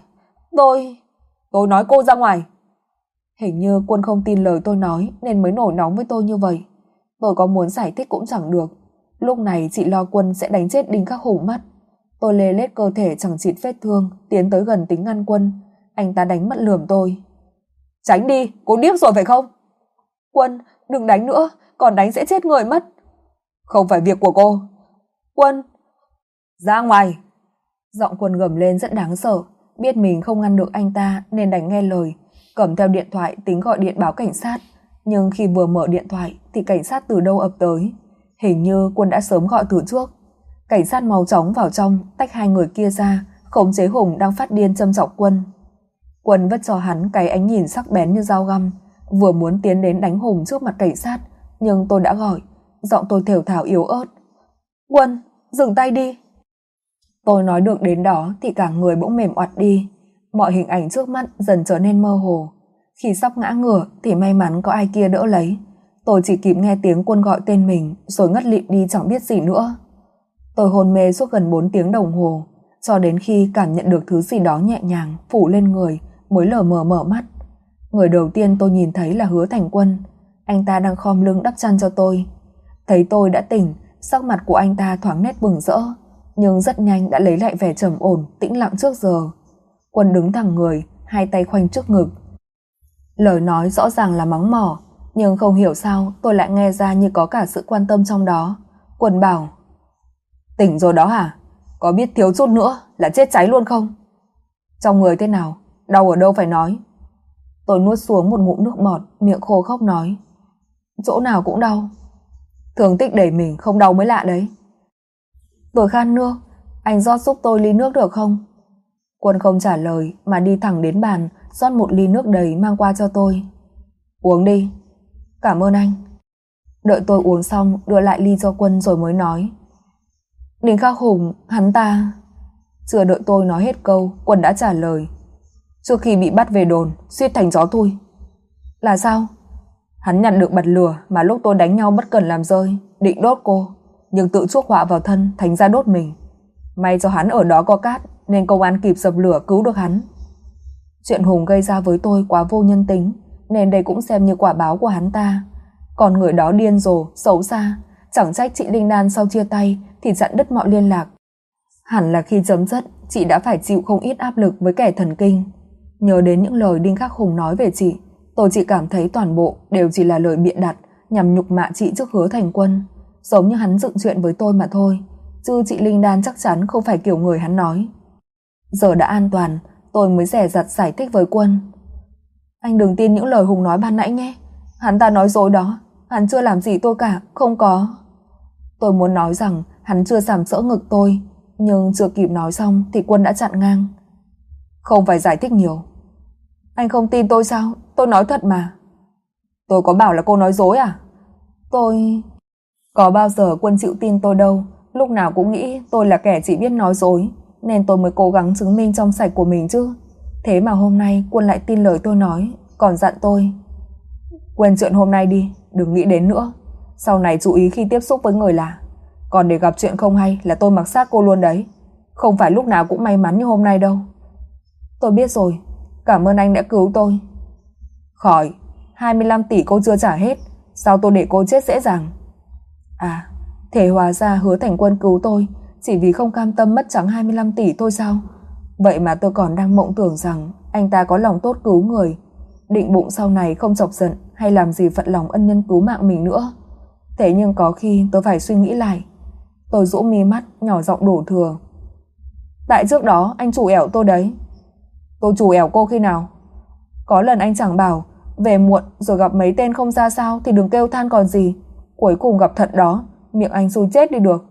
Speaker 1: Tôi nói cô ra ngoài. Hình như Quân không tin lời tôi nói nên mới nổi nóng với tôi như vậy. Tôi có muốn giải thích cũng chẳng được. Lúc này chị lo Quân sẽ đánh chết Đinh Khắc Hùng mất. Tôi lê lết cơ thể chẳng chịt vết thương, tiến tới gần tính ngăn Quân. Anh ta đánh mắt lườm tôi. Tránh đi, cô điếc rồi phải không? Quân, đừng đánh nữa, còn đánh sẽ chết người mất. Không phải việc của cô. Quân. Ra ngoài. Giọng Quân gầm lên rất đáng sợ. Biết mình không ngăn được anh ta nên đành nghe lời, cầm theo điện thoại tính gọi điện báo cảnh sát. Nhưng khi vừa mở điện thoại thì cảnh sát từ đâu ập tới. Hình như Quân đã sớm gọi từ trước. Cảnh sát mau chóng vào trong, tách hai người kia ra, khống chế Hùng đang phát điên châm chọc Quân. Quân vất cho hắn cái ánh nhìn sắc bén như dao găm, vừa muốn tiến đến đánh Hùng trước mặt cảnh sát, nhưng tôi đã gọi, giọng tôi thều thào yếu ớt. Quân, dừng tay đi. Tôi nói được đến đó thì cả người bỗng mềm oặt đi, mọi hình ảnh trước mắt dần trở nên mơ hồ. Khi sắp ngã ngửa thì may mắn có ai kia đỡ lấy. Tôi chỉ kịp nghe tiếng Quân gọi tên mình rồi ngất lịm đi chẳng biết gì nữa. Tôi hôn mê suốt gần 4 tiếng đồng hồ, cho đến khi cảm nhận được thứ gì đó nhẹ nhàng phủ lên người mới lờ mờ mở mắt. Người đầu tiên tôi nhìn thấy là Hứa Thành Quân. Anh ta đang khom lưng đắp chăn cho tôi. Thấy tôi đã tỉnh, sắc mặt của anh ta thoáng nét bừng rỡ, nhưng rất nhanh đã lấy lại vẻ trầm ổn, tĩnh lặng trước giờ. Quân đứng thẳng người, hai tay khoanh trước ngực. Lời nói rõ ràng là mắng mỏ, nhưng không hiểu sao tôi lại nghe ra như có cả sự quan tâm trong đó. Quân bảo. Tỉnh rồi đó hả? Có biết thiếu chút nữa là chết cháy luôn không? Trong người thế nào? Đau ở đâu phải nói. Tôi nuốt xuống một ngụm nước bọt, miệng khô khốc nói. Chỗ nào cũng đau. Thương tích đầy mình không đau mới lạ đấy. Tôi khát nước, anh rót giúp tôi ly nước được không? Quân không trả lời mà đi thẳng đến bàn, rót một ly nước đầy mang qua cho tôi. Uống đi. Cảm ơn anh. Đợi tôi uống xong đưa lại ly cho Quân rồi mới nói. Đinh Khắc Hùng, hắn ta... Chưa đợi tôi nói hết câu, Quân đã trả lời. Trước khi bị bắt về đồn, suýt thành chó thui. Là sao? Hắn nhặt được bật lửa mà lúc tôi đánh nhau bất cẩn làm rơi, định đốt cô, nhưng tự chuốc họa vào thân, thành ra đốt mình. May cho hắn ở đó có cát, nên công an kịp dập lửa cứu được hắn. Chuyện Hùng gây ra với tôi quá vô nhân tính, nên đây cũng xem như quả báo của hắn ta. Còn người đó điên rồ, xấu xa, chẳng trách chị Linh Đan sau chia tay thì chặn đứt mọi liên lạc. Hẳn là khi chấm dứt, chị đã phải chịu không ít áp lực với kẻ thần kinh. Nhớ đến những lời Đinh Khắc Hùng nói về chị, tôi chỉ cảm thấy toàn bộ đều chỉ là lời bịa đặt nhằm nhục mạ chị trước Hứa Thành Quân, giống như hắn dựng chuyện với tôi mà thôi, chứ chị Linh Đan chắc chắn không phải kiểu người hắn nói. Giờ đã an toàn, tôi mới dè dặt giải thích với Quân. Anh đừng tin những lời Hùng nói ban nãy nhé, hắn ta nói dối đó, hắn chưa làm gì tôi cả, không có. Tôi muốn nói rằng hắn chưa sàm sỡ ngực tôi, nhưng chưa kịp nói xong thì Quân đã chặn ngang. Không phải giải thích nhiều. Anh không tin tôi sao? Tôi nói thật mà. Tôi có bảo là cô nói dối à? Tôi... Có bao giờ Quân chịu tin tôi đâu, lúc nào cũng nghĩ tôi là kẻ chỉ biết nói dối, nên tôi mới cố gắng chứng minh trong sạch của mình chứ. Thế mà hôm nay Quân lại tin lời tôi nói, còn dặn tôi. Quên chuyện hôm nay đi, đừng nghĩ đến nữa. Sau này chú ý khi tiếp xúc với người lạ. Còn để gặp chuyện không hay là tôi mặc xác cô luôn đấy. Không phải lúc nào cũng may mắn như hôm nay đâu. Tôi biết rồi, cảm ơn anh đã cứu tôi. Khỏi, 25 tỷ cô chưa trả hết, sao tôi để cô chết dễ dàng? À, thế hóa ra Hứa Thành Quân cứu tôi chỉ vì không cam tâm mất trắng 25 tỷ thôi sao? Vậy mà tôi còn đang mộng tưởng rằng anh ta có lòng tốt cứu người, định bụng sau này không chọc giận hay làm gì phật lòng ân nhân cứu mạng mình nữa. Thế nhưng có khi tôi phải suy nghĩ lại. Tôi rũ mi mắt, nhỏ giọng đổ thừa. Tại trước đó anh chủ ẻo tôi đấy. Tôi chủ ẻo cô khi nào? Có lần anh chẳng bảo về muộn rồi gặp mấy tên không ra sao thì đừng kêu than còn gì. Cuối cùng gặp thật đó, miệng anh xui chết đi được.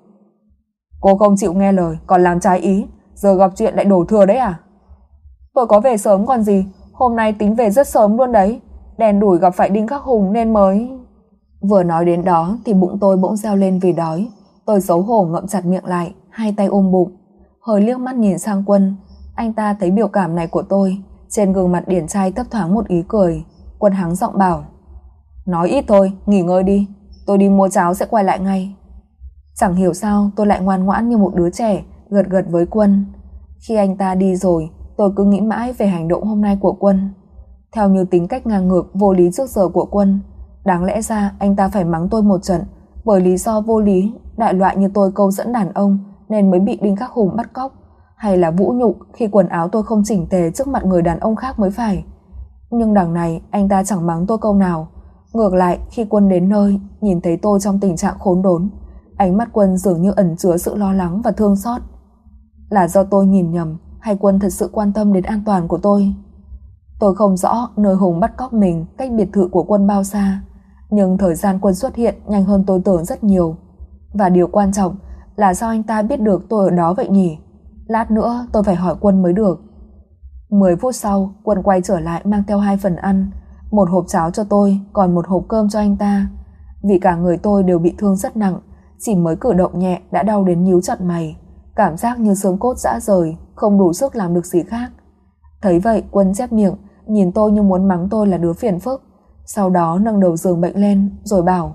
Speaker 1: Cô không chịu nghe lời, còn làm trái ý, giờ gặp chuyện lại đổ thừa đấy à? Tôi có về sớm còn gì, hôm nay tính về rất sớm luôn đấy. Đèn đủi gặp phải Đinh Khắc Hùng nên mới... Vừa nói đến đó thì bụng tôi bỗng reo lên vì đói. Tôi xấu hổ ngậm chặt miệng lại, hai tay ôm bụng, hơi liếc mắt nhìn sang Quân. Anh ta thấy biểu cảm này của tôi, trên gương mặt điển trai thấp thoáng một ý cười. Quân hắng giọng bảo, nói ít thôi, nghỉ ngơi đi, tôi đi mua cháo sẽ quay lại ngay. Chẳng hiểu sao tôi lại ngoan ngoãn như một đứa trẻ, gật gật với Quân. Khi anh ta đi rồi, tôi cứ nghĩ mãi về hành động hôm nay của Quân. Theo như tính cách ngang ngược vô lý trước giờ của Quân, đáng lẽ ra anh ta phải mắng tôi một trận, bởi lý do vô lý, đại loại như tôi câu dẫn đàn ông nên mới bị Đinh Khắc Hùng bắt cóc, hay là vũ nhục khi quần áo tôi không chỉnh tề trước mặt người đàn ông khác mới phải. Nhưng đằng này anh ta chẳng mắng tôi câu nào. Ngược lại, khi Quân đến nơi, nhìn thấy tôi trong tình trạng khốn đốn, ánh mắt Quân dường như ẩn chứa sự lo lắng và thương xót. Là do tôi nhìn nhầm hay Quân thật sự quan tâm đến an toàn của tôi? Tôi không rõ nơi Hùng bắt cóc mình cách biệt thự của Quân bao xa, nhưng thời gian Quân xuất hiện nhanh hơn tôi tưởng rất nhiều. Và điều quan trọng là sao anh ta biết được tôi ở đó vậy nhỉ? Lát nữa tôi phải hỏi Quân mới được. 10 phút sau, Quân quay trở lại mang theo 2 phần ăn, một hộp cháo cho tôi, còn một hộp cơm cho anh ta. Vì cả người tôi đều bị thương rất nặng, chỉ mới cử động nhẹ đã đau đến nhíu chặt mày, cảm giác như xương cốt rã rời, không đủ sức làm được gì khác. Thấy vậy, Quân chép miệng, nhìn tôi như muốn mắng tôi là đứa phiền phức, sau đó nâng đầu giường bệnh lên rồi bảo,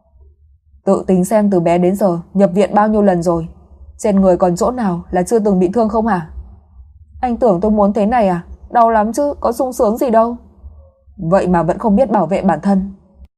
Speaker 1: tự tính xem từ bé đến giờ nhập viện bao nhiêu lần rồi, trên người còn chỗ nào là chưa từng bị thương không hả? Anh tưởng tôi muốn thế này à? Đau lắm chứ, có sung sướng gì đâu. Vậy mà vẫn không biết bảo vệ bản thân.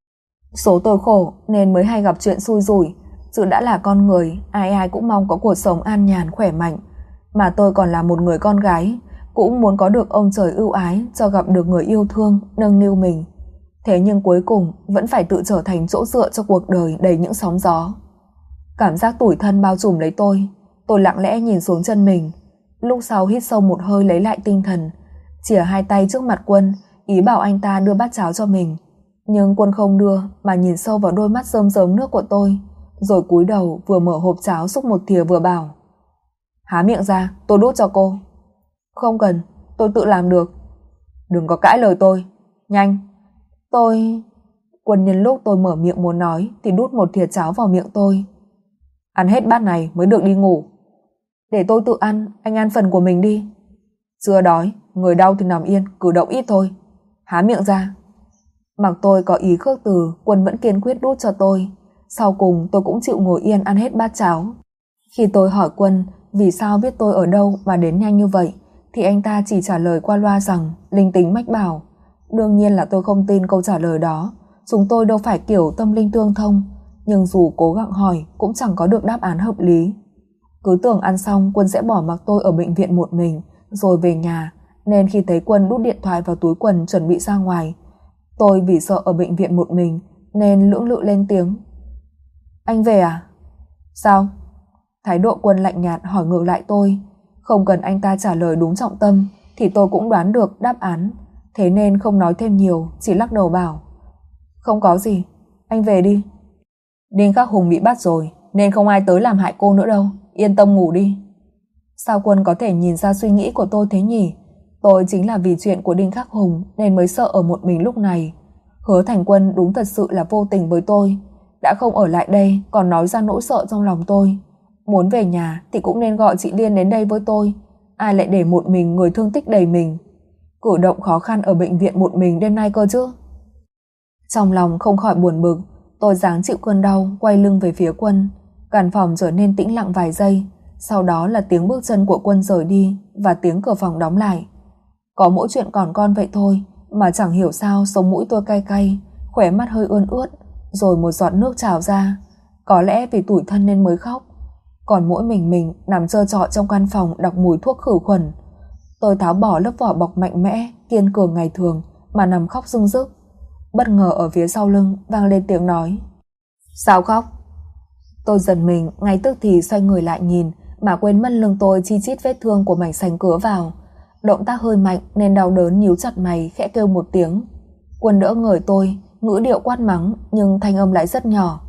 Speaker 1: Số tôi khổ nên mới hay gặp chuyện xui rủi, chứ đã là con người, ai ai cũng mong có cuộc sống an nhàn khỏe mạnh. Mà tôi còn là một người con gái, cũng muốn có được ông trời ưu ái cho gặp được người yêu thương, nâng niu mình. Thế nhưng cuối cùng vẫn phải tự trở thành chỗ dựa cho cuộc đời đầy những sóng gió. Cảm giác tủi thân bao trùm lấy tôi lặng lẽ nhìn xuống chân mình. Lúc sau hít sâu một hơi lấy lại tinh thần, chìa 2 tay trước mặt Quân, ý bảo anh ta đưa bát cháo cho mình. Nhưng Quân không đưa mà nhìn sâu vào đôi mắt rơm rớm nước của tôi, rồi cúi đầu vừa mở hộp cháo xúc một thìa vừa bảo: "Há miệng ra, tôi đút cho cô." "Không cần, tôi tự làm được." "Đừng có cãi lời tôi, nhanh." Quân nhân lúc tôi mở miệng muốn nói thì đút một thìa cháo vào miệng tôi. "Ăn hết bát này mới được đi ngủ." "Để tôi tự ăn, anh ăn phần của mình đi." "Chưa đói, người đau thì nằm yên, cử động ít thôi. Há miệng ra." Mặc tôi có ý khước từ, Quân vẫn kiên quyết đút cho tôi. Sau cùng tôi cũng chịu ngồi yên ăn hết bát cháo. Khi tôi hỏi Quân vì sao biết tôi ở đâu mà đến nhanh như vậy, thì anh ta chỉ trả lời qua loa rằng linh tính mách bảo. Đương nhiên là tôi không tin câu trả lời đó. Chúng tôi đâu phải kiểu tâm linh tương thông, nhưng dù cố gắng hỏi cũng chẳng có được đáp án hợp lý. Cứ tưởng ăn xong Quân sẽ bỏ mặc tôi ở bệnh viện một mình rồi về nhà, nên khi thấy Quân đút điện thoại vào túi quần chuẩn bị ra ngoài, tôi vì sợ ở bệnh viện một mình nên lưỡng lự lên tiếng: "Anh về à?" "Sao?" Thái độ Quân lạnh nhạt hỏi ngược lại tôi. Không cần anh ta trả lời đúng trọng tâm thì tôi cũng đoán được đáp án, thế nên không nói thêm nhiều, chỉ lắc đầu bảo: "Không có gì, anh về đi. Đinh Khắc Hùng bị bắt rồi nên không ai tới làm hại cô nữa đâu, yên tâm ngủ đi." Sao Quân có thể nhìn ra suy nghĩ của tôi thế nhỉ? Tôi chính là vì chuyện của Đinh Khắc Hùng nên mới sợ ở một mình lúc này. Hứa Thành Quân đúng thật sự là vô tình với tôi, đã không ở lại đây còn nói ra nỗi sợ trong lòng tôi. Muốn về nhà thì cũng nên gọi chị Liên đến đây với tôi, ai lại để một mình người thương tích đầy mình, cử động khó khăn ở bệnh viện một mình đêm nay cơ chứ. Trong lòng không khỏi buồn bực, tôi ráng chịu cơn đau, quay lưng về phía Quân. Căn phòng trở nên tĩnh lặng vài giây, sau đó là tiếng bước chân của Quân rời đi và tiếng cửa phòng đóng lại. Có mỗi chuyện còn con vậy thôi mà chẳng hiểu sao sống mũi tôi cay cay, khóe mắt hơi ươn ướt, rồi một giọt nước trào ra. Có lẽ vì tủi thân nên mới khóc. Còn mỗi mình nằm trơ trọi trong căn phòng đặc mùi thuốc khử khuẩn. Tôi tháo bỏ lớp vỏ bọc mạnh mẽ, kiên cường ngày thường mà nằm khóc rưng rức. Bất ngờ ở phía sau lưng vang lên tiếng nói: "Sao khóc?" Tôi giật mình, ngay tức thì xoay người lại nhìn mà quên mất lưng tôi chi chít vết thương của mảnh sành cứa vào. Động tác hơi mạnh nên đau đớn nhíu chặt mày, khẽ kêu một tiếng. Quân đỡ người tôi, ngữ điệu quát mắng nhưng thanh âm lại rất nhỏ: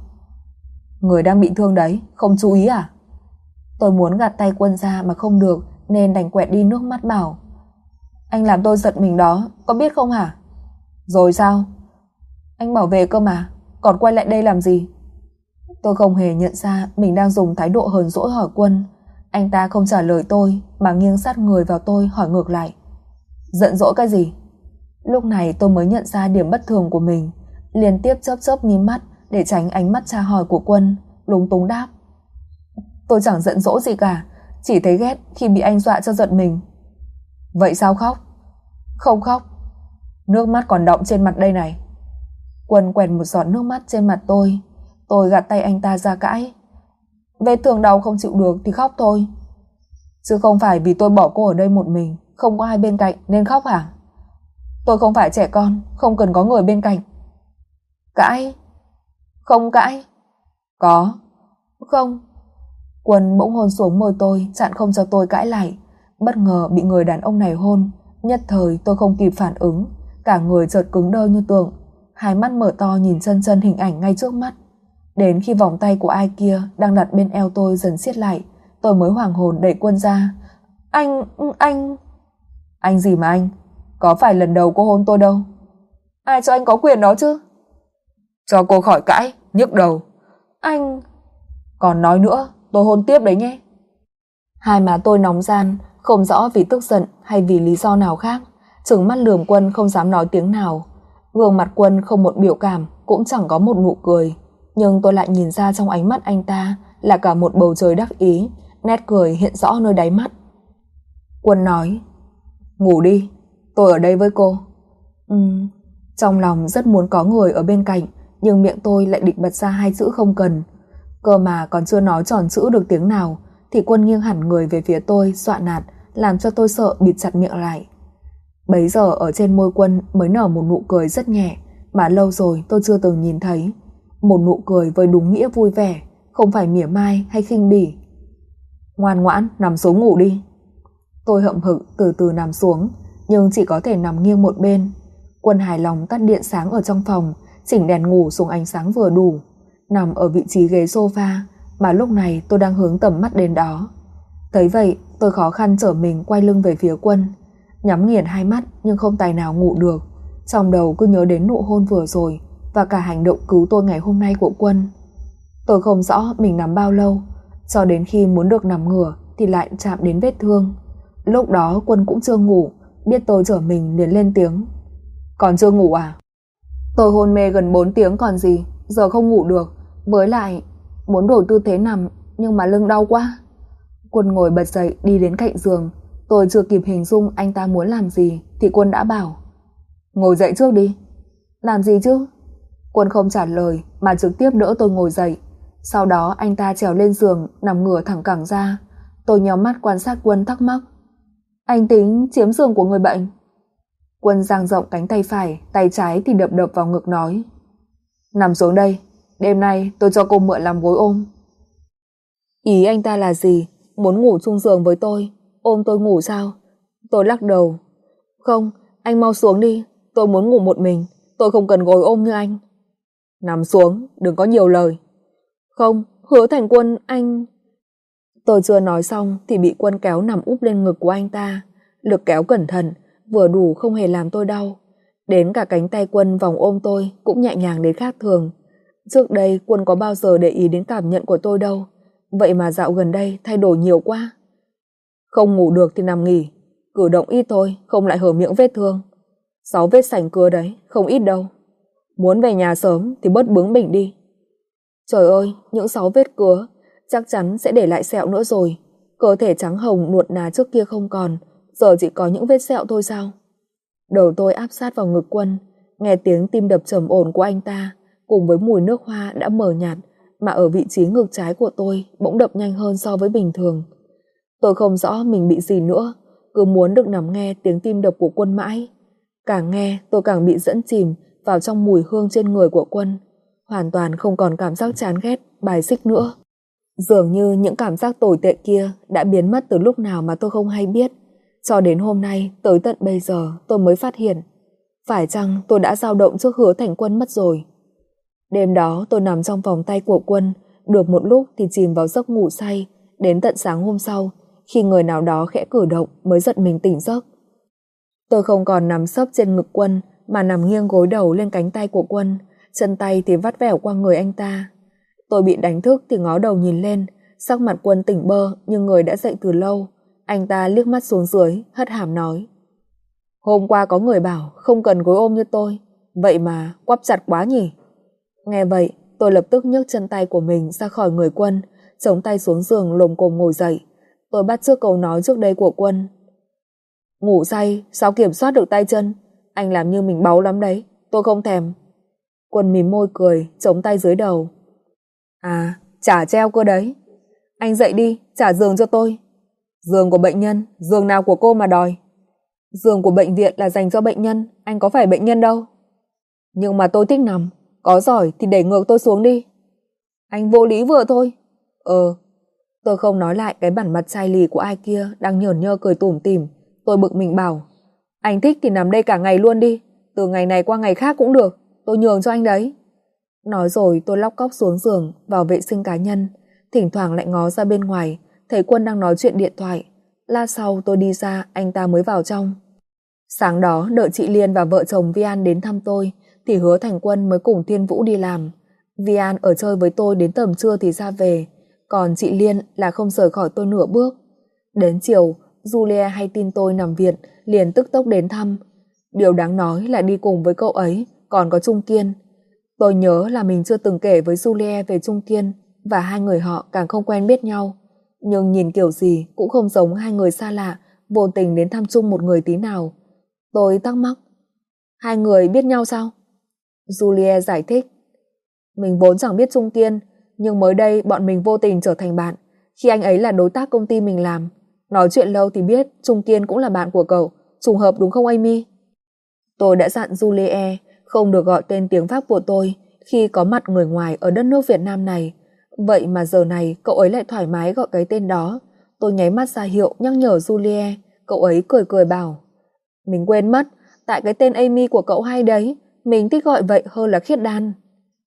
Speaker 1: "Người đang bị thương đấy, không chú ý à?" Tôi muốn gạt tay Quân ra mà không được nên đành quẹt đi nước mắt bảo: "Anh làm tôi giật mình đó, có biết không hả?" "Rồi sao?" "Anh bảo về cơ mà, còn quay lại đây làm gì?" Tôi không hề nhận ra mình đang dùng thái độ hờn dỗi hỏi Quân. Anh ta không trả lời tôi mà nghiêng sát người vào tôi hỏi ngược lại: "Giận dỗi cái gì?" Lúc này tôi mới nhận ra điểm bất thường của mình, liên tiếp chớp chớp mí mắt để tránh ánh mắt tra hỏi của Quân, lúng túng đáp: "Tôi chẳng giận dỗi gì cả, chỉ thấy ghét khi bị anh dọa cho giận mình." "Vậy sao khóc?" "Không khóc, nước mắt còn đọng trên mặt đây này." Quân quẹt một giọt nước mắt trên mặt tôi. Tôi gạt tay anh ta ra cãi: "Vết thương đau không chịu được thì khóc thôi. Chứ không phải vì tôi bỏ cô ở đây một mình, không có ai bên cạnh nên khóc hả?" "Tôi không phải trẻ con, không cần có người bên cạnh." "Cãi?" "Không cãi." "Có." "Không." Quân bỗng hôn xuống môi tôi, chặn không cho tôi cãi lại. Bất ngờ bị người đàn ông này hôn, nhất thời tôi không kịp phản ứng, cả người chợt cứng đơ như tượng, hai mắt mở to nhìn chân chân hình ảnh ngay trước mắt. Đến khi vòng tay của ai kia đang đặt bên eo tôi dần siết lại, tôi mới hoảng hồn đẩy Quân ra. Anh... Anh gì mà anh? Có phải lần đầu cô hôn tôi đâu." "Ai cho anh có quyền đó chứ?" "Cho cô khỏi cãi, nhức đầu." "Anh..." "Còn nói nữa, tôi hôn tiếp đấy nhé." Hai má tôi nóng ran, không rõ vì tức giận hay vì lý do nào khác, trừng mắt lườm Quân không dám nói tiếng nào. Gương mặt Quân không một biểu cảm, cũng chẳng có một nụ cười, nhưng tôi lại nhìn ra trong ánh mắt anh ta là cả một bầu trời đắc ý, nét cười hiện rõ nơi đáy mắt. Quân nói: "Ngủ đi, tôi ở đây với cô." Trong lòng rất muốn có người ở bên cạnh, nhưng miệng tôi lại định bật ra hai chữ không cần. Cơ mà còn chưa nói tròn chữ được tiếng nào thì Quân nghiêng hẳn người về phía tôi, dọa nạt, làm cho tôi sợ bịt chặt miệng lại. Bấy giờ ở trên môi Quân mới nở một nụ cười rất nhẹ mà lâu rồi tôi chưa từng nhìn thấy, một nụ cười với đúng nghĩa vui vẻ, không phải mỉa mai hay khinh bỉ. "Ngoan ngoãn nằm xuống ngủ đi." Tôi hậm hực từ từ nằm xuống, nhưng chỉ có thể nằm nghiêng một bên. Quân hài lòng tắt điện sáng ở trong phòng, chỉnh đèn ngủ xuống ánh sáng vừa đủ. nằm ở vị trí ghế sofa mà lúc này tôi đang hướng tầm mắt đến đó. Thấy vậy, tôi khó khăn trở mình quay lưng về phía Quân, nhắm nghiền hai mắt nhưng không tài nào ngủ được. Trong đầu cứ nhớ đến nụ hôn vừa rồi và cả hành động cứu tôi ngày hôm nay của Quân. Tôi không rõ mình nằm bao lâu, cho đến khi muốn được nằm ngửa thì lại chạm đến vết thương. Lúc đó Quân cũng chưa ngủ, biết tôi trở mình liền lên tiếng: "Còn chưa ngủ à?" Tôi hôn mê gần 4 tiếng còn gì, giờ không ngủ được, với lại muốn đổi tư thế nằm nhưng mà lưng đau quá. Quân ngồi bật dậy đi đến cạnh giường. Tôi chưa kịp hình dung anh ta muốn làm gì thì Quân đã bảo: "Ngồi dậy trước đi." "Làm gì chứ?" Quân không trả lời mà trực tiếp đỡ tôi ngồi dậy. Sau đó anh ta trèo lên giường, nằm ngửa thẳng cẳng ra. Tôi nhíu mắt quan sát Quân thắc mắc: "Anh tính chiếm giường của người bệnh?" Quân dang rộng cánh tay phải, tay trái thì đập đập vào ngực nói: "Nằm xuống đây, đêm nay tôi cho cô mượn làm gối ôm." Ý anh ta là gì? Muốn ngủ chung giường với tôi, ôm tôi ngủ sao? Tôi lắc đầu: "Không, anh mau xuống đi, tôi muốn ngủ một mình, tôi không cần gối ôm như anh." "Nằm xuống, đừng có nhiều lời." "Không, Hứa Thành Quân, anh..." Tôi chưa nói xong thì bị Quân kéo nằm úp lên ngực của anh ta. Lực kéo cẩn thận, vừa đủ không hề làm tôi đau. Đến cả cánh tay Quân vòng ôm tôi cũng nhẹ nhàng đến khác thường. Trước đây Quân có bao giờ để ý đến cảm nhận của tôi đâu, vậy mà dạo gần đây thay đổi nhiều quá. "Không ngủ được thì nằm nghỉ, cử động ít thôi, không lại hở miệng vết thương. 6 vết sành cưa đấy, không ít đâu. Muốn về nhà sớm thì bớt bướng bỉnh đi." Trời ơi, những 6 vết cứa chắc chắn sẽ để lại sẹo nữa rồi. Cơ thể trắng hồng nuột nà trước kia không còn, giờ chỉ có những vết sẹo thôi sao? Đầu tôi áp sát vào ngực Quân, nghe tiếng tim đập trầm ổn của anh ta cùng với mùi nước hoa đã mờ nhạt mà ở vị trí ngực trái của tôi bỗng đập nhanh hơn so với bình thường. Tôi không rõ mình bị gì nữa, cứ muốn được nằm nghe tiếng tim đập của Quân mãi. Càng nghe tôi càng bị dẫn chìm vào trong mùi hương trên người của Quân, hoàn toàn không còn cảm giác chán ghét, bài xích nữa. Dường như những cảm giác tồi tệ kia đã biến mất từ lúc nào mà tôi không hay biết. Cho đến hôm nay, tới tận bây giờ tôi mới phát hiện, phải chăng tôi đã dao động trước Hứa Thành Quân mất rồi. Đêm đó tôi nằm trong vòng tay của Quân, được một lúc thì chìm vào giấc ngủ say, đến tận sáng hôm sau, khi người nào đó khẽ cử động mới giật mình tỉnh giấc. Tôi không còn nằm sấp trên ngực Quân mà nằm nghiêng gối đầu lên cánh tay của Quân, chân tay thì vắt vẻo qua người anh ta. Tôi bị đánh thức thì ngó đầu nhìn lên, sắc mặt Quân tỉnh bơ nhưng người đã dậy từ lâu. Anh ta liếc mắt xuống dưới, hất hàm nói: "Hôm qua có người bảo không cần gối ôm như tôi, vậy mà quắp chặt quá nhỉ." Nghe vậy, tôi lập tức nhấc chân tay của mình ra khỏi người Quân, chống tay xuống giường lồm cồm ngồi dậy. Tôi bắt chước câu nói trước đây của Quân: "Ngủ say, sao kiểm soát được tay chân? Anh làm như mình báu lắm đấy, tôi không thèm." Quân mím môi cười, chống tay dưới đầu: "À, trả treo cơ đấy. Anh dậy đi, trả giường cho tôi." "Giường của bệnh nhân, giường nào của cô mà đòi?" "Giường của bệnh viện là dành cho bệnh nhân, anh có phải bệnh nhân đâu." "Nhưng mà tôi thích nằm, có giỏi thì đẩy ngược tôi xuống đi." "Anh vô lý vừa thôi." Tôi không nói lại cái bản mặt chai lì của ai kia đang nhởn nhơ cười tủm tỉm. Tôi bực mình bảo: "Anh thích thì nằm đây cả ngày luôn đi, từ ngày này qua ngày khác cũng được, tôi nhường cho anh đấy." Nói rồi tôi lóc cóc xuống giường vào vệ sinh cá nhân, thỉnh thoảng lại ngó ra bên ngoài, thấy Quân đang nói chuyện điện thoại. Lát sau tôi đi ra, anh ta mới vào trong. Sáng đó đợi chị Liên và vợ chồng Vi An đến thăm tôi thì Hứa Thành Quân mới cùng Thiên Vũ đi làm. Vi An ở chơi với tôi đến tầm trưa thì ra về, còn chị Liên là không rời khỏi tôi nửa bước. Đến chiều, Julia hay tin tôi nằm viện liền tức tốc đến thăm. Điều đáng nói là đi cùng với cậu ấy còn có Trung Kiên. Tôi nhớ là mình chưa từng kể với Julia về Trung Kiên và hai người họ càng không quen biết nhau, nhưng nhìn kiểu gì cũng không giống hai người xa lạ vô tình đến thăm chung một người tí nào. Tôi thắc mắc: "Hai người biết nhau sao?" Julia giải thích: "Mình vốn chẳng biết Trung Kiên, nhưng mới đây bọn mình vô tình trở thành bạn khi anh ấy là đối tác công ty mình làm. Nói chuyện lâu thì biết Trung Kiên cũng là bạn của cậu, trùng hợp đúng không Amy?" Tôi đã dặn Julie không được gọi tên tiếng Pháp của tôi khi có mặt người ngoài ở đất nước Việt Nam này. Vậy mà giờ này cậu ấy lại thoải mái gọi cái tên đó. Tôi nháy mắt ra hiệu nhắc nhở Julie. Cậu ấy cười cười bảo: "Mình quên mất, tại cái tên Amy của cậu hay đấy, mình thích gọi vậy hơn là Khiết Đan."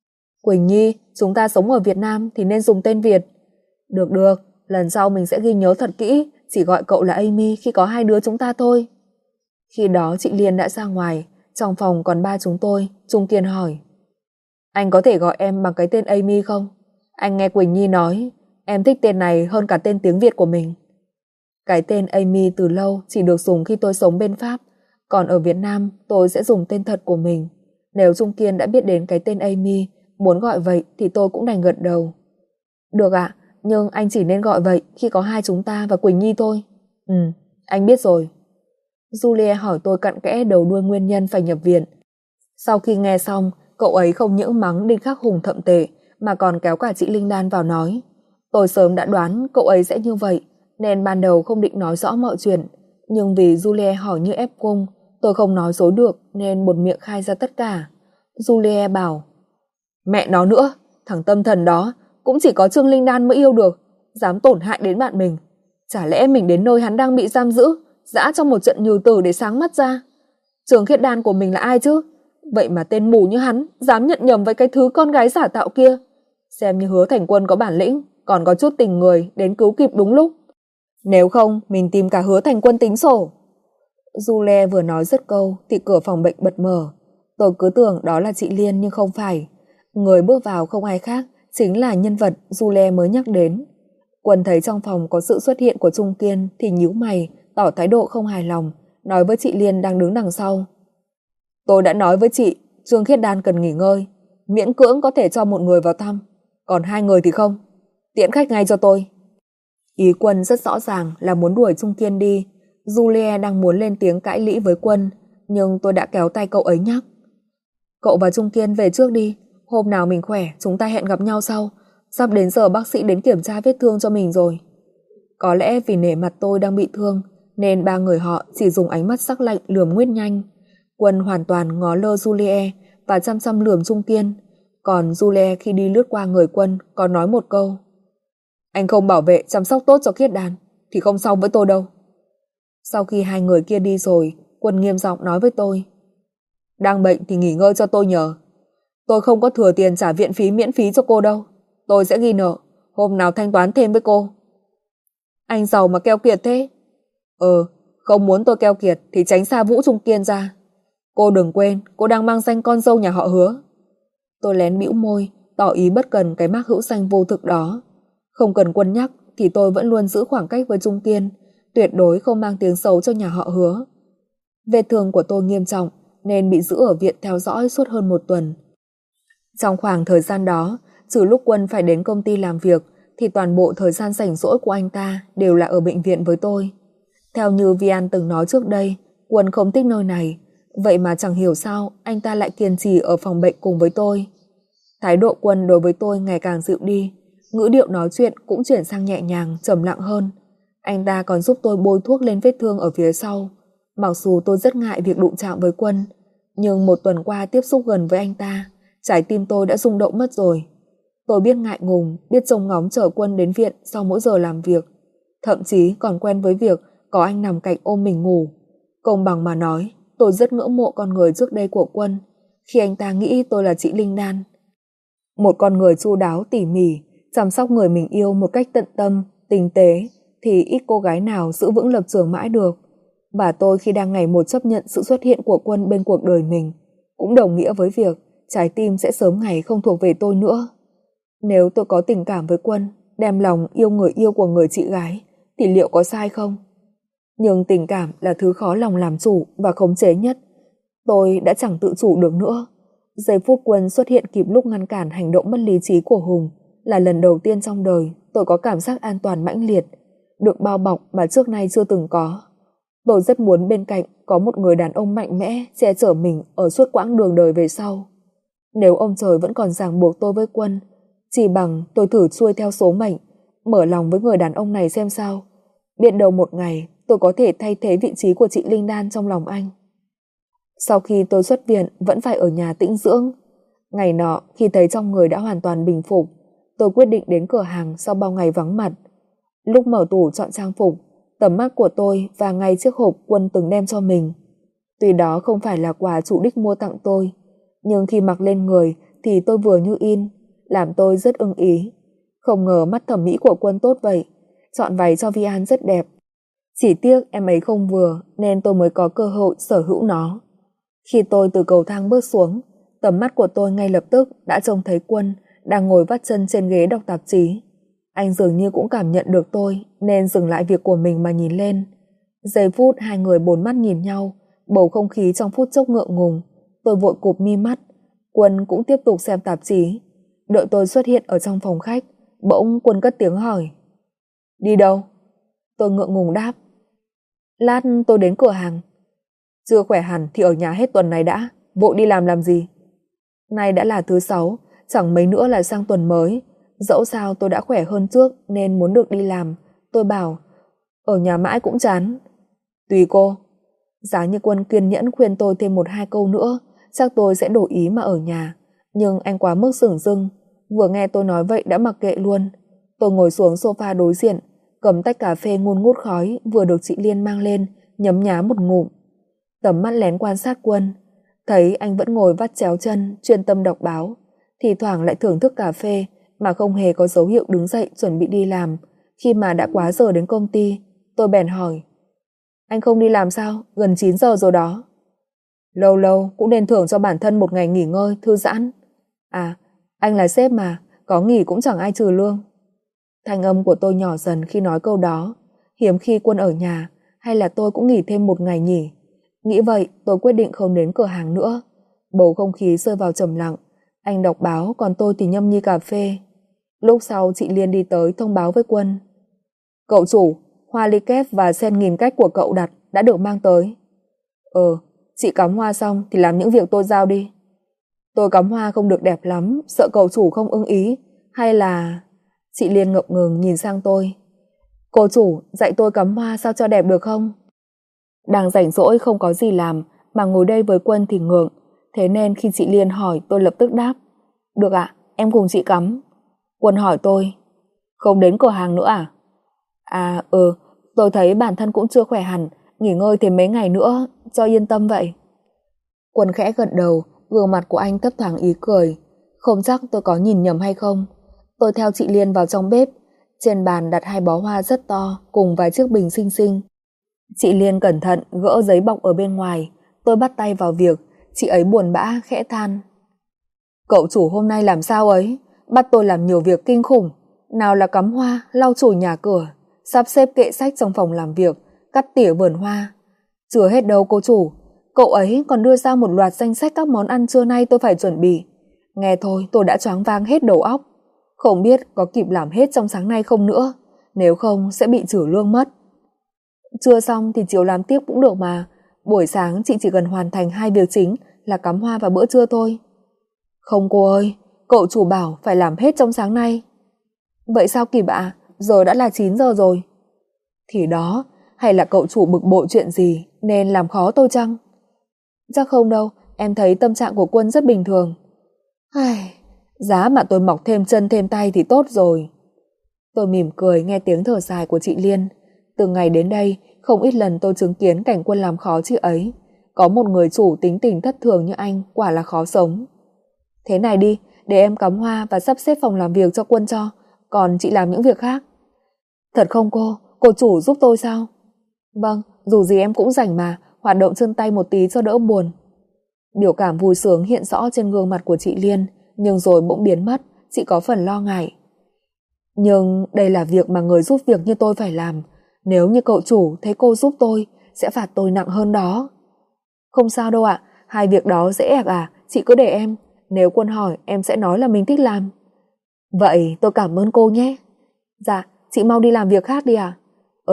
Speaker 1: Quỳnh Nhi, chúng ta sống ở Việt Nam thì nên dùng tên Việt. Được, lần sau mình sẽ ghi nhớ thật kỹ, chỉ gọi cậu là Amy khi có hai đứa chúng ta thôi. Khi đó chị Liên đã ra ngoài, trong phòng còn ba chúng tôi. Trung Kiên hỏi: Anh có thể gọi em bằng cái tên Amy không? Anh nghe Quỳnh Nhi nói em thích tên này hơn cả tên tiếng Việt của mình. Cái tên Amy từ lâu chỉ được dùng khi tôi sống bên Pháp, còn ở Việt Nam tôi sẽ dùng tên thật của mình. Nếu Trung Kiên đã biết đến cái tên Amy, muốn gọi vậy thì tôi cũng đành gật đầu. Được ạ, nhưng anh chỉ nên gọi vậy khi có hai chúng ta và Quỳnh Nhi thôi. Anh biết rồi. Julie hỏi tôi cặn kẽ đầu đuôi nguyên nhân phải nhập viện. Sau khi nghe xong, cậu ấy không những mắng Đinh Khắc Hùng thậm tệ mà còn kéo cả chị Linh Đan vào nói. Tôi sớm đã đoán cậu ấy sẽ như vậy, nên ban đầu không định nói rõ mọi chuyện. Nhưng vì Julie hỏi như ép cung, tôi không nói dối được nên một miệng khai ra tất cả. Julie bảo: Mẹ nó nữa, thằng tâm thần đó cũng chỉ có Trương Linh Đan mới yêu được, dám tổn hại đến bạn mình. Chả lẽ mình đến nơi hắn đang bị giam giữ, dã trong một trận nhừ tử để sáng mắt ra? Trương Khiết Đan của mình là ai chứ? Vậy mà tên mù như hắn dám nhận nhầm với cái thứ con gái giả tạo kia. Xem như Hứa Thành Quân có bản lĩnh, còn có chút tình người đến cứu kịp đúng lúc. Nếu không, mình tìm cả Hứa Thành Quân tính sổ. Julie vừa nói dứt câu thì cửa phòng bệnh bật mở. Tôi cứ tưởng đó là chị Liên nhưng không phải. Người bước vào không ai khác, chính là nhân vật Julie mới nhắc đến. Quân thấy trong phòng có sự xuất hiện của Trung Kiên thì nhíu mày, tỏ thái độ không hài lòng, nói với chị Liên đang đứng đằng sau: Tôi đã nói với chị, Trương Khiết Đan cần nghỉ ngơi, miễn cưỡng có thể cho một người vào thăm, còn hai người thì không. Tiễn khách ngay cho tôi. Ý Quân rất rõ ràng là muốn đuổi Trung Kiên đi. Julie đang muốn lên tiếng cãi lĩ với Quân, nhưng tôi đã kéo tay cậu ấy nhắc: Cậu và Trung Kiên về trước đi, hôm nào mình khỏe chúng ta hẹn gặp nhau sau, sắp đến giờ bác sĩ đến kiểm tra vết thương cho mình rồi. Có lẽ vì nể mặt tôi đang bị thương nên ba người họ chỉ dùng ánh mắt sắc lạnh lườm Nguyết Nhanh. Quân hoàn toàn ngó lơ Julie và chăm chăm lườm Trung Kiên, còn Julie khi đi lướt qua người Quân có nói một câu: Anh không bảo vệ chăm sóc tốt cho Khiết Đan thì không xong với tôi đâu. Sau khi hai người kia đi rồi, Quân nghiêm giọng nói với tôi: Đang bệnh thì nghỉ ngơi cho tôi nhờ. Tôi không có thừa tiền trả viện phí miễn phí cho cô đâu. Tôi sẽ ghi nợ, hôm nào thanh toán thêm với cô. Anh giàu mà keo kiệt thế. Không muốn tôi keo kiệt thì tránh xa Vũ Trung Kiên ra. Cô đừng quên, cô đang mang danh con dâu nhà họ Hứa. Tôi lén bĩu môi, tỏ ý bất cần cái mác hữu danh vô thực đó. Không cần Quân nhắc thì tôi vẫn luôn giữ khoảng cách với Trung Kiên, tuyệt đối không mang tiếng xấu cho nhà họ Hứa. Vết thương của tôi nghiêm trọng nên bị giữ ở viện theo dõi suốt hơn một tuần. Trong khoảng thời gian đó, trừ lúc Quân phải đến công ty làm việc thì toàn bộ thời gian rảnh rỗi của anh ta đều là ở bệnh viện với tôi. Theo như Vi An từng nói trước đây, Quân không thích nơi này, vậy mà chẳng hiểu sao anh ta lại kiên trì ở phòng bệnh cùng với tôi. Thái độ Quân đối với tôi ngày càng dịu đi, ngữ điệu nói chuyện cũng chuyển sang nhẹ nhàng, trầm lặng hơn. Anh ta còn giúp tôi bôi thuốc lên vết thương ở phía sau. Mặc dù tôi rất ngại việc đụng chạm với Quân, nhưng một tuần qua tiếp xúc gần với anh ta, trái tim tôi đã rung động mất rồi. Tôi biết ngại ngùng, biết trông ngóng chờ Quân đến viện sau mỗi giờ làm việc. Thậm chí còn quen với việc có anh nằm cạnh ôm mình ngủ. Công bằng mà nói, tôi rất ngưỡng mộ con người trước đây của Quân, khi anh ta nghĩ tôi là chị Linh Đan. Một con người chu đáo tỉ mỉ, chăm sóc người mình yêu một cách tận tâm, tinh tế, thì ít cô gái nào giữ vững lập trường mãi được. Và tôi khi đang ngày một chấp nhận sự xuất hiện của Quân bên cuộc đời mình, cũng đồng nghĩa với việc trái tim sẽ sớm ngày không thuộc về tôi nữa. Nếu tôi có tình cảm với Quân, đem lòng yêu người yêu của người chị gái, thì liệu có sai không? Nhưng tình cảm là thứ khó lòng làm chủ và khống chế nhất. Tôi đã chẳng tự chủ được nữa. Giây phút Quân xuất hiện kịp lúc ngăn cản hành động mất lý trí của Hùng là lần đầu tiên trong đời tôi có cảm giác an toàn mãnh liệt, được bao bọc mà trước nay chưa từng có. Tôi rất muốn bên cạnh có một người đàn ông mạnh mẽ che chở mình ở suốt quãng đường đời về sau. Nếu ông trời vẫn còn ràng buộc tôi với Quân, chỉ bằng tôi thử xuôi theo số mệnh, mở lòng với người đàn ông này xem sao. Biết đâu một ngày tôi có thể thay thế vị trí của chị Linh Đan trong lòng anh. Sau khi tôi xuất viện vẫn phải ở nhà tĩnh dưỡng. Ngày nọ khi thấy trong người đã hoàn toàn bình phục, tôi quyết định đến cửa hàng sau bao ngày vắng mặt. Lúc mở tủ chọn trang phục, tầm mắt của tôi và ngay chiếc hộp Quân từng đem cho mình. Tuy đó không phải là quà chủ đích mua tặng tôi, nhưng khi mặc lên người thì tôi vừa như in, làm tôi rất ưng ý. Không ngờ mắt thẩm mỹ của Quân tốt vậy, chọn váy cho Vi An rất đẹp. Chỉ tiếc em ấy không vừa nên tôi mới có cơ hội sở hữu nó. Khi tôi từ cầu thang bước xuống, tầm mắt của tôi ngay lập tức đã trông thấy Quân đang ngồi vắt chân trên ghế đọc tạp chí. Anh dường như cũng cảm nhận được tôi nên dừng lại việc của mình mà nhìn lên. Giây phút hai người bốn mắt nhìn nhau, bầu không khí trong phút chốc ngượng ngùng. Tôi vội cụp mi mắt. Quân cũng tiếp tục xem tạp chí. Đợi tôi xuất hiện ở trong phòng khách, bỗng Quân cất tiếng hỏi: Đi đâu? Tôi ngượng ngùng đáp: Lát tôi đến cửa hàng. Chưa khỏe hẳn thì ở nhà hết tuần này đã, vội đi làm gì? Nay đã là thứ 6, chẳng mấy nữa là sang tuần mới. Dẫu sao tôi đã khỏe hơn trước nên muốn được đi làm. Tôi bảo: Ở nhà mãi cũng chán. Tùy cô. Giá như Quân kiên nhẫn khuyên tôi thêm 1-2 câu nữa, chắc tôi sẽ đổi ý mà ở nhà. Nhưng anh quá mức xửng dưng, vừa nghe tôi nói vậy đã mặc kệ luôn. Tôi ngồi xuống sofa đối diện, cầm tách cà phê ngùn ngút khói vừa được chị Liên mang lên, nhấm nhá một ngụm. Tầm mắt lén quan sát Quân, thấy anh vẫn ngồi vắt chéo chân, chuyên tâm đọc báo, thì thoảng lại thưởng thức cà phê mà không hề có dấu hiệu đứng dậy chuẩn bị đi làm. Khi mà đã quá giờ đến công ty, tôi bèn hỏi: Anh không đi làm sao? Gần 9 giờ rồi đó. Lâu lâu cũng nên thưởng cho bản thân một ngày nghỉ ngơi, thư giãn. À, anh là sếp mà, có nghỉ cũng chẳng ai trừ lương. Thanh âm của tôi nhỏ dần khi nói câu đó. Hiếm khi Quân ở nhà, hay là tôi cũng nghỉ thêm một ngày nhỉ? Nghĩ vậy, tôi quyết định không đến cửa hàng nữa. Bầu không khí rơi vào trầm lặng. Anh đọc báo, còn tôi thì nhâm nhi cà phê. Lúc sau chị Liên đi tới thông báo với Quân: Cậu chủ, hoa ly kép và sen nghìn cách của cậu đặt đã được mang tới. Chị cắm hoa xong thì làm những việc tôi giao đi. Tôi cắm hoa không được đẹp lắm, sợ cậu chủ không ưng ý. Hay là... Chị Liên ngập ngừng nhìn sang tôi: Cô chủ, dạy tôi cắm hoa sao cho đẹp được không? Đang rảnh rỗi không có gì làm mà ngồi đây với Quân thì ngượng. Thế nên khi chị Liên hỏi tôi lập tức đáp: Được ạ, em cùng chị cắm. Quân hỏi tôi: Không đến cửa hàng nữa à? Tôi thấy bản thân cũng chưa khỏe hẳn, nghỉ ngơi thêm mấy ngày nữa cho yên tâm vậy. Quân khẽ gật đầu, gương mặt của anh thấp thoáng ý cười. Không chắc tôi có nhìn nhầm hay không. Tôi theo chị Liên vào trong bếp. Trên bàn đặt 2 bó hoa rất to cùng vài chiếc bình xinh xinh. Chị Liên cẩn thận gỡ giấy bọc ở bên ngoài. Tôi bắt tay vào việc. Chị ấy buồn bã khẽ than: Cậu chủ hôm nay làm sao ấy, bắt tôi làm nhiều việc kinh khủng. Nào là cắm hoa, lau chùi nhà cửa, sắp xếp kệ sách trong phòng làm việc, cắt tỉa vườn hoa. Chưa hết đâu cô chủ, cậu ấy còn đưa ra một loạt danh sách các món ăn trưa nay tôi phải chuẩn bị. Nghe thôi tôi đã choáng váng hết đầu óc. Không biết có kịp làm hết trong sáng nay không nữa, nếu không sẽ bị trừ lương mất. Trưa xong thì chiều làm tiếp cũng được mà. Buổi sáng chị chỉ cần hoàn thành 2 việc chính là cắm hoa và bữa trưa thôi. Không cô ơi, cậu chủ bảo phải làm hết trong sáng nay. Vậy sao kịp ạ? Giờ đã là 9 giờ rồi. Thì đó, hay là cậu chủ bực bội chuyện gì nên làm khó tôi chăng? Chắc không đâu, em thấy tâm trạng của Quân rất bình thường. Giá mà tôi mọc thêm chân thêm tay thì tốt rồi. Tôi mỉm cười nghe tiếng thở dài của chị Liên. Từ ngày đến đây, không ít lần tôi chứng kiến cảnh Quân làm khó chị ấy. Có một người chủ tính tình thất thường như anh quả là khó sống. Thế này đi, để em cắm hoa và sắp xếp phòng làm việc cho Quân cho, còn chị làm những việc khác. Thật không cô chủ giúp tôi sao? Vâng, dù gì em cũng rảnh mà, hoạt động chân tay một tí cho đỡ buồn. Biểu cảm vui sướng hiện rõ trên gương mặt của chị Liên, nhưng rồi bỗng biến mất. Chị có phần lo ngại. Nhưng đây là việc mà người giúp việc như tôi phải làm. Nếu như cậu chủ thấy cô giúp tôi, sẽ phạt tôi nặng hơn đó. Không sao đâu ạ, 2 việc đó dễ ạc chị cứ để em. Nếu Quân hỏi em sẽ nói là mình thích làm. Vậy tôi cảm ơn cô nhé. Dạ, chị mau đi làm việc khác đi ạ.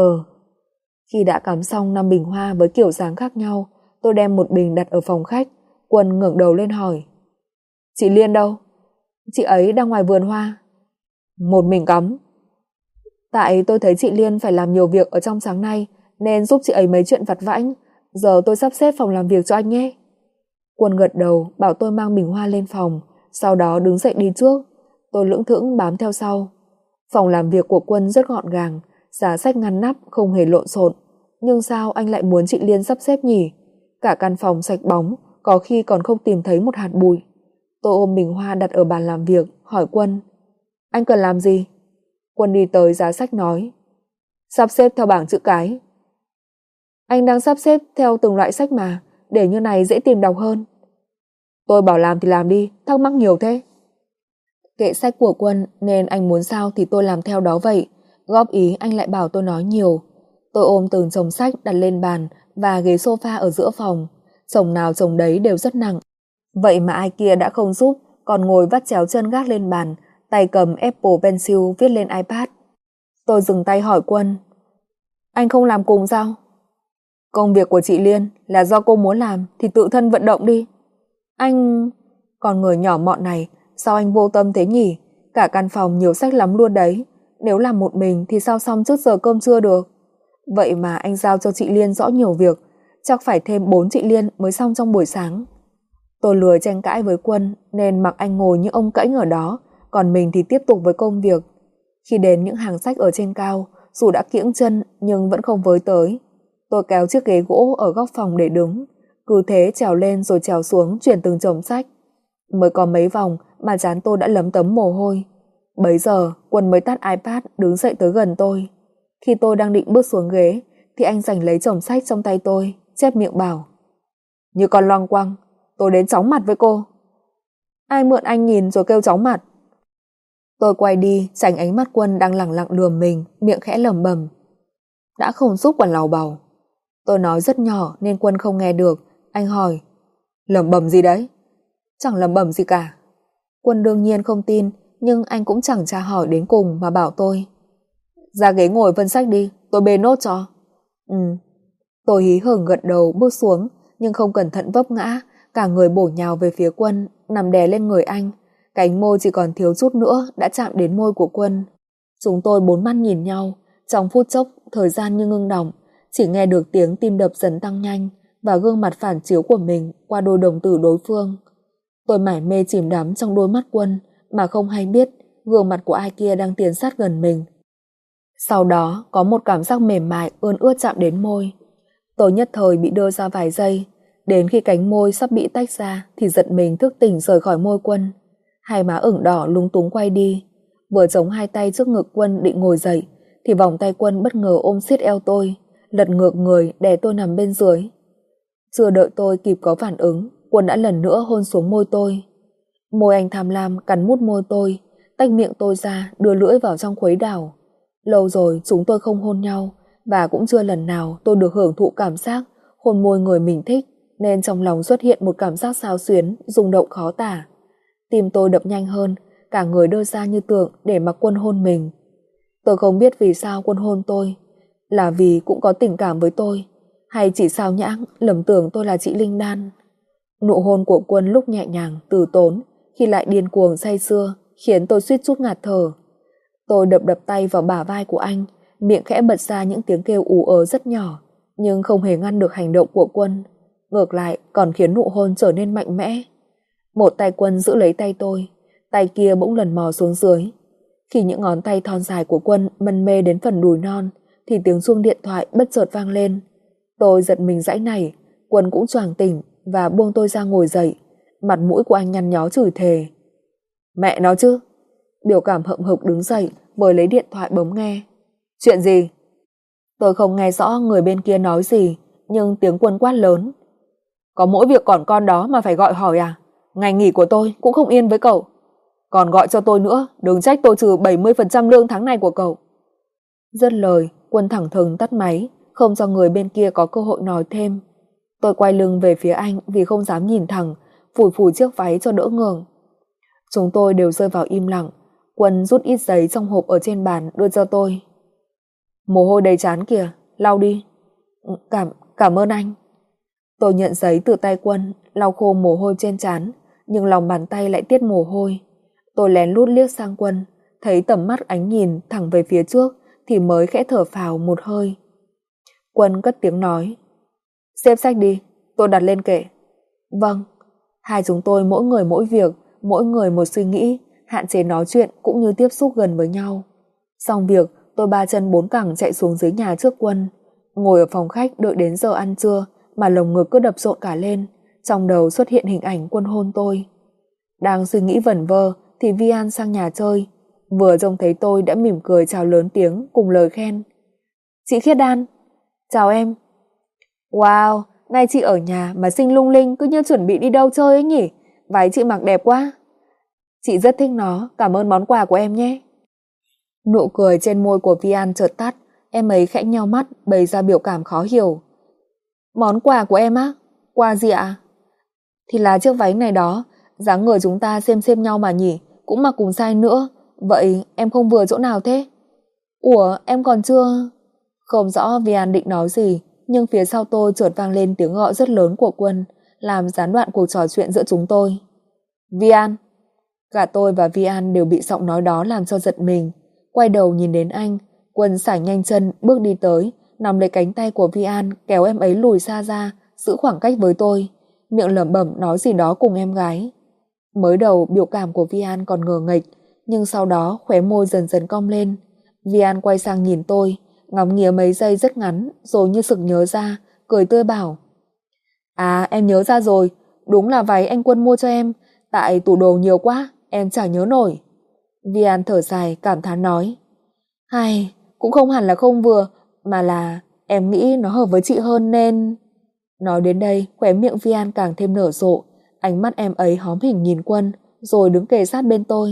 Speaker 1: Khi đã cắm xong 5 bình hoa với kiểu dáng khác nhau, tôi đem một bình đặt ở phòng khách. Quân ngẩng đầu lên hỏi: Chị Liên đâu? Chị ấy đang ngoài vườn hoa. Một mình cắm? Tại tôi thấy chị Liên phải làm nhiều việc ở trong sáng nay nên giúp chị ấy mấy chuyện vặt vãnh. Giờ tôi sắp xếp phòng làm việc cho anh nhé. Quân gật đầu bảo tôi mang bình hoa lên phòng, sau đó đứng dậy đi trước. Tôi lững thững bám theo sau. Phòng làm việc của Quân rất gọn gàng, giá sách ngăn nắp không hề lộn xộn. Nhưng sao anh lại muốn chị Liên sắp xếp nhỉ? Cả căn phòng sạch bóng, có khi còn không tìm thấy một hạt bụi. Tôi ôm bình hoa đặt ở bàn làm việc, hỏi Quân: Anh cần làm gì? Quân đi tới giá sách nói: Sắp xếp theo bảng chữ cái. Anh đang sắp xếp theo từng loại sách mà, để như này dễ tìm đọc hơn. Tôi bảo làm thì làm đi, thắc mắc nhiều thế. Kệ sách của Quân nên anh muốn sao thì tôi làm theo đó vậy. Góp ý anh lại bảo tôi nói nhiều. Tôi ôm từng chồng sách đặt lên bàn và ghế sofa ở giữa phòng. Chồng nào chồng đấy đều rất nặng. Vậy mà ai kia đã không giúp, còn ngồi vắt chéo chân gác lên bàn, tay cầm Apple Pencil viết lên iPad. Tôi dừng tay hỏi Quân: Anh không làm cùng sao? Công việc của chị Liên là do cô muốn làm thì tự thân vận động đi. Anh... Con người nhỏ mọn này, sao anh vô tâm thế nhỉ? Cả căn phòng nhiều sách lắm luôn đấy. Nếu làm một mình thì sao xong trước giờ cơm trưa được? Vậy mà anh giao cho chị Liên rõ nhiều việc, chắc phải thêm 4 chị Liên mới xong trong buổi sáng. Tôi lười tranh cãi với Quân nên mặc anh ngồi như ông cẫnh ở đó, còn mình thì tiếp tục với công việc. Khi đến những hàng sách ở trên cao, dù đã kiễng chân nhưng vẫn không với tới. Tôi kéo chiếc ghế gỗ ở góc phòng để đứng, cứ thế trèo lên rồi trèo xuống chuyển từng chồng sách. Mới có mấy vòng mà trán tôi đã lấm tấm mồ hôi. Bấy giờ Quân mới tắt iPad đứng dậy tới gần tôi. Khi tôi đang định bước xuống ghế thì anh giành lấy chồng sách trong tay tôi, chép miệng bảo: Như con loang quăng, tôi đến chóng mặt với cô. Ai mượn anh nhìn rồi kêu chóng mặt? Tôi quay đi tránh ánh mắt Quân đang lẳng lặng lườm mình, miệng khẽ lẩm bẩm: Đã không giúp còn làu bầu. Tôi nói rất nhỏ nên Quân không nghe được. Anh hỏi: Lẩm bẩm gì đấy? Chẳng lẩm bẩm gì cả. Quân đương nhiên không tin, nhưng anh cũng chẳng tra hỏi đến cùng mà bảo tôi: Ra ghế ngồi vân sách đi, tôi bê nốt cho. Tôi hí hửng gật đầu bước xuống, nhưng không cẩn thận vấp ngã, cả người bổ nhào về phía Quân, nằm đè lên người anh. Cánh môi chỉ còn thiếu chút nữa đã chạm đến môi của Quân. Chúng tôi bốn mắt nhìn nhau, trong phút chốc thời gian như ngưng đọng, chỉ nghe được tiếng tim đập dần tăng nhanh và gương mặt phản chiếu của mình qua đôi đồng tử đối phương. Tôi mải mê chìm đắm trong đôi mắt Quân mà không hay biết gương mặt của ai kia đang tiến sát gần mình. Sau đó có một cảm giác mềm mại ươn ướt chạm đến môi. Tôi nhất thời bị đưa ra vài giây, đến khi cánh môi sắp bị tách ra thì giật mình thức tỉnh rời khỏi môi Quân. Hai má ửng đỏ lúng túng quay đi, vừa chống hai tay trước ngực Quân định ngồi dậy thì vòng tay Quân bất ngờ ôm siết eo tôi, lật ngược người đè tôi nằm bên dưới. Chưa đợi tôi kịp có phản ứng, Quân đã lần nữa hôn xuống môi tôi. Môi anh tham lam cắn mút môi tôi, tách miệng tôi ra đưa lưỡi vào trong khuấy đảo. Lâu rồi chúng tôi không hôn nhau, và cũng chưa lần nào tôi được hưởng thụ cảm giác hôn môi người mình thích, nên trong lòng xuất hiện một cảm giác xao xuyến, rung động khó tả. Tim tôi đập nhanh hơn, cả người đơ ra như tượng để mặc Quân hôn mình. Tôi không biết vì sao Quân hôn tôi, là vì cũng có tình cảm với tôi, hay chỉ sao nhãng lầm tưởng tôi là chị Linh Đan. Nụ hôn của Quân lúc nhẹ nhàng, từ tốn, khi lại điên cuồng say sưa, khiến tôi suýt chút ngạt thở. Tôi đập tay vào bả vai của anh, miệng khẽ bật ra những tiếng kêu ú ớ rất nhỏ, nhưng không hề ngăn được hành động của Quân. Ngược lại còn khiến nụ hôn trở nên mạnh mẽ. Một tay Quân giữ lấy tay tôi, tay kia bỗng lần mò xuống dưới. Khi những ngón tay thon dài của Quân mân mê đến phần đùi non thì tiếng chuông điện thoại bất chợt vang lên. Tôi giật mình giãy nảy, Quân cũng choàng tỉnh và buông tôi ra ngồi dậy. Mặt mũi của anh nhăn nhó chửi thề: Mẹ nó chứ. Biểu cảm hậm hực đứng dậy vừa lấy điện thoại bấm nghe. Chuyện gì? Tôi không nghe rõ người bên kia nói gì, nhưng tiếng Quân quát lớn: Có mỗi việc còn con đó mà phải gọi hỏi à? Ngày nghỉ của tôi cũng không yên với cậu. Còn gọi cho tôi nữa, đừng trách tôi trừ 70% lương tháng này của cậu. Dứt lời, Quân thẳng thừng tắt máy, không cho người bên kia có cơ hội nói thêm. Tôi quay lưng về phía anh vì không dám nhìn thẳng, phủi phủi chiếc váy cho đỡ ngượng. Chúng tôi đều rơi vào im lặng. Quân rút ít giấy trong hộp ở trên bàn đưa cho tôi. Mồ hôi đầy trán kìa, lau đi. Cảm ơn anh. Tôi nhận giấy từ tay Quân, lau khô mồ hôi trên trán, nhưng lòng bàn tay lại tiết mồ hôi. Tôi lén lút liếc sang Quân, thấy tầm mắt ánh nhìn thẳng về phía trước thì mới khẽ thở phào một hơi. Quân cất tiếng nói: Xếp sách đi, tôi đặt lên kệ. Vâng. Hai chúng tôi mỗi người mỗi việc, mỗi người một suy nghĩ, hạn chế nói chuyện cũng như tiếp xúc gần với nhau. Xong việc, tôi ba chân bốn cẳng chạy xuống dưới nhà trước Quân. Ngồi ở phòng khách đợi đến giờ ăn trưa mà lồng ngực cứ đập rộn cả lên, trong đầu xuất hiện hình ảnh Quân hôn tôi. Đang suy nghĩ vẩn vơ thì Vi An sang nhà chơi. Vừa trông thấy tôi đã mỉm cười chào lớn tiếng cùng lời khen. Chị Khiết Đan. Chào em. Wow, nay chị ở nhà mà xinh lung linh cứ như chuẩn bị đi đâu chơi ấy nhỉ. Váy chị mặc đẹp quá. Chị rất thích nó, cảm ơn món quà của em nhé. Nụ cười trên môi của Vi An chợt tắt, em ấy khẽ nheo mắt bày ra biểu cảm khó hiểu. Món quà của em á? Quà gì ạ? Thì là chiếc váy này đó, dáng người chúng ta xem nhau mà nhỉ, cũng mặc cùng size nữa, vậy em không vừa chỗ nào thế? Ủa, em còn chưa... Không rõ Vi An định nói gì, nhưng phía sau tôi chợt vang lên tiếng gọi rất lớn của Quân, làm gián đoạn cuộc trò chuyện giữa chúng tôi. Vi An. Cả tôi và Vi An đều bị giọng nói đó làm cho giật mình. Quay đầu nhìn đến anh, Quân sải nhanh chân bước đi tới, nắm lấy cánh tay của Vi An kéo em ấy lùi xa ra, giữ khoảng cách với tôi, miệng lẩm bẩm nói gì đó cùng em gái. Mới đầu biểu cảm của Vi An còn ngờ nghệch, nhưng sau đó khóe môi dần dần cong lên. Vi An quay sang nhìn tôi, ngắm nghía mấy giây rất ngắn, rồi như sực nhớ ra, cười tươi bảo: À, em nhớ ra rồi, đúng là váy anh Quân mua cho em, tại tủ đồ nhiều quá, em chả nhớ nổi. Vi An thở dài cảm thán nói: Hay, cũng không hẳn là không vừa, mà là em nghĩ nó hợp với chị hơn nên... Nói đến đây, khóe miệng Vi An càng thêm nở rộ, ánh mắt em ấy hóm hình nhìn Quân, rồi đứng kề sát bên tôi.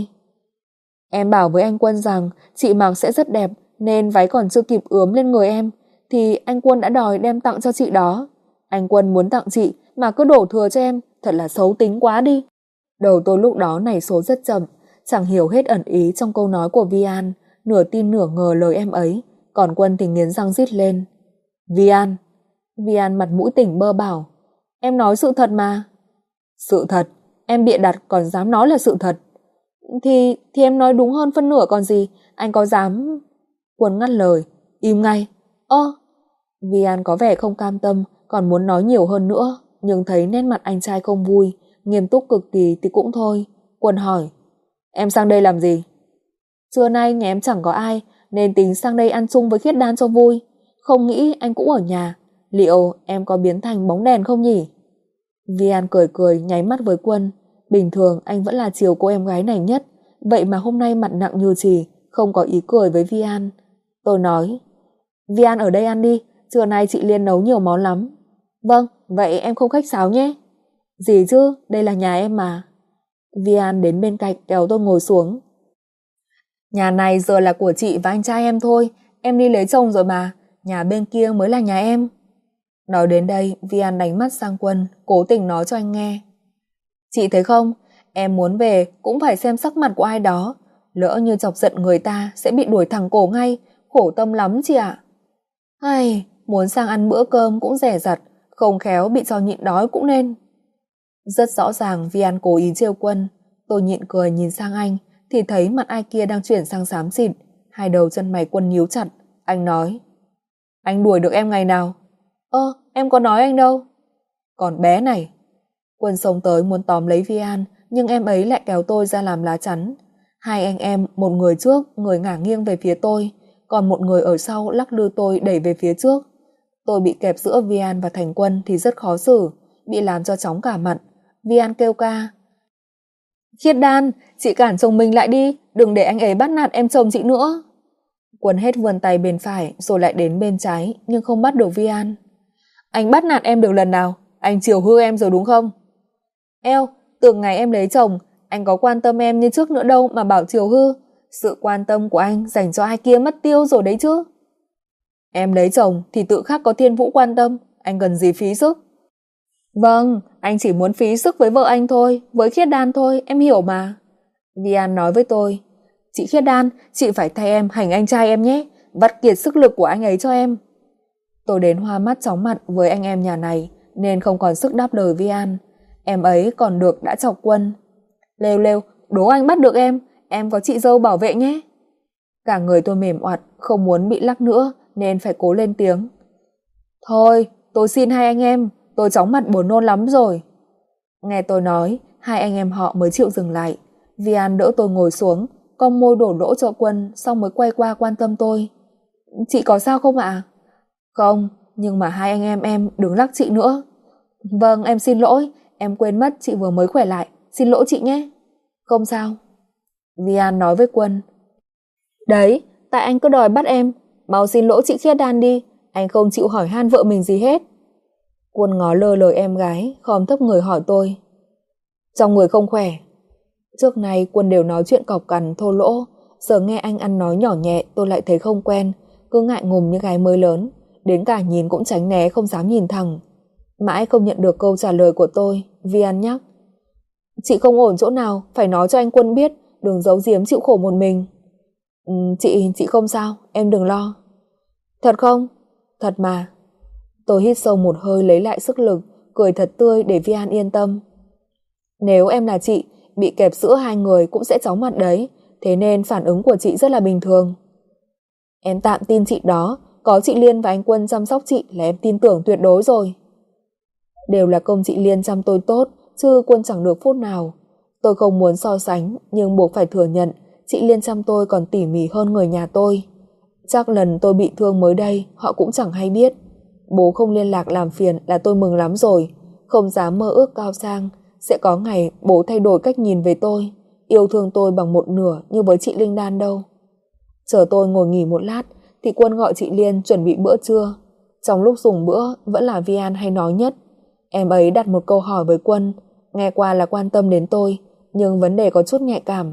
Speaker 1: Em bảo với anh Quân rằng chị mặc sẽ rất đẹp, nên váy còn chưa kịp ướm lên người em, thì anh Quân đã đòi đem tặng cho chị đó. Anh Quân muốn tặng chị mà cứ đổ thừa cho em, thật là xấu tính quá đi. Đầu tôi lúc đó nảy số rất chậm, chẳng hiểu hết ẩn ý trong câu nói của Vi An, nửa tin nửa ngờ lời em ấy, còn Quân thì nghiến răng rít lên. Vi An. Vi An mặt mũi tỉnh bơ bảo: Em nói sự thật mà. Sự thật? Em bịa đặt còn dám nói là sự thật? Thì em nói đúng hơn phân nửa còn gì, anh có dám... Quân ngắt lời: Im ngay. Vi An có vẻ không cam tâm, còn muốn nói nhiều hơn nữa, nhưng thấy nét mặt anh trai không vui, nghiêm túc cực kỳ thì cũng thôi. Quân hỏi: Em sang đây làm gì? Trưa nay nhà em chẳng có ai, nên tính sang đây ăn chung với Khiết Đan cho vui. Không nghĩ anh cũng ở nhà, liệu em có biến thành bóng đèn không nhỉ? Vi An cười cười nháy mắt với Quân. Bình thường anh vẫn là chiều cô em gái này nhất, vậy mà hôm nay mặt nặng như chì, không có ý cười với Vi An. Tôi nói: Vi An ở đây ăn đi, trưa nay chị Liên nấu nhiều món lắm. Vâng, vậy em không khách sáo nhé. Gì chứ, đây là nhà em mà. Vi An đến bên cạnh kéo tôi ngồi xuống. Nhà này giờ là của chị và anh trai em thôi, em đi lấy chồng rồi mà, nhà bên kia mới là nhà em. Nói đến đây, Vi An đánh mắt sang Quân, cố tình nói cho anh nghe. Chị thấy không, em muốn về cũng phải xem sắc mặt của ai đó, lỡ như chọc giận người ta sẽ bị đuổi thẳng cổ ngay, khổ tâm lắm chị ạ. Ai, muốn sang ăn bữa cơm cũng dè dặt, không khéo bị cho nhịn đói cũng nên. Rất rõ ràng Vi An cố ý trêu Quân. Tôi nhịn cười nhìn sang anh thì thấy mặt ai kia đang chuyển sang xám xịt, hai đầu chân mày Quân nhíu chặt. Anh nói: Anh đuổi được em ngày nào? Em có nói anh đâu. Còn bé này. Quân xông tới muốn tóm lấy Vi An, nhưng em ấy lại kéo tôi ra làm lá chắn. Hai anh em, một người trước, người ngả nghiêng về phía tôi, còn một người ở sau lắc lư tôi đẩy về phía trước. Tôi bị kẹp giữa Vi An và Thành Quân thì rất khó xử, bị làm cho chóng cả mặt. Vi An kêu ca: Khiết Đan, chị cản chồng mình lại đi, đừng để anh ấy bắt nạt em chồng chị nữa. Quân hết vươn tay bên phải rồi lại đến bên trái, nhưng không bắt được Vi An. Anh bắt nạt em được lần nào? Anh chiều hư em rồi đúng không? Eo, từ ngày em lấy chồng, anh có quan tâm em như trước nữa đâu mà bảo chiều hư. Sự quan tâm của anh dành cho ai kia mất tiêu rồi đấy chứ. Em lấy chồng thì tự khắc có thiên vũ quan tâm, anh cần gì phí sức. Vâng, anh chỉ muốn phí sức với vợ anh thôi, với Khiết Đan thôi, em hiểu mà. Vi An nói với tôi: Chị Khiết Đan, chị phải thay em hành anh trai em nhé, vắt kiệt sức lực của anh ấy cho em. Tôi đến hoa mắt chóng mặt với anh em nhà này, nên không còn sức đáp lời Vi An. Em ấy còn được đã chọc Quân. Lêu lêu, đố anh bắt được em có chị dâu bảo vệ nhé. Cả người tôi mềm oặt, không muốn bị lắc nữa, nên phải cố lên tiếng. Thôi, tôi xin hai anh em, tôi chóng mặt buồn nôn lắm rồi. Nghe tôi nói, hai anh em họ mới chịu dừng lại. Vi An đỡ tôi ngồi xuống, cong môi đổ lỗi cho Quân, xong mới quay qua quan tâm tôi. Chị có sao không ạ? Không, nhưng mà hai anh em đừng lắc chị nữa. Vâng, em xin lỗi, em quên mất chị vừa mới khỏe lại, xin lỗi chị nhé. Không sao. Vian nói với Quân. Đấy, tại anh cứ đòi bắt em, mau xin lỗi chị Khiết Đan đi, anh không chịu hỏi han vợ mình gì hết. Quân ngó lơ lời em gái, khom thấp người hỏi tôi. Trong người không khỏe. Trước nay Quân đều nói chuyện cọc cằn thô lỗ, giờ nghe anh ăn nói nhỏ nhẹ tôi lại thấy không quen, cứ ngại ngùng như gái mới lớn, đến cả nhìn cũng tránh né không dám nhìn thẳng. Mãi không nhận được câu trả lời của tôi, Vian nhắc. Chị không ổn chỗ nào, phải nói cho anh Quân biết, đừng giấu giếm chịu khổ một mình. Chị không sao, em đừng lo. Thật không? Thật mà. Tôi hít sâu một hơi lấy lại sức lực, cười thật tươi để Vian yên tâm. Nếu em là chị, bị kẹp giữa hai người cũng sẽ chóng mặt đấy, thế nên phản ứng của chị rất là bình thường. Em tạm tin chị đó, có chị Liên và anh Quân chăm sóc chị là em tin tưởng tuyệt đối rồi. Đều là công chị Liên chăm tôi tốt, chứ Quân chẳng được phút nào. Tôi không muốn so sánh, nhưng buộc phải thừa nhận, chị Liên chăm tôi còn tỉ mỉ hơn người nhà tôi. Chắc lần tôi bị thương mới đây, họ cũng chẳng hay biết. Bố không liên lạc làm phiền là tôi mừng lắm rồi, không dám mơ ước cao sang. Sẽ có ngày bố thay đổi cách nhìn về tôi, yêu thương tôi bằng một nửa như với chị Linh Đan đâu. Chờ tôi ngồi nghỉ một lát, thì Quân gọi chị Liên chuẩn bị bữa trưa. Trong lúc dùng bữa, vẫn là Vian hay nói nhất. Em ấy đặt một câu hỏi với Quân, nghe qua là quan tâm đến tôi, nhưng vấn đề có chút nhạy cảm.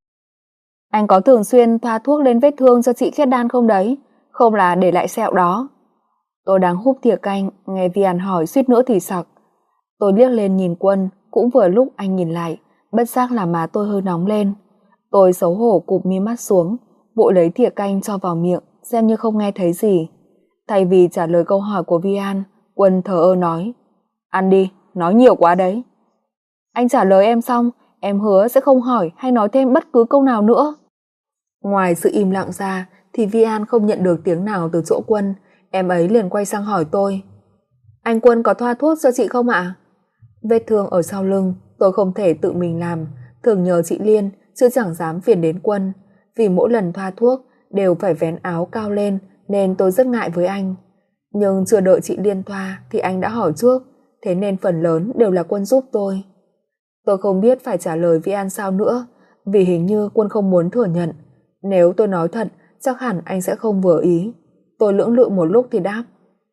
Speaker 1: Anh có thường xuyên thoa thuốc lên vết thương cho chị Khiết Đan không đấy? Không là để lại sẹo đó. Tôi đang húp thìa canh, nghe Vian hỏi suýt nữa thì sặc. Tôi liếc lên nhìn Quân, cũng vừa lúc anh nhìn lại, bất giác làm má tôi hơi nóng lên. Tôi xấu hổ cụp mi mắt xuống, vội lấy thìa canh cho vào miệng, xem như không nghe thấy gì. Thay vì trả lời câu hỏi của Vian, Quân thờ ơ nói. Ăn đi, nói nhiều quá đấy. Anh trả lời em xong, em hứa sẽ không hỏi hay nói thêm bất cứ câu nào nữa. Ngoài sự im lặng ra, thì Vian không nhận được tiếng nào từ chỗ Quân, em ấy liền quay sang hỏi tôi. Anh Quân có thoa thuốc cho chị không ạ? Vết thương ở sau lưng, tôi không thể tự mình làm, thường nhờ chị Liên, chứ chẳng dám phiền đến Quân. Vì mỗi lần thoa thuốc, đều phải vén áo cao lên, nên tôi rất ngại với anh. Nhưng chưa đợi chị Liên thoa, thì anh đã hỏi trước, thế nên phần lớn đều là Quân giúp tôi. Tôi không biết phải trả lời Vian sao nữa, vì hình như Quân không muốn thừa nhận. Nếu tôi nói thật, chắc hẳn anh sẽ không vừa ý. Tôi lưỡng lự một lúc thì đáp.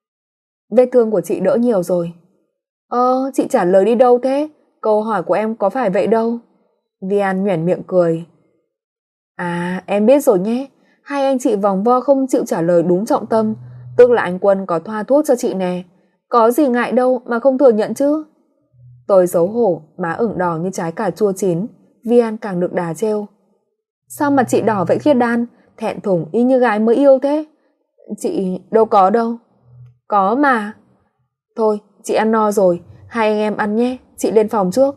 Speaker 1: Vết thương của chị đỡ nhiều rồi. Chị trả lời đi đâu thế? Câu hỏi của em có phải vậy đâu. Vian nhoẻn miệng cười. À, em biết rồi nhé. Hai anh chị vòng vo không chịu trả lời đúng trọng tâm, tức là anh Quân có thoa thuốc cho chị nè. Có gì ngại đâu mà không thừa nhận chứ. Tôi xấu hổ, má ửng đỏ như trái cà chua chín. Vian càng được đà trêu. Sao mà chị đỏ vậy Khiết Đan? Thẹn thùng y như gái mới yêu thế. Chị đâu có đâu. Có mà. Thôi, chị ăn no rồi, hai anh em ăn nhé, chị lên phòng trước.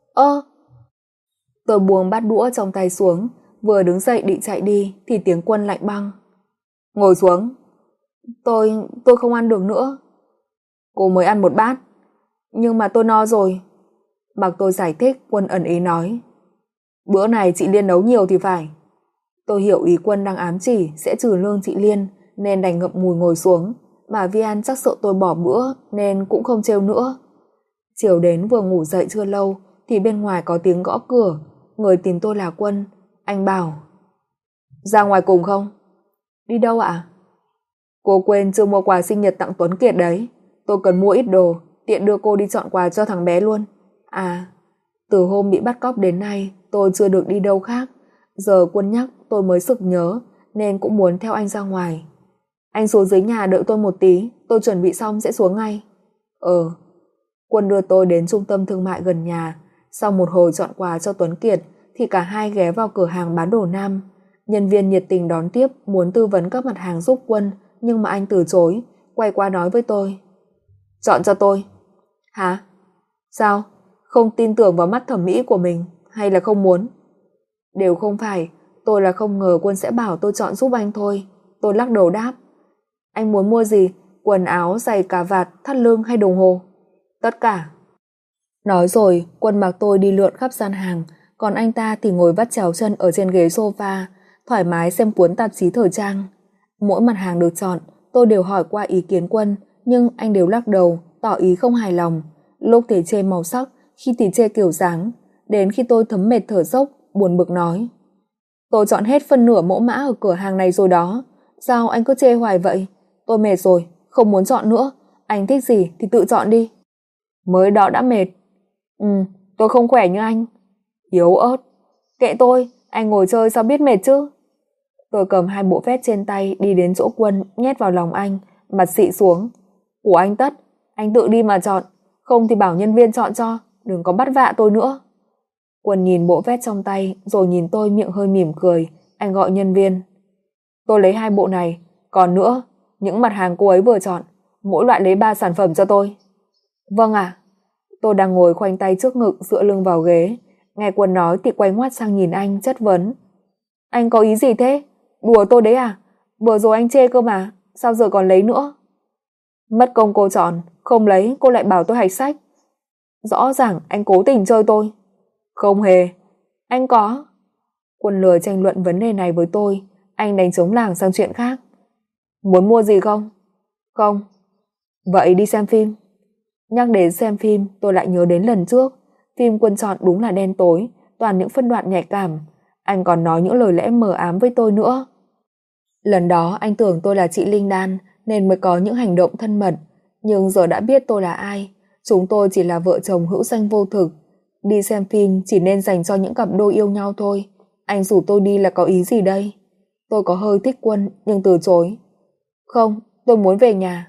Speaker 1: Tôi buông bát đũa trong tay xuống, vừa đứng dậy định chạy đi thì tiếng Quân lạnh băng. Ngồi xuống. Tôi không ăn được nữa. Cô mới ăn một bát. Nhưng mà tôi no rồi. Mặc tôi giải thích, Quân ẩn ý nói. Bữa này chị Liên nấu nhiều thì phải. Tôi hiểu ý Quân đang ám chỉ sẽ trừ lương chị Liên, nên đành ngậm ngùi ngồi xuống, mà Vian chắc sợ tôi bỏ bữa nên cũng không trêu nữa. Chiều đến vừa ngủ dậy chưa lâu thì bên ngoài có tiếng gõ cửa, người tìm tôi là Quân. Anh bảo. Ra ngoài cùng không? Đi đâu ạ? Cô quên chưa mua quà sinh nhật tặng Tuấn Kiệt đấy. Tôi cần mua ít đồ, tiện đưa cô đi chọn quà cho thằng bé luôn. À, từ hôm bị bắt cóc đến nay tôi chưa được đi đâu khác. Giờ Quân nhắc tôi mới sực nhớ, nên cũng muốn theo anh ra ngoài. Anh xuống dưới nhà đợi tôi một tí, tôi chuẩn bị xong sẽ xuống ngay. Quân đưa tôi đến trung tâm thương mại gần nhà. Sau một hồi chọn quà cho Tuấn Kiệt thì cả hai ghé vào cửa hàng bán đồ nam. Nhân viên nhiệt tình đón tiếp, muốn tư vấn các mặt hàng giúp Quân, nhưng mà anh từ chối, quay qua nói với tôi. Chọn cho tôi. Hả? Sao? Không tin tưởng vào mắt thẩm mỹ của mình hay là không muốn? Đều không phải, tôi là không ngờ Quân sẽ bảo tôi chọn giúp anh thôi. Tôi lắc đầu đáp. Anh muốn mua gì? Quần áo, giày cà vạt, thắt lưng hay đồng hồ? Tất cả. Nói rồi, Quân mặc tôi đi lượn khắp gian hàng, còn anh ta thì ngồi vắt chéo chân ở trên ghế sofa, thoải mái xem cuốn tạp chí thời trang. Mỗi mặt hàng được chọn, tôi đều hỏi qua ý kiến Quân, nhưng anh đều lắc đầu, tỏ ý không hài lòng. Lúc thì chê màu sắc, khi thì chê kiểu dáng. Đến khi tôi thấm mệt thở dốc buồn bực nói. Tôi chọn hết phân nửa mẫu mã ở cửa hàng này rồi đó. Sao anh cứ chê hoài vậy? Tôi mệt rồi, không muốn chọn nữa. Anh thích gì thì tự chọn đi. Mới đó đã mệt. Tôi không khỏe như anh. Yếu ớt. Kệ tôi, anh ngồi chơi sao biết mệt chứ. Tôi cầm 2 bộ vest trên tay đi đến chỗ Quân, nhét vào lòng anh, mặt xị xuống. Của anh tất, anh tự đi mà chọn. Không thì bảo nhân viên chọn cho, đừng có bắt vạ tôi nữa. Quân nhìn bộ vest trong tay rồi nhìn tôi miệng hơi mỉm cười. Anh gọi nhân viên. Tôi lấy 2 bộ này. Còn nữa, những mặt hàng cô ấy vừa chọn, mỗi loại lấy 3 sản phẩm cho tôi. Vâng ạ. Tôi đang ngồi khoanh tay trước ngực dựa lưng vào ghế. Nghe Quân nói thì quay ngoắt sang nhìn anh chất vấn. Anh có ý gì thế? Đùa tôi đấy à? Vừa rồi anh chê cơ mà, sao giờ còn lấy nữa? Mất công cô chọn, không lấy cô lại bảo tôi hạch sách. Rõ ràng anh cố tình chơi tôi. Không hề. Anh có. Quân lười tranh luận vấn đề này với tôi. Anh đánh trống lảng sang chuyện khác. Muốn mua gì không? Không. Vậy đi xem phim. Nhắc đến xem phim tôi lại nhớ đến lần trước. Phim Quân chọn đúng là đen tối, toàn những phân đoạn nhạy cảm. Anh còn nói những lời lẽ mờ ám với tôi nữa. Lần đó anh tưởng tôi là chị Linh Đan nên mới có những hành động thân mật. Nhưng giờ đã biết tôi là ai. Chúng tôi chỉ là vợ chồng hữu danh vô thực. Đi xem phim chỉ nên dành cho những cặp đôi yêu nhau thôi. Anh rủ tôi đi là có ý gì đây? Tôi có hơi thích Quân nhưng từ chối. Không, tôi muốn về nhà.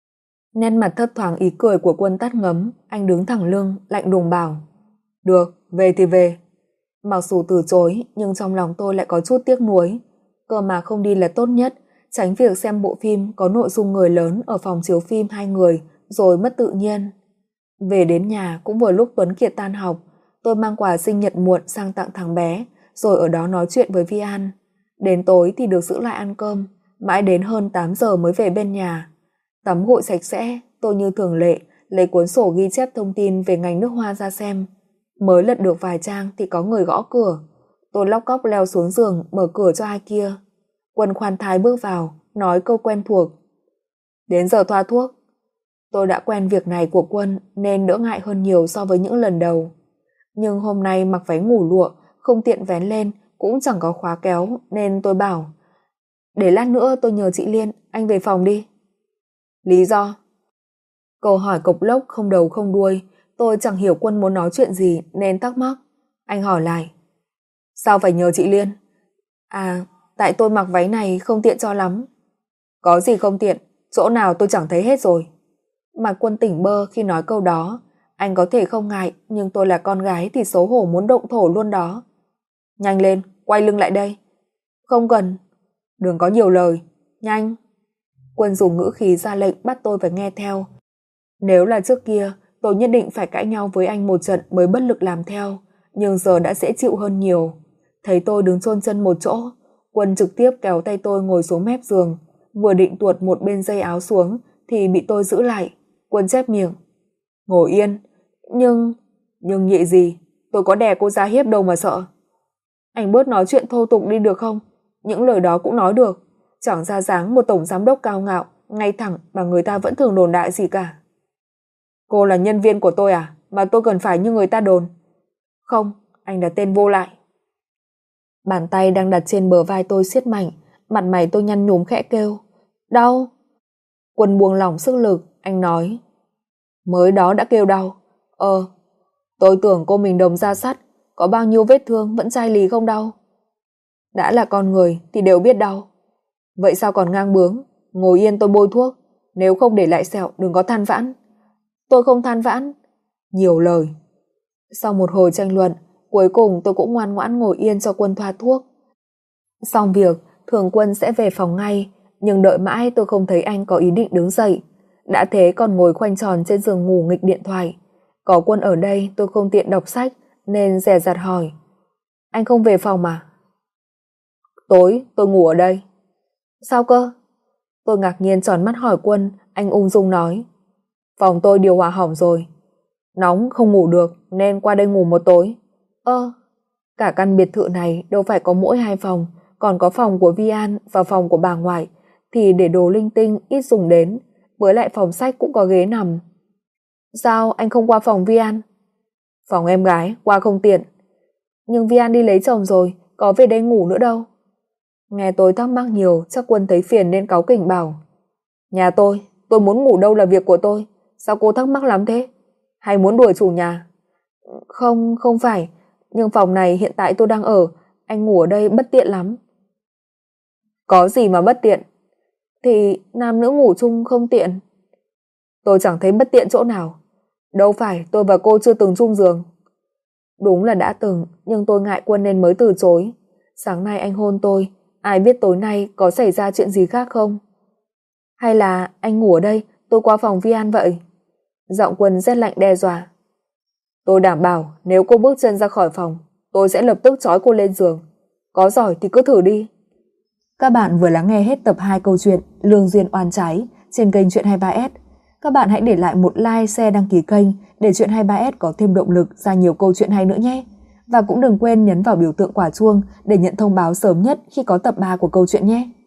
Speaker 1: Nét mặt thấp thoáng ý cười của Quân tắt ngấm. Anh đứng thẳng lưng, lạnh lùng bảo. Được, về thì về. Mặc dù từ chối nhưng trong lòng tôi lại có chút tiếc nuối. Cơ mà không đi là tốt nhất, tránh việc xem bộ phim có nội dung người lớn ở phòng chiếu phim 2 người rồi mất tự nhiên. Về đến nhà cũng vừa lúc Tuấn Kiệt tan học. Tôi mang quà sinh nhật muộn sang tặng thằng bé, rồi ở đó nói chuyện với Vi An. Đến tối thì được giữ lại ăn cơm, mãi đến hơn 8 giờ mới về bên nhà. Tắm gội sạch sẽ, tôi như thường lệ lấy cuốn sổ ghi chép thông tin về ngành nước hoa ra xem. Mới lật được vài trang thì có người gõ cửa. Tôi lóc cóc leo xuống giường mở cửa cho ai kia. Quân khoan thai bước vào, nói câu quen thuộc. Đến giờ thoa thuốc. Tôi đã quen việc này của Quân nên đỡ ngại hơn nhiều so với những lần đầu. Nhưng hôm nay mặc váy ngủ lụa, không tiện vén lên, cũng chẳng có khóa kéo nên tôi bảo. Để lát nữa tôi nhờ chị Liên, anh về phòng đi. Lý do? Câu hỏi cộc lốc không đầu không đuôi, tôi chẳng hiểu Quân muốn nói chuyện gì nên thắc mắc. Anh hỏi lại. Sao phải nhờ chị Liên? À, tại tôi mặc váy này không tiện cho lắm. Có gì không tiện, chỗ nào tôi chẳng thấy hết rồi. Mặt Quân tỉnh bơ khi nói câu đó. Anh có thể không ngại, nhưng tôi là con gái thì xấu hổ muốn động thổ luôn đó. Nhanh lên, quay lưng lại đây. Không cần. Đừng có nhiều lời, nhanh. Quân dùng ngữ khí ra lệnh bắt tôi phải nghe theo. Nếu là trước kia, tôi nhất định phải cãi nhau với anh một trận mới bất lực làm theo, nhưng giờ đã dễ chịu hơn nhiều. Thấy tôi đứng chôn chân một chỗ, Quân trực tiếp kéo tay tôi ngồi xuống mép giường, vừa định tuột một bên dây áo xuống thì bị tôi giữ lại. Quân chép miệng. Ngồi yên. Nhưng nhị gì? Tôi có đè cô ra hiếp đâu mà sợ. Anh bớt nói chuyện thô tục đi được không? Những lời đó cũng nói được. Chẳng ra dáng một tổng giám đốc cao ngạo, ngay thẳng mà người ta vẫn thường đồn đại gì cả. Cô là nhân viên của tôi à? Mà tôi cần phải như người ta đồn. Không, anh là tên vô lại. Bàn tay đang đặt trên bờ vai tôi siết mạnh, mặt mày tôi nhăn nhúm khẽ kêu. Đau. Quân buông lỏng sức lực, anh nói. Mới đó đã kêu đau. Tôi tưởng cô mình đồng da sắt, có bao nhiêu vết thương vẫn chai lì không đau. Đã là con người thì đều biết đau. Vậy sao còn ngang bướng? Ngồi yên tôi bôi thuốc, nếu không để lại sẹo đừng có than vãn. Tôi không than vãn. Nhiều lời. Sau một hồi tranh luận, cuối cùng tôi cũng ngoan ngoãn ngồi yên cho Quân thoa thuốc. Xong việc, thường Quân sẽ về phòng ngay, nhưng đợi mãi tôi không thấy anh có ý định đứng dậy. Đã thế còn ngồi khoanh tròn trên giường ngủ nghịch điện thoại. Có Quân ở đây tôi không tiện đọc sách nên dè dặt hỏi. Anh không về phòng à? Tối tôi ngủ ở đây. Sao cơ? Tôi ngạc nhiên tròn mắt hỏi Quân, anh ung dung nói. Phòng tôi điều hòa hỏng rồi. Nóng không ngủ được nên qua đây ngủ một tối. Cả căn biệt thự này đâu phải có mỗi 2 phòng, còn có phòng của Vi An và phòng của bà ngoại, thì để đồ linh tinh ít dùng đến, với lại phòng sách cũng có ghế nằm. Sao anh không qua phòng Vi An? Phòng em gái qua không tiện. Nhưng Vi An đi lấy chồng rồi, có về đây ngủ nữa đâu. Nghe tôi thắc mắc nhiều, chắc Quân thấy phiền nên cáu kỉnh bảo. Nhà tôi muốn ngủ đâu là việc của tôi. Sao cô thắc mắc lắm thế? Hay muốn đuổi chủ nhà? Không, không phải. Nhưng phòng này hiện tại tôi đang ở, anh ngủ ở đây bất tiện lắm. Có gì mà bất tiện? Thì nam nữ ngủ chung không tiện. Tôi chẳng thấy bất tiện chỗ nào. Đâu phải tôi và cô chưa từng chung giường. Đúng là đã từng, nhưng tôi ngại Quân nên mới từ chối. Sáng nay anh hôn tôi, ai biết tối nay có xảy ra chuyện gì khác không? Hay là anh ngủ ở đây, tôi qua phòng Vi An vậy? Giọng Quân rét lạnh đe dọa. Tôi đảm bảo nếu cô bước chân ra khỏi phòng, tôi sẽ lập tức trói cô lên giường. Có giỏi thì cứ thử đi. Các bạn vừa lắng nghe hết tập 2 câu chuyện Lương duyên oan trái trên kênh Chuyện 23S. Các bạn hãy để lại một like, share, đăng ký kênh để Chuyện 23S có thêm động lực ra nhiều câu chuyện hay nữa nhé. Và cũng đừng quên nhấn vào biểu tượng quả chuông để nhận thông báo sớm nhất khi có tập 3 của câu chuyện nhé.